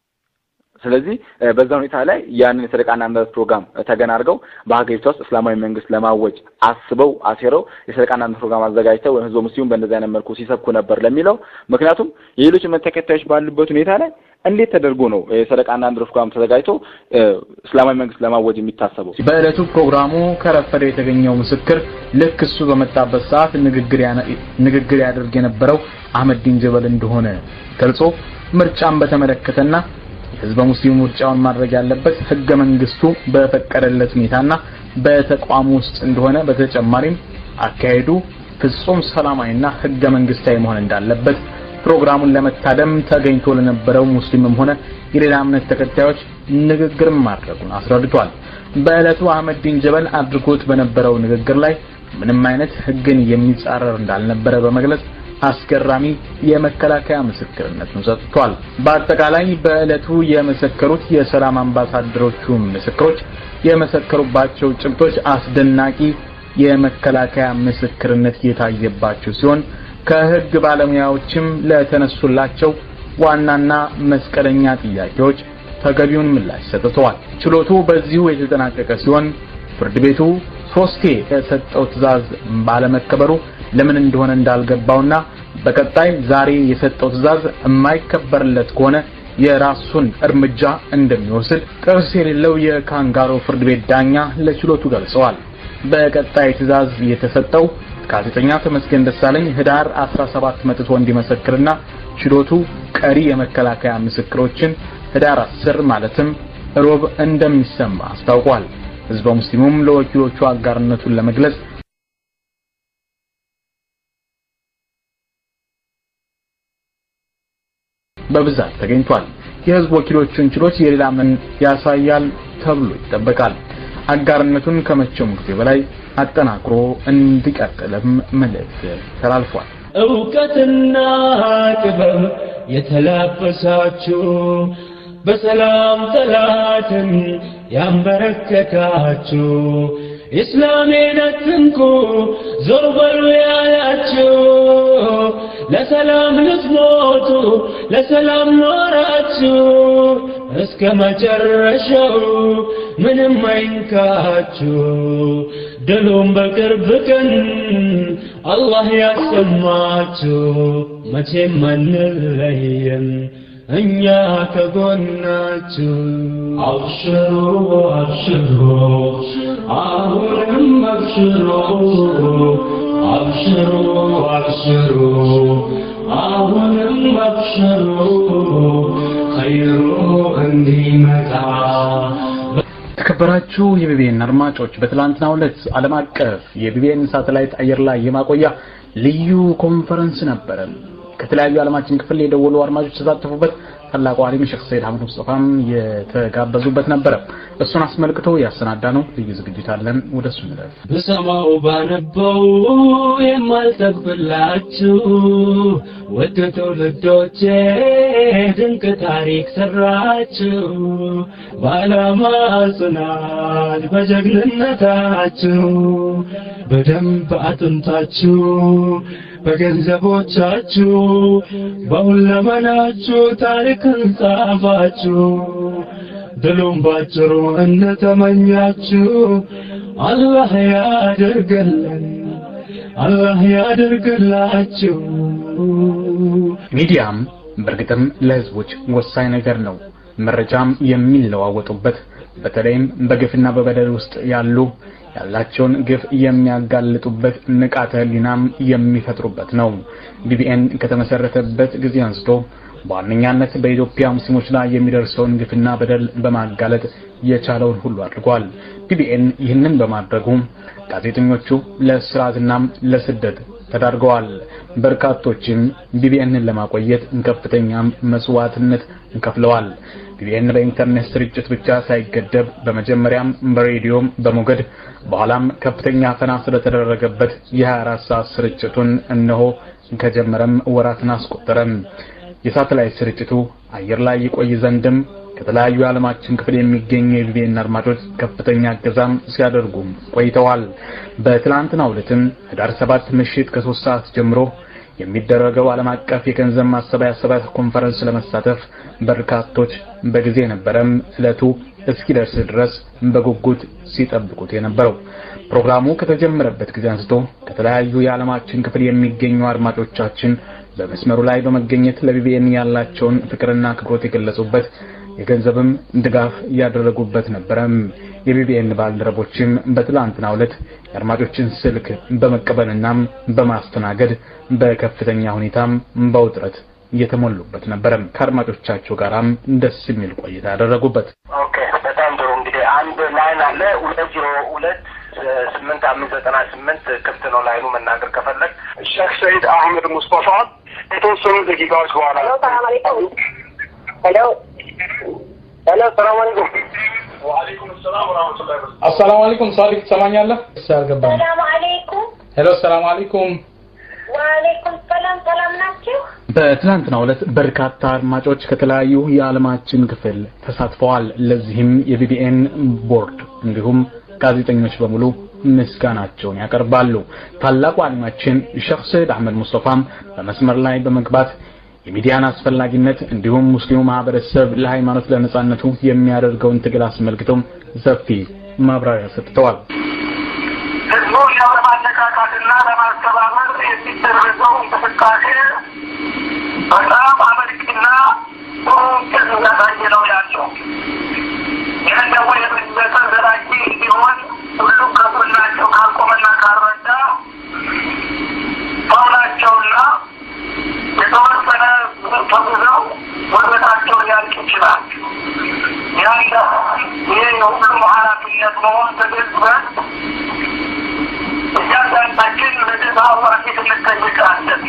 S3: ስለዚህ በዛ ሁኔታ ላይ ያንን የሰረቃናነት ፕሮግራም ተገናርገው በሀገሪቱ ውስጥ እስላማዊ መንግስት ለማወጅ አስበው አሴረው የሰረቃናነት ፕሮግራም አዘጋጅተው ህዝበ ሙስሊሙ በእንደዛ አይነት መልኩ ሲሰብኩ ነበር ለሚለው ምክንያቱም የሌሎች እምነት ተከታዮች ባሉበት ሁኔታ ላይ እንዴት ተደርጎ ነው የሰረቃናነት ፕሮግራም ተዘጋጅቶ እስላማዊ መንግስት ለማወጅ የሚታሰበው
S20: በእለቱ ፕሮግራሙ ከረፈደ የተገኘው ምስክር ልክ እሱ በመጣበት ሰዓት ንግግር ንግግር ያደርግ የነበረው አህመዲን ጀበል እንደሆነ ገልጾ ምርጫን በተመለከተና ህዝበ ሙስሊሙ ምርጫውን ማድረግ ያለበት ህገ መንግስቱ በፈቀደለት ሁኔታና በተቋሙ ውስጥ እንደሆነ በተጨማሪም አካሄዱ ፍጹም ሰላማዊና ህገ መንግስታዊ መሆን እንዳለበት ፕሮግራሙን ለመታደም ተገኝቶ ለነበረው ሙስሊምም ሆነ የሌላ እምነት ተከታዮች ንግግር ማድረጉን አስረድቷል በእለቱ አህመዲን ጀበል አድርጎት በነበረው ንግግር ላይ ምንም አይነት ህግን የሚጻረር እንዳልነበረ በመግለጽ አስገራሚ የመከላከያ ምስክርነት ነው ሰጥቷል በአጠቃላይ በእለቱ የመሰከሩት የሰላም አምባሳደሮቹ ምስክሮች የመሰከሩባቸው ጭብጦች አስደናቂ የመከላከያ ምስክርነት የታየባቸው ሲሆን ከህግ ባለሙያዎችም ለተነሱላቸው ዋናና መስቀለኛ ጥያቄዎች ተገቢውን ምላሽ ሰጥተዋል ችሎቱ በዚሁ የተጠናቀቀ ሲሆን ፍርድ ቤቱ ሶስቴ የሰጠው ትዕዛዝ ባለመከበሩ ለምን እንደሆነ እንዳልገባውና በቀጣይ ዛሬ የሰጠው ትዕዛዝ የማይከበርለት ከሆነ የራሱን እርምጃ እንደሚወስድ ጥርስ የሌለው የካንጋሮ ፍርድ ቤት ዳኛ ለችሎቱ ገልጸዋል በቀጣይ ትዕዛዝ የተሰጠው ጋዜጠኛ ተመስገን ደሳለኝ ህዳር አስራ ሰባት መጥቶ እንዲመሰክርና ችሎቱ ቀሪ የመከላከያ ምስክሮችን ህዳር አስር ማለትም ሮብ እንደሚሰማ አስታውቋል ህዝበ ሙስሊሙም ለወኪሎቹ አጋርነቱን ለመግለጽ በብዛት ተገኝቷል የህዝብ ወኪሎቹን ችሎት የሌላ ምን ያሳያል ተብሎ ይጠበቃል አጋርነቱን ከመቼም ጊዜ በላይ አጠናክሮ እንዲቀጥልም መልእክት ተላልፏል
S15: ዕውቀትና ጥበብ የተላበሳችሁ በሰላም ጠላትን ያንበረከካችሁ ኢስላሜን አትንኩ ዞር በሉ ያላችሁ ለሰላም ልትሞቱ ለሰላም ኖራችሁ እስከ መጨረሻው ምንም አይንካችሁ ድሉም በቅርብ ቀን አላህ ያሰማችሁ መቼም አንለይም እኛ ከጎናችሁ አብሽሩ አብሽሩ አሁንም አብሽሩ አብሽሩ አብሽሩ አሁንም አብሽሩ ኸይሩ እንዲመጣ
S20: ተከበራችሁ የቢቢኤን አድማጮች በትላንትናው ዕለት ዓለም አቀፍ የቢቢኤን ሳተላይት አየር ላይ የማቆያ ልዩ ኮንፈረንስ ነበረ ከተለያዩ ዓለማችን ክፍል የደወሉ አድማጮች ተሳተፉበት ታላቁ ዓሊም ሼክ ሰይድ አህመድ ሙስጠፋም የተጋበዙበት ነበር እሱን አስመልክቶ ያሰናዳነው ልዩ ዝግጅት አለን ወደሱ እንለፍ
S15: በሰማው ባነበው የማልጠግብላችሁ ወደ ትውልዶቼ ድንቅ ታሪክ ሰራችሁ በዓላማ ጽናት በጀግንነታችሁ በደንብ አጥንታችሁ በገንዘቦቻችሁ በሁለመናችሁ ታሪክን ጻፋችሁ ድሉም ባጭሩ እንደተመኛችሁ አላህ ያደርግልን አላህ ያደርግላችሁ
S20: ሚዲያም በርግጥም ለህዝቦች ወሳኝ ነገር ነው መረጃም የሚለዋወጡበት በተለይም በግፍና በበደል ውስጥ ያሉ ያላቸውን ግፍ የሚያጋልጡበት ንቃተ ህሊናም የሚፈጥሩበት ነው ቢቢኤን ከተመሰረተበት ጊዜ አንስቶ በዋነኛነት በኢትዮጵያ ሙስሊሞች ላይ የሚደርሰውን ግፍና በደል በማጋለጥ የቻለውን ሁሉ አድርጓል ቢቢኤን ይህንን በማድረጉ ጋዜጠኞቹ ለስራትና ለስደት ተዳርገዋል በርካቶችም ቢቢኤንን ለማቆየት ከፍተኛ መስዋዕትነት ከፍለዋል ቢቢኤን በኢንተርኔት ስርጭት ብቻ ሳይገደብ በመጀመሪያም በሬዲዮም በሞገድ በኋላም ከፍተኛ ፈና ስለተደረገበት የ24 ሰዓት ስርጭቱን እነሆ ከጀመረም ወራትን አስቆጠረም የሳተላይት ስርጭቱ አየር ላይ ይቆይ ዘንድም ከተለያዩ ዓለማችን ክፍል የሚገኙ የቢቢኤን አድማጮች ከፍተኛ ገዛም ሲያደርጉ ቆይተዋል በትላንትናው ዕለትም ህዳር ሰባት ምሽት ከ3 ሰዓት ጀምሮ የሚደረገው ዓለም አቀፍ የገንዘብ ማሰባሰቢያ ኮንፈረንስ ለመሳተፍ በርካቶች በጊዜ ነበረም ዕለቱ እስኪደርስ ድረስ በጉጉት ሲጠብቁት የነበረው ፕሮግራሙ ከተጀመረበት ጊዜ አንስቶ ከተለያዩ የዓለማችን ክፍል የሚገኙ አድማጮቻችን በመስመሩ ላይ በመገኘት ለቢቢኤን ያላቸውን ፍቅርና አክብሮት የገለጹበት የገንዘብም ድጋፍ ያደረጉበት ነበረም የቢቢኤን ባልደረቦችም በትላንትናው ዕለት የአድማጮችን ስልክ በመቀበልና በማስተናገድ በከፍተኛ ሁኔታም በውጥረት የተሞሉበት ነበር ከአድማጮቻቸው ጋራም ደስ የሚል ቆይታ ያደረጉበት
S16: ኦኬ በጣም ጥሩ እንግዲህ አንድ ላይን አለ ሁለት ሁለት ስምንት አምስት ዘጠና ስምንት ክፍት ነው ላይኑ መናገር ከፈለግ ሼክ ሰይድ አህመድ ሙስጠፋ የተወሰኑ ደቂቃዎች በኋላ ሰላም አለይኩም ሄሎ ሄሎ ሰላም አለይኩም ወአለይኩም ሰላም ወራህመቱላሂ ወበረካቱ
S20: አሰላሙ አለይኩም ሳሊክ ሰማኛለህ ሰላም
S5: ሰላም አለይኩም
S20: ሄሎ ሰላም አለይኩም
S5: ወአለይኩም ሰላም ሰላም ናችሁ
S20: በትናንትናው ዕለት በርካታ አድማጮች ከተለያዩ የዓለማችን ክፍል ተሳትፈዋል ለዚህም የቢቢኤን ቦርድ እንዲሁም ጋዜጠኞች በሙሉ ምስጋናቸውን ያቀርባሉ ታላቁ ዓሊማችን ሼክ ሰይድ አህመድ ሙስጠፋም በመስመር ላይ በመግባት የሚዲያን አስፈላጊነት እንዲሁም ሙስሊሙ ማህበረሰብ ለሃይማኖት ለነጻነቱ የሚያደርገውን ትግል አስመልክተው ሰፊ ማብራሪያ ሰጥተዋል
S16: ህዝቡ ለማነቃቃትና ለማስተባበር የሚደረገው እንቅስቃሴ በጣም አመርቂና ጥሩ ውጤት እያሳየ ነው ያለው ይህን ደግሞ የበለጠ ዘላቂ እንዲሆን ሁሉም ከጎናቸው ካልቆመና ካልረዳ ሰውናቸውና የተወሰነ ተጉዘው ወደታቸው ሊያልቅ ይችላል ያለ ይህ የሁሉም ኃላፊነት መሆን ተገዝበን እያንዳንዳችን ለጌታ አላህ ፊት እንጠይቃለን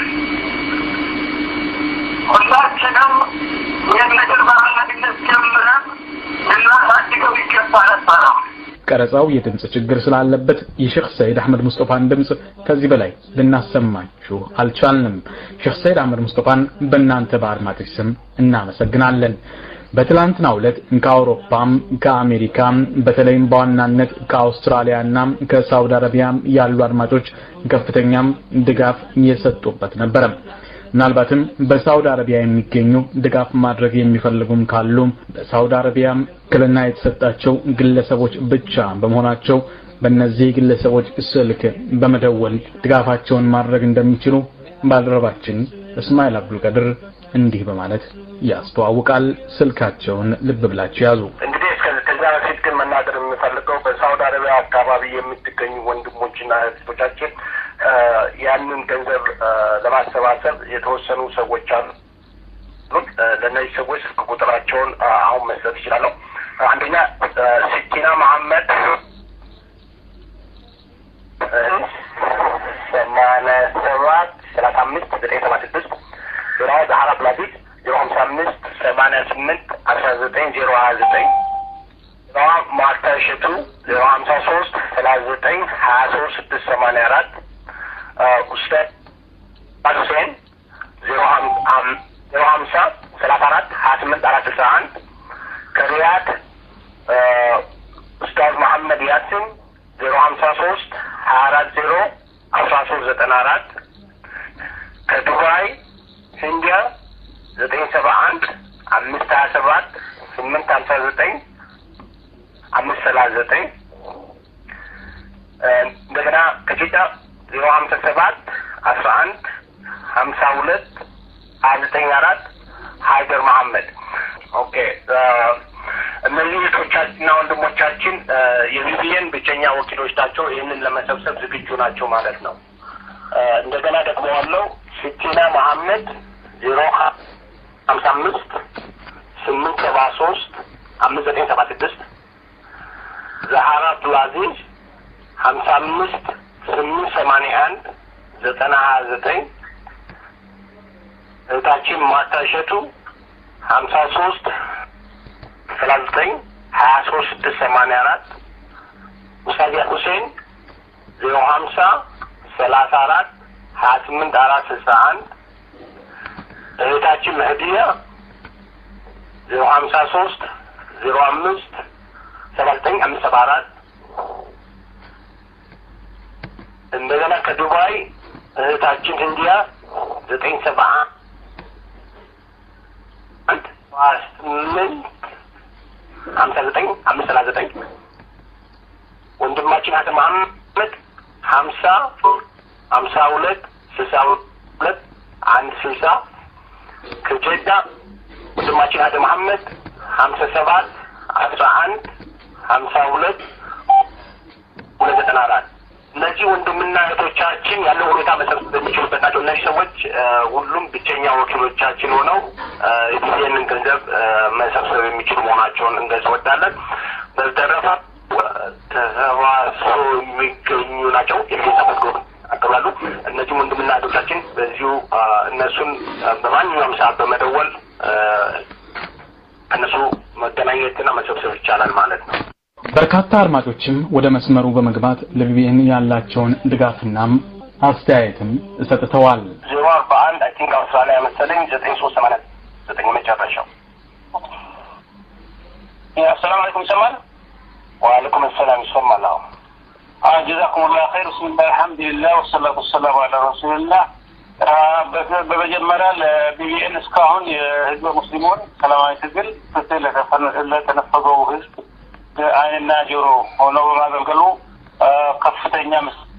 S16: ሁላችንም ይህን ነገር በኃላፊነት ጀምረን ልናሳድገው ይገባ ነበረ
S20: ቀረጻው የድምጽ ችግር ስላለበት የሼክ ሰይድ አህመድ ሙስጠፋን ድምጽ ከዚህ በላይ ልናሰማችሁ አልቻልንም ሼክ ሰይድ አህመድ ሙስጠፋን በእናንተ በአድማጮች ስም እናመሰግናለን በትላንትናው ዕለት ከአውሮፓም ከአሜሪካም በተለይም በዋናነት ከአውስትራሊያና ከሳውዲ አረቢያ ያሉ አድማጮች ከፍተኛም ድጋፍ የሰጡበት ነበር ምናልባትም በሳውዲ አረቢያ የሚገኙ ድጋፍ ማድረግ የሚፈልጉም ካሉ በሳውዲ አረቢያም ክልና የተሰጣቸው ግለሰቦች ብቻ በመሆናቸው በእነዚህ ግለሰቦች ስልክ በመደወል ድጋፋቸውን ማድረግ እንደሚችሉ ባልደረባችን እስማኤል አብዱልቀድር እንዲህ በማለት ያስተዋውቃል። ስልካቸውን ልብ ብላችሁ ያዙ።
S6: እንግዲህ ከዛ በፊት ግን መናገር የምፈልገው በሳውዲ አረቢያ አካባቢ የምትገኙ ወንድሞችና እህቶቻችን ያንን ገንዘብ ለማሰባሰብ የተወሰኑ ሰዎች አሉ። ለነዚህ ሰዎች ስልክ ቁጥራቸውን አሁን መስጠት ይችላለሁ። አንደኛ ሲኪና መሐመድ ሰማንያ ሰባት ሰላሳ አምስት ዘጠኝ ሰባ ስድስት ዜሮ ዛህራ ብላዲት ዜሮ ሀምሳ አምስት ሰማንያ ስምንት አስራ ዘጠኝ ዜሮ ሀያ ዘጠኝ ዜሮ ማርታ እሸቱ ዜሮ ሀምሳ ሶስት ሰላሳ ዘጠኝ ሀያ ሶስት ስድስት ሰማንያ አራት ኡስታዝ ሁሴን ዜሮ ሀምሳ ሰላሳ አራት ሀያ ስምንት አራት ስልሳ አንድ ከሪያድ ኡስታዝ መሐመድ ያሲን ዜሮ ሀምሳ ሶስት ሀያ አራት ዜሮ አስራ ሶስት ዘጠና አራት ከዱባይ ህንዲያ ዘጠኝ ሰባ አንድ አምስት ሀያ ሰባት ስምንት ሀምሳ ዘጠኝ አምስት ሰላሳ ዘጠኝ እንደገና ከጅዳ ዜሮ ሀምሳ ሰባት አስራ አንድ ሀምሳ ሁለት ሀያ ዘጠኝ አራት ሀይደር መሐመድ። ኦኬ እነዚህ እህቶቻችንና ወንድሞቻችን የቪቪኤን ብቸኛ ወኪሎች ናቸው። ይህንን ለመሰብሰብ ዝግጁ ናቸው ማለት ነው። እንደገና ደግሞ ያለው ሲኪና መሐመድ ዜሮ ሀምሳ አምስት ስምንት ሰባ ሶስት አምስት ዘጠኝ ሰባ ስድስት ዛህራ አብዱልአዚዝ ሀምሳ አምስት ስምንት ሰማንያ አንድ ዘጠና ሀያ ዘጠኝ እህታችን ማርታ እሸቱ ሀምሳ ሶስት ሰላሳ ዘጠኝ ሀያ ሶስት ስድስት ሰማንያ አራት ኡስታዝ ሁሴን ዜሮ ሀምሳ ሰላሳ አራት ሀያ ስምንት አራት ስልሳ አንድ እህታችን መህዲያ ዜሮ ሀምሳ ሶስት ዜሮ አምስት ሰባ ዘጠኝ አምስት ሰባ አራት እንደገና ከዱባይ እህታችን ህንዲያ ዘጠኝ ሰባ አንድ ስምንት ሀምሳ ዘጠኝ አምስት ሰላሳ ዘጠኝ ወንድማችን ሀሰን መሐመድ ሀምሳ ሀምሳ ሁለት ስልሳ ሁለት አንድ ስልሳ ከጀዳ ወንድማችን ሀሰን መሐመድ ሀምሳ ሰባት አስራ አንድ ሀምሳ ሁለት ሁለት ዘጠና አራት እነዚህ ወንድምና እህቶቻችን ያለው ሁኔታ መሰብሰብ የሚችሉበት ናቸው። እነዚህ ሰዎች ሁሉም ብቸኛ ወኪሎቻችን ሆነው ይህንን ገንዘብ መሰብሰብ የሚችሉ መሆናቸውን እንገልጻለን። በተረፈ ተሰባስበው የሚገኙ ናቸው የሚሰበስቡ አቀባሉ እነዚህ ወንድምና እህቶቻችን በዚሁ እነሱን በማንኛውም ሰዓት በመደወል እነሱ መገናኘትና መሰብሰብ ይቻላል ማለት ነው።
S20: በርካታ አድማጮችም ወደ መስመሩ በመግባት ለቢቢኤን ያላቸውን ድጋፍና አስተያየትም ሰጥተዋል።
S6: ዜሮ አርባ አንድ አይ ቲንክ አውስትራሊያ መሰለኝ ዘጠኝ ሶስት ሰማንያ ዘጠኝ መጨረሻው። አሰላሙ አለይኩም ይሰማል? ወአለይኩም ሰላም ይሰማል። አዎ ጀዛኩም ላሁ ኸይር። ቢስሚላህ አልሐምዱሊላህ ወሰላቱ ወሰላሙ ዐላ ረሱሊላህ። በመጀመሪያ ለቢቢኤን እስካሁን የህዝበ ሙስሊሙን ሰላማዊ ትግል ፍትህ ለተነፈገው ህዝብ አይንና ጆሮ ሆነው በማገልገሉ ከፍተኛ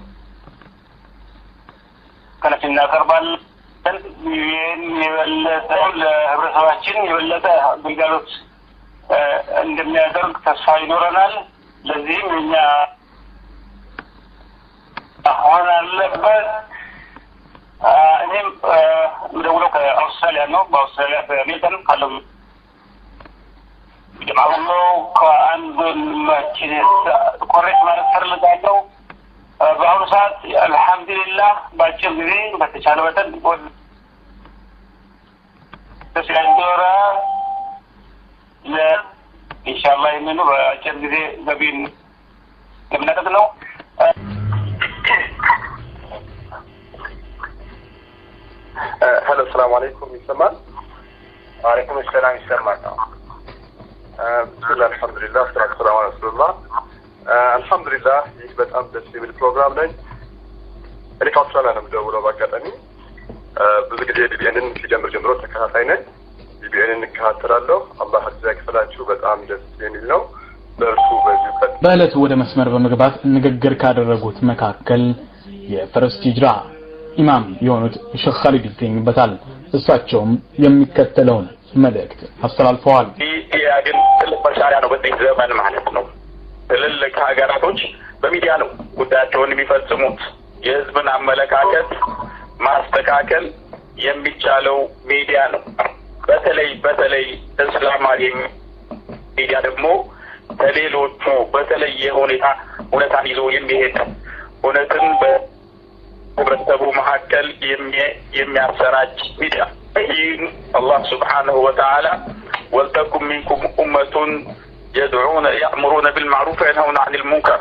S6: ምስጋና እናቀርባለን። ይህን የበለጠ ለህብረተሰባችን የበለጠ ግልጋሎት እንደሚያደርግ ተስፋ ይኖረናል። ለዚህም እኛ አሁን አለበት እኔም የምደውለው ከአውስትራሊያ ነው። በአውስትራሊያ በሜልበርን ካለው ጀማዓው ከአንድ ማችን ኮሬክት ማለት ፈልጋለሁ። በአሁኑ ሰዓት አልሐምዱሊላህ በአጭር ጊዜ በተቻለ መጠን ተስያንዶራ ኢንሻአላህ ይመኑ በአጭር ጊዜ ገቢን ለምናደርግ ነው።
S22: ሄሎ ሰላም አለይኩም ይሰማል? ወአለይኩም ሰላም ይሰማል ነው። ብስሚላህ አልሐምዱሊላህ ሰላቱ ሰላም ዐላ ረሱሊላህ። አልሐምዱሊላህ ይህ በጣም ደስ የሚል ፕሮግራም ነኝ። እኔ ከአውስትራሊያ ነው የምደውለው። በአጋጣሚ ብዙ ጊዜ ቢቢኤንን ሲጀምር ጀምሮ ተከታታይ ነኝ። ቢቢኤንን እንከታተላለሁ። አላህ ሀዲያ ክፈላችሁ። በጣም ደስ የሚል ነው። በእርሱ በዚሁ ቀጥ
S20: በዕለቱ ወደ መስመር በመግባት ንግግር ካደረጉት መካከል የፈረስት ሂጅራ ኢማም የሆኑት ሼክ ኻሊድ ይገኙበታል። እሳቸውም የሚከተለውን መልእክት አስተላልፈዋል።
S6: ይህ ግን ትልቅ መሳሪያ ነው በዚህ ዘመን ማለት ነው። ትልልቅ ሀገራቶች በሚዲያ ነው ጉዳያቸውን የሚፈጽሙት። የህዝብን አመለካከት ማስተካከል የሚቻለው ሚዲያ ነው። በተለይ በተለይ እስላማዊ ሚዲያ ደግሞ ከሌሎቹ በተለየ ሁኔታ እውነታን ይዞ የሚሄድ እውነትን በህብረተሰቡ መካከል የሚያሰራጭ ሚዲያ ይህ አላህ ስብሓነሁ ወተዓላ ወልተኩም ሚንኩም ኡመቱን يدعون يأمرون بالمعروف وينهون عن المنكر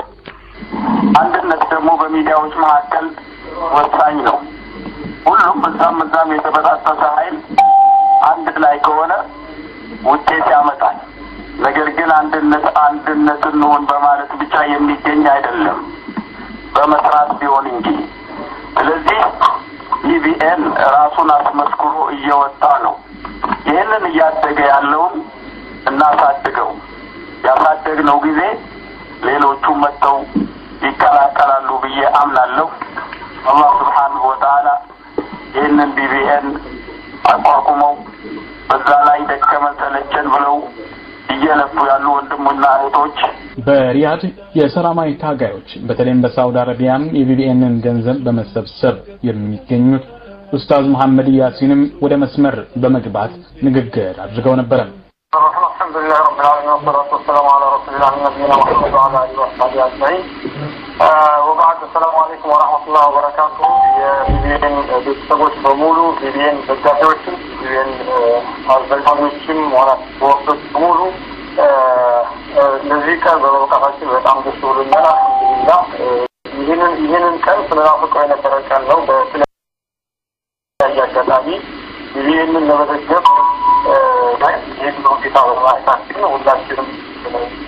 S6: አንድነት ደግሞ በሚዲያዎች መካከል ወሳኝ ነው። ሁሉም በዛም በዛም የተበታተሰ ኃይል አንድ ላይ ከሆነ ውጤት ያመጣል። ነገር ግን አንድነት አንድነትን ነው በማለት ብቻ የሚገኝ አይደለም፣ በመስራት ቢሆን እንጂ። ስለዚህ ኢቢኤን ራሱን አስመስክሮ እየወጣ ነው። ይህንን እያደገ ያለውን እናሳድገው። ያሳደግነው ጊዜ ሌሎቹ መጥተው ይቀላቀላሉ ብዬ አምናለሁ። አላህ ሱብሓነሁ ወተዓላ ይህንን ቢቢኤን አቋቁመው በዛ ላይ ደከመ ሰለቸን ብለው እየለፉ ያሉ ወንድሞችና እህቶች
S20: በሪያድ የሰላማዊ ታጋዮች በተለይም በሳውዲ አረቢያም የቢቢኤንን ገንዘብ በመሰብሰብ የሚገኙት ኡስታዝ መሐመድ ያሲንም ወደ መስመር በመግባት ንግግር አድርገው ነበር።
S6: الحمد لله رب العالمين والصلاة والسلام على رسول الله نبينا محمد وعلى آله وصحبه أجمعين. وبعد السلام عليكم ورحمة الله وبركاته. ቢቢኤን ቤተሰቦች በሙሉ ቢቢኤን ደጋፊዎች ቢቢኤን አዘጋጆችም ሆነ ወርዶች በሙሉ ለዚህ ቀን በመብቃታችን በጣም ደስ ብሎኛል። አልሐምዱሊላህ ይህንን ይህንን ቀን ስለናፍቀው የነበረ ቀን ነው። በተለያየ አጋጣሚ ቢቢኤንን ለመደገፍ ላይ ይህን ነው ጌታ በማለታችን ሁላችንም